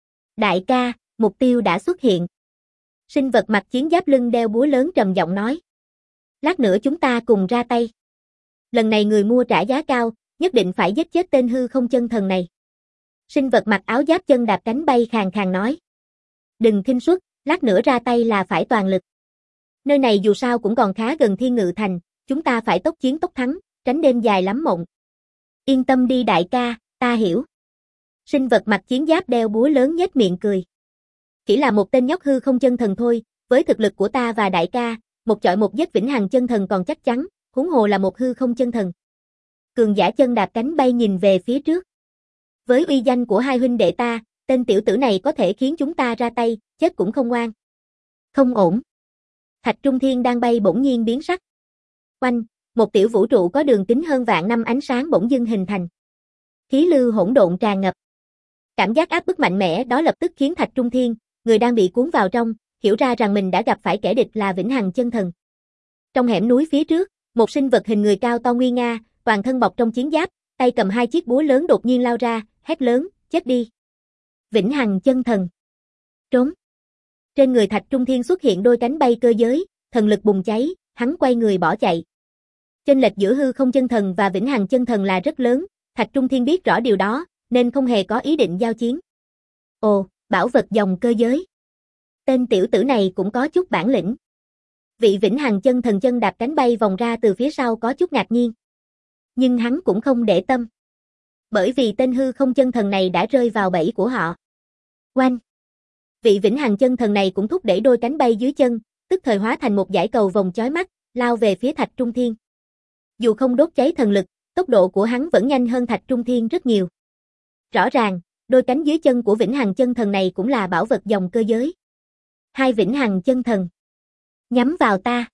Đại ca, mục tiêu đã xuất hiện. Sinh vật mặc chiến giáp lưng đeo búa lớn trầm giọng nói. Lát nữa chúng ta cùng ra tay. Lần này người mua trả giá cao, nhất định phải giết chết tên hư không chân thần này. Sinh vật mặc áo giáp chân đạp cánh bay khàn khàn nói. Đừng khinh suất, lát nữa ra tay là phải toàn lực. Nơi này dù sao cũng còn khá gần Thiên Ngự Thành, chúng ta phải tốc chiến tốc thắng, tránh đêm dài lắm mộng. Yên tâm đi đại ca, ta hiểu. Sinh vật mặc chiến giáp đeo búa lớn nhếch miệng cười. Chỉ là một tên nhóc hư không chân thần thôi, với thực lực của ta và đại ca, một chọi một giết vĩnh hằng chân thần còn chắc chắn, huống hồ là một hư không chân thần. Cường giả chân đạp cánh bay nhìn về phía trước. Với uy danh của hai huynh đệ ta, tên tiểu tử này có thể khiến chúng ta ra tay, chết cũng không ngoan. Không ổn. Thạch Trung Thiên đang bay bỗng nhiên biến sắc. Oanh, một tiểu vũ trụ có đường kính hơn vạn năm ánh sáng bỗng dưng hình thành. Khí lưu hỗn độn tràn ngập. Cảm giác áp bức mạnh mẽ đó lập tức khiến Thạch Trung Thiên, người đang bị cuốn vào trong, hiểu ra rằng mình đã gặp phải kẻ địch là vĩnh hằng chân thần. Trong hẻm núi phía trước, một sinh vật hình người cao to nguy nga, toàn thân bọc trong chiến giáp, tay cầm hai chiếc búa lớn đột nhiên lao ra, hét lớn, chết đi. Vĩnh hằng chân thần. Trốn. Trên người Thạch Trung Thiên xuất hiện đôi cánh bay cơ giới, thần lực bùng cháy, hắn quay người bỏ chạy. Chênh lệch giữa hư không chân thần và vĩnh hằng chân thần là rất lớn, Thạch Trung Thiên biết rõ điều đó, nên không hề có ý định giao chiến. Ồ, bảo vật dòng cơ giới. Tên tiểu tử này cũng có chút bản lĩnh. Vị vĩnh hằng chân thần chân đạp cánh bay vòng ra từ phía sau có chút ngạc nhiên. Nhưng hắn cũng không để tâm. Bởi vì tên hư không chân thần này đã rơi vào bẫy của họ. Oanh! Vị vĩnh hằng chân thần này cũng thúc đẩy đôi cánh bay dưới chân, tức thời hóa thành một dải cầu vòng chói mắt, lao về phía Thạch Trung Thiên. Dù không đốt cháy thần lực, tốc độ của hắn vẫn nhanh hơn Thạch Trung Thiên rất nhiều. Rõ ràng, đôi cánh dưới chân của vĩnh hằng chân thần này cũng là bảo vật dòng cơ giới. Hai vĩnh hằng chân thần. Nhắm vào ta.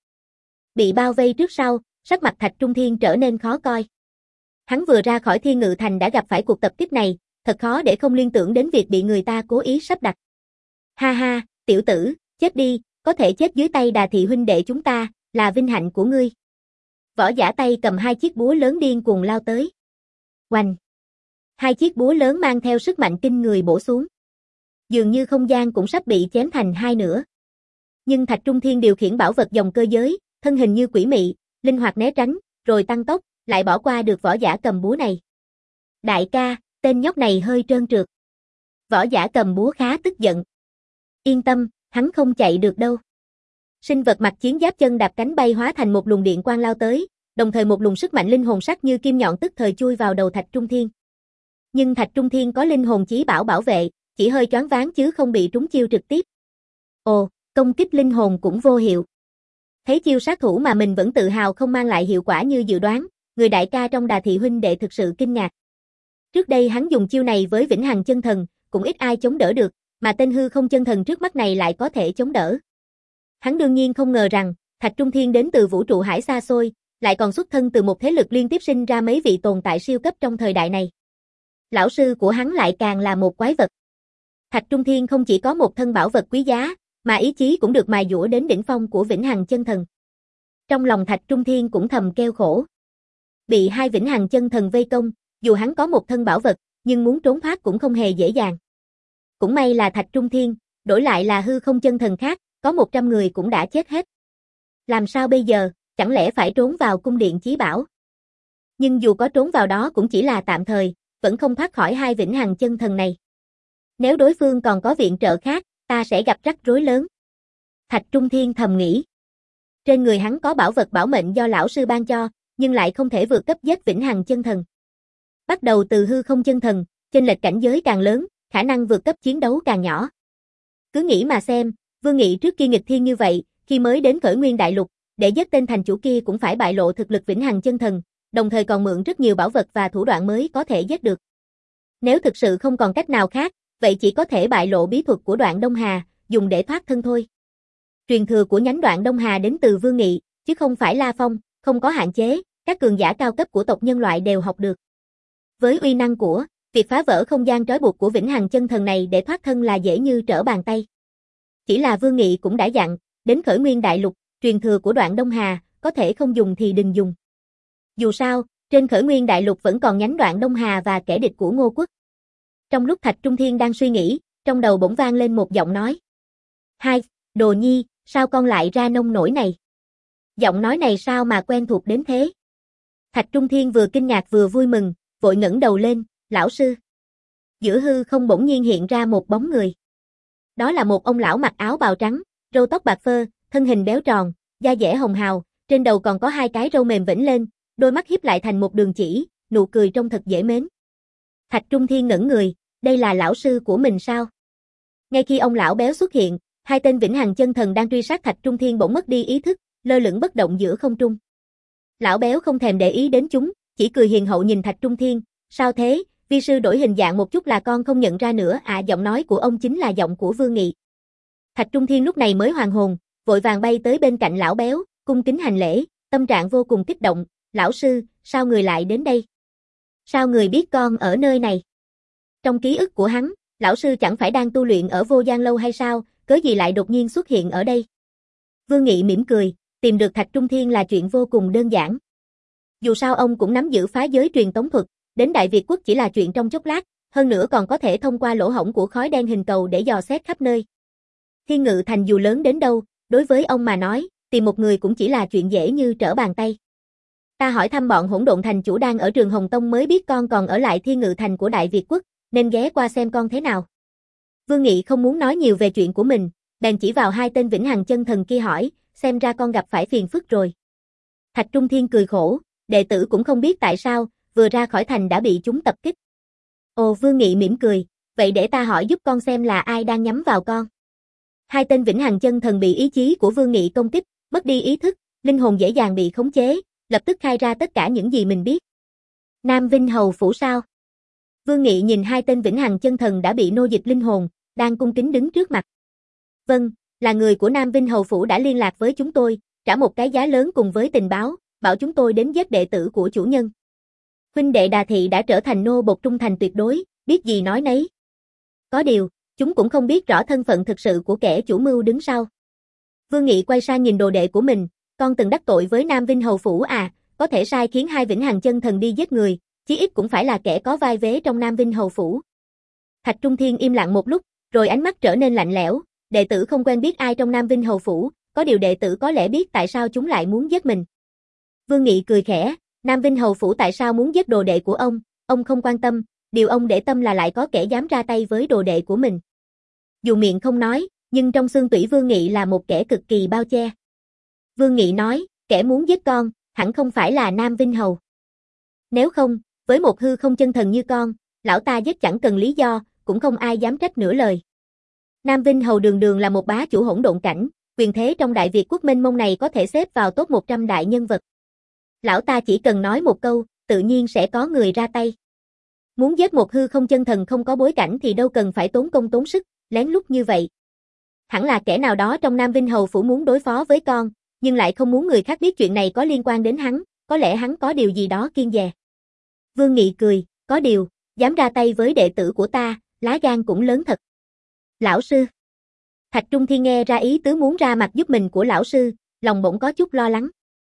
Bị bao vây trước sau, sắc mặt Thạch Trung Thiên trở nên khó coi. Hắn vừa ra khỏi Thiên Ngự Thành đã gặp phải cuộc tập kích này, thật khó để không liên tưởng đến việc bị người ta cố ý sắp đặt. Ha ha, tiểu tử, chết đi, có có thể chết dưới tay Đà thị huynh đệ chúng ta, là vinh hạnh của ngươi. Võ giả tay cầm hai chiếc búa lớn điên cuồng lao tới. Oanh! Hai chiếc búa lớn mang theo sức mạnh kinh người bổ xuống. Dường như không gian cũng sắp bị chém thành hai nửa. Nhưng Thạch Trung Thiên điều khiển bảo vật dòng cơ giới, thân hình như quỷ mị, linh hoạt né tránh, rồi tăng tốc, lại bỏ qua được võ giả cầm búa này. Đại ca, tên nhóc này hơi trơn trượt. Võ giả cầm búa khá tức giận. Yên tâm, hắn không chạy được đâu. Sinh vật mặc chiến giáp chân đạp cánh bay hóa thành một luồng điện quang lao tới, đồng thời một luồng sức mạnh linh hồn sắc như kim nhọn tức thời chui vào đầu Thạch Trung Thiên. Nhưng Thạch Trung Thiên có linh hồn chí bảo bảo vệ, chỉ hơi choáng váng chứ không bị trúng chiêu trực tiếp. Ồ, công kích linh hồn cũng vô hiệu. Thấy chiêu sát thủ mà mình vẫn tự hào không mang lại hiệu quả như dự đoán, người đại ca trong Đà thị huynh đệ thực sự kinh ngạc. Trước đây hắn dùng chiêu này với Vĩnh Hằng chân thần, cũng ít ai chống đỡ được, mà tên hư không chân thần trước mắt này lại có thể chống đỡ. Hắn đương nhiên không ngờ rằng, Thạch Trung Thiên đến từ vũ trụ hải xa xôi, lại còn xuất thân từ một thế lực liên tiếp sinh ra mấy vị tồn tại siêu cấp trong thời đại này. Lão sư của hắn lại càng là một quái vật. Thạch Trung Thiên không chỉ có một thân bảo vật quý giá, mà ý chí cũng được mài dũa đến đỉnh phong của Vĩnh Hằng chân thần. Trong lòng Thạch Trung Thiên cũng thầm kêu khổ. Bị hai Vĩnh Hằng chân thần vây công, dù hắn có một thân bảo vật, nhưng muốn trốn thoát cũng không hề dễ dàng. Cũng may là Thạch Trung Thiên, đổi lại là hư không chân thần khác, có một trăm người cũng đã chết hết. Làm sao bây giờ, chẳng lẽ phải trốn vào cung điện chí bảo? Nhưng dù có trốn vào đó cũng chỉ là tạm thời, vẫn không thoát khỏi hai Vĩnh Hằng chân thần này. Nếu đối phương còn có viện trợ khác, ta sẽ gặp rắc rối lớn. Thạch Trung Thiên thầm nghĩ. Trên người hắn có bảo vật bảo mệnh do lão sư ban cho, nhưng lại không thể vượt cấp giết Vĩnh Hằng chân thần. Bắt đầu từ hư không chân thần, chênh lệch cảnh giới càng lớn, khả năng vượt cấp chiến đấu càng nhỏ. Cứ nghĩ mà xem, Vương Nghị trước kia nghịch thiên như vậy, khi mới đến Khởi Nguyên Đại Lục, để giết tên thành chủ kia cũng phải bại lộ thực lực Vĩnh Hằng chân thần, đồng thời còn mượn rất nhiều bảo vật và thủ đoạn mới có thể giết được. Nếu thực sự không còn cách nào khác, vậy chỉ có thể bại lộ bí thuật của Đoạn Đông Hà, dùng để thoát thân thôi. Truyền thừa của nhánh Đoạn Đông Hà đến từ Vương Nghị, chứ không phải La Phong, không có hạn chế, các cường giả cao cấp của tộc nhân loại đều học được. Với uy năng của, việc phá vỡ không gian trói buộc của Vĩnh Hằng chân thần này để thoát thân là dễ như trở bàn tay. Chỉ là Vương Nghị cũng đã dặn, đến Khởi Nguyên Đại Lục, truyền thừa của Đoạn Đông Hà, có thể không dùng thì đừng dùng. Dù sao, trên Khởi Nguyên Đại Lục vẫn còn nhánh Đoạn Đông Hà và kẻ địch của Ngô Quốc. Trong lúc Thạch Trung Thiên đang suy nghĩ, trong đầu bỗng vang lên một giọng nói. Hai, Đồ Nhi, sao con lại ra nông nổi này? Giọng nói này sao mà quen thuộc đến thế? Thạch Trung Thiên vừa kinh ngạc vừa vui mừng, vội ngẩng đầu lên, lão sư. Giữa hư không bỗng nhiên hiện ra một bóng người. Đó là một ông lão mặc áo bào trắng, râu tóc bạc phơ, thân hình béo tròn, da dẻ hồng hào, trên đầu còn có hai cái râu mềm vểnh lên, đôi mắt híp lại thành một đường chỉ, nụ cười trông thật dễ mến. Thạch Trung Thiên ngẩn người, đây là lão sư của mình sao? Ngay khi ông lão béo xuất hiện, hai tên Vĩnh Hằng chân thần đang truy sát Thạch Trung Thiên bỗng mất đi ý thức, lơ lửng bất động giữa không trung. Lão béo không thèm để ý đến chúng, chỉ cười hiền hậu nhìn Thạch Trung Thiên, sao thế, vi sư đổi hình dạng một chút là con không nhận ra nữa à? Giọng nói của ông chính là giọng của Vương Nghị. Thạch Trung Thiên lúc này mới hoàn hồn, vội vàng bay tới bên cạnh lão béo, cung kính hành lễ, tâm trạng vô cùng kích động, lão sư, sao người lại đến đây? Sao người biết con ở nơi này? Trong ký ức của hắn, lão sư chẳng phải đang tu luyện ở Vô Gian Lâu hay sao, cớ gì lại đột nhiên xuất hiện ở đây? Vương Nghị mỉm cười, tìm được Thạch Trung Thiên là chuyện vô cùng đơn giản. Dù sao ông cũng nắm giữ phá giới truyền tống thuật, đến Đại Việt Quốc chỉ là chuyện trong chốc lát, hơn nữa còn có thể thông qua lỗ hổng của khói đen hình cầu để dò xét khắp nơi. Thiên Ngự Thành dù lớn đến đâu, đối với ông mà nói, tìm một người cũng chỉ là chuyện dễ như trở bàn tay. Ta hỏi thăm bọn Hỗn Độn Thành chủ đang ở Trường Hồng Tông mới biết con còn ở lại Thiên Ngự Thành của Đại Việt Quốc, nên ghé qua xem con thế nào. Vương Nghị không muốn nói nhiều về chuyện của mình, bèn chỉ vào hai tên Vĩnh Hằng chân thần kia hỏi, xem ra con gặp phải phiền phức rồi. Thạch Trung Thiên cười khổ, đệ tử cũng không biết tại sao, vừa ra khỏi thành đã bị chúng tập kích. Ồ, Vương Nghị mỉm cười, vậy để ta hỏi giúp con xem là ai đang nhắm vào con. Hai tên Vĩnh Hằng chân thần bị ý chí của Vương Nghị công kích, mất đi ý thức, linh hồn dễ dàng bị khống chế, lập tức khai ra tất cả những gì mình biết. Nam Vinh Hầu Phủ sao? Vương Nghị nhìn hai tên Vĩnh Hằng chân thần đã bị nô dịch linh hồn, đang cung kính đứng trước mặt. Vâng, là người của Nam Vinh Hầu Phủ đã liên lạc với chúng tôi, trả một cái giá lớn cùng với tình báo, bảo chúng tôi đến giết đệ tử của chủ nhân. Huynh đệ Đà Thị đã trở thành nô bộc trung thành tuyệt đối, biết gì nói nấy. Có điều, chúng cũng không biết rõ thân phận thực sự của kẻ chủ mưu đứng sau. Vương Nghị quay sang nhìn đồ đệ của mình, con từng đắc tội với Nam Vinh Hầu Phủ à, có thể sai khiến hai Vĩnh Hằng Chân Thần đi giết người, chí ít cũng phải là kẻ có vai vế trong Nam Vinh Hầu Phủ. Thạch Trung Thiên im lặng một lúc, rồi ánh mắt trở nên lạnh lẽo, đệ tử không quen biết ai trong Nam Vinh Hầu Phủ, có điều đệ tử có lẽ biết tại sao chúng lại muốn giết mình. Vương Nghị cười khẽ, Nam Vinh Hầu Phủ tại sao muốn giết đồ đệ của ông, ông không quan tâm, điều ông để tâm là lại có kẻ dám ra tay với đồ đệ của mình. Dù miệng không nói, nhưng trong xương tủy Vương Nghị là một kẻ cực kỳ bao che. Vương Nghị nói, kẻ muốn giết con, hẳn không phải là Nam Vinh Hầu. Nếu không, với một hư không chân thần như con, lão ta giết chẳng cần lý do, cũng không ai dám trách nửa lời. Nam Vinh Hầu đường đường là một bá chủ hỗn độn cảnh, quyền thế trong Đại Việt quốc mênh mông này có thể xếp vào top một trăm đại nhân vật. Lão ta chỉ cần nói một câu, tự nhiên sẽ có người ra tay. Muốn giết một hư không chân thần không có bối cảnh thì đâu cần phải tốn công tốn sức, lén lút như vậy. Hẳn là kẻ nào đó trong Nam Vinh Hầu Phủ muốn đối phó với con, nhưng lại không muốn người khác biết chuyện này có liên quan đến hắn, có lẽ hắn có điều gì đó kiêng dè. Vương Nghị cười, có điều, dám ra tay với đệ tử của ta, lá gan cũng lớn thật. Lão sư. Thạch Trung Thiên nghe ra ý tứ muốn ra mặt giúp mình của lão sư, lòng bỗng có chút lo lắng.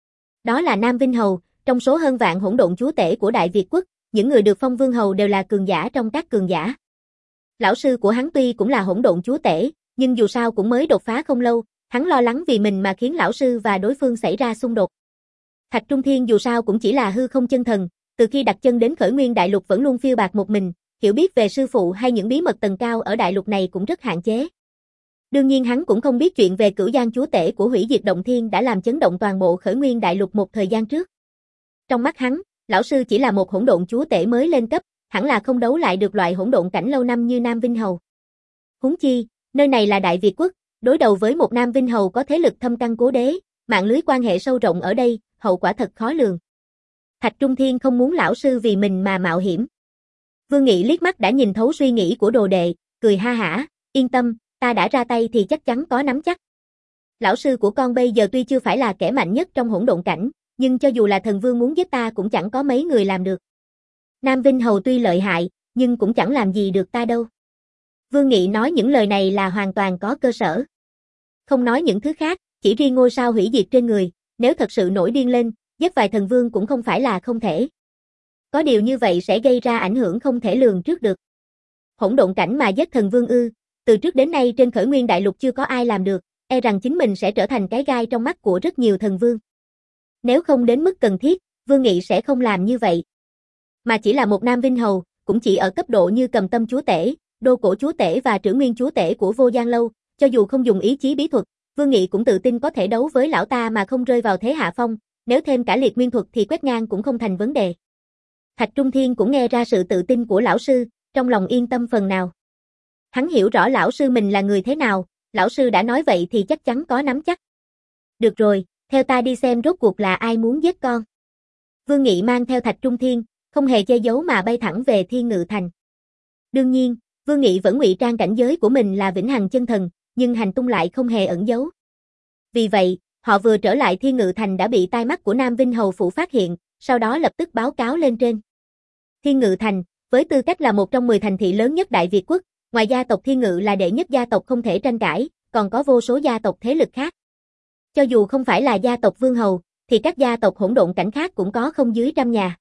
Đó là Nam Vinh Hầu, trong số hơn vạn hỗn độn chúa tể của Đại Việt quốc, những người được phong vương hầu đều là cường giả trong các cường giả. Lão sư của hắn tuy cũng là hỗn độn chúa tể, nhưng dù sao cũng mới đột phá không lâu, hắn lo lắng vì mình mà khiến lão sư và đối phương xảy ra xung đột. Thạch Trung Thiên dù sao cũng chỉ là hư không chân thần, từ khi đặt chân đến Khởi Nguyên Đại Lục vẫn luôn phiêu bạt một mình, hiểu biết về sư phụ hay những bí mật tầng cao ở đại lục này cũng rất hạn chế. Đương nhiên hắn cũng không biết chuyện về Cửu Giang chúa tể của Hủy Diệt Động Thiên đã làm chấn động toàn bộ Khởi Nguyên Đại Lục một thời gian trước. Trong mắt hắn, lão sư chỉ là một hỗn độn chúa tể mới lên cấp, hẳn là không đấu lại được loại hỗn độn cảnh lâu năm như Nam Vinh Hầu. Huống chi, nơi này là Đại Việt quốc, đối đầu với một Nam Vinh Hầu có thế lực thâm căn cố đế, mạng lưới quan hệ sâu rộng ở đây, hậu quả thật khó lường. Thạch Trung Thiên không muốn lão sư vì mình mà mạo hiểm. Vương Nghị liếc mắt đã nhìn thấu suy nghĩ của đồ đệ, cười ha hả, yên tâm, ta đã ra tay thì chắc chắn có nắm chắc. Lão sư của con bây giờ tuy chưa phải là kẻ mạnh nhất trong hỗn độn cảnh, nhưng cho dù là thần vương muốn giết ta cũng chẳng có mấy người làm được. Nam Vinh Hầu tuy lợi hại, nhưng cũng chẳng làm gì được ta đâu. Vương Nghị nói những lời này là hoàn toàn có cơ sở. Không nói những thứ khác, chỉ riêng ngôi sao hủy diệt trên người, nếu thật sự nổi điên lên, giết vài thần vương cũng không phải là không thể. Có điều như vậy sẽ gây ra ảnh hưởng không thể lường trước được. Hỗn độn cảnh mà giết thần vương ư, từ trước đến nay trên Khởi Nguyên Đại Lục chưa có ai làm được, e rằng chính mình sẽ trở thành cái gai trong mắt của rất nhiều thần vương. Nếu không đến mức cần thiết, Vương Nghị sẽ không làm như vậy. Mà chỉ là một Nam Vinh Hầu, cũng chỉ ở cấp độ như Cầm Tâm chúa tể, Đô Cổ chúa tể và Trưởng Nguyên chúa tể của Vô Gian Lâu, cho dù không dùng ý chí bí thuật, Vương Nghị cũng tự tin có thể đấu với lão ta mà không rơi vào thế hạ phong, nếu thêm cả liệt nguyên thuật thì quét ngang cũng không thành vấn đề. Thạch Trung Thiên cũng nghe ra sự tự tin của lão sư, trong lòng yên tâm phần nào. Hắn hiểu rõ lão sư mình là người thế nào, lão sư đã nói vậy thì chắc chắn có nắm chắc. Được rồi, theo ta đi xem rốt cuộc là ai muốn giết con. Vương Nghị mang theo Thạch Trung Thiên, không hề che giấu mà bay thẳng về Thiên Ngự Thành. Đương nhiên, Vương Nghị vẫn ngụy trang cảnh giới của mình là Vĩnh Hằng chân thần, nhưng hành tung lại không hề ẩn giấu. Vì vậy, họ vừa trở lại Thiên Ngự Thành đã bị tai mắt của Nam Vinh Hầu Phủ phát hiện, sau đó lập tức báo cáo lên trên. Thiên Ngự Thành, với tư cách là một trong mười thành thị lớn nhất Đại Việt quốc, ngoài gia tộc Thiên Ngự là đệ nhất gia tộc không thể tranh cãi, còn có vô số gia tộc thế lực khác. Cho dù không phải là gia tộc Vương Hầu, thì các gia tộc hỗn độn cảnh khác cũng có không dưới trăm nhà.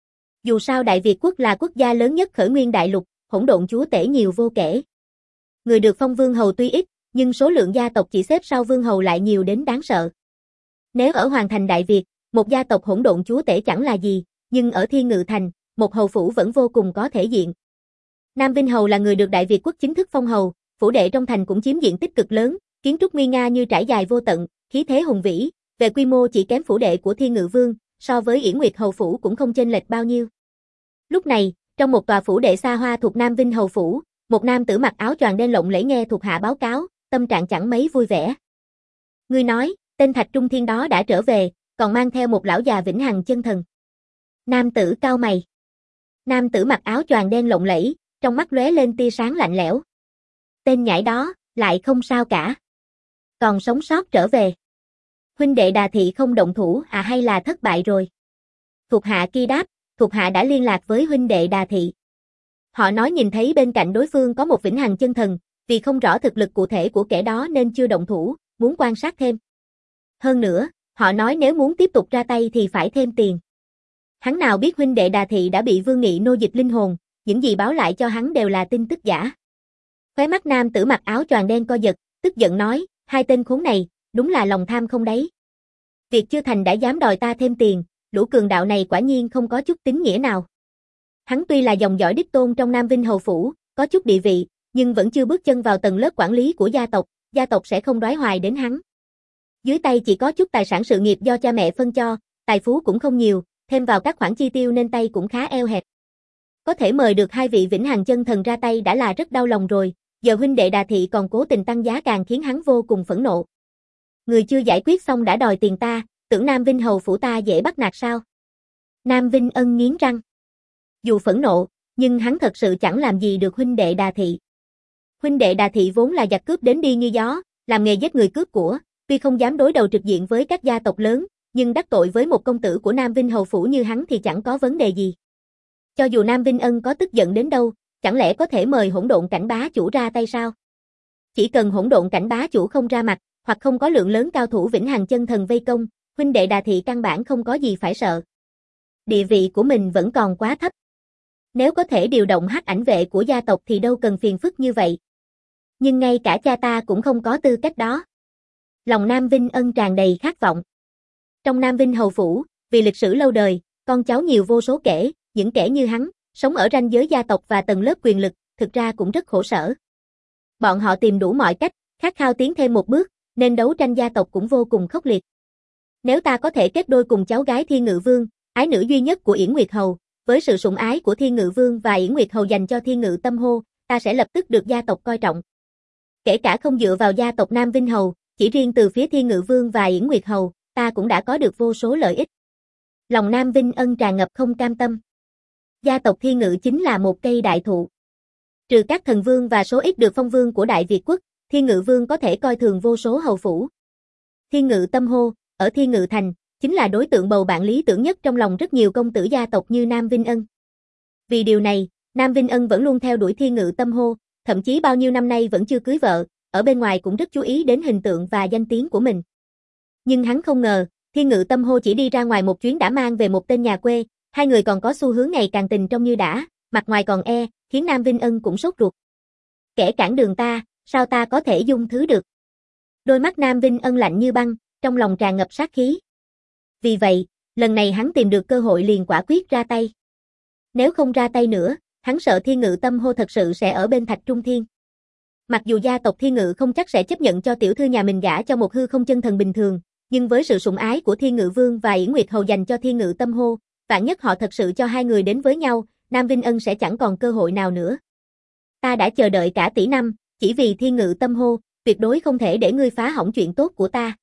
Dù sao Đại Việt quốc là quốc gia lớn nhất Khởi Nguyên Đại Lục, hỗn độn chúa tể nhiều vô kể. Người được phong Vương Hầu tuy ít, nhưng số lượng gia tộc chỉ xếp sau Vương Hầu lại nhiều đến đáng sợ. Nếu ở Hoàng thành Đại Việt, một gia tộc hỗn độn chúa tể chẳng là gì, nhưng ở Thiên Ngự Thành, một hầu phủ vẫn vô cùng có thể diện. Nam Vinh Hầu là người được Đại Việt quốc chính thức phong hầu, phủ đệ trong thành cũng chiếm diện tích cực lớn, kiến trúc nguy nga như trải dài vô tận, khí thế hùng vĩ, về quy mô chỉ kém phủ đệ của Thiên Ngự Vương, so với Yển Nguyệt hầu phủ cũng không chênh lệch bao nhiêu. Lúc này, trong một tòa phủ đệ xa hoa thuộc Nam Vinh hầu phủ, một nam tử mặc áo choàng đen lộng lẫy nghe thuộc hạ báo cáo, tâm trạng chẳng mấy vui vẻ. Người nói, tên Thạch Trung Thiên đó đã trở về, còn mang theo một lão già Vĩnh Hằng chân thần. Nam tử cau mày. Nam tử mặc áo choàng đen lộng lẫy, trong mắt lóe lên tia sáng lạnh lẽo. Tên nhãi đó, lại không sao cả. Còn sống sót trở về. Huynh đệ Đà Thị không động thủ à hay là thất bại rồi? Thuộc hạ kia đáp, thuộc hạ đã liên lạc với huynh đệ Đà Thị. Họ nói nhìn thấy bên cạnh đối phương có một Vĩnh Hằng chân thần, vì không rõ thực lực cụ thể của kẻ đó nên chưa động thủ, muốn quan sát thêm. Hơn nữa, họ nói nếu muốn tiếp tục ra tay thì phải thêm tiền. Hắn nào biết huynh đệ Đà Thị đã bị Vương Nghị nô dịch linh hồn, những gì báo lại cho hắn đều là tin tức giả. Khóe mắt nam tử mặc áo choàng đen co giật, tức giận nói, hai tên khốn này, đúng là lòng tham không đáy. Việc chưa thành đã dám đòi ta thêm tiền, lũ cường đạo này quả nhiên không có chút tín nghĩa nào. Hắn tuy là dòng dõi đích tôn trong Nam Vinh Hầu Phủ, có chút địa vị, nhưng vẫn chưa bước chân vào tầng lớp quản lý của gia tộc, gia tộc sẽ không đoái hoài đến hắn. Dưới tay chỉ có chút tài sản sự nghiệp do cha mẹ phân cho, tài phú cũng không nhiều, thêm vào các khoản chi tiêu nên tay cũng khá eo hẹp. Có thể mời được hai vị vĩnh hằng chân thần ra tay đã là rất đau lòng rồi, giờ huynh đệ Đà Thị còn cố tình tăng giá càng khiến hắn vô cùng phẫn nộ. Người chưa giải quyết xong đã đòi tiền ta, tưởng Nam Vinh Hầu Phủ ta dễ bắt nạt sao? Nam Vinh Ân nghiến răng. Dù phẫn nộ, nhưng hắn thật sự chẳng làm gì được huynh đệ Đà Thị. Huynh đệ Đà Thị vốn là giặc cướp đến đi như gió, làm nghề giết người cướp của, tuy không dám đối đầu trực diện với các gia tộc lớn, nhưng đắc tội với một công tử của Nam Vinh Hầu Phủ như hắn thì chẳng có vấn đề gì. Cho dù Nam Vinh Ân có tức giận đến đâu, chẳng lẽ có thể mời Hỗn Độn Cảnh bá chủ ra tay sao? Chỉ cần Hỗn Độn Cảnh bá chủ không ra mặt, hoặc không có lượng lớn cao thủ vĩnh hằng chân thần vây công, huynh đệ Đà Thị căn bản không có gì phải sợ. Địa vị của mình vẫn còn quá thấp. Nếu có thể điều động hắc ảnh vệ của gia tộc thì đâu cần phiền phức như vậy. Nhưng ngay cả cha ta cũng không có tư cách đó. Lòng Nam Vinh Ân tràn đầy khát vọng. Trong Nam Vinh Hầu Phủ, vì lịch sử lâu đời, con cháu nhiều vô số kể, những kẻ như hắn, sống ở ranh giới gia tộc và tầng lớp quyền lực, thực ra cũng rất khổ sở. Bọn họ tìm đủ mọi cách, khát khao tiến thêm một bước, nên đấu tranh gia tộc cũng vô cùng khốc liệt. Nếu ta có thể kết đôi cùng cháu gái Thiên Ngự Vương, ái nữ duy nhất của Yển Nguyệt Hầu, với sự sủng ái của Thiên Ngự Vương và Yển Nguyệt Hầu dành cho Thiên Ngự Tâm Hô, ta sẽ lập tức được gia tộc coi trọng. Kể cả không dựa vào gia tộc Nam Vinh Hầu, chỉ riêng từ phía Thiên Ngự Vương và Yển Nguyệt Hầu, ta cũng đã có được vô số lợi ích. Lòng Nam Vinh Ân tràn ngập không cam tâm. Gia tộc Thiên Ngự chính là một cây đại thụ. Trừ các thần vương và số ít được phong vương của Đại Việt quốc, Thiên Ngự Vương có thể coi thường vô số hầu phủ. Thiên Ngự Tâm Hô, ở Thiên Ngự Thành, chính là đối tượng bầu bạn lý tưởng nhất trong lòng rất nhiều công tử gia tộc như Nam Vinh Ân. Vì điều này, Nam Vinh Ân vẫn luôn theo đuổi Thiên Ngự Tâm Hô, thậm chí bao nhiêu năm nay vẫn chưa cưới vợ, ở bên ngoài cũng rất chú ý đến hình tượng và danh tiếng của mình. Nhưng hắn không ngờ, Thiên Ngự Tâm Hô chỉ đi ra ngoài một chuyến đã mang về một tên nhà quê, hai người còn có xu hướng ngày càng tình trong như đã, mặt ngoài còn e, khiến Nam Vinh Ân cũng sốt ruột. Kẻ cản đường ta, sao ta có thể dung thứ được? Đôi mắt Nam Vinh Ân lạnh như băng, trong lòng tràn ngập sát khí. Vì vậy, lần này hắn tìm được cơ hội liền quả quyết ra tay. Nếu không ra tay nữa, hắn sợ Thiên Ngự Tâm Hô thật sự sẽ ở bên Thạch Trung Thiên. Mặc dù gia tộc Thiên Ngự không chắc sẽ chấp nhận cho tiểu thư nhà mình gả cho một hư không chân thần bình thường, nhưng với sự sủng ái của Thiên Ngự Vương và Yển Nguyệt Hầu dành cho Thiên Ngự Tâm Hô, vạn nhất họ thật sự cho hai người đến với nhau, Nam Vinh Ân sẽ chẳng còn cơ hội nào nữa. Ta đã chờ đợi cả tỷ năm, chỉ vì Thiên Ngự Tâm Hô, tuyệt đối không thể để ngươi phá hỏng chuyện tốt của ta.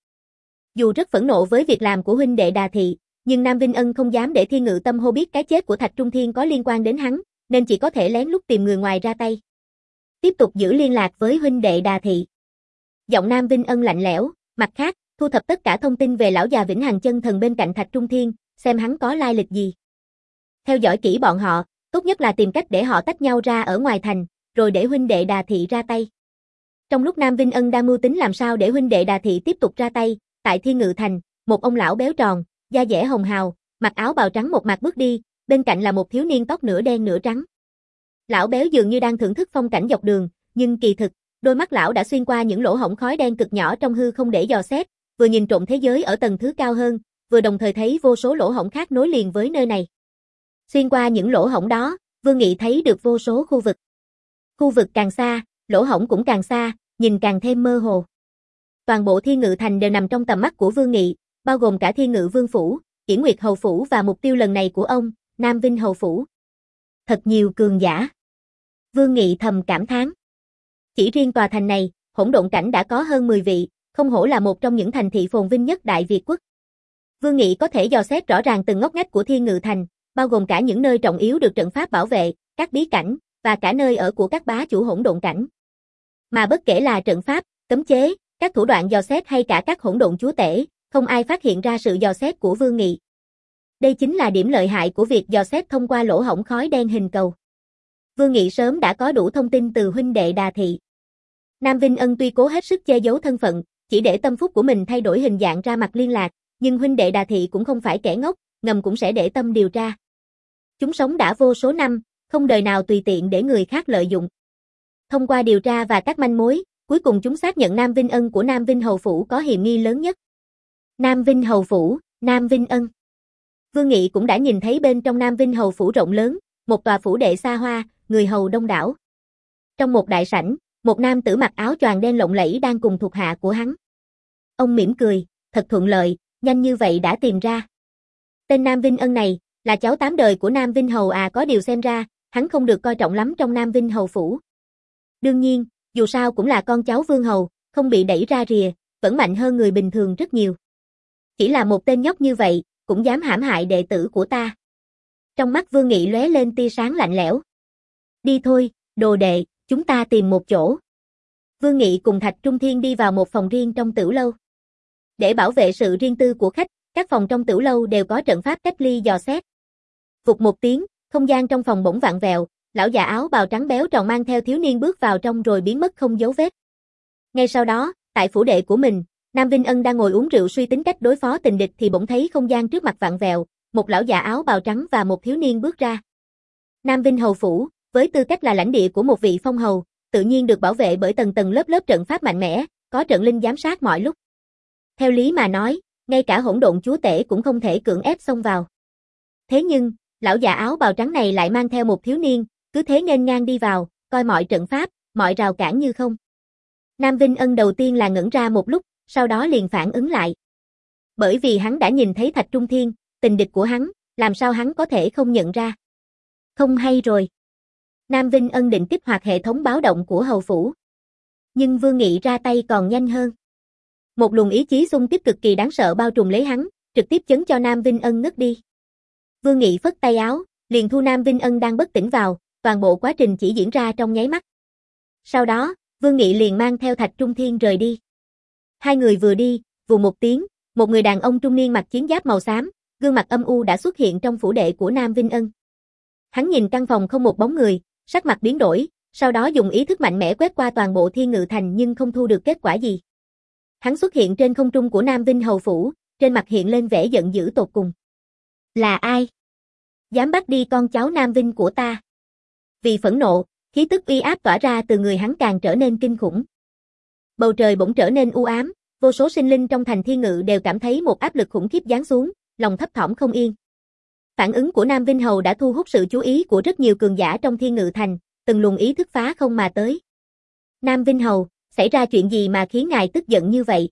Dù rất phẫn nộ với việc làm của huynh đệ Đà Thị, nhưng Nam Vinh Ân không dám để Thiên Ngự Tâm Hô biết cái chết của Thạch Trung Thiên có liên quan đến hắn, nên chỉ có thể lén lút tìm người ngoài ra tay. Tiếp tục giữ liên lạc với huynh đệ Đà Thị. Giọng Nam Vinh Ân lạnh lẽo, mặt khác, thu thập tất cả thông tin về lão già vĩnh hằng chân thần bên cạnh Thạch Trung Thiên, xem hắn có lai lịch gì. Theo dõi kỹ bọn họ, tốt nhất là tìm cách để họ tách nhau ra ở ngoài thành, rồi để huynh đệ Đà Thị ra tay. Trong lúc Nam Vinh Ân đang mưu tính làm sao để huynh đệ Đà Thị tiếp tục ra tay, tại Thiên Ngự Thành, một ông lão béo tròn, da dẻ hồng hào, mặc áo bào trắng một mặt bước đi, bên cạnh là một thiếu niên tóc nửa đen nửa trắng. Lão béo dường như đang thưởng thức phong cảnh dọc đường, nhưng kỳ thực, đôi mắt lão đã xuyên qua những lỗ hổng khói đen cực nhỏ trong hư không để dò xét, vừa nhìn trộm thế giới ở tầng thứ cao hơn, vừa đồng thời thấy vô số lỗ hổng khác nối liền với nơi này. Xuyên qua những lỗ hổng đó, Vương Nghị thấy được vô số khu vực. Khu vực càng xa, lỗ hổng cũng càng xa, nhìn càng thêm mơ hồ. Toàn bộ Thiên Ngự Thành đều nằm trong tầm mắt của Vương Nghị, bao gồm cả Thiên Ngự Vương Phủ, Yển Nguyệt Hầu Phủ và mục tiêu lần này của ông, Nam Vinh Hầu Phủ. Thật nhiều cường giả. Vương Nghị thầm cảm thán. Chỉ riêng tòa thành này, Hỗn Độn Cảnh đã có hơn mười vị, không hổ là một trong những thành thị phồn vinh nhất Đại Việt quốc. Vương Nghị có thể dò xét rõ ràng từng ngóc ngách của Thiên Ngự Thành, bao gồm cả những nơi trọng yếu được trận pháp bảo vệ, các bí cảnh, và cả nơi ở của các bá chủ Hỗn Độn Cảnh. Mà bất kể là trận pháp, cấm chế, các thủ đoạn dò xét hay cả các hỗn độn chúa tể, không ai phát hiện ra sự dò xét của Vương Nghị. Đây chính là điểm lợi hại của việc dò xét thông qua lỗ hổng khói đen hình cầu. Vương Nghị sớm đã có đủ thông tin từ huynh đệ Đà Thị. Nam Vinh Ân tuy cố hết sức che giấu thân phận, chỉ để tâm phúc của mình thay đổi hình dạng ra mặt liên lạc, nhưng huynh đệ Đà Thị cũng không phải kẻ ngốc, ngầm cũng sẽ để tâm điều tra. Chúng sống đã vô số năm, không đời nào tùy tiện để người khác lợi dụng. Thông qua điều tra và các manh mối, cuối cùng chúng xác nhận Nam Vinh Ân của Nam Vinh Hầu Phủ có hiểm nghi lớn nhất. Nam Vinh Hầu Phủ, Nam Vinh Ân. Vương Nghị cũng đã nhìn thấy bên trong Nam Vinh Hầu Phủ rộng lớn, một tòa phủ đệ xa hoa, người hầu đông đảo. Trong một đại sảnh, một nam tử mặc áo choàng đen lộng lẫy đang cùng thuộc hạ của hắn. Ông mỉm cười, thật thuận lợi, nhanh như vậy đã tìm ra. Tên Nam Vinh Ân này, là cháu tám đời của Nam Vinh Hầu à, có điều xem ra, hắn không được coi trọng lắm trong Nam Vinh Hầu Phủ. Đương nhiên, dù sao cũng là con cháu Vương Hầu, không bị đẩy ra rìa, vẫn mạnh hơn người bình thường rất nhiều. Chỉ là một tên nhóc như vậy, cũng dám hãm hại đệ tử của ta. Trong mắt Vương Nghị lóe lên tia sáng lạnh lẽo. Đi thôi, đồ đệ, chúng ta tìm một chỗ. Vương Nghị cùng Thạch Trung Thiên đi vào một phòng riêng trong tửu lâu. Để bảo vệ sự riêng tư của khách, các phòng trong tửu lâu đều có trận pháp cách ly dò xét. Vụt một tiếng, không gian trong phòng bỗng vặn vẹo, lão già áo bào trắng béo tròn mang theo thiếu niên bước vào trong rồi biến mất không dấu vết. Ngay sau đó, tại phủ đệ của mình, Nam Vinh Ân đang ngồi uống rượu suy tính cách đối phó tình địch thì bỗng thấy không gian trước mặt vặn vẹo, một lão già áo bào trắng và một thiếu niên bước ra. Nam Vinh Hầu Phủ, với tư cách là lãnh địa của một vị phong hầu, tự nhiên được bảo vệ bởi tầng tầng lớp lớp trận pháp mạnh mẽ, có trận linh giám sát mọi lúc. Theo lý mà nói, ngay cả hỗn độn chúa tể cũng không thể cưỡng ép xông vào. Thế nhưng, lão già áo bào trắng này lại mang theo một thiếu niên, cứ thế nghênh ngang đi vào, coi mọi trận pháp, mọi rào cản như không. Nam Vinh Ân đầu tiên là ngẩn ra một lúc, sau đó liền phản ứng lại. Bởi vì hắn đã nhìn thấy Thạch Trung Thiên, tình địch của hắn, làm sao hắn có thể không nhận ra. Không hay rồi. Nam Vinh Ân định kích hoạt hệ thống báo động của hầu phủ. Nhưng Vương Nghị ra tay còn nhanh hơn. Một luồng ý chí xung kích cực kỳ đáng sợ bao trùm lấy hắn, trực tiếp chấn cho Nam Vinh Ân ngất đi. Vương Nghị phất tay áo, liền thu Nam Vinh Ân đang bất tỉnh vào, toàn bộ quá trình chỉ diễn ra trong nháy mắt. Sau đó, Vương Nghị liền mang theo Thạch Trung Thiên rời đi. Hai người vừa đi, vù một tiếng, một người đàn ông trung niên mặc chiến giáp màu xám, gương mặt âm u đã xuất hiện trong phủ đệ của Nam Vinh Ân. Hắn nhìn căn phòng không một bóng người, sắc mặt biến đổi, sau đó dùng ý thức mạnh mẽ quét qua toàn bộ Thiên Ngự Thành nhưng không thu được kết quả gì. Hắn xuất hiện trên không trung của Nam Vinh Hầu Phủ, trên mặt hiện lên vẻ giận dữ tột cùng. Là ai? Dám bắt đi con cháu Nam Vinh của ta? Vì phẫn nộ, khí tức uy áp tỏa ra từ người hắn càng trở nên kinh khủng. Bầu trời bỗng trở nên u ám, vô số sinh linh trong thành Thiên Ngự đều cảm thấy một áp lực khủng khiếp giáng xuống, lòng thấp thỏm không yên. Phản ứng của Nam Vinh Hầu đã thu hút sự chú ý của rất nhiều cường giả trong Thiên Ngự Thành, từng luồng ý thức phá không mà tới. Nam Vinh Hầu, xảy ra chuyện gì mà khiến ngài tức giận như vậy?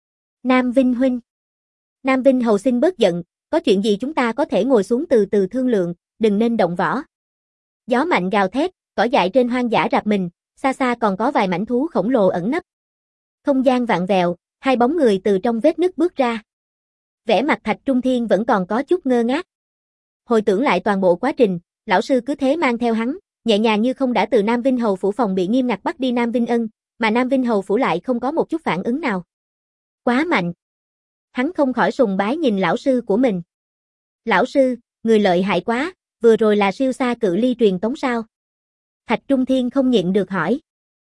Nam Vinh huynh. Nam Vinh Hầu xin bớt giận, có chuyện gì chúng ta có thể ngồi xuống từ từ thương lượng, đừng nên động võ. Gió mạnh gào thét, cỏ dại trên hoang dã rạp mình, xa xa còn có vài mảnh thú khổng lồ ẩn nấp. Không gian vặn vẹo, hai bóng người từ trong vết nứt bước ra. Vẻ mặt Thạch Trung Thiên vẫn còn có chút ngơ ngác. Hồi tưởng lại toàn bộ quá trình, lão sư cứ thế mang theo hắn, nhẹ nhàng như không đã từ Nam Vinh Hầu Phủ phòng bị nghiêm ngặt bắt đi Nam Vinh Ân, mà Nam Vinh Hầu Phủ lại không có một chút phản ứng nào. Quá mạnh. Hắn không khỏi sùng bái nhìn lão sư của mình. Lão sư, người lợi hại quá, vừa rồi là siêu xa cự ly truyền tống sao? Thạch Trung Thiên không nhịn được hỏi.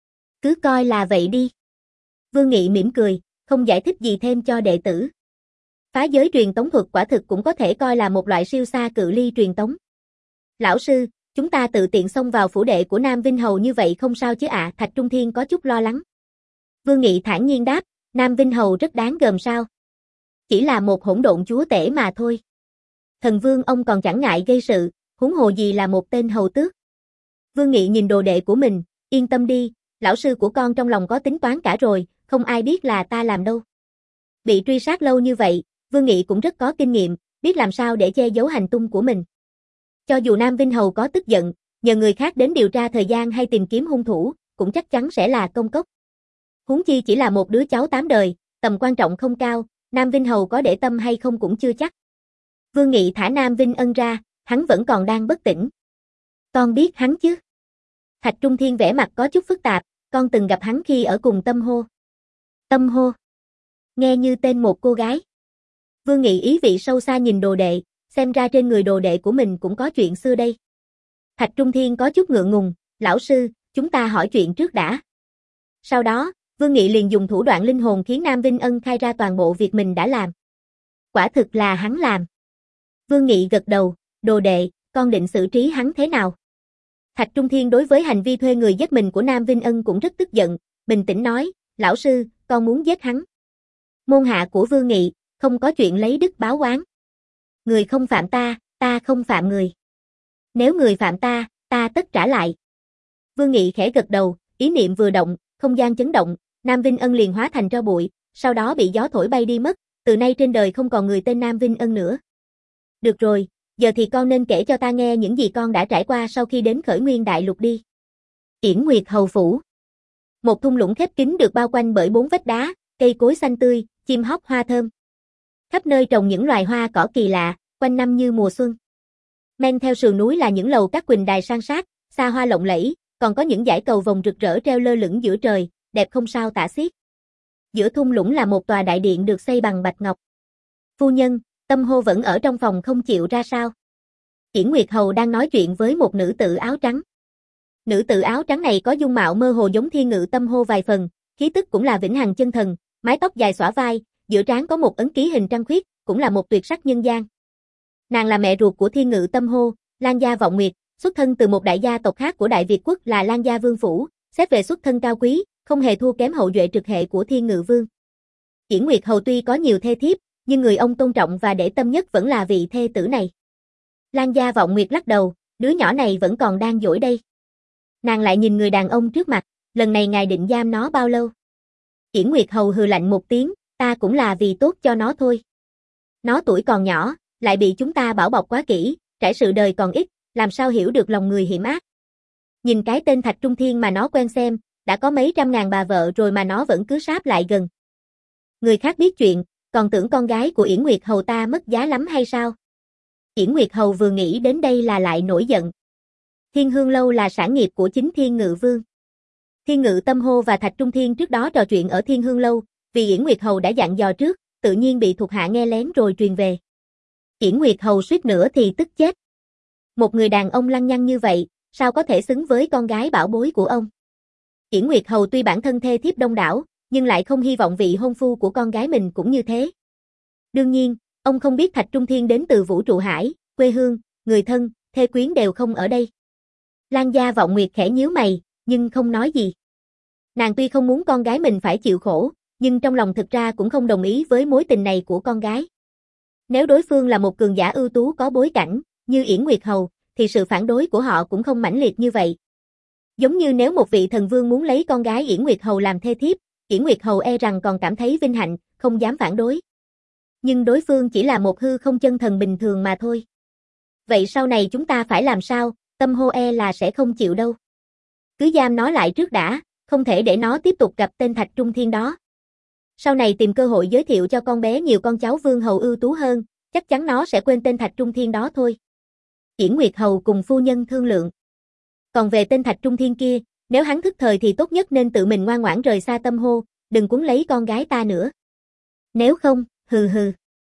Cứ coi là vậy đi. Vương Nghị mỉm cười, không giải thích gì thêm cho đệ tử. Phá giới truyền tống thuật quả thực cũng có thể coi là một loại siêu xa cự ly truyền tống. Lão sư, chúng ta tự tiện xông vào phủ đệ của Nam Vinh Hầu như vậy không sao chứ ạ? À? Thạch Trung Thiên có chút lo lắng. Vương Nghị thản nhiên đáp, Nam Vinh Hầu rất đáng gờm sao? Chỉ là một hỗn độn chúa tể mà thôi. Thần Vương ông còn chẳng ngại gây sự, huống hồ gì là một tên hầu tước. Vương Nghị nhìn đồ đệ của mình, yên tâm đi, lão sư của con trong lòng có tính toán cả rồi, không ai biết là ta làm đâu. Bị truy sát lâu như vậy, Vương Nghị cũng rất có kinh nghiệm, biết làm sao để che giấu hành tung của mình. Cho dù Nam Vinh Hầu có tức giận, nhờ người khác đến điều tra thời gian hay tìm kiếm hung thủ, cũng chắc chắn sẽ là công cốc. Huống chi chỉ là một đứa cháu tám đời, tầm quan trọng không cao, Nam Vinh Hầu có để tâm hay không cũng chưa chắc. Vương Nghị thả Nam Vinh Ân ra, hắn vẫn còn đang bất tỉnh. Con biết hắn chứ? Thạch Trung Thiên vẻ mặt có chút phức tạp, con từng gặp hắn khi ở cùng Tâm Hô. Tâm Hô? Nghe như tên một cô gái. Vương Nghị ý vị sâu xa nhìn đồ đệ, xem ra trên người đồ đệ của mình cũng có chuyện xưa đây. Thạch Trung Thiên có chút ngượng ngùng, lão sư, chúng ta hỏi chuyện trước đã. Sau đó, Vương Nghị liền dùng thủ đoạn linh hồn khiến Nam Vinh Ân khai ra toàn bộ việc mình đã làm. Quả thực là hắn làm. Vương Nghị gật đầu, đồ đệ, con định xử trí hắn thế nào? Thạch Trung Thiên đối với hành vi thuê người giết mình của Nam Vinh Ân cũng rất tức giận, bình tĩnh nói, lão sư, con muốn giết hắn. Môn hạ của Vương Nghị, không có chuyện lấy đức báo oán. Người không phạm ta, ta không phạm người. Nếu người phạm ta, ta tất trả lại. Vương Nghị khẽ gật đầu, ý niệm vừa động, không gian chấn động, Nam Vinh Ân liền hóa thành tro bụi, sau đó bị gió thổi bay đi mất, từ nay trên đời không còn người tên Nam Vinh Ân nữa. Được rồi, giờ thì con nên kể cho ta nghe những gì con đã trải qua sau khi đến Khởi Nguyên Đại Lục đi. Yển Nguyệt Hầu Phủ. Một thung lũng khép kín được bao quanh bởi bốn vách đá, cây cối xanh tươi, chim hót hoa thơm. Khắp nơi trồng những loài hoa cỏ kỳ lạ, quanh năm như mùa xuân. Men theo sườn núi là những lầu các quỳnh đài san sát, xa hoa lộng lẫy, còn có những dải cầu vồng rực rỡ treo lơ lửng giữa trời, đẹp không sao tả xiết. Giữa thung lũng là một tòa đại điện được xây bằng bạch ngọc. Phu nhân, Tâm Hô vẫn ở trong phòng không chịu ra sao? Yển Nguyệt Hầu đang nói chuyện với một nữ tử áo trắng. Nữ tử áo trắng này có dung mạo mơ hồ giống Thiên Ngự Tâm Hô vài phần, khí tức cũng là vĩnh hằng chân thần, mái tóc dài xõa vai, giữa trán có một ấn ký hình trăng khuyết, cũng là một tuyệt sắc nhân gian. Nàng là mẹ ruột của Thiên Ngự Tâm Hô, Lan gia Vọng Nguyệt, xuất thân từ một đại gia tộc khác của Đại Việt quốc là Lan gia Vương phủ, xét về xuất thân cao quý, không hề thua kém hậu duệ trực hệ của Thiên Ngự Vương. Yển Nguyệt Hầu tuy có nhiều thê thiếp, nhưng người ông tôn trọng và để tâm nhất vẫn là vị thê tử này. Lan gia Vọng Nguyệt lắc đầu, đứa nhỏ này vẫn còn đang dỗi đây. Nàng lại nhìn người đàn ông trước mặt, lần này ngài định giam nó bao lâu? Yển Nguyệt Hầu hừ lạnh một tiếng, ta cũng là vì tốt cho nó thôi. Nó tuổi còn nhỏ, lại bị chúng ta bảo bọc quá kỹ, trải sự đời còn ít, làm sao hiểu được lòng người hiểm ác. Nhìn cái tên Thạch Trung Thiên mà nó quen xem, đã có mấy trăm ngàn bà vợ rồi mà nó vẫn cứ sáp lại gần. Người khác biết chuyện, còn tưởng con gái của Yển Nguyệt Hầu ta mất giá lắm hay sao? Yển Nguyệt Hầu vừa nghĩ đến đây là lại nổi giận. Thiên Hương Lâu là sản nghiệp của chính Thiên Ngự Vương. Thiên Ngự Tâm Hô và Thạch Trung Thiên trước đó trò chuyện ở Thiên Hương Lâu, vì Yển Nguyệt Hầu đã dặn dò trước, tự nhiên bị thuộc hạ nghe lén rồi truyền về. Yển Nguyệt Hầu suýt nữa thì tức chết. Một người đàn ông lăng nhăng như vậy, sao có thể xứng với con gái bảo bối của ông? Yển Nguyệt Hầu tuy bản thân thê thiếp đông đảo, nhưng lại không hy vọng vị hôn phu của con gái mình cũng như thế. Đương nhiên, ông không biết Thạch Trung Thiên đến từ Vũ Trụ Hải, quê hương, người thân, thê quyến đều không ở đây. Lan gia Vọng Nguyệt khẽ nhíu mày, nhưng không nói gì. Nàng tuy không muốn con gái mình phải chịu khổ, nhưng trong lòng thực ra cũng không đồng ý với mối tình này của con gái. Nếu đối phương là một cường giả ưu tú có bối cảnh, như Yển Nguyệt Hầu, thì sự phản đối của họ cũng không mãnh liệt như vậy. Giống như nếu một vị thần vương muốn lấy con gái Yển Nguyệt Hầu làm thê thiếp, Yển Nguyệt Hầu e rằng còn cảm thấy vinh hạnh, không dám phản đối. Nhưng đối phương chỉ là một hư không chân thần bình thường mà thôi. Vậy sau này chúng ta phải làm sao? Tâm Hô e là sẽ không chịu đâu. Cứ giam nó lại trước đã, không thể để nó tiếp tục gặp tên Thạch Trung Thiên đó. Sau này tìm cơ hội giới thiệu cho con bé nhiều con cháu vương hầu ưu tú hơn, chắc chắn nó sẽ quên tên Thạch Trung Thiên đó thôi. Yển Nguyệt Hầu cùng phu nhân thương lượng. Còn về tên Thạch Trung Thiên kia, nếu hắn thức thời thì tốt nhất nên tự mình ngoan ngoãn rời xa Tâm Hô, đừng cuốn lấy con gái ta nữa. Nếu không, hừ hừ.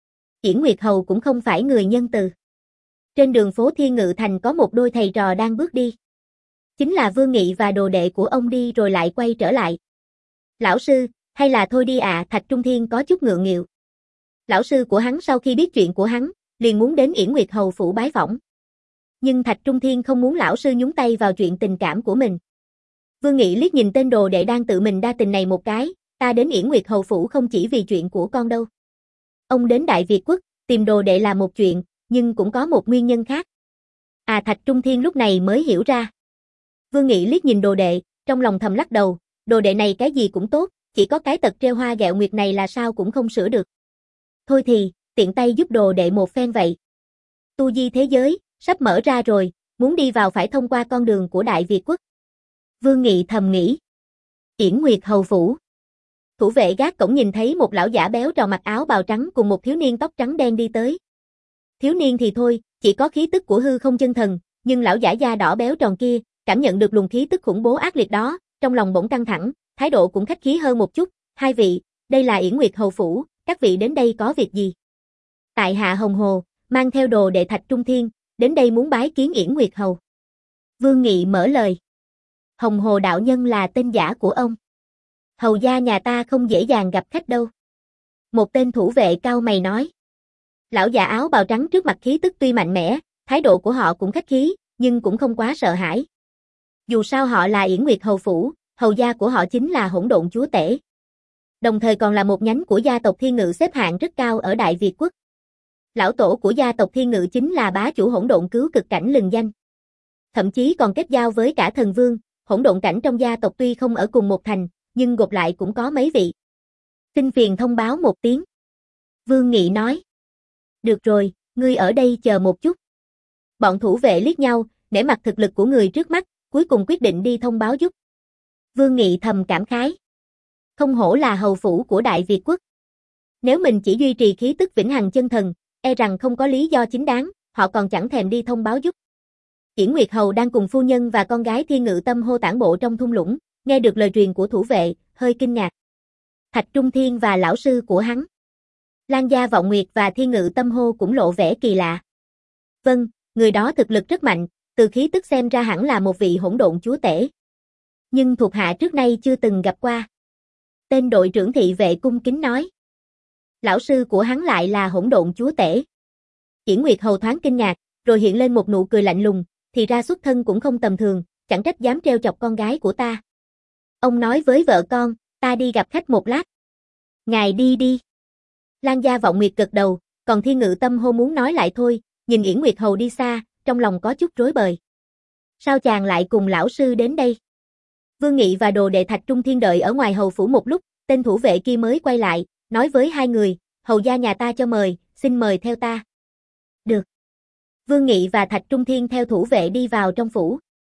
Yển Nguyệt Hầu cũng không phải người nhân từ. Trên đường phố Thiên Ngự Thành có một đôi thầy trò đang bước đi. Chính là Vương Nghị và đồ đệ của ông đi rồi lại quay trở lại. Lão sư, hay là thôi đi ạ, à, Thạch Trung Thiên có chút ngượng nghịu. Lão sư của hắn sau khi biết chuyện của hắn, liền muốn đến Yển Nguyệt Hầu phủ bái phỏng. Nhưng Thạch Trung Thiên không muốn lão sư nhúng tay vào chuyện tình cảm của mình. Vương Nghị liếc nhìn tên đồ đệ đang tự mình đa tình này một cái, ta đến Yển Nguyệt Hầu phủ không chỉ vì chuyện của con đâu. Ông đến Đại Việt quốc, tìm đồ đệ là một chuyện, nhưng cũng có một nguyên nhân khác. À, Thạch Trung Thiên lúc này mới hiểu ra. Vương Nghị liếc nhìn đồ đệ, trong lòng thầm lắc đầu, đồ đệ này cái gì cũng tốt, chỉ có cái tật trêu hoa ghẹo nguyệt này là sao cũng không sửa được. Thôi thì, tiện tay giúp đồ đệ một phen vậy. Tu di thế giới, sắp mở ra rồi, muốn đi vào phải thông qua con đường của Đại Việt quốc. Vương Nghị thầm nghĩ. Yển Nguyệt Hầu phủ. Thủ vệ gác cổng nhìn thấy một lão giả béo tròn mặc áo bào trắng cùng một thiếu niên tóc trắng đen đi tới. Thiếu niên thì thôi, chỉ có khí tức của hư không chân thần, nhưng lão giả da đỏ béo tròn kia, cảm nhận được luồng khí tức khủng bố ác liệt đó, trong lòng bỗng căng thẳng, thái độ cũng khách khí hơn một chút, hai vị, đây là Yển Nguyệt Hầu phủ, các vị đến đây có việc gì? Tại hạ Hồng Hồ, mang theo đồ đệ Thạch Trung Thiên, đến đây muốn bái kiến Yển Nguyệt Hầu. Vương Nghị mở lời. Hồng Hồ đạo nhân là tên giả của ông. Hầu gia nhà ta không dễ dàng gặp khách đâu. Một tên thủ vệ cau mày nói. Lão già áo bào trắng trước mặt khí tức tuy mạnh mẽ, thái độ của họ cũng khách khí, nhưng cũng không quá sợ hãi. Dù sao họ là Yển Nguyệt hầu phủ, hầu gia của họ chính là Hỗn Độn chúa tể. Đồng thời còn là một nhánh của gia tộc Thiên Ngự xếp hạng rất cao ở Đại Việt quốc. Lão tổ của gia tộc Thiên Ngự chính là bá chủ hỗn độn cứu cực cảnh lừng danh. Thậm chí còn kết giao với cả thần vương, hỗn độn cảnh trong gia tộc tuy không ở cùng một thành, nhưng gộp lại cũng có mấy vị. Xin phiền thông báo một tiếng. Vương Nghị nói. Được rồi, ngươi ở đây chờ một chút. Bọn thủ vệ liếc nhau, nể mặt thực lực của người trước mắt, cuối cùng quyết định đi thông báo giúp. Vương Nghị thầm cảm khái. Không hổ là hầu phủ của Đại Việt quốc. Nếu mình chỉ duy trì khí tức vĩnh hằng chân thần, e rằng không có lý do chính đáng, họ còn chẳng thèm đi thông báo giúp. Yển Nguyệt hầu đang cùng phu nhân và con gái Thiên Ngự Tâm hô tản bộ trong thung lũng, nghe được lời truyền của thủ vệ, hơi kinh ngạc. Thạch Trung Thiên và lão sư của hắn. Lan Gia Vọng Nguyệt và Thiên Ngự Tâm hô cũng lộ vẻ kỳ lạ. Vâng, người đó thực lực rất mạnh, từ khí tức xem ra hẳn là một vị hỗn độn chúa tể. Nhưng thuộc hạ trước nay chưa từng gặp qua. Tên đội trưởng thị vệ cung kính nói. Lão sư của hắn lại là hỗn độn chúa tể. Yển Nguyệt hầu thoáng kinh ngạc, rồi hiện lên một nụ cười lạnh lùng, thì ra xuất thân cũng không tầm thường, chẳng trách dám trêu chọc con gái của ta. Ông nói với vợ con, ta đi gặp khách một lát. Ngài đi đi. Lan Gia Vọng Nguyệt gật đầu, còn Thiên Ngự Tâm hô muốn nói lại thôi, nhìn Yển Nguyệt hầu đi xa, trong lòng có chút rối bời. Sao chàng lại cùng lão sư đến đây? Vương Nghị và đồ đệ Thạch Trung Thiên đợi ở ngoài hầu phủ một lúc, tên thủ vệ kia mới quay lại, nói với hai người, hầu gia nhà ta cho mời, xin mời theo ta. Được. Vương Nghị và Thạch Trung Thiên theo thủ vệ đi vào trong phủ.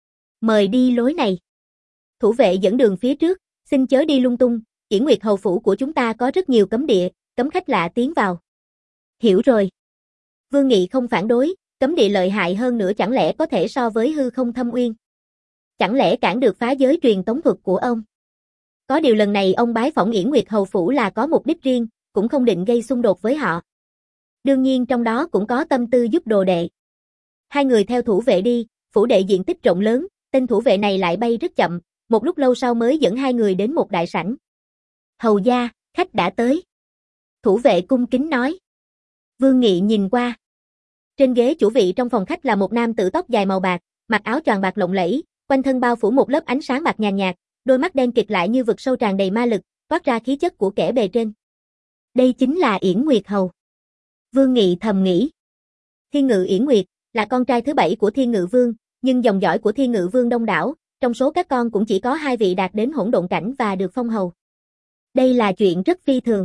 Mời đi lối này. Thủ vệ dẫn đường phía trước, xin chớ đi lung tung, Yển Nguyệt hầu phủ của chúng ta có rất nhiều cấm địa, cấm khách lạ tiến vào. Hiểu rồi. Vương Nghị không phản đối, cấm địa lợi hại hơn nữa chẳng lẽ có thể so với hư không thâm uyên. Chẳng lẽ cản được phá giới truyền tống thuật của ông? Có điều lần này ông bái phỏng Yển Nguyệt hầu phủ là có mục đích riêng, cũng không định gây xung đột với họ. Đương nhiên trong đó cũng có tâm tư giúp đồ đệ. Hai người theo thủ vệ đi, phủ đệ diện tích rộng lớn, tên thủ vệ này lại bay rất chậm, một lúc lâu sau mới dẫn hai người đến một đại sảnh. Hầu gia, khách đã tới. Thủ vệ cung kính nói. Vương Nghị nhìn qua. Trên ghế chủ vị trong phòng khách là một nam tử tóc dài màu bạc, mặc áo choàng bạc lộng lẫy, quanh thân bao phủ một lớp ánh sáng bạc nhàn nhạt, đôi mắt đen kịt lại như vực sâu tràn đầy ma lực, toát ra khí chất của kẻ bề trên. Đây chính là Yển Nguyệt hầu. Vương Nghị thầm nghĩ. Thiên Ngự Yển Nguyệt là con trai thứ bảy của Thiên Ngự Vương, nhưng dòng dõi của Thiên Ngự Vương đông đảo, trong số các con cũng chỉ có hai vị đạt đến hỗn độn cảnh và được phong hầu. Đây là chuyện rất phi thường.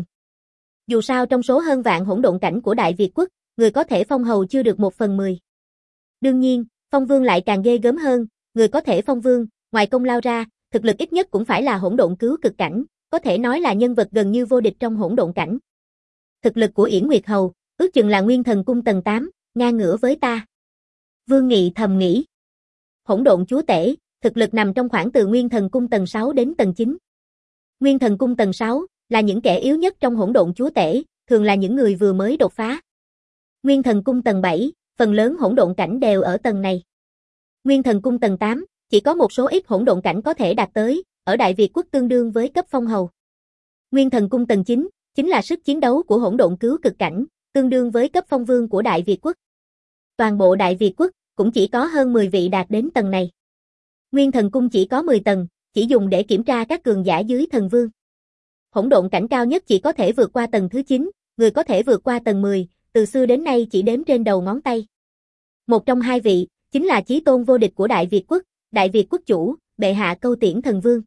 Dù sao trong số hơn vạn hỗn độn cảnh của Đại Việt quốc, người có thể phong hầu chưa được một phần mười. Đương nhiên, phong vương lại càng ghê gớm hơn, người có thể phong vương, ngoài công lao ra, thực lực ít nhất cũng phải là hỗn độn cứu cực cảnh, có thể nói là nhân vật gần như vô địch trong hỗn độn cảnh. Thực lực của Yển Nguyệt hầu, ước chừng là Nguyên Thần cung tầng tám, ngang ngửa với ta. Vương Nghị thầm nghĩ. Hỗn độn chúa tể, thực lực nằm trong khoảng từ Nguyên Thần cung tầng sáu đến tầng chín. Nguyên Thần cung tầng sáu là những kẻ yếu nhất trong hỗn độn chúa tể, thường là những người vừa mới đột phá. Nguyên Thần cung tầng bảy, phần lớn hỗn độn cảnh đều ở tầng này. Nguyên Thần cung tầng tám, chỉ có một số ít hỗn độn cảnh có thể đạt tới, ở Đại Việt quốc tương đương với cấp phong hầu. Nguyên Thần cung tầng chín, chính là sức chiến đấu của hỗn độn cứu cực cảnh, tương đương với cấp phong vương của Đại Việt quốc. Toàn bộ Đại Việt quốc cũng chỉ có hơn mười vị đạt đến tầng này. Nguyên Thần cung chỉ có mười tầng, chỉ dùng để kiểm tra các cường giả dưới thần vương. Hỗn độn cảnh cao nhất chỉ có thể vượt qua tầng thứ chín, người có thể vượt qua tầng mười, từ xưa đến nay chỉ đếm trên đầu ngón tay. Một trong hai vị, chính là chí tôn vô địch của Đại Việt quốc, Đại Việt quốc chủ, bệ hạ Câu Tiễn thần vương.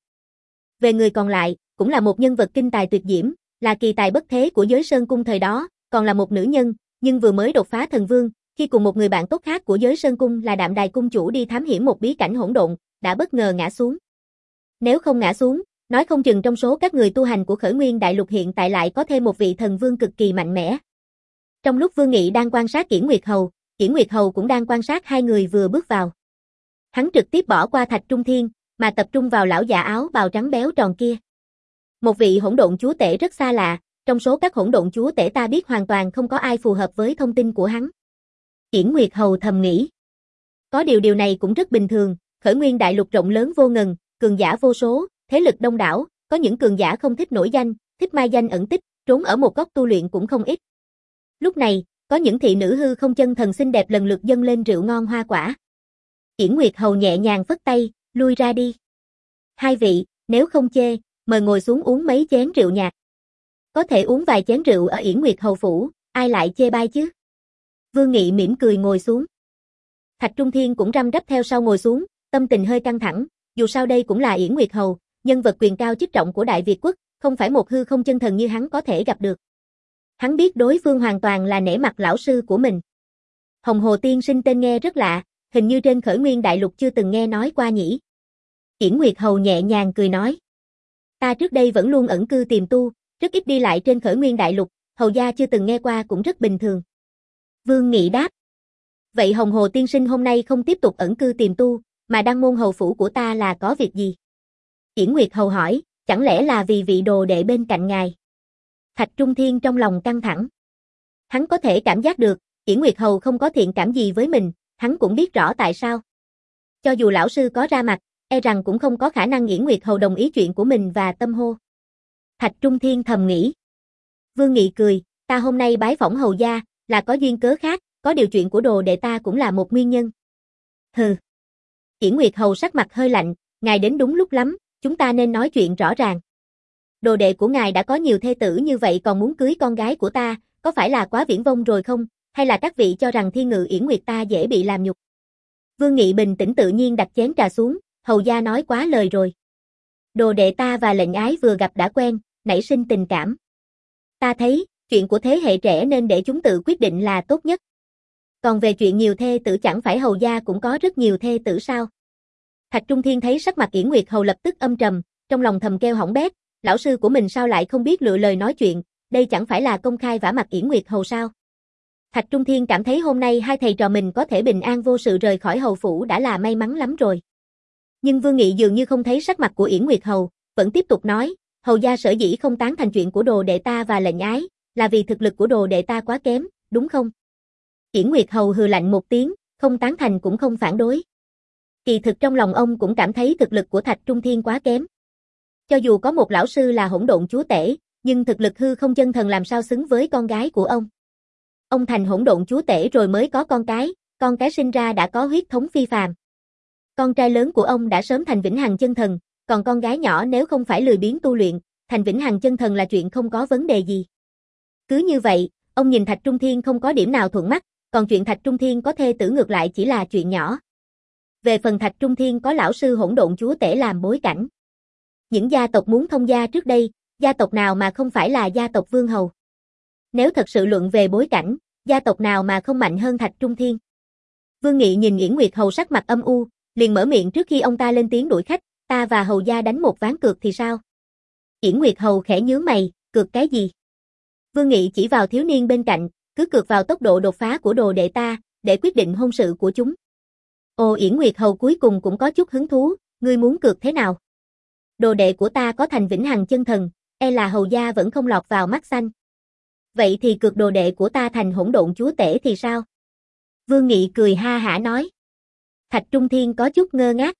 Về người còn lại, cũng là một nhân vật kinh tài tuyệt diễm, là kỳ tài bất thế của giới Sơn cung thời đó, còn là một nữ nhân, nhưng vừa mới đột phá thần vương, khi cùng một người bạn tốt khác của giới Sơn cung là Đạm Đài cung chủ đi thám hiểm một bí cảnh hỗn độn, đã bất ngờ ngã xuống. Nếu không ngã xuống, nói không chừng trong số các người tu hành của Khởi Nguyên Đại Lục hiện tại lại có thêm một vị thần vương cực kỳ mạnh mẽ. Trong lúc Vương Nghị đang quan sát Yển Nguyệt hầu, Yển Nguyệt hầu cũng đang quan sát hai người vừa bước vào. Hắn trực tiếp bỏ qua Thạch Trung Thiên, mà tập trung vào lão già áo bào trắng béo tròn kia. Một vị hỗn độn chúa tể rất xa lạ, trong số các hỗn độn chúa tể ta biết hoàn toàn không có ai phù hợp với thông tin của hắn. Yển Nguyệt hầu thầm nghĩ. Có điều điều này cũng rất bình thường, Khởi Nguyên Đại Lục rộng lớn vô ngần, cường giả vô số, thế lực đông đảo, có những cường giả không thích nổi danh, thích mai danh ẩn tích, trốn ở một góc tu luyện cũng không ít. Lúc này, có những thị nữ hư không chân thần xinh đẹp lần lượt dâng lên rượu ngon hoa quả. Yển Nguyệt Hầu nhẹ nhàng phất tay, lui ra đi. Hai vị, nếu không chê, mời ngồi xuống uống mấy chén rượu nhạt. Có thể uống vài chén rượu ở Yển Nguyệt Hầu phủ, ai lại chê bai chứ? Vương Nghị mỉm cười ngồi xuống. Thạch Trung Thiên cũng răm rắp theo sau ngồi xuống, tâm tình hơi căng thẳng, dù sao đây cũng là Yển Nguyệt Hầu, nhân vật quyền cao chức trọng của Đại Việt quốc, không phải một hư không chân thần như hắn có thể gặp được. Hắn biết đối phương hoàn toàn là nể mặt lão sư của mình. Hồng Hồ Tiên Sinh tên nghe rất lạ, hình như trên Khởi Nguyên Đại Lục chưa từng nghe nói qua nhỉ. Yển Nguyệt Hầu nhẹ nhàng cười nói. Ta trước đây vẫn luôn ẩn cư tìm tu, rất ít đi lại trên Khởi Nguyên Đại Lục, hầu gia chưa từng nghe qua cũng rất bình thường. Vương Nghị đáp. Vậy Hồng Hồ Tiên Sinh hôm nay không tiếp tục ẩn cư tìm tu, mà đăng môn hầu phủ của ta là có việc gì? Yển Nguyệt Hầu hỏi, chẳng lẽ là vì vị đồ đệ bên cạnh ngài? Thạch Trung Thiên trong lòng căng thẳng. Hắn có thể cảm giác được, Yển Nguyệt Hầu không có thiện cảm gì với mình, hắn cũng biết rõ tại sao. Cho dù lão sư có ra mặt, e rằng cũng không có khả năng Yển Nguyệt Hầu đồng ý chuyện của mình và Tâm Hô. Thạch Trung Thiên thầm nghĩ. Vương Nghị cười, ta hôm nay bái phỏng hầu gia, là có duyên cớ khác, có điều chuyện của đồ đệ ta cũng là một nguyên nhân. Hừ. Yển Nguyệt Hầu sắc mặt hơi lạnh, ngài đến đúng lúc lắm, chúng ta nên nói chuyện rõ ràng. Đồ đệ của ngài đã có nhiều thê tử như vậy còn muốn cưới con gái của ta, có phải là quá viển vông rồi không, hay là các vị cho rằng Thiên Ngự Yển Nguyệt ta dễ bị làm nhục? Vương Nghị bình tĩnh tự nhiên đặt chén trà xuống, hầu gia nói quá lời rồi. Đồ đệ ta và lệnh ái vừa gặp đã quen, nảy sinh tình cảm. Ta thấy, chuyện của thế hệ trẻ nên để chúng tự quyết định là tốt nhất. Còn về chuyện nhiều thê tử chẳng phải hầu gia cũng có rất nhiều thê tử sao? Thạch Trung Thiên thấy sắc mặt Yển Nguyệt Hầu lập tức âm trầm, trong lòng thầm kêu hỏng bét, lão sư của mình sao lại không biết lựa lời nói chuyện, đây chẳng phải là công khai vả mặt Yển Nguyệt Hầu sao? Thạch Trung Thiên cảm thấy hôm nay hai thầy trò mình có thể bình an vô sự rời khỏi hầu phủ đã là may mắn lắm rồi. Nhưng Vương Nghị dường như không thấy sắc mặt của Yển Nguyệt Hầu, vẫn tiếp tục nói, hầu gia sở dĩ không tán thành chuyện của đồ đệ ta và lệnh ái, là vì thực lực của đồ đệ ta quá kém, đúng không? Yển Nguyệt Hầu hừ lạnh một tiếng, không tán thành cũng không phản đối. Kỳ thực trong lòng ông cũng cảm thấy thực lực của Thạch Trung Thiên quá kém. Cho dù có một lão sư là hỗn độn chúa tể, nhưng thực lực hư không chân thần làm sao xứng với con gái của ông. Ông thành hỗn độn chúa tể rồi mới có con cái, con cái sinh ra đã có huyết thống phi phàm. Con trai lớn của ông đã sớm thành vĩnh hằng chân thần, còn con gái nhỏ nếu không phải lười biếng tu luyện, thành vĩnh hằng chân thần là chuyện không có vấn đề gì. Cứ như vậy, ông nhìn Thạch Trung Thiên không có điểm nào thuận mắt, còn chuyện Thạch Trung Thiên có thê tử ngược lại chỉ là chuyện nhỏ. Về phần Thạch Trung Thiên có lão sư hỗn độn chúa tể làm bối cảnh. Những gia tộc muốn thông gia trước đây, gia tộc nào mà không phải là gia tộc Vương Hầu? Nếu thật sự luận về bối cảnh, gia tộc nào mà không mạnh hơn Thạch Trung Thiên? Vương Nghị nhìn Yển Nguyệt Hầu sắc mặt âm u, liền mở miệng trước khi ông ta lên tiếng đuổi khách, ta và hầu gia đánh một ván cược thì sao? Yển Nguyệt Hầu khẽ nhướng mày, cược cái gì? Vương Nghị chỉ vào thiếu niên bên cạnh, cứ cược vào tốc độ đột phá của đồ đệ ta, để quyết định hôn sự của chúng. Ồ, Yển Nguyệt Hầu cuối cùng cũng có chút hứng thú, ngươi muốn cược thế nào? Đồ đệ của ta có thành vĩnh hằng chân thần, e là hầu gia vẫn không lọt vào mắt xanh. Vậy thì cược đồ đệ của ta thành hỗn độn chúa tể thì sao? Vương Nghị cười ha hả nói. Thạch Trung Thiên có chút ngơ ngác.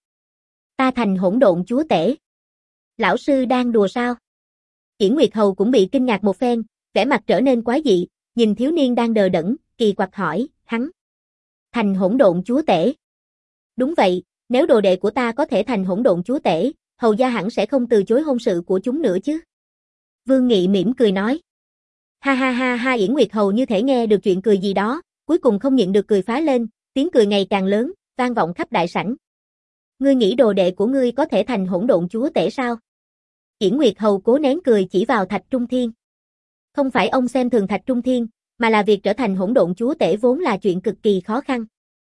Ta thành hỗn độn chúa tể. Lão sư đang đùa sao? Yển Nguyệt Hầu cũng bị kinh ngạc một phen, vẻ mặt trở nên quái dị, nhìn thiếu niên đang đờ đẫn, kỳ quặc hỏi, hắn thành hỗn độn chúa tể. Đúng vậy, nếu đồ đệ của ta có thể thành hỗn độn chúa tể, hầu gia hẳn sẽ không từ chối hôn sự của chúng nữa chứ. Vương Nghị mỉm cười nói. Ha ha ha ha, Yển Nguyệt Hầu như thể nghe được chuyện cười gì đó, cuối cùng không nhịn được cười phá lên, tiếng cười ngày càng lớn, vang vọng khắp đại sảnh. Ngươi nghĩ đồ đệ của ngươi có thể thành hỗn độn chúa tể sao? Yển Nguyệt Hầu cố nén cười chỉ vào Thạch Trung Thiên. Không phải ông xem thường Thạch Trung Thiên, mà là việc trở thành hỗn độn chúa tể vốn là chuyện cực kỳ khó khăn.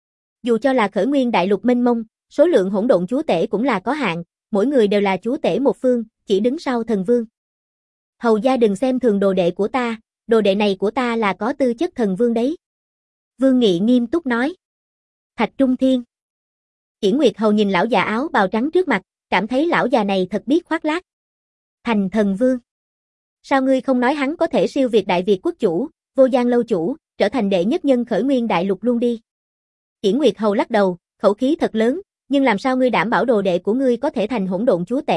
Dù cho là Khởi Nguyên Đại Lục mênh mông, số lượng hỗn độn chúa tể cũng là có hạn, mỗi người đều là chúa tể một phương, chỉ đứng sau thần vương. Hầu gia đừng xem thường đồ đệ của ta, đồ đệ này của ta là có tư chất thần vương đấy. Vương Nghị nghiêm túc nói. Thạch Trung Thiên. Yển Nguyệt Hầu nhìn lão già áo bào trắng trước mặt, cảm thấy lão già này thật biết khoác lác. Thành thần vương. Sao ngươi không nói hắn có thể siêu việt Đại Việt quốc chủ, Vô Giang lâu chủ, trở thành đệ nhất nhân Khởi Nguyên Đại Lục luôn đi? Yển Nguyệt Hầu lắc đầu, khẩu khí thật lớn, nhưng làm sao ngươi đảm bảo đồ đệ của ngươi có thể thành hỗn độn chúa tể,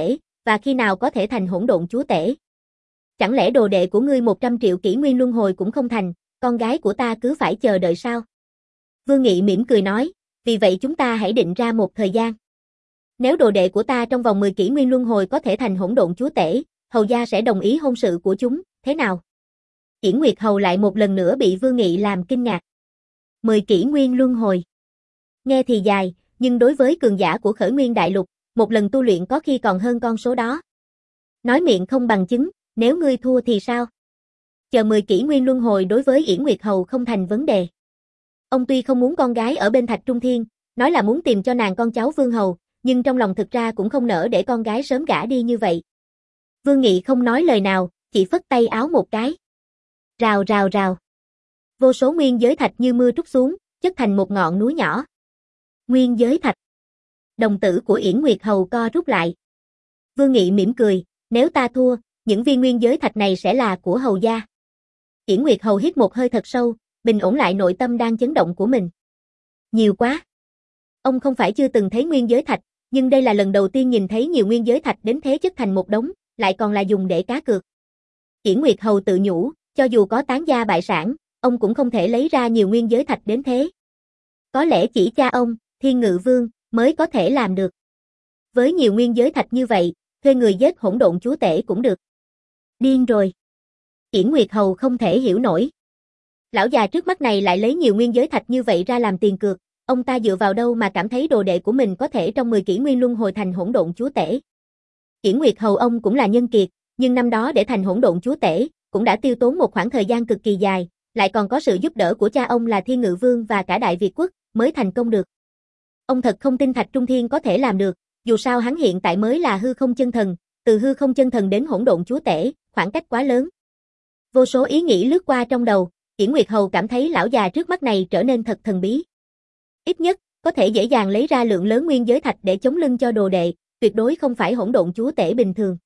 và khi nào có thể thành hỗn độn chúa tể? Chẳng lẽ đồ đệ của ngươi một trăm triệu kỷ nguyên luân hồi cũng không thành, con gái của ta cứ phải chờ đợi sao? Vương Nghị mỉm cười nói, vì vậy chúng ta hãy định ra một thời gian. Nếu đồ đệ của ta trong vòng mười kỷ nguyên luân hồi có thể thành hỗn độn chúa tể, hầu gia sẽ đồng ý hôn sự của chúng, thế nào? Yển Nguyệt Hầu lại một lần nữa bị Vương Nghị làm kinh ngạc. mười kỷ nguyên luân hồi. Nghe thì dài, nhưng đối với cường giả của Khởi Nguyên Đại Lục, một lần tu luyện có khi còn hơn con số đó. Nói miệng không bằng chứng, nếu ngươi thua thì sao? Chờ mười kỷ nguyên luân hồi đối với Yển Nguyệt Hầu không thành vấn đề. Ông tuy không muốn con gái ở bên Thạch Trung Thiên, nói là muốn tìm cho nàng con cháu Vương Hầu, nhưng trong lòng thực ra cũng không nỡ để con gái sớm gả đi như vậy. Vương Nghị không nói lời nào, chỉ phất tay áo một cái. Rào rào rào. Vô số nguyên giới thạch như mưa trút xuống, chất thành một ngọn núi nhỏ. Nguyên giới thạch. Đồng tử của Yển Nguyệt Hầu co rút lại. Vương Nghị mỉm cười, nếu ta thua, những viên nguyên giới thạch này sẽ là của Hầu gia. Yển Nguyệt Hầu hít một hơi thật sâu, bình ổn lại nội tâm đang chấn động của mình. Nhiều quá. Ông không phải chưa từng thấy nguyên giới thạch, nhưng đây là lần đầu tiên nhìn thấy nhiều nguyên giới thạch đến thế chất thành một đống, lại còn là dùng để cá cược. Yển Nguyệt Hầu tự nhủ, cho dù có tán gia bại sản, ông cũng không thể lấy ra nhiều nguyên giới thạch đến thế. Có lẽ chỉ cha ông, Thiên Ngự Vương, mới có thể làm được. Với nhiều nguyên giới thạch như vậy, thuê người giết hỗn độn chúa tể cũng được. Điên rồi. Yển Nguyệt Hầu không thể hiểu nổi. Lão già trước mắt này lại lấy nhiều nguyên giới thạch như vậy ra làm tiền cược, ông ta dựa vào đâu mà cảm thấy đồ đệ của mình có thể trong mười kỷ nguyên luân hồi thành hỗn độn chúa tể. Yển Nguyệt Hầu ông cũng là nhân kiệt, nhưng năm đó để thành hỗn độn chúa tể, cũng đã tiêu tốn một khoảng thời gian cực kỳ dài, lại còn có sự giúp đỡ của cha ông là Thiên Ngự Vương và cả Đại Việt quốc, mới thành công được. Ông thật không tin Thạch Trung Thiên có thể làm được, dù sao hắn hiện tại mới là hư không chân thần, từ hư không chân thần đến hỗn độn chúa tể, khoảng cách quá lớn. Vô số ý nghĩ lướt qua trong đầu, Yển Nguyệt Hầu cảm thấy lão già trước mắt này trở nên thật thần bí. Ít nhất, có thể dễ dàng lấy ra lượng lớn nguyên giới thạch để chống lưng cho đồ đệ, tuyệt đối không phải hỗn độn chúa tể bình thường.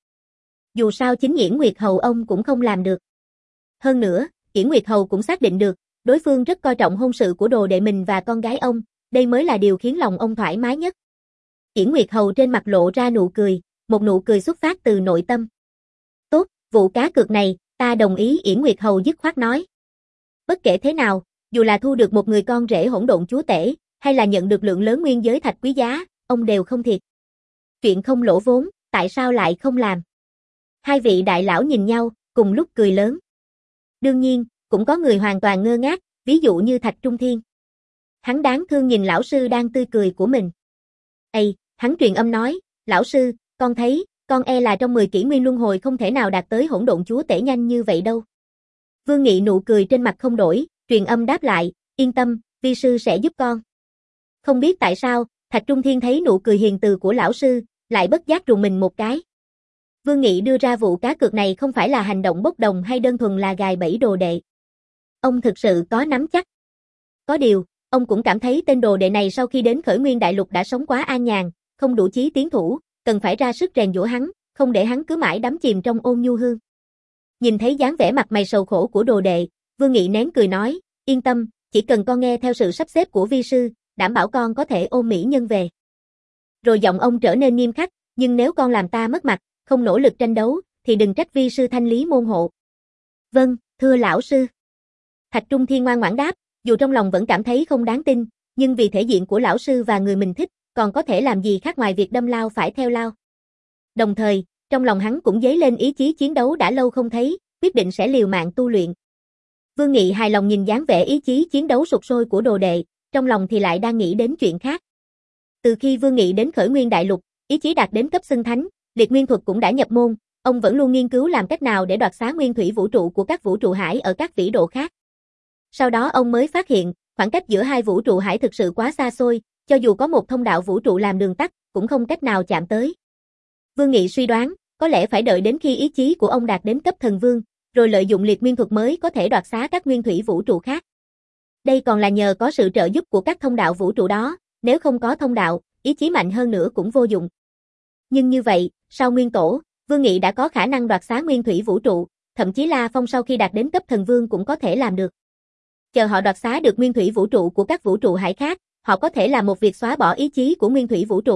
Dù sao chính Yển Nguyệt Hầu ông cũng không làm được. Hơn nữa, Yển Nguyệt Hầu cũng xác định được, đối phương rất coi trọng hôn sự của đồ đệ mình và con gái ông, đây mới là điều khiến lòng ông thoải mái nhất. Yển Nguyệt Hầu trên mặt lộ ra nụ cười, một nụ cười xuất phát từ nội tâm. Tốt, vụ cá cược này, ta đồng ý. Yển Nguyệt Hầu dứt khoát nói. Bất kể thế nào, dù là thu được một người con rể hỗn độn chúa tể, hay là nhận được lượng lớn nguyên giới thạch quý giá, ông đều không thiệt. Chuyện không lỗ vốn, tại sao lại không làm? Hai vị đại lão nhìn nhau, cùng lúc cười lớn. Đương nhiên, cũng có người hoàn toàn ngơ ngác, ví dụ như Thạch Trung Thiên. Hắn đáng thương nhìn lão sư đang tươi cười của mình. Ây, hắn truyền âm nói, lão sư, con thấy, con e là trong mười kỷ nguyên luân hồi không thể nào đạt tới hỗn độn chúa tể nhanh như vậy đâu. Vương Nghị nụ cười trên mặt không đổi, truyền âm đáp lại, yên tâm, vi sư sẽ giúp con. Không biết tại sao, Thạch Trung Thiên thấy nụ cười hiền từ của lão sư, lại bất giác rùng mình một cái. Vương Nghị đưa ra vụ cá cược này không phải là hành động bốc đồng hay đơn thuần là gài bẫy đồ đệ. Ông thực sự có nắm chắc. Có điều, ông cũng cảm thấy tên đồ đệ này sau khi đến Khởi Nguyên Đại Lục đã sống quá an nhàn, không đủ chí tiến thủ, cần phải ra sức rèn giũa hắn, không để hắn cứ mãi đắm chìm trong ôn nhu hương. Nhìn thấy dáng vẻ mặt mày sầu khổ của đồ đệ, Vương Nghị nén cười nói, yên tâm, chỉ cần con nghe theo sự sắp xếp của vi sư, đảm bảo con có thể ôm mỹ nhân về. Rồi giọng ông trở nên nghiêm khắc, nhưng nếu con làm ta mất mặt, không nỗ lực tranh đấu, thì đừng trách vi sư thanh lý môn hộ. Vâng, thưa lão sư. Thạch Trung Thiên ngoan ngoãn đáp, dù trong lòng vẫn cảm thấy không đáng tin, nhưng vì thể diện của lão sư và người mình thích, còn có thể làm gì khác ngoài việc đâm lao phải theo lao. Đồng thời, trong lòng hắn cũng dấy lên ý chí chiến đấu đã lâu không thấy, quyết định sẽ liều mạng tu luyện. Vương Nghị hài lòng nhìn dáng vẻ ý chí chiến đấu sục sôi của đồ đệ, trong lòng thì lại đang nghĩ đến chuyện khác. Từ khi Vương Nghị đến Khởi Nguyên Đại Lục, ý chí đạt đến cấp xưng thánh, liệt nguyên thuật cũng đã nhập môn, ông vẫn luôn nghiên cứu làm cách nào để đoạt xá nguyên thủy vũ trụ của các vũ trụ hải ở các vĩ độ khác. Sau đó ông mới phát hiện, khoảng cách giữa hai vũ trụ hải thực sự quá xa xôi, cho dù có một thông đạo vũ trụ làm đường tắt, cũng không cách nào chạm tới. Vương Nghị suy đoán, có lẽ phải đợi đến khi ý chí của ông đạt đến cấp thần vương, rồi lợi dụng liệt nguyên thuật mới có thể đoạt xá các nguyên thủy vũ trụ khác. Đây còn là nhờ có sự trợ giúp của các thông đạo vũ trụ đó, nếu không có thông đạo, ý chí mạnh hơn nữa cũng vô dụng. Nhưng như vậy, sau nguyên tổ, Vương Nghị đã có khả năng đoạt xá nguyên thủy vũ trụ, thậm chí La Phong sau khi đạt đến cấp thần vương cũng có thể làm được. Chờ họ đoạt xá được nguyên thủy vũ trụ của các vũ trụ hải khác, họ có thể làm một việc xóa bỏ ý chí của nguyên thủy vũ trụ,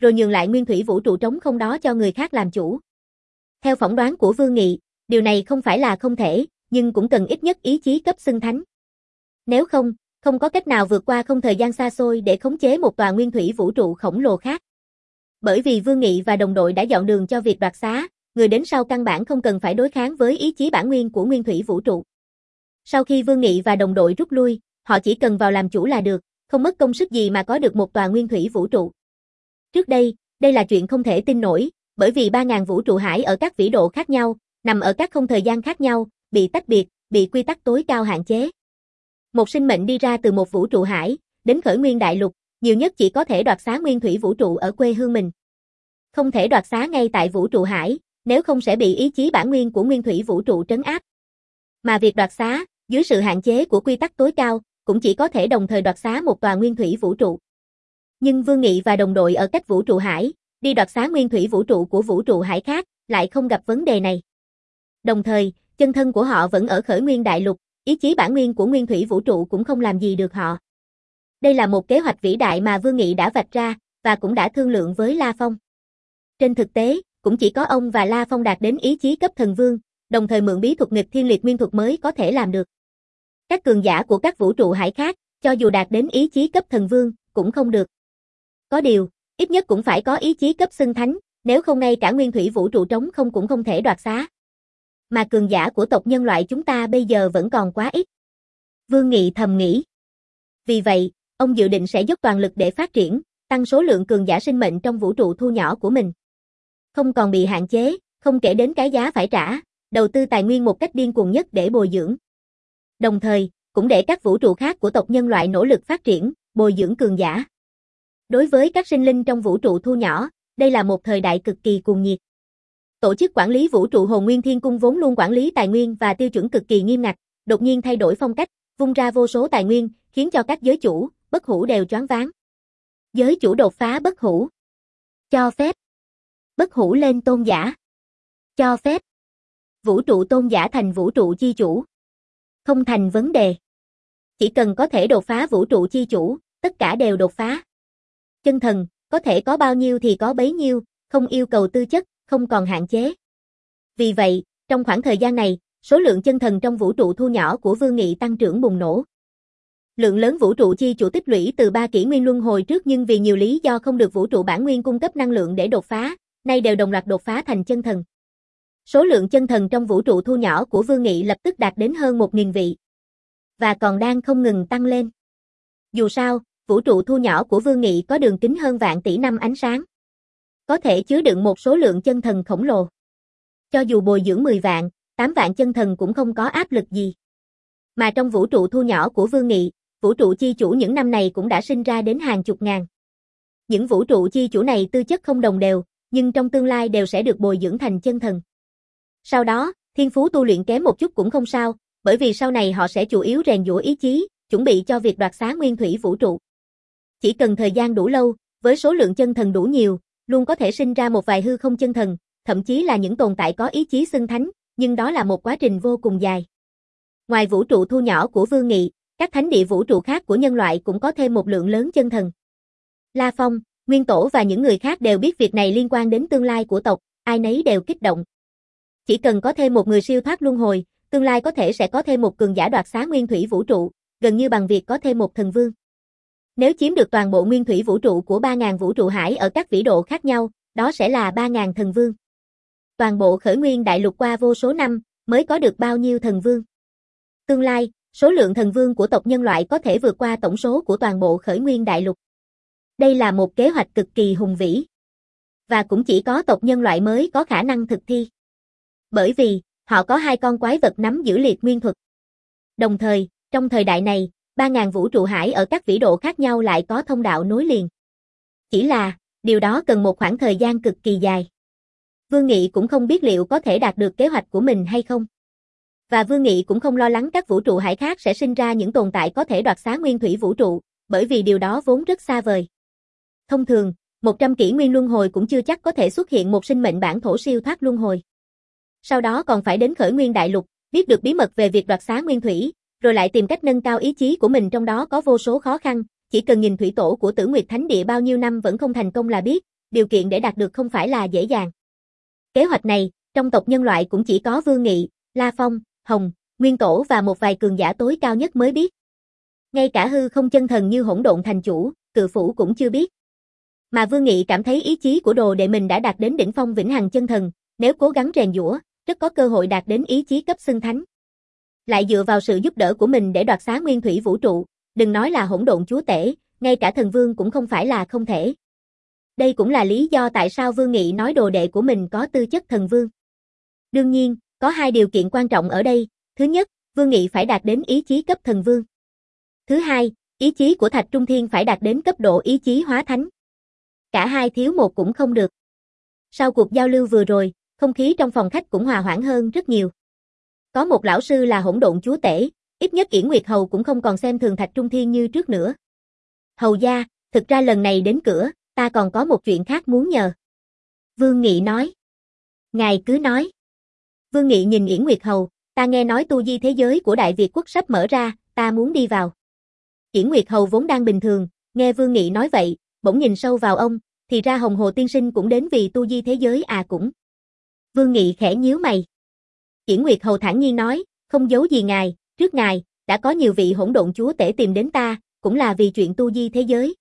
rồi nhường lại nguyên thủy vũ trụ trống không đó cho người khác làm chủ. Theo phỏng đoán của Vương Nghị, điều này không phải là không thể, nhưng cũng cần ít nhất ý chí cấp xưng thánh. Nếu không, không có cách nào vượt qua không thời gian xa xôi để khống chế một tòa nguyên thủy vũ trụ khổng lồ khác. Bởi vì Vương Nghị và đồng đội đã dọn đường cho việc đoạt xá, người đến sau căn bản không cần phải đối kháng với ý chí bản nguyên của nguyên thủy vũ trụ. Sau khi Vương Nghị và đồng đội rút lui, họ chỉ cần vào làm chủ là được, không mất công sức gì mà có được một tòa nguyên thủy vũ trụ. Trước đây, đây là chuyện không thể tin nổi, bởi vì ba nghìn vũ trụ hải ở các vĩ độ khác nhau, nằm ở các không thời gian khác nhau, bị tách biệt, bị quy tắc tối cao hạn chế. Một sinh mệnh đi ra từ một vũ trụ hải, đến khởi nguyên đại lục, nhiều nhất chỉ có thể đoạt xá nguyên thủy vũ trụ ở quê hương mình. Không thể đoạt xá ngay tại vũ trụ hải, nếu không sẽ bị ý chí bản nguyên của nguyên thủy vũ trụ trấn áp. Mà việc đoạt xá, dưới sự hạn chế của quy tắc tối cao, cũng chỉ có thể đồng thời đoạt xá một tòa nguyên thủy vũ trụ. Nhưng Vương Nghị và đồng đội ở cách vũ trụ hải, đi đoạt xá nguyên thủy vũ trụ của vũ trụ hải khác, lại không gặp vấn đề này. Đồng thời, chân thân của họ vẫn ở khởi nguyên đại lục, ý chí bản nguyên của nguyên thủy vũ trụ cũng không làm gì được họ. Đây là một kế hoạch vĩ đại mà Vương Nghị đã vạch ra, và cũng đã thương lượng với La Phong. Trên thực tế, cũng chỉ có ông và La Phong đạt đến ý chí cấp thần vương, đồng thời mượn bí thuật nghịch thiên liệt nguyên thuật mới có thể làm được. Các cường giả của các vũ trụ hải khác, cho dù đạt đến ý chí cấp thần vương, cũng không được. Có điều, ít nhất cũng phải có ý chí cấp xưng thánh, nếu không ngay cả nguyên thủy vũ trụ trống không cũng không thể đoạt xá. Mà cường giả của tộc nhân loại chúng ta bây giờ vẫn còn quá ít. Vương Nghị thầm nghĩ. Vì vậy, ông dự định sẽ dốc toàn lực để phát triển, tăng số lượng cường giả sinh mệnh trong vũ trụ thu nhỏ của mình. Không còn bị hạn chế, không kể đến cái giá phải trả, đầu tư tài nguyên một cách điên cuồng nhất để bồi dưỡng. Đồng thời, cũng để các vũ trụ khác của tộc nhân loại nỗ lực phát triển, bồi dưỡng cường giả. Đối với các sinh linh trong vũ trụ thu nhỏ, đây là một thời đại cực kỳ cuồng nhiệt. Tổ chức quản lý vũ trụ Hồn Nguyên Thiên Cung vốn luôn quản lý tài nguyên và tiêu chuẩn cực kỳ nghiêm ngặt, đột nhiên thay đổi phong cách, vung ra vô số tài nguyên, khiến cho các giới chủ, bất hủ đều choáng váng. Giới chủ đột phá bất hủ. Cho phép. Bất hủ lên tôn giả. Cho phép. Vũ trụ tôn giả thành vũ trụ chi chủ. Không thành vấn đề. Chỉ cần có thể đột phá vũ trụ chi chủ, tất cả đều đột phá. Chân thần, có thể có bao nhiêu thì có bấy nhiêu, không yêu cầu tư chất, không còn hạn chế. Vì vậy, trong khoảng thời gian này, số lượng chân thần trong vũ trụ thu nhỏ của Vương Nghị tăng trưởng bùng nổ. Lượng lớn vũ trụ chi chủ tích lũy từ ba kỷ nguyên luân hồi trước nhưng vì nhiều lý do không được vũ trụ bản nguyên cung cấp năng lượng để đột phá, nay đều đồng loạt đột phá thành chân thần. Số lượng chân thần trong vũ trụ thu nhỏ của Vương Nghị lập tức đạt đến hơn một nghìn vị. Và còn đang không ngừng tăng lên. Dù sao, vũ trụ thu nhỏ của Vương Nghị có đường kính hơn vạn tỷ năm ánh sáng. Có thể chứa đựng một số lượng chân thần khổng lồ. Cho dù bồi dưỡng mười vạn, tám vạn chân thần cũng không có áp lực gì. Mà trong vũ trụ thu nhỏ của Vương Nghị, vũ trụ chi chủ những năm này cũng đã sinh ra đến hàng chục ngàn. Những vũ trụ chi chủ này tư chất không đồng đều, nhưng trong tương lai đều sẽ được bồi dưỡng thành chân thần. Sau đó, thiên phú tu luyện kém một chút cũng không sao, bởi vì sau này họ sẽ chủ yếu rèn giũa ý chí, chuẩn bị cho việc đoạt xá nguyên thủy vũ trụ. Chỉ cần thời gian đủ lâu, với số lượng chân thần đủ nhiều, luôn có thể sinh ra một vài hư không chân thần, thậm chí là những tồn tại có ý chí xưng thánh, nhưng đó là một quá trình vô cùng dài. Ngoài vũ trụ thu nhỏ của Vương Nghị, các thánh địa vũ trụ khác của nhân loại cũng có thêm một lượng lớn chân thần. La Phong, Nguyên Tổ và những người khác đều biết việc này liên quan đến tương lai của tộc, ai nấy đều kích động. Chỉ cần có thêm một người siêu thoát luân hồi, tương lai có thể sẽ có thêm một cường giả đoạt xá nguyên thủy vũ trụ, gần như bằng việc có thêm một thần vương. Nếu chiếm được toàn bộ nguyên thủy vũ trụ của ba nghìn vũ trụ hải ở các vĩ độ khác nhau, đó sẽ là ba nghìn thần vương. Toàn bộ khởi nguyên đại lục qua vô số năm, mới có được bao nhiêu thần vương. Tương lai, số lượng thần vương của tộc nhân loại có thể vượt qua tổng số của toàn bộ khởi nguyên đại lục. Đây là một kế hoạch cực kỳ hùng vĩ. Và cũng chỉ có tộc nhân loại mới có khả năng thực thi. Bởi vì, họ có hai con quái vật nắm giữ liệt nguyên thuật. Đồng thời, trong thời đại này, ba nghìn vũ trụ hải ở các vĩ độ khác nhau lại có thông đạo nối liền. Chỉ là, điều đó cần một khoảng thời gian cực kỳ dài. Vương Nghị cũng không biết liệu có thể đạt được kế hoạch của mình hay không. Và Vương Nghị cũng không lo lắng các vũ trụ hải khác sẽ sinh ra những tồn tại có thể đoạt xá nguyên thủy vũ trụ, bởi vì điều đó vốn rất xa vời. Thông thường, một trăm kỷ nguyên luân hồi cũng chưa chắc có thể xuất hiện một sinh mệnh bản thổ siêu thoát luân hồi. Sau đó còn phải đến khởi nguyên đại lục, biết được bí mật về việc đoạt xá nguyên thủy, rồi lại tìm cách nâng cao ý chí của mình, trong đó có vô số khó khăn, chỉ cần nhìn thủy tổ của Tử Nguyệt Thánh Địa bao nhiêu năm vẫn không thành công là biết, điều kiện để đạt được không phải là dễ dàng. Kế hoạch này, trong tộc nhân loại cũng chỉ có Vương Nghị, La Phong, Hồng, Nguyên Tổ và một vài cường giả tối cao nhất mới biết. Ngay cả hư không chân thần như Hỗn Độn Thành Chủ, Cự Phủ cũng chưa biết. Mà Vương Nghị cảm thấy ý chí của đồ đệ mình đã đạt đến đỉnh phong vĩnh hằng chân thần, nếu cố gắng rèn giũa, rất có cơ hội đạt đến ý chí cấp xưng thánh. Lại dựa vào sự giúp đỡ của mình để đoạt xá nguyên thủy vũ trụ, đừng nói là hỗn độn chúa tể, ngay cả thần vương cũng không phải là không thể. Đây cũng là lý do tại sao Vương Nghị nói đồ đệ của mình có tư chất thần vương. Đương nhiên, có hai điều kiện quan trọng ở đây, thứ nhất, Vương Nghị phải đạt đến ý chí cấp thần vương. Thứ hai, ý chí của Thạch Trung Thiên phải đạt đến cấp độ ý chí hóa thánh. Cả hai thiếu một cũng không được. Sau cuộc giao lưu vừa rồi, không khí trong phòng khách cũng hòa hoãn hơn rất nhiều. Có một lão sư là hỗn độn chúa tể, ít nhất Yển Nguyệt Hầu cũng không còn xem thường Thạch Trung Thiên như trước nữa. Hầu gia, thực ra lần này đến cửa, ta còn có một chuyện khác muốn nhờ. Vương Nghị nói. Ngài cứ nói. Vương Nghị nhìn Yển Nguyệt Hầu, ta nghe nói tu di thế giới của Đại Việt quốc sắp mở ra, ta muốn đi vào. Yển Nguyệt Hầu vốn đang bình thường, nghe Vương Nghị nói vậy, bỗng nhìn sâu vào ông, thì ra Hồng Hồ tiên sinh cũng đến vì tu di thế giới à cũng. Vương Nghị khẽ nhíu mày. Yển Nguyệt Hầu thản nhiên nói, không giấu gì ngài, trước ngài, đã có nhiều vị hỗn độn chúa tể tìm đến ta, cũng là vì chuyện tu di thế giới.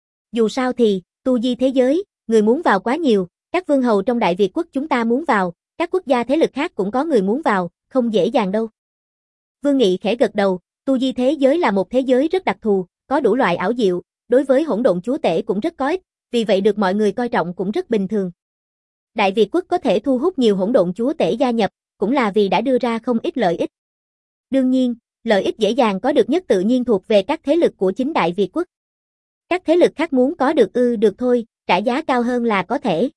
Dù sao thì, tu di thế giới, người muốn vào quá nhiều, các vương hầu trong Đại Việt quốc chúng ta muốn vào, các quốc gia thế lực khác cũng có người muốn vào, không dễ dàng đâu. Vương Nghị khẽ gật đầu, tu di thế giới là một thế giới rất đặc thù, có đủ loại ảo diệu, đối với hỗn độn chúa tể cũng rất có ích, vì vậy được mọi người coi trọng cũng rất bình thường. Đại Việt quốc có thể thu hút nhiều hỗn độn chúa tể gia nhập, cũng là vì đã đưa ra không ít lợi ích. Đương nhiên, lợi ích dễ dàng có được nhất tự nhiên thuộc về các thế lực của chính Đại Việt quốc. Các thế lực khác muốn có được ư được thôi, trả giá cao hơn là có thể.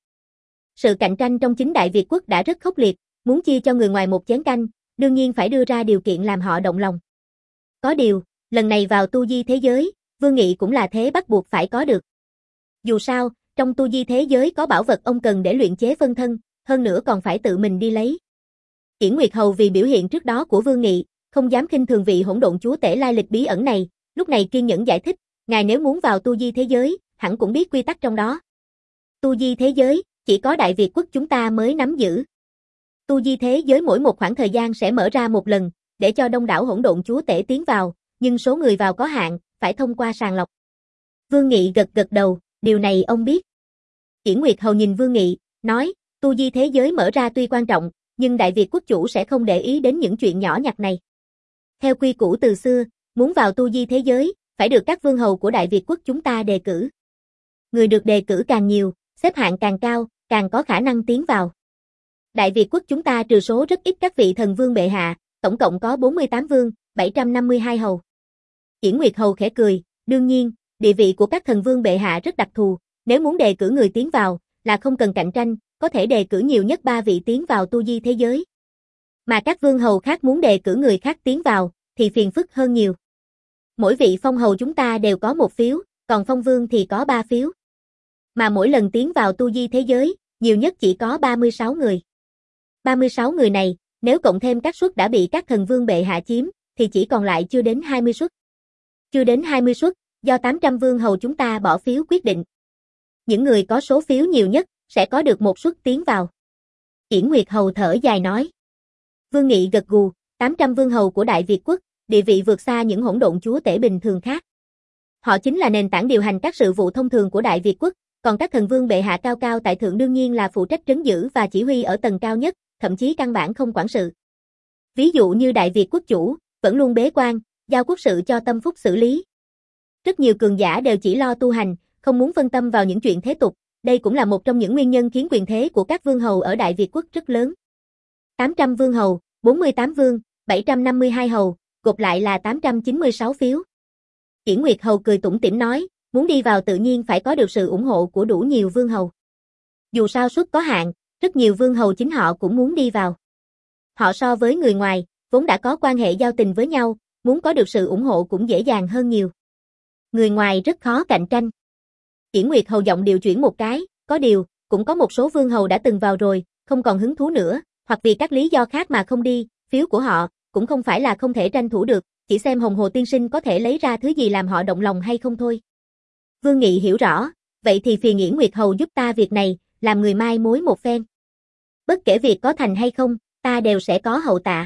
Sự cạnh tranh trong chính Đại Việt quốc đã rất khốc liệt, muốn chia cho người ngoài một chén canh, đương nhiên phải đưa ra điều kiện làm họ động lòng. Có điều, lần này vào tu di thế giới, Vương Nghị cũng là thế bắt buộc phải có được. Dù sao, trong tu di thế giới có bảo vật ông cần để luyện chế phân thân, hơn nữa còn phải tự mình đi lấy. Yển Nguyệt Hầu vì biểu hiện trước đó của Vương Nghị, không dám khinh thường vị hỗn độn chúa tể lai lịch bí ẩn này, lúc này kiên nhẫn giải thích, ngài nếu muốn vào tu di thế giới, hẳn cũng biết quy tắc trong đó. Tu di thế giới, chỉ có Đại Việt quốc chúng ta mới nắm giữ. Tu di thế giới mỗi một khoảng thời gian sẽ mở ra một lần, để cho đông đảo hỗn độn chúa tể tiến vào, nhưng số người vào có hạn, phải thông qua sàng lọc. Vương Nghị gật gật đầu, điều này ông biết. Yển Nguyệt Hầu nhìn Vương Nghị, nói, tu di thế giới mở ra tuy quan trọng, nhưng Đại Việt quốc chủ sẽ không để ý đến những chuyện nhỏ nhặt này. Theo quy củ từ xưa, muốn vào tu di thế giới, phải được các vương hầu của Đại Việt quốc chúng ta đề cử. Người được đề cử càng nhiều, xếp hạng càng cao, càng có khả năng tiến vào. Đại Việt quốc chúng ta trừ số rất ít các vị thần vương bệ hạ, tổng cộng có bốn mươi tám vương, bảy trăm năm mươi hai hầu. Yển Nguyệt Hầu khẽ cười, đương nhiên, địa vị của các thần vương bệ hạ rất đặc thù, nếu muốn đề cử người tiến vào, là không cần cạnh tranh, có thể đề cử nhiều nhất ba vị tiến vào tu di thế giới. Mà các vương hầu khác muốn đề cử người khác tiến vào, thì phiền phức hơn nhiều. Mỗi vị phong hầu chúng ta đều có một phiếu, còn phong vương thì có ba phiếu. Mà mỗi lần tiến vào tu di thế giới, nhiều nhất chỉ có ba mươi sáu người. ba mươi sáu người này, nếu cộng thêm các suất đã bị các thần vương bệ hạ chiếm, thì chỉ còn lại chưa đến hai mươi suất. Chưa đến hai mươi suất, do tám trăm vương hầu chúng ta bỏ phiếu quyết định. Những người có số phiếu nhiều nhất, sẽ có được một suất tiến vào. Yển Nguyệt Hầu thở dài nói. Vương Nghị gật gù, tám trăm vương hầu của Đại Việt quốc, địa vị vượt xa những hỗn độn chúa tể bình thường khác. Họ chính là nền tảng điều hành các sự vụ thông thường của Đại Việt quốc, còn các thần vương bệ hạ cao cao tại thượng đương nhiên là phụ trách trấn giữ và chỉ huy ở tầng cao nhất, thậm chí căn bản không quản sự. Ví dụ như Đại Việt quốc chủ, vẫn luôn bế quan, giao quốc sự cho Tâm Phúc xử lý. Rất nhiều cường giả đều chỉ lo tu hành, không muốn phân tâm vào những chuyện thế tục, đây cũng là một trong những nguyên nhân khiến quyền thế của các vương hầu ở Đại Việt quốc rất lớn. tám trăm vương hầu, bốn mươi tám vương, bảy trăm năm mươi hai hầu, gộp lại là tám trăm chín mươi sáu phiếu. Yển Nguyệt Hầu cười tủm tỉm nói, muốn đi vào tự nhiên phải có được sự ủng hộ của đủ nhiều vương hầu. Dù sao suất có hạn, rất nhiều vương hầu chính họ cũng muốn đi vào. Họ so với người ngoài, vốn đã có quan hệ giao tình với nhau, muốn có được sự ủng hộ cũng dễ dàng hơn nhiều. Người ngoài rất khó cạnh tranh. Yển Nguyệt Hầu giọng điều chuyển một cái, có điều, cũng có một số vương hầu đã từng vào rồi, không còn hứng thú nữa, hoặc vì các lý do khác mà không đi, phiếu của họ, cũng không phải là không thể tranh thủ được, chỉ xem Hồng Hồ tiên sinh có thể lấy ra thứ gì làm họ động lòng hay không thôi. Vương Nghị hiểu rõ, Vậy thì phiền Yển Nguyệt Hầu giúp ta việc này, làm người mai mối một phen. Bất kể việc có thành hay không, ta đều sẽ có hậu tạ.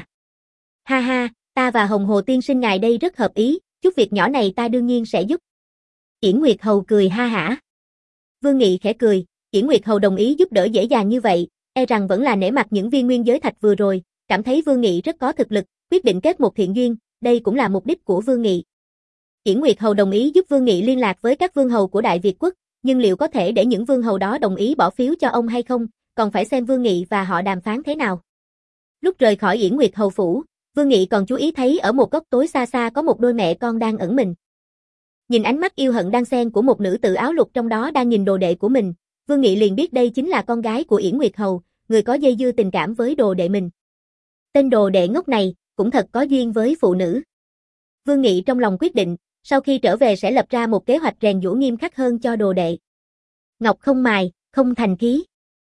Ha ha, ta và Hồng Hồ tiên sinh ngài đây rất hợp ý, chút việc nhỏ này ta đương nhiên sẽ giúp. Yển Nguyệt Hầu cười ha hả. Vương Nghị khẽ cười, Yển Nguyệt Hầu đồng ý giúp đỡ dễ dàng như vậy, e rằng vẫn là nể mặt những viên nguyên giới thạch vừa rồi, cảm thấy Vương Nghị rất có thực lực, quyết định kết một thiện duyên, đây cũng là mục đích của Vương Nghị. Yển Nguyệt Hầu đồng ý giúp Vương Nghị liên lạc với các vương hầu của Đại Việt quốc, nhưng liệu có thể để những vương hầu đó đồng ý bỏ phiếu cho ông hay không, còn phải xem Vương Nghị và họ đàm phán thế nào. Lúc rời khỏi Yển Nguyệt Hầu phủ, Vương Nghị còn chú ý thấy ở một góc tối xa xa có một đôi mẹ con đang ẩn mình. Nhìn ánh mắt yêu hận đan xen của một nữ tử áo lục trong đó đang nhìn đồ đệ của mình, Vương Nghị liền biết đây chính là con gái của Yển Nguyệt Hầu, người có dây dưa tình cảm với đồ đệ mình. Tên đồ đệ ngốc này, cũng thật có duyên với phụ nữ. Vương Nghị trong lòng quyết định, sau khi trở về sẽ lập ra một kế hoạch rèn giũa nghiêm khắc hơn cho đồ đệ. Ngọc không mài, không thành khí.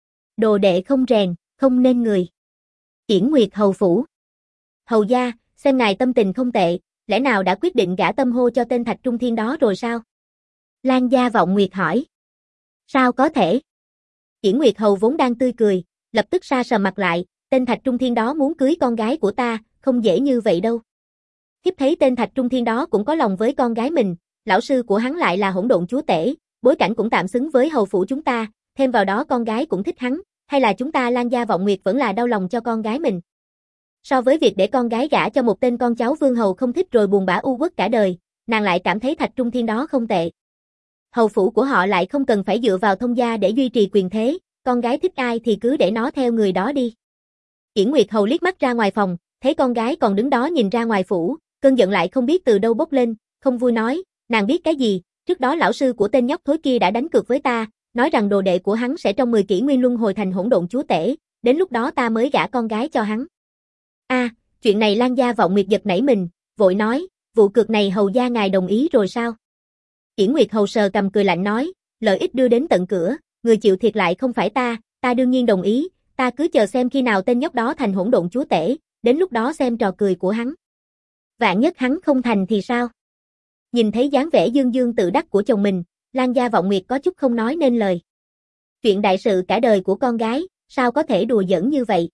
Đồ đệ không rèn, không nên người. Yển Nguyệt Hầu phủ. Hầu gia, xem ngài tâm tình không tệ, lẽ nào đã quyết định gả Tâm Hô cho tên Thạch Trung Thiên đó rồi sao? Lan Gia Vọng Nguyệt hỏi. Sao có thể? Yển Nguyệt Hầu vốn đang tươi cười, lập tức sa sầm mặt lại, tên Thạch Trung Thiên đó muốn cưới con gái của ta, không dễ như vậy đâu. Thiếp thấy tên Thạch Trung Thiên đó cũng có lòng với con gái mình, lão sư của hắn lại là hỗn độn chúa tể, bối cảnh cũng tạm xứng với hầu phủ chúng ta, thêm vào đó con gái cũng thích hắn, hay là chúng ta Lan Gia Vọng Nguyệt vẫn là đau lòng cho con gái mình. So với việc để con gái gả cho một tên con cháu vương hầu không thích rồi buồn bã u uất cả đời, nàng lại cảm thấy Thạch Trung Thiên đó không tệ. Hầu phủ của họ lại không cần phải dựa vào thông gia để duy trì quyền thế, con gái thích ai thì cứ để nó theo người đó đi. Yển Nguyệt Hầu liếc mắt ra ngoài phòng, thấy con gái còn đứng đó nhìn ra ngoài phủ, cơn giận lại không biết từ đâu bốc lên, không vui nói, nàng biết cái gì, trước đó lão sư của tên nhóc thối kia đã đánh cược với ta, nói rằng đồ đệ của hắn sẽ trong mười kỷ nguyên luân hồi thành hỗn độn chúa tể, đến lúc đó ta mới gả con gái cho hắn. A, à, chuyện này Lan Gia Vọng Nguyệt giật nảy mình, vội nói, vụ cược này hầu gia ngài đồng ý rồi sao? Yển Nguyệt Hầu sờ cầm cười lạnh nói, lợi ích đưa đến tận cửa, người chịu thiệt lại không phải ta, ta đương nhiên đồng ý, ta cứ chờ xem khi nào tên nhóc đó thành hỗn độn chúa tể, đến lúc đó xem trò cười của hắn. Vạn nhất hắn không thành thì sao? Nhìn thấy dáng vẻ dương dương tự đắc của chồng mình, Lan Gia Vọng Nguyệt có chút không nói nên lời. Chuyện đại sự cả đời của con gái, sao có thể đùa giỡn như vậy?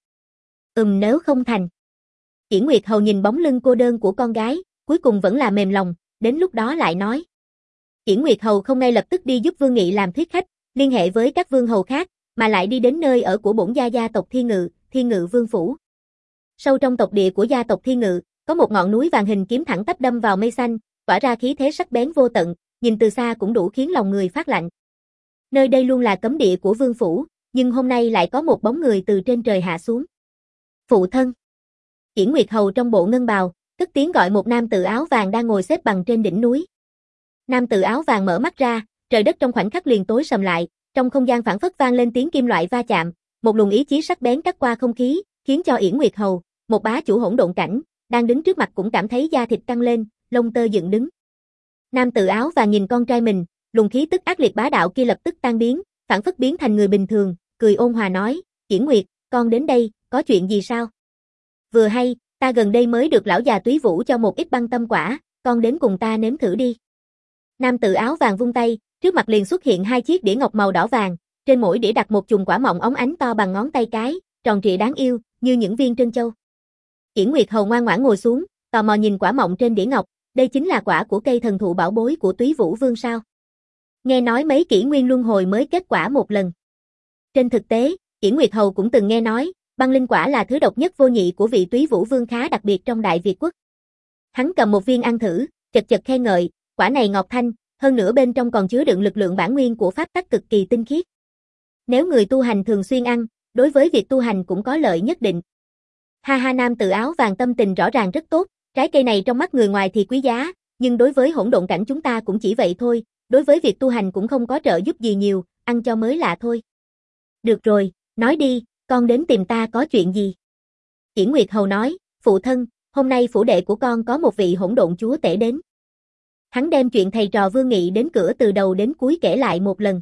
Ừm nếu không thành. Yển Nguyệt Hầu nhìn bóng lưng cô đơn của con gái, cuối cùng vẫn là mềm lòng, đến lúc đó lại nói. Yển Nguyệt Hầu không ngay lập tức đi giúp Vương Nghị làm thuyết khách, liên hệ với các vương hầu khác, mà lại đi đến nơi ở của bổn gia gia tộc Thiên Ngự, Thiên Ngự Vương Phủ. Sâu trong tộc địa của gia tộc Thiên Ngự, có một ngọn núi vàng hình kiếm thẳng tắp đâm vào mây xanh, tỏa ra khí thế sắc bén vô tận, nhìn từ xa cũng đủ khiến lòng người phát lạnh. Nơi đây luôn là cấm địa của Vương Phủ, nhưng hôm nay lại có một bóng người từ trên trời hạ xuống. Phụ thân. Yển Nguyệt Hầu trong bộ ngân bào, cất tiếng gọi một nam tử áo vàng đang ngồi xếp bằng trên đỉnh núi. Nam tử áo vàng mở mắt ra, trời đất trong khoảnh khắc liền tối sầm lại, trong không gian phảng phất vang lên tiếng kim loại va chạm, một luồng ý chí sắc bén cắt qua không khí, khiến cho Yển Nguyệt Hầu, một bá chủ hỗn độn cảnh, đang đứng trước mặt cũng cảm thấy da thịt căng lên, lông tơ dựng đứng. Nam tử áo vàng nhìn con trai mình, luồng khí tức ác liệt bá đạo kia lập tức tan biến, phảng phất biến thành người bình thường, cười ôn hòa nói, Yển Nguyệt, con đến đây, có chuyện gì sao? Vừa hay, ta gần đây mới được lão già Túy Vũ cho một ít băng tâm quả, con đến cùng ta nếm thử đi. Nam tử áo vàng vung tay, trước mặt liền xuất hiện hai chiếc đĩa ngọc màu đỏ vàng, trên mỗi đĩa đặt một chùm quả mọng óng ánh to bằng ngón tay cái, tròn trịa đáng yêu, như những viên trân châu. Yển Nguyệt Hầu ngoan ngoãn ngồi xuống, tò mò nhìn quả mọng trên đĩa ngọc, đây chính là quả của cây thần thụ bảo bối của Túy Vũ Vương sao? Nghe nói mấy kỷ nguyên luân hồi mới kết quả một lần. Trên thực tế, Yển Nguyệt Hầu cũng từng nghe nói, băng linh quả là thứ độc nhất vô nhị của vị Túy Vũ Vương khá đặc biệt trong Đại Việt quốc. Hắn cầm một viên ăn thử, chật chật khen ngợi, quả này ngọt thanh, hơn nữa bên trong còn chứa đựng lực lượng bản nguyên của pháp tắc cực kỳ tinh khiết. Nếu người tu hành thường xuyên ăn, đối với việc tu hành cũng có lợi nhất định. Ha ha, nam tử áo vàng tâm tình rõ ràng rất tốt, trái cây này trong mắt người ngoài thì quý giá, nhưng đối với hỗn độn cảnh chúng ta cũng chỉ vậy thôi, đối với việc tu hành cũng không có trợ giúp gì nhiều, ăn cho mới lạ thôi. Được rồi, nói đi, con đến tìm ta có chuyện gì? Yển Nguyệt Hầu nói, phụ thân, hôm nay phủ đệ của con có một vị hỗn độn chúa tể đến. Hắn đem chuyện thầy trò Vương Nghị đến cửa từ đầu đến cuối kể lại một lần.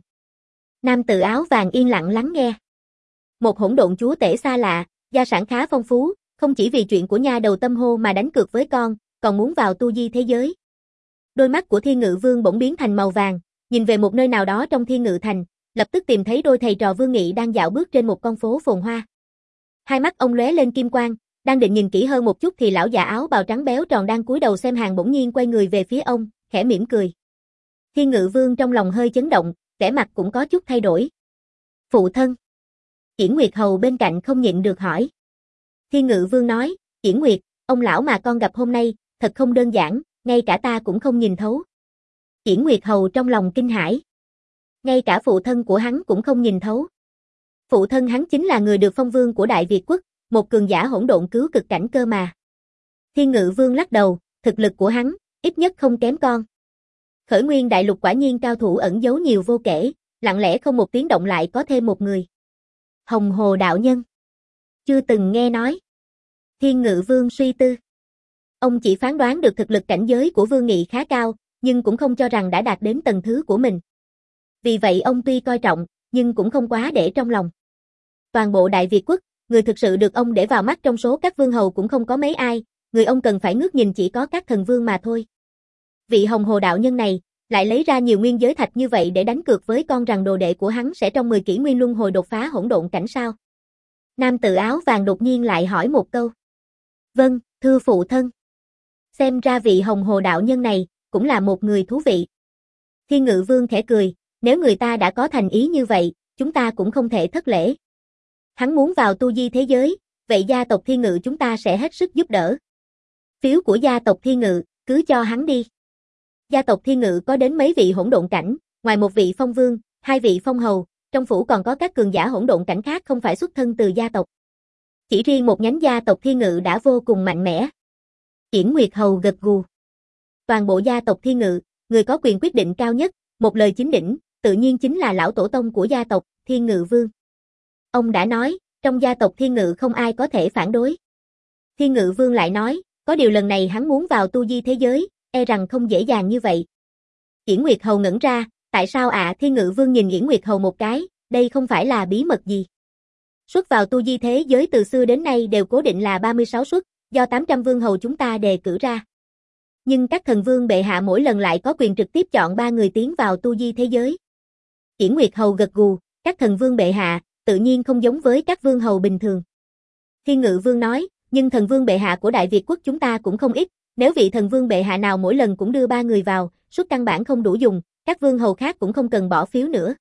Nam tử áo vàng yên lặng lắng nghe. Một hỗn độn chúa tể xa lạ, gia sản khá phong phú, không chỉ vì chuyện của nha đầu Tâm Hô mà đánh cược với con, còn muốn vào tu di thế giới. Đôi mắt của Thiên Ngự Vương bỗng biến thành màu vàng, nhìn về một nơi nào đó trong Thiên Ngự Thành, lập tức tìm thấy đôi thầy trò Vương Nghị đang dạo bước trên một con phố phồn hoa. Hai mắt ông lóe lên kim quang, đang định nhìn kỹ hơn một chút thì lão già áo bào trắng béo tròn đang cúi đầu xem hàng bỗng nhiên quay người về phía ông, khẽ mỉm cười. Thiên Ngự Vương trong lòng hơi chấn động, vẻ mặt cũng có chút thay đổi. Phụ thân. Triển Nguyệt Hầu bên cạnh không nhịn được hỏi. Thiên Ngự Vương nói, Triển Nguyệt, ông lão mà con gặp hôm nay, thật không đơn giản, ngay cả ta cũng không nhìn thấu. Triển Nguyệt Hầu trong lòng kinh hãi. Ngay cả phụ thân của hắn cũng không nhìn thấu. Phụ thân hắn chính là người được phong vương của Đại Việt quốc, một cường giả hỗn độn cứu cực cảnh cơ mà. Thiên Ngự Vương lắc đầu, thực lực của hắn, ít nhất không kém con. Khởi Nguyên Đại Lục quả nhiên cao thủ ẩn giấu nhiều vô kể, lặng lẽ không một tiếng động lại có thêm một người. Hồng Hồ đạo nhân. Chưa từng nghe nói. Thiên Ngự Vương suy tư. Ông chỉ phán đoán được thực lực cảnh giới của Vương Nghị khá cao, nhưng cũng không cho rằng đã đạt đến tầng thứ của mình. Vì vậy ông tuy coi trọng, nhưng cũng không quá để trong lòng. Toàn bộ Đại Việt quốc, người thực sự được ông để vào mắt trong số các vương hầu cũng không có mấy ai, người ông cần phải ngước nhìn chỉ có các thần vương mà thôi. Vị Hồng Hồ đạo nhân này, lại lấy ra nhiều nguyên giới thạch như vậy để đánh cược với con rằng đồ đệ của hắn sẽ trong mười kỷ nguyên luân hồi đột phá hỗn độn cảnh sao? Nam tử áo vàng đột nhiên lại hỏi một câu. Vâng, thưa phụ thân. Xem ra vị Hồng Hồ đạo nhân này, cũng là một người thú vị. Thiên Ngự Vương khẽ cười, nếu người ta đã có thành ý như vậy, chúng ta cũng không thể thất lễ. Hắn muốn vào tu di thế giới, vậy gia tộc Thiên Ngự chúng ta sẽ hết sức giúp đỡ. Phiếu của gia tộc Thiên Ngự, cứ cho hắn đi. Gia tộc Thiên Ngự có đến mấy vị hỗn độn cảnh, ngoài một vị phong vương, hai vị phong hầu, trong phủ còn có các cường giả hỗn độn cảnh khác không phải xuất thân từ gia tộc. Chỉ riêng một nhánh gia tộc Thiên Ngự đã vô cùng mạnh mẽ. Triển Nguyệt Hầu gật gù. Toàn bộ gia tộc Thiên Ngự, người có quyền quyết định cao nhất, một lời chính đỉnh, tự nhiên chính là lão tổ tông của gia tộc, Thiên Ngự Vương. Ông đã nói, trong gia tộc Thiên Ngự không ai có thể phản đối. Thiên Ngự Vương lại nói, có điều lần này hắn muốn vào tu di thế giới, e rằng không dễ dàng như vậy. Yển Nguyệt Hầu ngẩn ra, tại sao ạ? À? Thiên Ngự Vương nhìn Yển Nguyệt Hầu một cái, đây không phải là bí mật gì. Suất vào tu di thế giới từ xưa đến nay đều cố định là ba mươi sáu suất, do tám trăm vương hầu chúng ta đề cử ra. Nhưng các thần vương bệ hạ mỗi lần lại có quyền trực tiếp chọn ba người tiến vào tu di thế giới. Yển Nguyệt Hầu gật gù, các thần vương bệ hạ, tự nhiên không giống với các vương hầu bình thường. Thiên Ngự Vương nói, nhưng thần vương bệ hạ của Đại Việt quốc chúng ta cũng không ít, nếu vị thần vương bệ hạ nào mỗi lần cũng đưa ba người vào, suất căn bản không đủ dùng, các vương hầu khác cũng không cần bỏ phiếu nữa.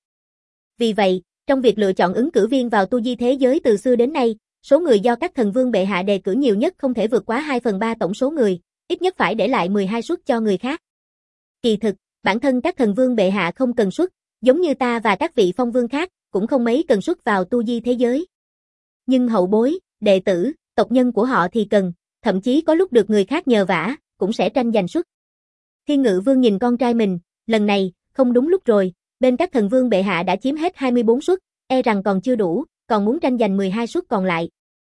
Vì vậy, trong việc lựa chọn ứng cử viên vào tu di thế giới từ xưa đến nay, số người do các thần vương bệ hạ đề cử nhiều nhất không thể vượt quá hai phần ba tổng số người, ít nhất phải để lại mười hai suất cho người khác. Kỳ thực, bản thân các thần vương bệ hạ không cần suất, giống như ta và các vị phong vương khác, cũng không mấy cần suất vào tu di thế giới. Nhưng hậu bối, đệ tử, tộc nhân của họ thì cần, thậm chí có lúc được người khác nhờ vả, cũng sẽ tranh giành suất. Thiên Ngự Vương nhìn con trai mình, lần này, không đúng lúc rồi, bên các thần vương bệ hạ đã chiếm hết hai mươi bốn suất, e rằng còn chưa đủ, còn muốn tranh giành mười hai suất còn lại.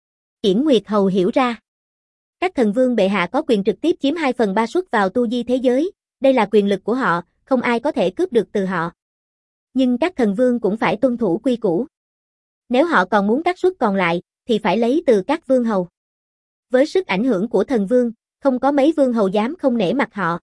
Yển Nguyệt Hầu hiểu ra. Các thần vương bệ hạ có quyền trực tiếp chiếm hai phần ba suất vào tu di thế giới, đây là quyền lực của họ, không ai có thể cướp được từ họ. Nhưng các thần vương cũng phải tuân thủ quy củ. Nếu họ còn muốn các suất còn lại, thì phải lấy từ các vương hầu. Với sức ảnh hưởng của thần vương, không có mấy vương hầu dám không nể mặt họ.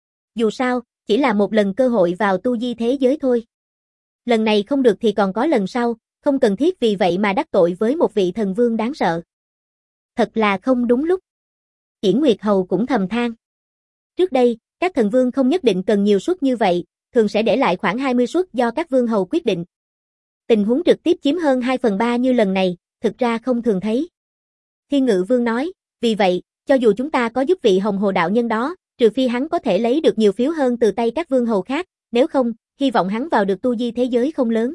Dù sao, chỉ là một lần cơ hội vào tu di thế giới thôi. Lần này không được thì còn có lần sau, không cần thiết vì vậy mà đắc tội với một vị thần vương đáng sợ. Thật là không đúng lúc. Yển Nguyệt Hầu cũng thầm than. Trước đây, các thần vương không nhất định cần nhiều suất như vậy, thường sẽ để lại khoảng hai mươi suất do các vương hầu quyết định. Tình huống trực tiếp chiếm hơn hai phần ba như lần này, thực ra không thường thấy. Thiên Ngự Vương nói, vì vậy, cho dù chúng ta có giúp vị Hồng Hồ đạo nhân đó, trừ phi hắn có thể lấy được nhiều phiếu hơn từ tay các vương hầu khác, nếu không, hy vọng hắn vào được tu di thế giới không lớn.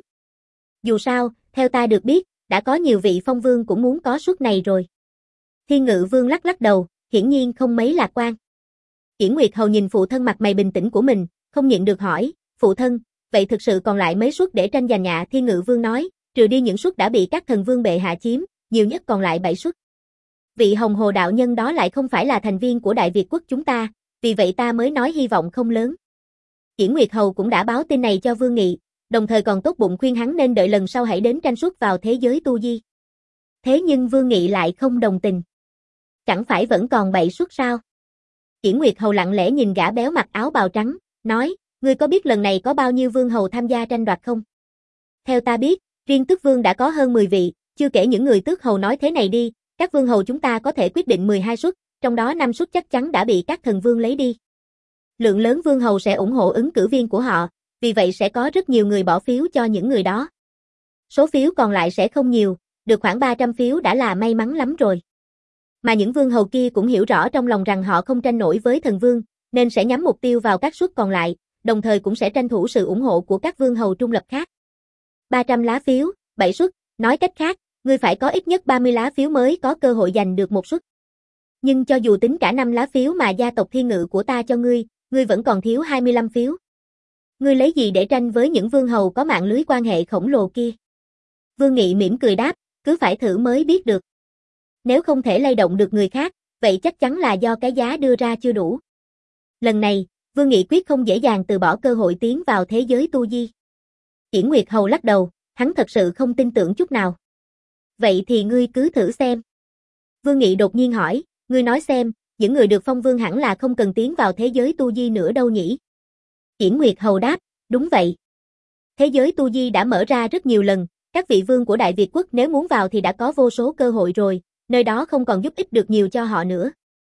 Dù sao, theo ta được biết, đã có nhiều vị phong vương cũng muốn có suất này rồi. Thiên Ngự Vương lắc lắc đầu, hiển nhiên không mấy lạc quan. Yển Nguyệt Hầu nhìn phụ thân mặt mày bình tĩnh của mình, không nhịn được hỏi, phụ thân, vậy thực sự còn lại mấy suất để tranh giành ạ? Thiên Ngự Vương nói, trừ đi những suất đã bị các thần vương bệ hạ chiếm, nhiều nhất còn lại bảy suất. Vị Hồng Hồ đạo nhân đó lại không phải là thành viên của Đại Việt quốc chúng ta, vì vậy ta mới nói hy vọng không lớn. Yển Nguyệt Hầu cũng đã báo tin này cho Vương Nghị, đồng thời còn tốt bụng khuyên hắn nên đợi lần sau hãy đến tranh suất vào thế giới tu di. Thế nhưng Vương Nghị lại không đồng tình. Chẳng phải vẫn còn bảy suất sao? Yển Nguyệt Hầu lặng lẽ nhìn gã béo mặc áo bào trắng, nói, Ngươi có biết lần này có bao nhiêu vương hầu tham gia tranh đoạt không? Theo ta biết, riêng tước vương đã có hơn mười vị, chưa kể những người tước hầu nói thế này đi, các vương hầu chúng ta có thể quyết định mười hai suất, trong đó năm suất chắc chắn đã bị các thần vương lấy đi. Lượng lớn vương hầu sẽ ủng hộ ứng cử viên của họ, vì vậy sẽ có rất nhiều người bỏ phiếu cho những người đó. Số phiếu còn lại sẽ không nhiều, được khoảng ba trăm phiếu đã là may mắn lắm rồi. Mà những vương hầu kia cũng hiểu rõ trong lòng rằng họ không tranh nổi với thần vương, nên sẽ nhắm mục tiêu vào các suất còn lại, đồng thời cũng sẽ tranh thủ sự ủng hộ của các vương hầu trung lập khác. ba trăm lá phiếu, bảy suất, nói cách khác, ngươi phải có ít nhất ba mươi lá phiếu mới có cơ hội giành được một suất. Nhưng cho dù tính cả năm lá phiếu mà gia tộc thiên ngự của ta cho ngươi, ngươi vẫn còn thiếu hai mươi lăm phiếu. Ngươi lấy gì để tranh với những vương hầu có mạng lưới quan hệ khổng lồ kia? Vương Nghị mỉm cười đáp, cứ phải thử mới biết được. Nếu không thể lay động được người khác, vậy chắc chắn là do cái giá đưa ra chưa đủ. Lần này, Vương Nghị quyết không dễ dàng từ bỏ cơ hội tiến vào thế giới tu di. Yển Nguyệt Hầu lắc đầu, hắn thật sự không tin tưởng chút nào. Vậy thì ngươi cứ thử xem. Vương Nghị đột nhiên hỏi, ngươi nói xem, những người được phong vương hẳn là không cần tiến vào thế giới tu di nữa đâu nhỉ? Yển Nguyệt Hầu đáp, đúng vậy. Thế giới tu di đã mở ra rất nhiều lần, các vị vương của Đại Việt quốc nếu muốn vào thì đã có vô số cơ hội rồi, nơi đó không còn giúp ích được nhiều cho họ nữa.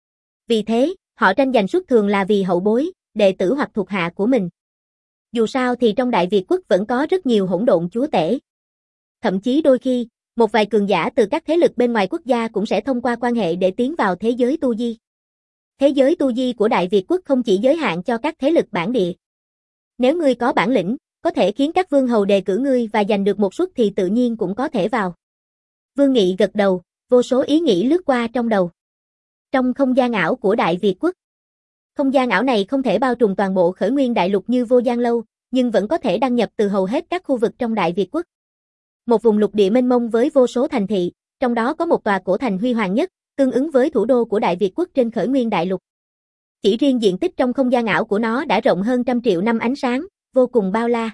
Vì thế, họ tranh giành suất thường là vì hậu bối, đệ tử hoặc thuộc hạ của mình. Dù sao thì trong Đại Việt quốc vẫn có rất nhiều hỗn độn chúa tể. Thậm chí đôi khi, một vài cường giả từ các thế lực bên ngoài quốc gia cũng sẽ thông qua quan hệ để tiến vào thế giới tu di. Thế giới tu di của Đại Việt quốc không chỉ giới hạn cho các thế lực bản địa. Nếu ngươi có bản lĩnh, có thể khiến các vương hầu đề cử ngươi và giành được một suất thì tự nhiên cũng có thể vào. Vương Nghị gật đầu, vô số ý nghĩ lướt qua trong đầu. Trong không gian ảo của Đại Việt quốc. Không gian ảo này không thể bao trùm toàn bộ Khởi Nguyên Đại Lục như Vô Gian Lâu, nhưng vẫn có thể đăng nhập từ hầu hết các khu vực trong Đại Việt quốc. Một vùng lục địa mênh mông với vô số thành thị, trong đó có một tòa cổ thành huy hoàng nhất, tương ứng với thủ đô của Đại Việt quốc trên Khởi Nguyên Đại Lục. Chỉ riêng diện tích trong không gian ảo của nó đã rộng hơn trăm triệu năm ánh sáng, vô cùng bao la.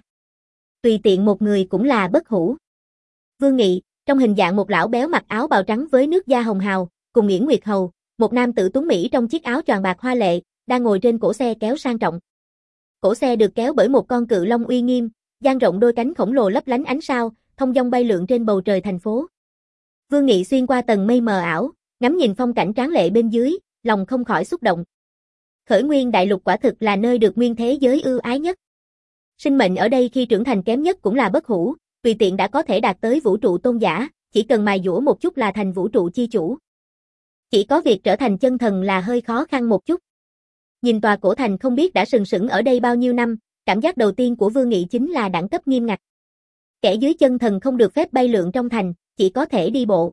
Tùy tiện một người cũng là bất hủ. Vương Nghị, trong hình dạng một lão béo mặc áo bào trắng với nước da hồng hào, cùng Yển Nguyệt Hầu, một nam tử tuấn mỹ trong chiếc áo choàng bạc hoa lệ, đang ngồi trên cổ xe kéo sang trọng. Cổ xe được kéo bởi một con cự long uy nghiêm, dang rộng đôi cánh khổng lồ lấp lánh ánh sao, thông dong bay lượn trên bầu trời thành phố. Vương Nghị xuyên qua tầng mây mờ ảo, ngắm nhìn phong cảnh tráng lệ bên dưới, lòng không khỏi xúc động. Khởi Nguyên Đại Lục quả thực là nơi được nguyên thế giới ưu ái nhất. Sinh mệnh ở đây khi trưởng thành kém nhất cũng là bất hủ, tùy tiện đã có thể đạt tới vũ trụ tôn giả, chỉ cần mài dũa một chút là thành vũ trụ chi chủ. Chỉ có việc trở thành chân thần là hơi khó khăn một chút. Nhìn tòa cổ thành không biết đã sừng sững ở đây bao nhiêu năm, cảm giác đầu tiên của Vương Nghị chính là đẳng cấp nghiêm ngặt. Kẻ dưới chân thần không được phép bay lượn trong thành, chỉ có thể đi bộ.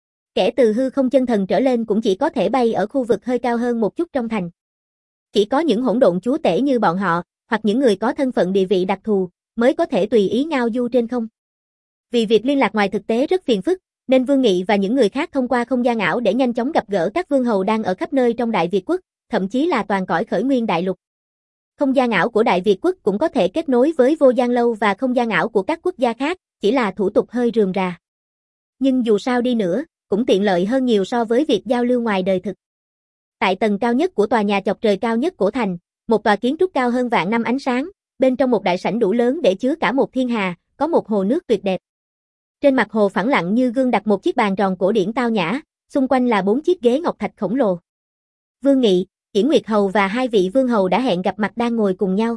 Kẻ từ hư không chân thần trở lên cũng chỉ có thể bay ở khu vực hơi cao hơn một chút trong thành. Chỉ có những hỗn độn chúa tể như bọn họ, hoặc những người có thân phận địa vị đặc thù, mới có thể tùy ý ngao du trên không. Vì việc liên lạc ngoài thực tế rất phiền phức, nên Vương Nghị và những người khác thông qua không gian ảo để nhanh chóng gặp gỡ các vương hầu đang ở khắp nơi trong Đại Việt quốc, thậm chí là toàn cõi Khởi Nguyên Đại Lục. Không gian ảo của Đại Việt quốc cũng có thể kết nối với Vô Gian Lâu và không gian ảo của các quốc gia khác, chỉ là thủ tục hơi rườm rà. Nhưng dù sao đi nữa, cũng tiện lợi hơn nhiều so với việc giao lưu ngoài đời thực. Tại tầng cao nhất của tòa nhà chọc trời cao nhất cổ thành, một tòa kiến trúc cao hơn vạn năm ánh sáng, bên trong một đại sảnh đủ lớn để chứa cả một thiên hà, có một hồ nước tuyệt đẹp. Trên mặt hồ phẳng lặng như gương đặt một chiếc bàn tròn cổ điển tao nhã, xung quanh là bốn chiếc ghế ngọc thạch khổng lồ. Vương Nghị, Yển Nguyệt Hầu và hai vị vương hầu đã hẹn gặp mặt đang ngồi cùng nhau.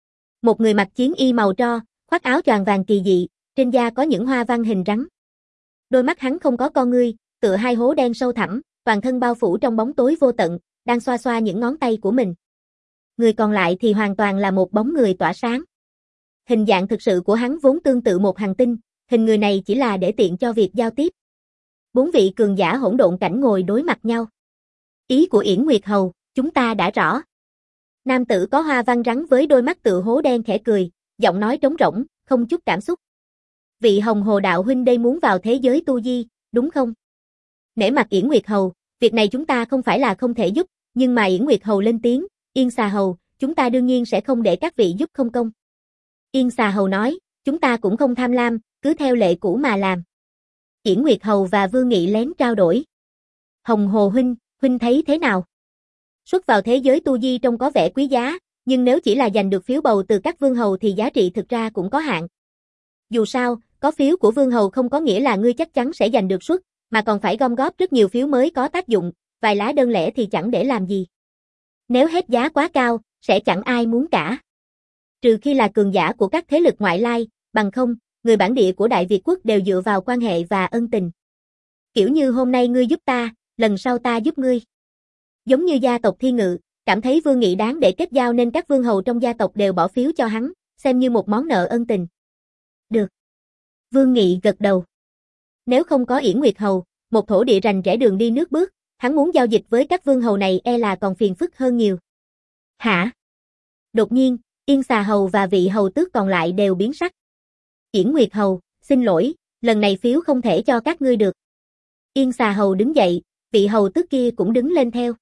Một người mặc chiến y màu tro, khoác áo choàng vàng kỳ dị, trên da có những hoa văn hình rắn. Đôi mắt hắn không có con ngươi, tựa hai hố đen sâu thẳm, toàn thân bao phủ trong bóng tối vô tận, đang xoa xoa những ngón tay của mình. Người còn lại thì hoàn toàn là một bóng người tỏa sáng. Hình dạng thực sự của hắn vốn tương tự một hành tinh, hình người này chỉ là để tiện cho việc giao tiếp. Bốn vị cường giả hỗn độn cảnh ngồi đối mặt nhau. Ý của Yển Nguyệt Hầu, chúng ta đã rõ. Nam tử có hoa văn rắn với đôi mắt tựa hố đen khẽ cười, giọng nói trống rỗng, không chút cảm xúc. Vị Hồng Hồ đạo huynh đây muốn vào thế giới tu di, đúng không? Nể mặt Yển Nguyệt Hầu, việc này chúng ta không phải là không thể giúp, nhưng mà Yển Nguyệt Hầu lên tiếng, Yên Xà Hầu, chúng ta đương nhiên sẽ không để các vị giúp không công. Yên Xà Hầu nói, chúng ta cũng không tham lam, cứ theo lệ cũ mà làm. Yển Nguyệt Hầu và Vương Nghị lén trao đổi. Hồng Hồ huynh, huynh thấy thế nào? Xuất vào thế giới tu di trông có vẻ quý giá, nhưng nếu chỉ là giành được phiếu bầu từ các vương hầu thì giá trị thực ra cũng có hạn. Dù sao, có phiếu của vương hầu không có nghĩa là ngươi chắc chắn sẽ giành được suất, mà còn phải gom góp rất nhiều phiếu mới có tác dụng, vài lá đơn lẻ thì chẳng để làm gì. Nếu hết giá quá cao, sẽ chẳng ai muốn cả. Trừ khi là cường giả của các thế lực ngoại lai, bằng không, người bản địa của Đại Việt quốc đều dựa vào quan hệ và ân tình. Kiểu như hôm nay ngươi giúp ta, lần sau ta giúp ngươi. Giống như gia tộc Thiên Ngự, cảm thấy Vương Nghị đáng để kết giao nên các vương hầu trong gia tộc đều bỏ phiếu cho hắn, xem như một món nợ ân tình. Được. Vương Nghị gật đầu. Nếu không có Yển Nguyệt Hầu, một thổ địa rành rẽ đường đi nước bước, hắn muốn giao dịch với các vương hầu này e là còn phiền phức hơn nhiều. Hả? Đột nhiên, Yên Xà Hầu và vị hầu tước còn lại đều biến sắc. Yển Nguyệt Hầu, xin lỗi, lần này phiếu không thể cho các ngươi được. Yên Xà Hầu đứng dậy, vị hầu tước kia cũng đứng lên theo.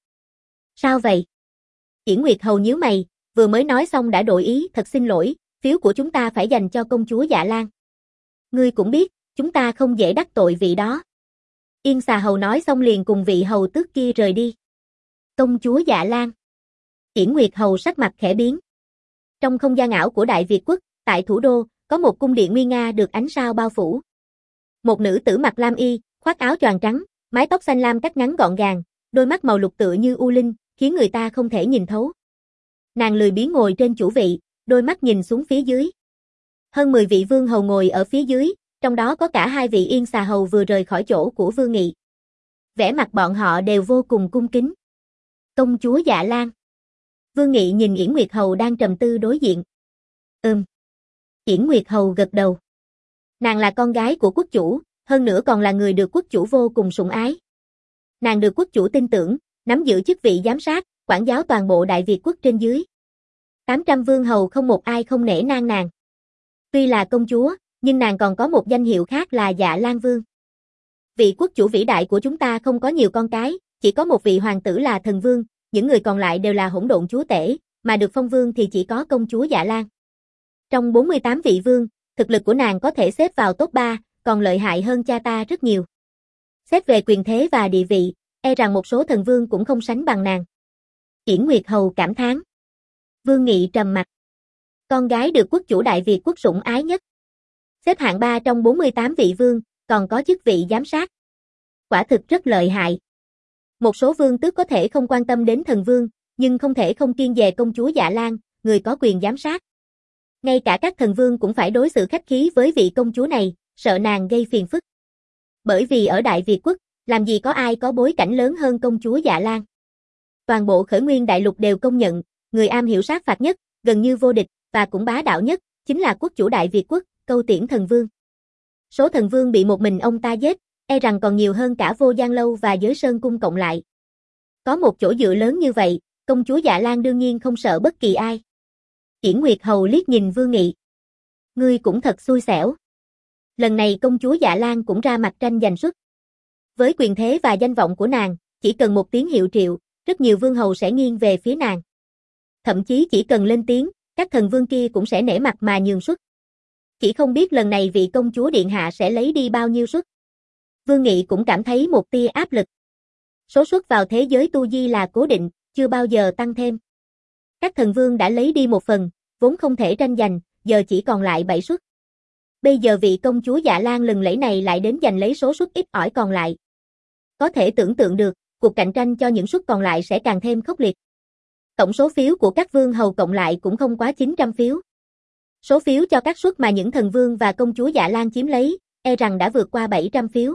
Sao vậy? Yển Nguyệt Hầu nhíu mày, vừa mới nói xong đã đổi ý, thật xin lỗi, phiếu của chúng ta phải dành cho công chúa Dạ Lan. Ngươi cũng biết, chúng ta không dễ đắc tội vị đó. Yên Xà Hầu nói xong liền cùng vị hầu tước kia rời đi. Công chúa Dạ Lan. Yển Nguyệt Hầu sắc mặt khẽ biến. Trong không gian ảo của Đại Việt quốc, tại thủ đô, có một cung điện nguy nga được ánh sao bao phủ. Một nữ tử mặc lam y, khoác áo choàng trắng, mái tóc xanh lam cắt ngắn gọn gàng, đôi mắt màu lục tựa như u linh, khiến người ta không thể nhìn thấu. Nàng lười biếng ngồi trên chủ vị, đôi mắt nhìn xuống phía dưới. Hơn mười vị vương hầu ngồi ở phía dưới, trong đó có cả hai vị Yên Xà Hầu vừa rời khỏi chỗ của Vương Nghị. Vẻ mặt bọn họ đều vô cùng cung kính. Công chúa Dạ Lan. Vương Nghị nhìn Yển Nguyệt Hầu đang trầm tư đối diện. Ừm. Yển Nguyệt Hầu gật đầu. Nàng là con gái của quốc chủ, hơn nữa còn là người được quốc chủ vô cùng sủng ái. Nàng được quốc chủ tin tưởng, nắm giữ chức vị giám sát, quản giáo toàn bộ Đại Việt quốc trên dưới. tám trăm vương hầu không một ai không nể nang nàng. Tuy là công chúa, nhưng nàng còn có một danh hiệu khác là Dạ Lan Vương. Vị quốc chủ vĩ đại của chúng ta không có nhiều con cái, chỉ có một vị hoàng tử là thần vương, những người còn lại đều là hỗn độn chúa tể, mà được phong vương thì chỉ có công chúa Dạ Lan. Trong bốn mươi tám vị vương, thực lực của nàng có thể xếp vào top ba, còn lợi hại hơn cha ta rất nhiều. Xét về quyền thế và địa vị, e rằng một số thần vương cũng không sánh bằng nàng. Yển Nguyệt Hầu cảm thán. Vương Nghị trầm mặt. Con gái được quốc chủ Đại Việt quốc sủng ái nhất. Xếp hạng ba trong bốn mươi tám vị vương, còn có chức vị giám sát. Quả thực rất lợi hại. Một số vương tước có thể không quan tâm đến thần vương, nhưng không thể không kiêng dè công chúa Dạ Lan, người có quyền giám sát. Ngay cả các thần vương cũng phải đối xử khách khí với vị công chúa này, sợ nàng gây phiền phức. Bởi vì ở Đại Việt quốc, làm gì có ai có bối cảnh lớn hơn công chúa Dạ Lan. Toàn bộ Khởi Nguyên đại lục đều công nhận, người am hiểu sát phạt nhất, gần như vô địch, và cũng bá đạo nhất, chính là quốc chủ Đại Việt quốc, Câu Tiễn thần vương. Số thần vương bị một mình ông ta giết, e rằng còn nhiều hơn cả Vô Giang Lâu và Giới Sơn Cung cộng lại. Có một chỗ dựa lớn như vậy, công chúa Dạ Lan đương nhiên không sợ bất kỳ ai. Yển Nguyệt Hầu liếc nhìn Vương Nghị. Ngươi cũng thật xui xẻo. Lần này công chúa Dạ Lan cũng ra mặt tranh giành suất. Với quyền thế và danh vọng của nàng, chỉ cần một tiếng hiệu triệu, rất nhiều vương hầu sẽ nghiêng về phía nàng. Thậm chí chỉ cần lên tiếng, các thần vương kia cũng sẽ nể mặt mà nhường suất. Chỉ không biết lần này vị công chúa điện hạ sẽ lấy đi bao nhiêu suất. Vương Nghị cũng cảm thấy một tia áp lực. Số suất vào thế giới tu di là cố định, chưa bao giờ tăng thêm. Các thần vương đã lấy đi một phần, vốn không thể tranh giành, giờ chỉ còn lại bảy suất. Bây giờ vị công chúa Dạ Lan lừng lẫy này lại đến giành lấy số suất ít ỏi còn lại. Có thể tưởng tượng được, cuộc cạnh tranh cho những suất còn lại sẽ càng thêm khốc liệt. Tổng số phiếu của các vương hầu cộng lại cũng không quá chín trăm phiếu. Số phiếu cho các suất mà những thần vương và công chúa Dạ Lan chiếm lấy, e rằng đã vượt qua bảy trăm phiếu.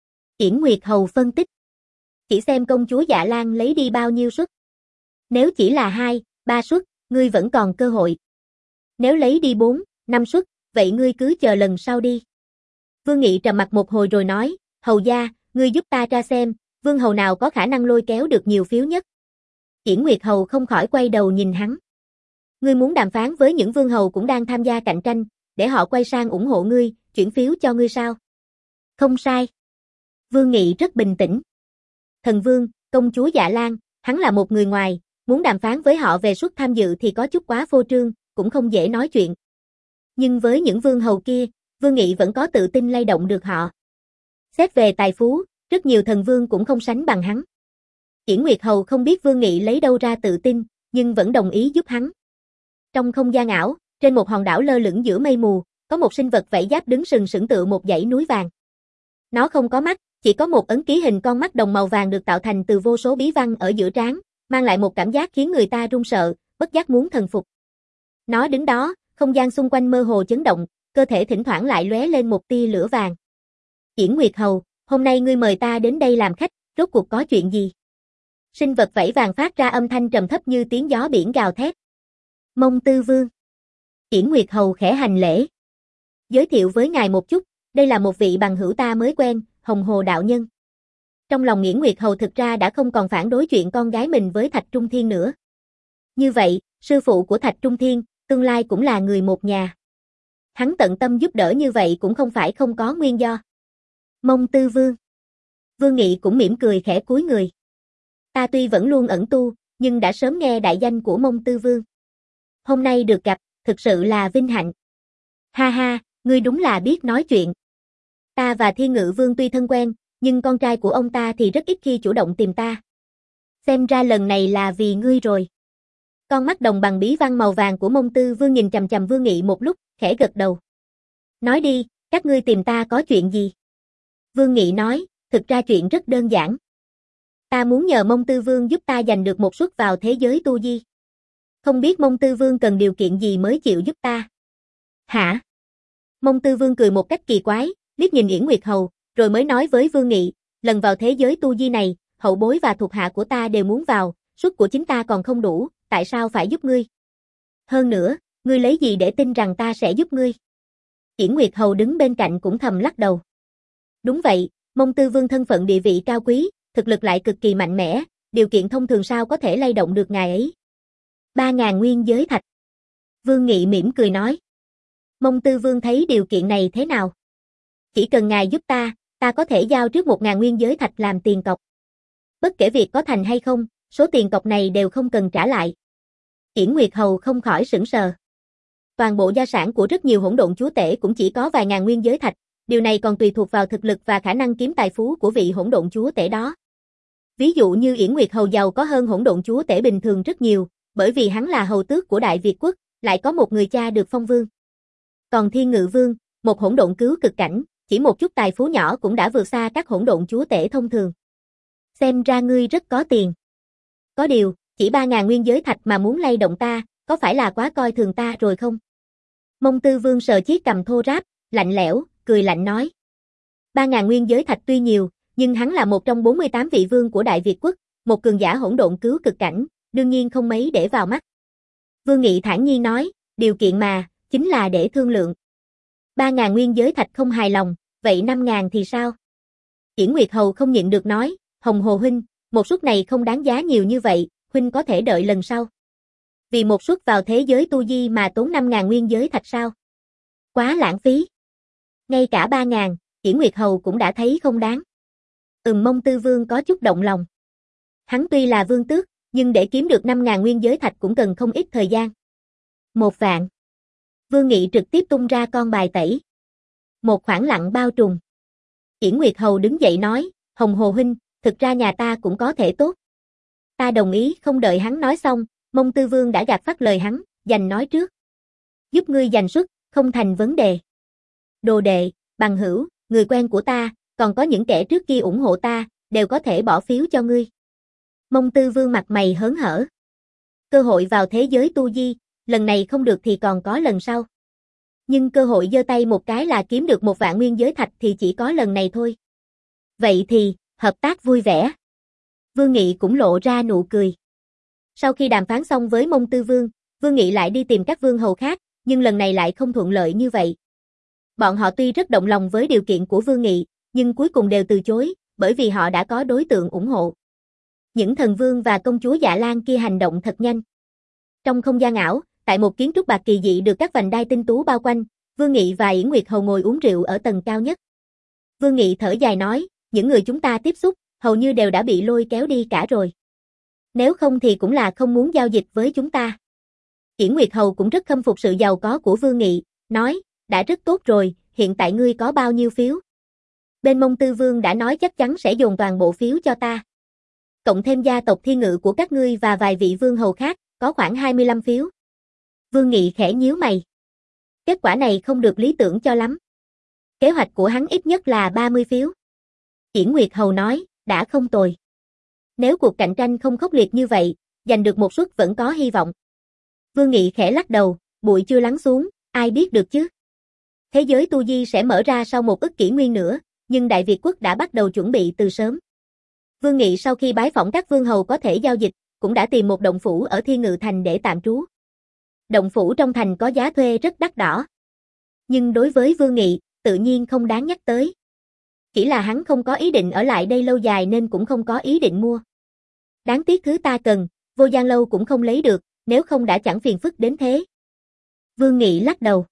Yển Nguyệt Hầu phân tích. Chỉ xem công chúa Dạ Lan lấy đi bao nhiêu suất. Nếu chỉ là hai, ba suất, ngươi vẫn còn cơ hội. Nếu lấy đi bốn, năm suất, vậy ngươi cứ chờ lần sau đi. Vương Nghị trầm mặt một hồi rồi nói, hầu gia, ngươi giúp ta tra xem, vương hầu nào có khả năng lôi kéo được nhiều phiếu nhất. Yển Nguyệt Hầu không khỏi quay đầu nhìn hắn. Ngươi muốn đàm phán với những vương hầu cũng đang tham gia cạnh tranh, để họ quay sang ủng hộ ngươi, chuyển phiếu cho ngươi sao? Không sai. Vương Nghị rất bình tĩnh. Thần vương, công chúa Dạ Lan, hắn là một người ngoài, muốn đàm phán với họ về suất tham dự thì có chút quá phô trương, cũng không dễ nói chuyện. Nhưng với những vương hầu kia, Vương Nghị vẫn có tự tin lay động được họ. Xét về tài phú, rất nhiều thần vương cũng không sánh bằng hắn. Yển Nguyệt Hầu không biết Vương Nghị lấy đâu ra tự tin, nhưng vẫn đồng ý giúp hắn. Trong không gian ảo, trên một hòn đảo lơ lửng giữa mây mù, có một sinh vật vảy giáp đứng sừng sững tựa một dãy núi vàng. Nó không có mắt, chỉ có một ấn ký hình con mắt đồng màu vàng được tạo thành từ vô số bí văn ở giữa trán, mang lại một cảm giác khiến người ta run sợ, bất giác muốn thần phục. Nó đứng đó, không gian xung quanh mơ hồ chấn động, cơ thể thỉnh thoảng lại lóe lên một tia lửa vàng. Yển Nguyệt Hầu, hôm nay ngươi mời ta đến đây làm khách, rốt cuộc có chuyện gì? Sinh vật vảy vàng phát ra âm thanh trầm thấp như tiếng gió biển gào thét. Mông Tư Vương. Yển Nguyệt Hầu khẽ hành lễ. Giới thiệu với ngài một chút, đây là một vị bằng hữu ta mới quen, Hồng Hồ đạo nhân. Trong lòng Yển Nguyệt Hầu thực ra đã không còn phản đối chuyện con gái mình với Thạch Trung Thiên nữa. Như vậy, sư phụ của Thạch Trung Thiên, tương lai cũng là người một nhà. Hắn tận tâm giúp đỡ như vậy cũng không phải không có nguyên do. Mông Tư Vương. Vương Nghị cũng mỉm cười khẽ cúi người. Ta tuy vẫn luôn ẩn tu, nhưng đã sớm nghe đại danh của Mông Tư Vương. Hôm nay được gặp, thực sự là vinh hạnh. Ha ha, ngươi đúng là biết nói chuyện. Ta và Thiên Ngự Vương tuy thân quen, nhưng con trai của ông ta thì rất ít khi chủ động tìm ta. Xem ra lần này là vì ngươi rồi. Con mắt đồng bằng bí văn màu vàng của Mông Tư Vương nhìn chằm chằm Vương Nghị một lúc, khẽ gật đầu. Nói đi, các ngươi tìm ta có chuyện gì? Vương Nghị nói, thực ra chuyện rất đơn giản. Ta muốn nhờ Mông Tư Vương giúp ta giành được một suất vào thế giới tu di. Không biết Mông Tư Vương cần điều kiện gì mới chịu giúp ta? Hả? Mông Tư Vương cười một cách kỳ quái, liếc nhìn Yển Nguyệt Hầu, rồi mới nói với Vương Nghị, lần vào thế giới tu di này, hậu bối và thuộc hạ của ta đều muốn vào, suất của chính ta còn không đủ, tại sao phải giúp ngươi? Hơn nữa, ngươi lấy gì để tin rằng ta sẽ giúp ngươi? Yển Nguyệt Hầu đứng bên cạnh cũng thầm lắc đầu. Đúng vậy, Mông Tư Vương thân phận địa vị cao quý, thực lực lại cực kỳ mạnh mẽ, điều kiện thông thường sao có thể lay động được ngài ấy? Ba ngàn nguyên giới thạch. Vương Nghị mỉm cười nói. Mông Tư Vương thấy điều kiện này thế nào? Chỉ cần ngài giúp ta, ta có thể giao trước một ngàn nguyên giới thạch làm tiền cọc. Bất kể việc có thành hay không, số tiền cọc này đều không cần trả lại. Yển Nguyệt Hầu không khỏi sững sờ. Toàn bộ gia sản của rất nhiều hỗn độn chúa tể cũng chỉ có vài ngàn nguyên giới thạch, điều này còn tùy thuộc vào thực lực và khả năng kiếm tài phú của vị hỗn độn chúa tể đó. Ví dụ như Yển Nguyệt Hầu giàu có hơn hỗn độn chúa tể bình thường rất nhiều, bởi vì hắn là hầu tước của Đại Việt quốc, lại có một người cha được phong vương. Còn Thiên Ngự Vương, một hỗn độn cứu cực cảnh, chỉ một chút tài phú nhỏ cũng đã vượt xa các hỗn độn chúa tể thông thường. Xem ra ngươi rất có tiền. Có điều, chỉ ba ngàn nguyên giới thạch mà muốn lay động ta, có phải là quá coi thường ta rồi không? Mông Tư Vương sờ chiếc cằm thô ráp, lạnh lẽo, cười lạnh nói. Ba ngàn nguyên giới thạch tuy nhiều, nhưng hắn là một trong bốn mươi tám vị vương của Đại Việt quốc, một cường giả hỗn độn cứu cực cảnh, đương nhiên không mấy để vào mắt. Vương Nghị thản nhiên nói, điều kiện mà, chính là để thương lượng. Ba ngàn nguyên giới thạch không hài lòng, vậy năm ngàn thì sao? Yển Nguyệt Hầu không nhịn được nói, Hồng Hồ huynh, một suất này không đáng giá nhiều như vậy, huynh có thể đợi lần sau. Vì một suất vào thế giới tu di mà tốn năm ngàn nguyên giới thạch sao? Quá lãng phí. Ngay cả ba ngàn, Yển Nguyệt Hầu cũng đã thấy không đáng. Ừm Mông Tư Vương có chút động lòng. Hắn tuy là vương tước, nhưng để kiếm được năm ngàn nguyên giới thạch cũng cần không ít thời gian. Một vạn. Vương Nghị trực tiếp tung ra con bài tẩy. Một khoảng lặng bao trùm. Yển Nguyệt Hầu đứng dậy nói, Hồng Hồ huynh, thực ra nhà ta cũng có thể tốt. Ta đồng ý. Không đợi hắn nói xong, Mông Tư Vương đã gạt phắt lời hắn, giành nói trước. Giúp ngươi giành suất, không thành vấn đề. Đồ đệ, bằng hữu, người quen của ta, còn có những kẻ trước kia ủng hộ ta, đều có thể bỏ phiếu cho ngươi. Mông Tư Vương mặt mày hớn hở. Cơ hội vào thế giới tu di, lần này không được thì còn có lần sau. Nhưng cơ hội giơ tay một cái là kiếm được một vạn nguyên giới thạch thì chỉ có lần này thôi. Vậy thì, hợp tác vui vẻ. Vương Nghị cũng lộ ra nụ cười. Sau khi đàm phán xong với Mông Tư Vương, Vương Nghị lại đi tìm các vương hầu khác, nhưng lần này lại không thuận lợi như vậy. Bọn họ tuy rất động lòng với điều kiện của Vương Nghị, nhưng cuối cùng đều từ chối, bởi vì họ đã có đối tượng ủng hộ. Những thần vương và công chúa Dạ Lan kia hành động thật nhanh. Trong không gian ảo, tại một kiến trúc bạc kỳ dị được các vành đai tinh tú bao quanh, Vương Nghị và Yển Nguyệt Hầu ngồi uống rượu ở tầng cao nhất. Vương Nghị thở dài nói, những người chúng ta tiếp xúc, hầu như đều đã bị lôi kéo đi cả rồi. Nếu không thì cũng là không muốn giao dịch với chúng ta. Yển Nguyệt Hầu cũng rất khâm phục sự giàu có của Vương Nghị, nói, đã rất tốt rồi, hiện tại ngươi có bao nhiêu phiếu? Bên Mông Tư Vương đã nói chắc chắn sẽ dồn toàn bộ phiếu cho ta. Cộng thêm gia tộc Thiên Ngự của các ngươi và vài vị vương hầu khác, có khoảng hai mươi lăm phiếu. Vương Nghị khẽ nhíu mày. Kết quả này không được lý tưởng cho lắm. Kế hoạch của hắn ít nhất là ba mươi phiếu. Triển Nguyệt Hầu nói, đã không tồi. Nếu cuộc cạnh tranh không khốc liệt như vậy, giành được một suất vẫn có hy vọng. Vương Nghị khẽ lắc đầu, bụi chưa lắng xuống, ai biết được chứ. Thế giới tu di sẽ mở ra sau một ức kỷ nguyên nữa, nhưng Đại Việt quốc đã bắt đầu chuẩn bị từ sớm. Vương Nghị sau khi bái phỏng các vương hầu có thể giao dịch, cũng đã tìm một động phủ ở Thiên Ngự Thành để tạm trú. Động phủ trong thành có giá thuê rất đắt đỏ. Nhưng đối với Vương Nghị, tự nhiên không đáng nhắc tới. Chỉ là hắn không có ý định ở lại đây lâu dài nên cũng không có ý định mua. Đáng tiếc thứ ta cần, Vô Giang Lâu cũng không lấy được, nếu không đã chẳng phiền phức đến thế. Vương Nghị lắc đầu.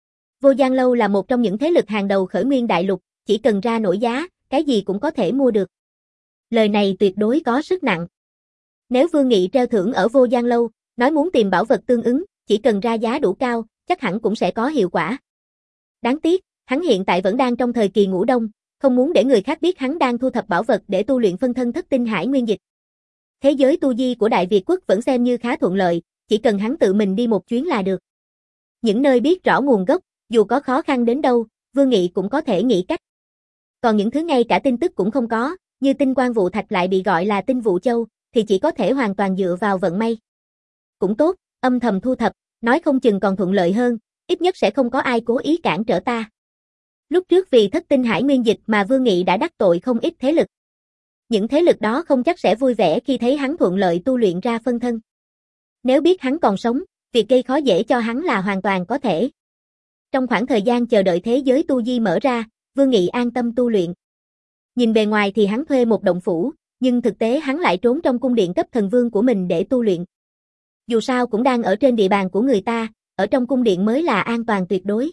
Vô Giang Lâu là một trong những thế lực hàng đầu khởi nguyên đại lục, chỉ cần ra nổi giá, cái gì cũng có thể mua được. Lời này tuyệt đối có sức nặng. Nếu Vương Nghị treo thưởng ở Vô Giang Lâu, nói muốn tìm bảo vật tương ứng, chỉ cần ra giá đủ cao, chắc hẳn cũng sẽ có hiệu quả. Đáng tiếc, hắn hiện tại vẫn đang trong thời kỳ ngủ đông, không muốn để người khác biết hắn đang thu thập bảo vật để tu luyện phân thân thất tinh hải nguyên dịch. Thế giới tu di của Đại Việt quốc vẫn xem như khá thuận lợi, chỉ cần hắn tự mình đi một chuyến là được. Những nơi biết rõ nguồn gốc, dù có khó khăn đến đâu, Vương Nghị cũng có thể nghĩ cách. Còn những thứ ngay cả tin tức cũng không có, như tinh quang vụ thạch lại bị gọi là tinh vụ châu, thì chỉ có thể hoàn toàn dựa vào vận may. Cũng tốt, âm thầm thu thập, nói không chừng còn thuận lợi hơn, ít nhất sẽ không có ai cố ý cản trở ta. Lúc trước vì thất tinh hải nguyên dịch mà Vương Nghị đã đắc tội không ít thế lực. Những thế lực đó không chắc sẽ vui vẻ khi thấy hắn thuận lợi tu luyện ra phân thân. Nếu biết hắn còn sống, việc gây khó dễ cho hắn là hoàn toàn có thể. Trong khoảng thời gian chờ đợi thế giới tu di mở ra, Vương Nghị an tâm tu luyện. Nhìn bề ngoài thì hắn thuê một động phủ, nhưng thực tế hắn lại trốn trong cung điện cấp thần vương của mình để tu luyện. Dù sao cũng đang ở trên địa bàn của người ta, ở trong cung điện mới là an toàn tuyệt đối.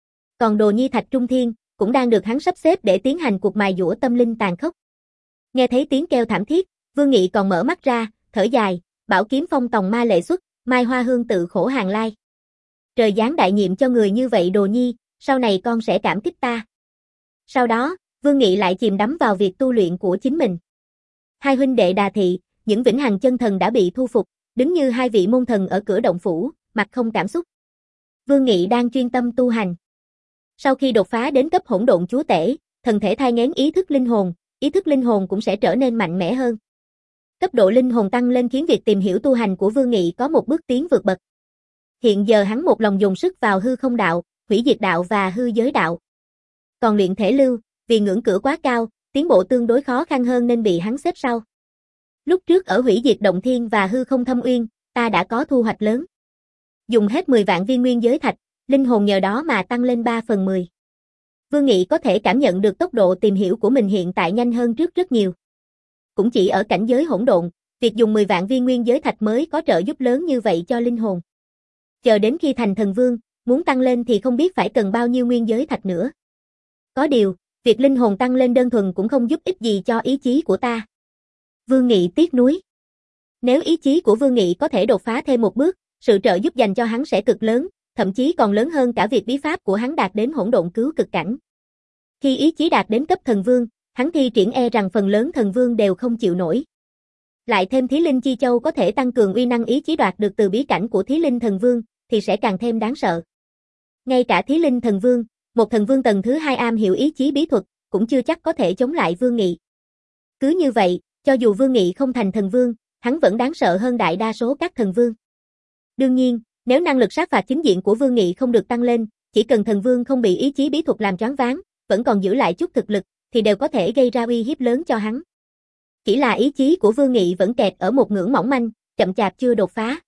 Còn đồ nhi thạch trung thiên, cũng đang được hắn sắp xếp để tiến hành cuộc mài dũa tâm linh tàn khốc. Nghe thấy tiếng kêu thảm thiết, Vương Nghị còn mở mắt ra, thở dài, bảo kiếm phong tòng ma lệ xuất, mai hoa hương tự khổ hàng lai. Trời giáng đại nhiệm cho người như vậy đồ nhi, sau này con sẽ cảm kích ta. Sau đó, Vương Nghị lại chìm đắm vào việc tu luyện của chính mình. Hai huynh đệ Đà Thị, những vĩnh hằng chân thần đã bị thu phục, đứng như hai vị môn thần ở cửa động phủ, mặt không cảm xúc. Vương Nghị đang chuyên tâm tu hành. Sau khi đột phá đến cấp hỗn độn chúa tể, thần thể thai nghén ý thức linh hồn, ý thức linh hồn cũng sẽ trở nên mạnh mẽ hơn. Cấp độ linh hồn tăng lên khiến việc tìm hiểu tu hành của Vương Nghị có một bước tiến vượt bậc. Hiện giờ hắn một lòng dùng sức vào hư không đạo, hủy diệt đạo và hư giới đạo. Còn luyện thể lưu, vì ngưỡng cửa quá cao, tiến bộ tương đối khó khăn hơn nên bị hắn xếp sau. Lúc trước ở hủy diệt động thiên và hư không thâm uyên, ta đã có thu hoạch lớn. Dùng hết mười vạn viên nguyên giới thạch, linh hồn nhờ đó mà tăng lên ba phần mười. Vương Nghị có thể cảm nhận được tốc độ tìm hiểu của mình hiện tại nhanh hơn trước rất nhiều. Cũng chỉ ở cảnh giới hỗn độn, việc dùng mười vạn viên nguyên giới thạch mới có trợ giúp lớn như vậy cho linh hồn. Chờ đến khi thành thần vương, muốn tăng lên thì không biết phải cần bao nhiêu nguyên giới thạch nữa. Có điều, việc linh hồn tăng lên đơn thuần cũng không giúp ích gì cho ý chí của ta. Vương Nghị tiếc nuối. Nếu ý chí của Vương Nghị có thể đột phá thêm một bước, sự trợ giúp dành cho hắn sẽ cực lớn, thậm chí còn lớn hơn cả việc bí pháp của hắn đạt đến hỗn độn cứu cực cảnh. Khi ý chí đạt đến cấp thần vương, hắn thi triển e rằng phần lớn thần vương đều không chịu nổi. Lại thêm Thí Linh Chi Châu có thể tăng cường uy năng ý chí đoạt được từ bí cảnh của Thí Linh Thần Vương, thì sẽ càng thêm đáng sợ. Ngay cả Thí Linh Thần Vương, một thần vương tầng thứ hai am hiểu ý chí bí thuật, cũng chưa chắc có thể chống lại Vương Nghị. Cứ như vậy, cho dù Vương Nghị không thành thần vương, hắn vẫn đáng sợ hơn đại đa số các thần vương. Đương nhiên, nếu năng lực sát phạt chính diện của Vương Nghị không được tăng lên, chỉ cần thần vương không bị ý chí bí thuật làm choáng váng, vẫn còn giữ lại chút thực lực, thì đều có thể gây ra uy hiếp lớn cho hắn. Chỉ là ý chí của Vương Nghị vẫn kẹt ở một ngưỡng mỏng manh, chậm chạp chưa đột phá.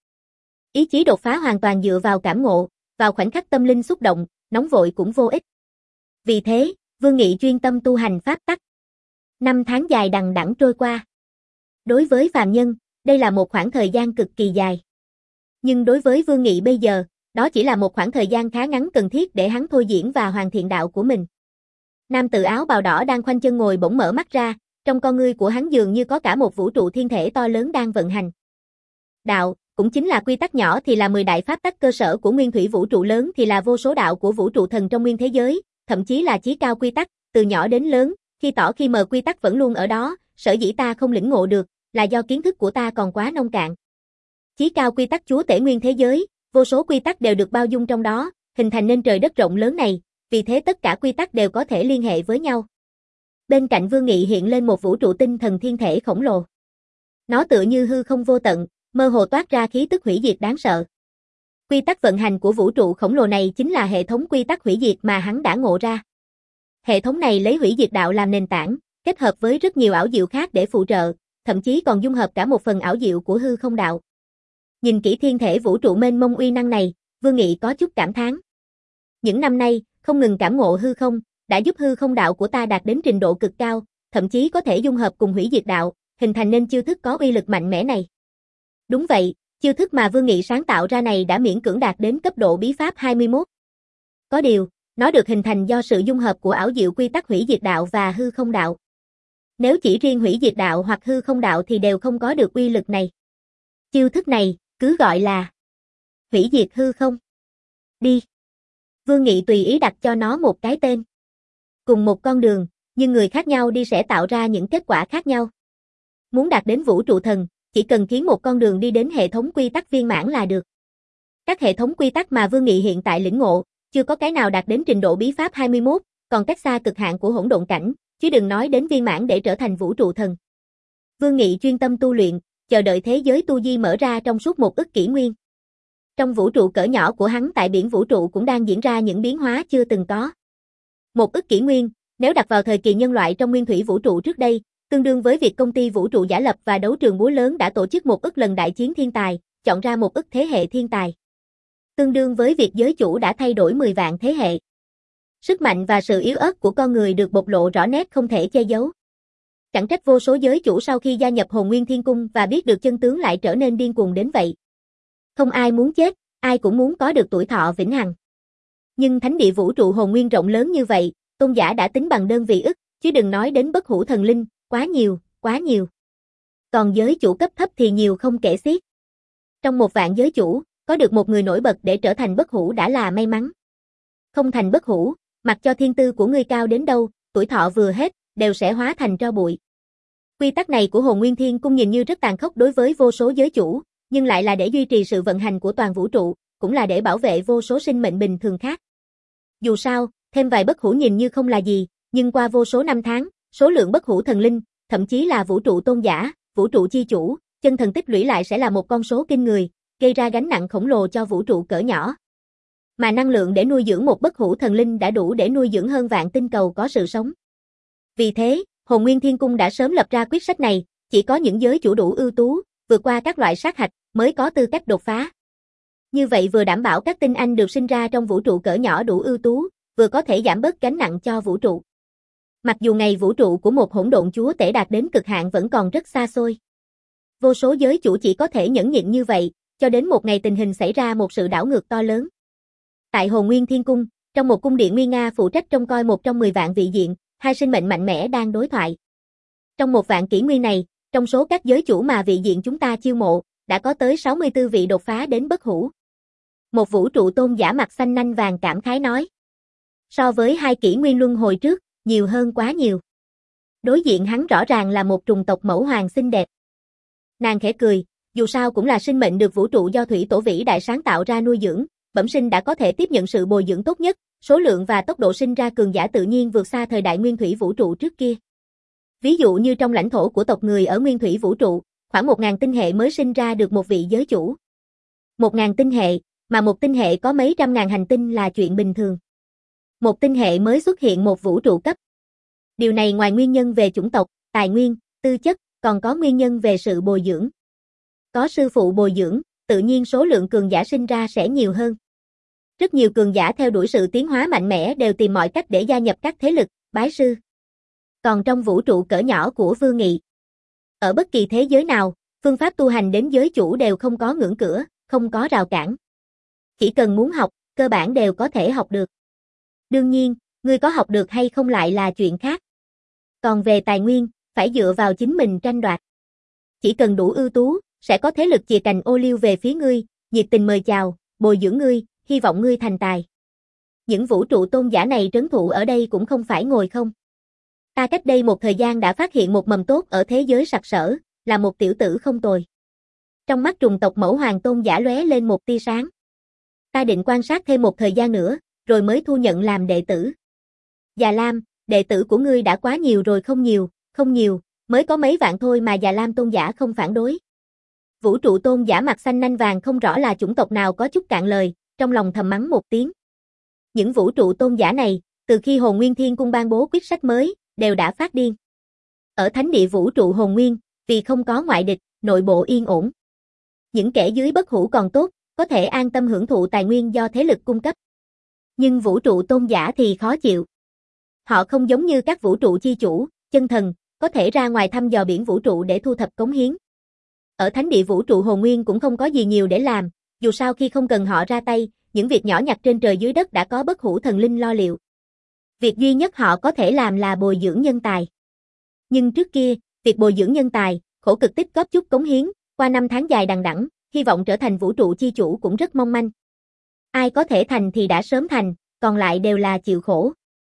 Ý chí đột phá hoàn toàn dựa vào cảm ngộ, vào khoảnh khắc tâm linh xúc động, nóng vội cũng vô ích. Vì thế, Vương Nghị chuyên tâm tu hành pháp tắc. Năm tháng dài đằng đẵng trôi qua. Đối với phàm nhân, đây là một khoảng thời gian cực kỳ dài. Nhưng đối với Vương Nghị bây giờ, đó chỉ là một khoảng thời gian khá ngắn cần thiết để hắn thôi diễn và hoàn thiện đạo của mình. Nam tử áo bào đỏ đang khoanh chân ngồi bỗng mở mắt ra, trong con ngươi của hắn dường như có cả một vũ trụ thiên thể to lớn đang vận hành. Đạo, cũng chính là quy tắc nhỏ thì là mười đại pháp tắc cơ sở của nguyên thủy vũ trụ, lớn thì là vô số đạo của vũ trụ thần trong nguyên thế giới, thậm chí là chí cao quy tắc, từ nhỏ đến lớn, khi tỏ khi mờ quy tắc vẫn luôn ở đó, sở dĩ ta không lĩnh ngộ được, là do kiến thức của ta còn quá nông cạn. Chí cao quy tắc chúa tể nguyên thế giới, Vô số quy tắc đều được bao dung trong đó, hình thành nên trời đất rộng lớn này, vì thế tất cả quy tắc đều có thể liên hệ với nhau. Bên cạnh Vương Nghị hiện lên một vũ trụ tinh thần thiên thể khổng lồ. Nó tựa như hư không vô tận, mơ hồ toát ra khí tức hủy diệt đáng sợ. Quy tắc vận hành của vũ trụ khổng lồ này chính là hệ thống quy tắc hủy diệt mà hắn đã ngộ ra. Hệ thống này lấy hủy diệt đạo làm nền tảng, kết hợp với rất nhiều ảo diệu khác để phụ trợ, thậm chí còn dung hợp cả một phần ảo diệu của hư không đạo. Nhìn kỹ thiên thể vũ trụ mênh mông uy năng này, Vương Nghị có chút cảm thán. Những năm nay, không ngừng cảm ngộ hư không, đã giúp hư không đạo của ta đạt đến trình độ cực cao, thậm chí có thể dung hợp cùng hủy diệt đạo, hình thành nên chiêu thức có uy lực mạnh mẽ này. Đúng vậy, chiêu thức mà Vương Nghị sáng tạo ra này đã miễn cưỡng đạt đến cấp độ bí pháp hai mươi mốt. Có điều, nó được hình thành do sự dung hợp của ảo diệu quy tắc hủy diệt đạo và hư không đạo. Nếu chỉ riêng hủy diệt đạo hoặc hư không đạo thì đều không có được uy lực này. Chiêu thức này, cứ gọi là hủy diệt hư không. Đi. Vương Nghị tùy ý đặt cho nó một cái tên. Cùng một con đường, nhưng người khác nhau đi sẽ tạo ra những kết quả khác nhau. Muốn đạt đến vũ trụ thần, chỉ cần khiến một con đường đi đến hệ thống quy tắc viên mãn là được. Các hệ thống quy tắc mà Vương Nghị hiện tại lĩnh ngộ, chưa có cái nào đạt đến trình độ bí pháp hai mươi mốt, còn cách xa cực hạn của hỗn độn cảnh, chứ đừng nói đến viên mãn để trở thành vũ trụ thần. Vương Nghị chuyên tâm tu luyện, chờ đợi thế giới tu di mở ra trong suốt một ức kỷ nguyên. Trong vũ trụ cỡ nhỏ của hắn tại biển vũ trụ cũng đang diễn ra những biến hóa chưa từng có. Một ức kỷ nguyên, nếu đặt vào thời kỳ nhân loại trong nguyên thủy vũ trụ trước đây, tương đương với việc công ty vũ trụ giả lập và đấu trường búa lớn đã tổ chức một ức lần đại chiến thiên tài, chọn ra một ức thế hệ thiên tài. Tương đương với việc giới chủ đã thay đổi mười vạn thế hệ. Sức mạnh và sự yếu ớt của con người được bộc lộ rõ nét không thể che giấu. Chẳng trách vô số giới chủ sau khi gia nhập Hồn Nguyên Thiên Cung và biết được chân tướng lại trở nên điên cuồng đến vậy. Không ai muốn chết, ai cũng muốn có được tuổi thọ vĩnh hằng. Nhưng thánh địa vũ trụ hồn nguyên rộng lớn như vậy, tôn giả đã tính bằng đơn vị ức, chứ đừng nói đến bất hủ thần linh, quá nhiều, quá nhiều. Còn giới chủ cấp thấp thì nhiều không kể xiết. Trong một vạn giới chủ, có được một người nổi bật để trở thành bất hủ đã là may mắn. Không thành bất hủ, mặc cho thiên tư của ngươi cao đến đâu, tuổi thọ vừa hết, đều sẽ hóa thành tro bụi. Quy tắc này của Hồn Nguyên Thiên Cung nhìn như rất tàn khốc đối với vô số giới chủ, nhưng lại là để duy trì sự vận hành của toàn vũ trụ, cũng là để bảo vệ vô số sinh mệnh bình thường khác. Dù sao, thêm vài bất hủ nhìn như không là gì, nhưng qua vô số năm tháng, số lượng bất hủ thần linh, thậm chí là vũ trụ tôn giả, vũ trụ chi chủ, chân thần tích lũy lại sẽ là một con số kinh người, gây ra gánh nặng khổng lồ cho vũ trụ cỡ nhỏ. Mà năng lượng để nuôi dưỡng một bất hủ thần linh đã đủ để nuôi dưỡng hơn vạn tinh cầu có sự sống. Vì thế, Hồn Nguyên Thiên Cung đã sớm lập ra quyết sách này, chỉ có những giới chủ đủ ưu tú, vượt qua các loại sát hạch, mới có tư cách đột phá. Như vậy vừa đảm bảo các tinh anh được sinh ra trong vũ trụ cỡ nhỏ đủ ưu tú, vừa có thể giảm bớt gánh nặng cho vũ trụ. Mặc dù ngày vũ trụ của một hỗn độn chúa tể đạt đến cực hạn vẫn còn rất xa xôi. Vô số giới chủ chỉ có thể nhẫn nhịn như vậy, cho đến một ngày tình hình xảy ra một sự đảo ngược to lớn. Tại Hồn Nguyên Thiên Cung, trong một cung điện nguy nga phụ trách trông coi một trong mười vạn vị diện, hai sinh mệnh mạnh mẽ đang đối thoại. Trong một vạn kỷ nguyên này, trong số các giới chủ mà vị diện chúng ta chiêu mộ, đã có tới sáu mươi tư vị đột phá đến bất hủ. Một vũ trụ tôn giả mặt xanh nanh vàng cảm khái nói. So với hai kỷ nguyên luân hồi trước, nhiều hơn quá nhiều. Đối diện hắn rõ ràng là một trùng tộc mẫu hoàng xinh đẹp. Nàng khẽ cười, dù sao cũng là sinh mệnh được vũ trụ do thủy tổ vĩ đại sáng tạo ra nuôi dưỡng, bẩm sinh đã có thể tiếp nhận sự bồi dưỡng tốt nhất, số lượng và tốc độ sinh ra cường giả tự nhiên vượt xa thời đại nguyên thủy vũ trụ trước kia. Ví dụ như trong lãnh thổ của tộc người ở nguyên thủy vũ trụ, khoảng một nghìn tinh hệ mới sinh ra được một vị giới chủ. Một nghìn tinh hệ, mà một tinh hệ có mấy trăm ngàn hành tinh là chuyện bình thường. Một tinh hệ mới xuất hiện một vũ trụ cấp. Điều này ngoài nguyên nhân về chủng tộc, tài nguyên, tư chất, còn có nguyên nhân về sự bồi dưỡng. Có sư phụ bồi dưỡng, tự nhiên số lượng cường giả sinh ra sẽ nhiều hơn. Rất nhiều cường giả theo đuổi sự tiến hóa mạnh mẽ đều tìm mọi cách để gia nhập các thế lực, bái sư. Còn trong vũ trụ cỡ nhỏ của Vương Nghị, ở bất kỳ thế giới nào, phương pháp tu hành đến giới chủ đều không có ngưỡng cửa, không có rào cản. Chỉ cần muốn học, cơ bản đều có thể học được. Đương nhiên, ngươi có học được hay không lại là chuyện khác. Còn về tài nguyên, phải dựa vào chính mình tranh đoạt. Chỉ cần đủ ưu tú, sẽ có thế lực chìa cành ô liu về phía ngươi, nhiệt tình mời chào, bồi dưỡng ngươi, hy vọng ngươi thành tài. Những vũ trụ tôn giả này trấn thủ ở đây cũng không phải ngồi không. Ta cách đây một thời gian đã phát hiện một mầm tốt ở thế giới sặc sỡ, là một tiểu tử không tồi. Trong mắt trùng tộc mẫu hoàng tôn giả lóe lên một tia sáng. Ta định quan sát thêm một thời gian nữa, rồi mới thu nhận làm đệ tử. Già Lam, đệ tử của ngươi đã quá nhiều rồi. Không nhiều, không nhiều, mới có mấy vạn thôi mà. Già Lam tôn giả không phản đối. Vũ trụ tôn giả mặt xanh nanh vàng không rõ là chủng tộc nào có chút cạn lời, trong lòng thầm mắng một tiếng. Những vũ trụ tôn giả này, từ khi Hồn Nguyên Thiên Cung ban bố quyết sách mới, đều đã phát điên. Ở thánh địa vũ trụ Hồn Nguyên, vì không có ngoại địch, nội bộ yên ổn. Những kẻ dưới bất hủ còn tốt, có thể an tâm hưởng thụ tài nguyên do thế lực cung cấp. Nhưng vũ trụ tôn giả thì khó chịu. Họ không giống như các vũ trụ chi chủ, chân thần, có thể ra ngoài thăm dò biển vũ trụ để thu thập cống hiến. Ở thánh địa vũ trụ Hồn Nguyên cũng không có gì nhiều để làm, dù sao khi không cần họ ra tay, những việc nhỏ nhặt trên trời dưới đất đã có bất hủ thần linh lo liệu. Việc duy nhất họ có thể làm là bồi dưỡng nhân tài. Nhưng trước kia, việc bồi dưỡng nhân tài, khổ cực tích góp chút cống hiến, qua năm tháng dài đằng đẵng, hy vọng trở thành vũ trụ chi chủ cũng rất mong manh. Ai có thể thành thì đã sớm thành, còn lại đều là chịu khổ.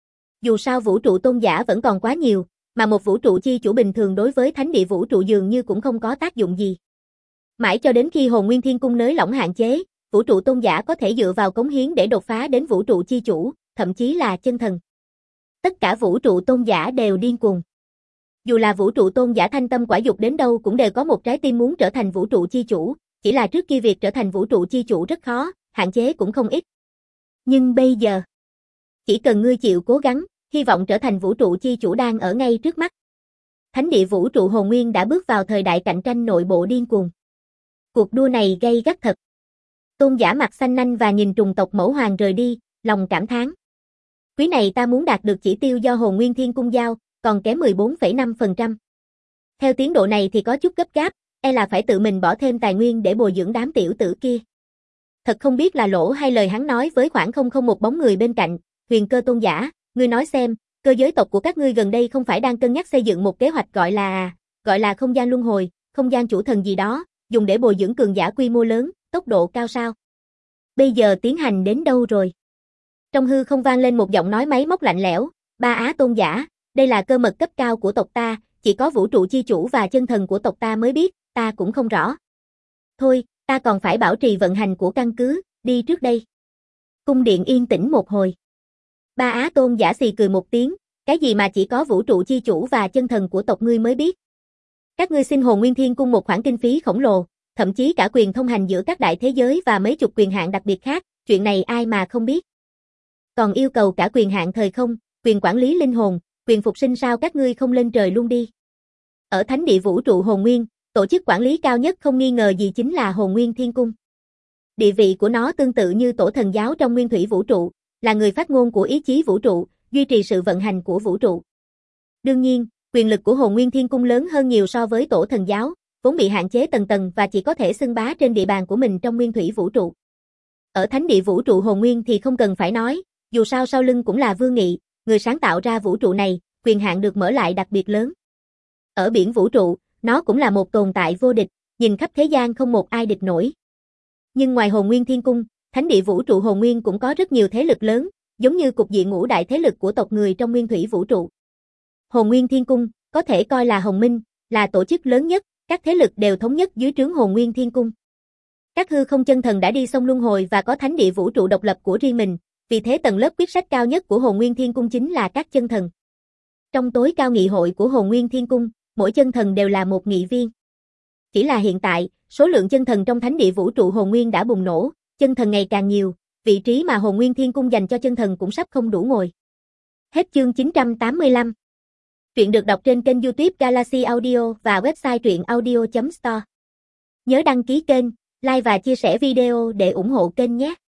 Dù sao vũ trụ tôn giả vẫn còn quá nhiều, mà một vũ trụ chi chủ bình thường đối với thánh địa vũ trụ dường như cũng không có tác dụng gì. Mãi cho đến khi Hồn Nguyên Thiên Cung nới lỏng hạn chế, vũ trụ tôn giả có thể dựa vào cống hiến để đột phá đến vũ trụ chi chủ, thậm chí là chân thần. Tất cả vũ trụ tôn giả đều điên cuồng. Dù là vũ trụ tôn giả thanh tâm quả dục đến đâu cũng đều có một trái tim muốn trở thành vũ trụ chi chủ, chỉ là trước kia việc trở thành vũ trụ chi chủ rất khó, hạn chế cũng không ít. Nhưng bây giờ, chỉ cần ngươi chịu cố gắng, hy vọng trở thành vũ trụ chi chủ đang ở ngay trước mắt. Thánh địa vũ trụ Hồn Nguyên đã bước vào thời đại cạnh tranh nội bộ điên cuồng. Cuộc đua này gay gắt thật. Tôn giả mặt xanh nanh và nhìn trùng tộc mẫu hoàng rời đi, lòng cảm thán. Quý này ta muốn đạt được chỉ tiêu do Hồn Nguyên Thiên Cung giao, còn kém mười bốn phẩy năm phần trăm. Theo tiến độ này thì có chút gấp gáp, e là phải tự mình bỏ thêm tài nguyên để bồi dưỡng đám tiểu tử kia. Thật không biết là lỗ hay lời hắn nói với khoảng không không một bóng người bên cạnh. Huyền Cơ tôn giả, ngươi nói xem, cơ giới tộc của các ngươi gần đây không phải đang cân nhắc xây dựng một kế hoạch gọi là, gọi là không gian luân hồi, không gian chủ thần gì đó, dùng để bồi dưỡng cường giả quy mô lớn, tốc độ cao sao? Bây giờ tiến hành đến đâu rồi? Trong hư không vang lên một giọng nói máy móc lạnh lẽo, Ba Á tôn giả, đây là cơ mật cấp cao của tộc ta, chỉ có vũ trụ chi chủ và chân thần của tộc ta mới biết, ta cũng không rõ. Thôi, ta còn phải bảo trì vận hành của căn cứ, đi trước đây. Cung điện yên tĩnh một hồi. Ba Á tôn giả xì cười một tiếng, cái gì mà chỉ có vũ trụ chi chủ và chân thần của tộc ngươi mới biết. Các ngươi xin Hồn Nguyên Thiên Cung một khoản kinh phí khổng lồ, thậm chí cả quyền thông hành giữa các đại thế giới và mấy chục quyền hạn đặc biệt khác, chuyện này ai mà không biết. Còn yêu cầu cả quyền hạn thời không, quyền quản lý linh hồn, quyền phục sinh, sao các ngươi không lên trời luôn đi. Ở thánh địa vũ trụ Hồn Nguyên, tổ chức quản lý cao nhất không nghi ngờ gì chính là Hồn Nguyên Thiên Cung. Địa vị của nó tương tự như tổ thần giáo trong nguyên thủy vũ trụ, là người phát ngôn của ý chí vũ trụ, duy trì sự vận hành của vũ trụ. Đương nhiên, quyền lực của Hồn Nguyên Thiên Cung lớn hơn nhiều so với tổ thần giáo, vốn bị hạn chế tầng tầng và chỉ có thể xưng bá trên địa bàn của mình trong nguyên thủy vũ trụ. Ở thánh địa vũ trụ Hồn Nguyên thì không cần phải nói, dù sao sau lưng cũng là Vương Nghị, người sáng tạo ra vũ trụ này, quyền hạn được mở lại đặc biệt lớn. Ở biển vũ trụ, nó cũng là một tồn tại vô địch, nhìn khắp thế gian không một ai địch nổi. Nhưng ngoài Hồn Nguyên Thiên Cung, thánh địa vũ trụ Hồn Nguyên cũng có rất nhiều thế lực lớn, giống như cục diện ngũ đại thế lực của tộc người trong nguyên thủy vũ trụ. Hồn Nguyên Thiên Cung có thể coi là Hồng Minh, là tổ chức lớn nhất, các thế lực đều thống nhất dưới trướng Hồn Nguyên Thiên Cung. Các hư không chân thần đã đi sông luân hồi và có thánh địa vũ trụ độc lập của riêng mình, vì thế tầng lớp quyết sách cao nhất của Hồn Nguyên Thiên Cung chính là các chân thần. Trong tối cao nghị hội của Hồn Nguyên Thiên Cung, mỗi chân thần đều là một nghị viên. Chỉ là hiện tại, số lượng chân thần trong thánh địa vũ trụ Hồn Nguyên đã bùng nổ, chân thần ngày càng nhiều, vị trí mà Hồn Nguyên Thiên Cung dành cho chân thần cũng sắp không đủ ngồi. Hết chương chín trăm tám mươi lăm. Truyện được đọc trên kênh YouTube Galaxy Audio và website truyện audio chấm store. Nhớ đăng ký kênh, like và chia sẻ video để ủng hộ kênh nhé.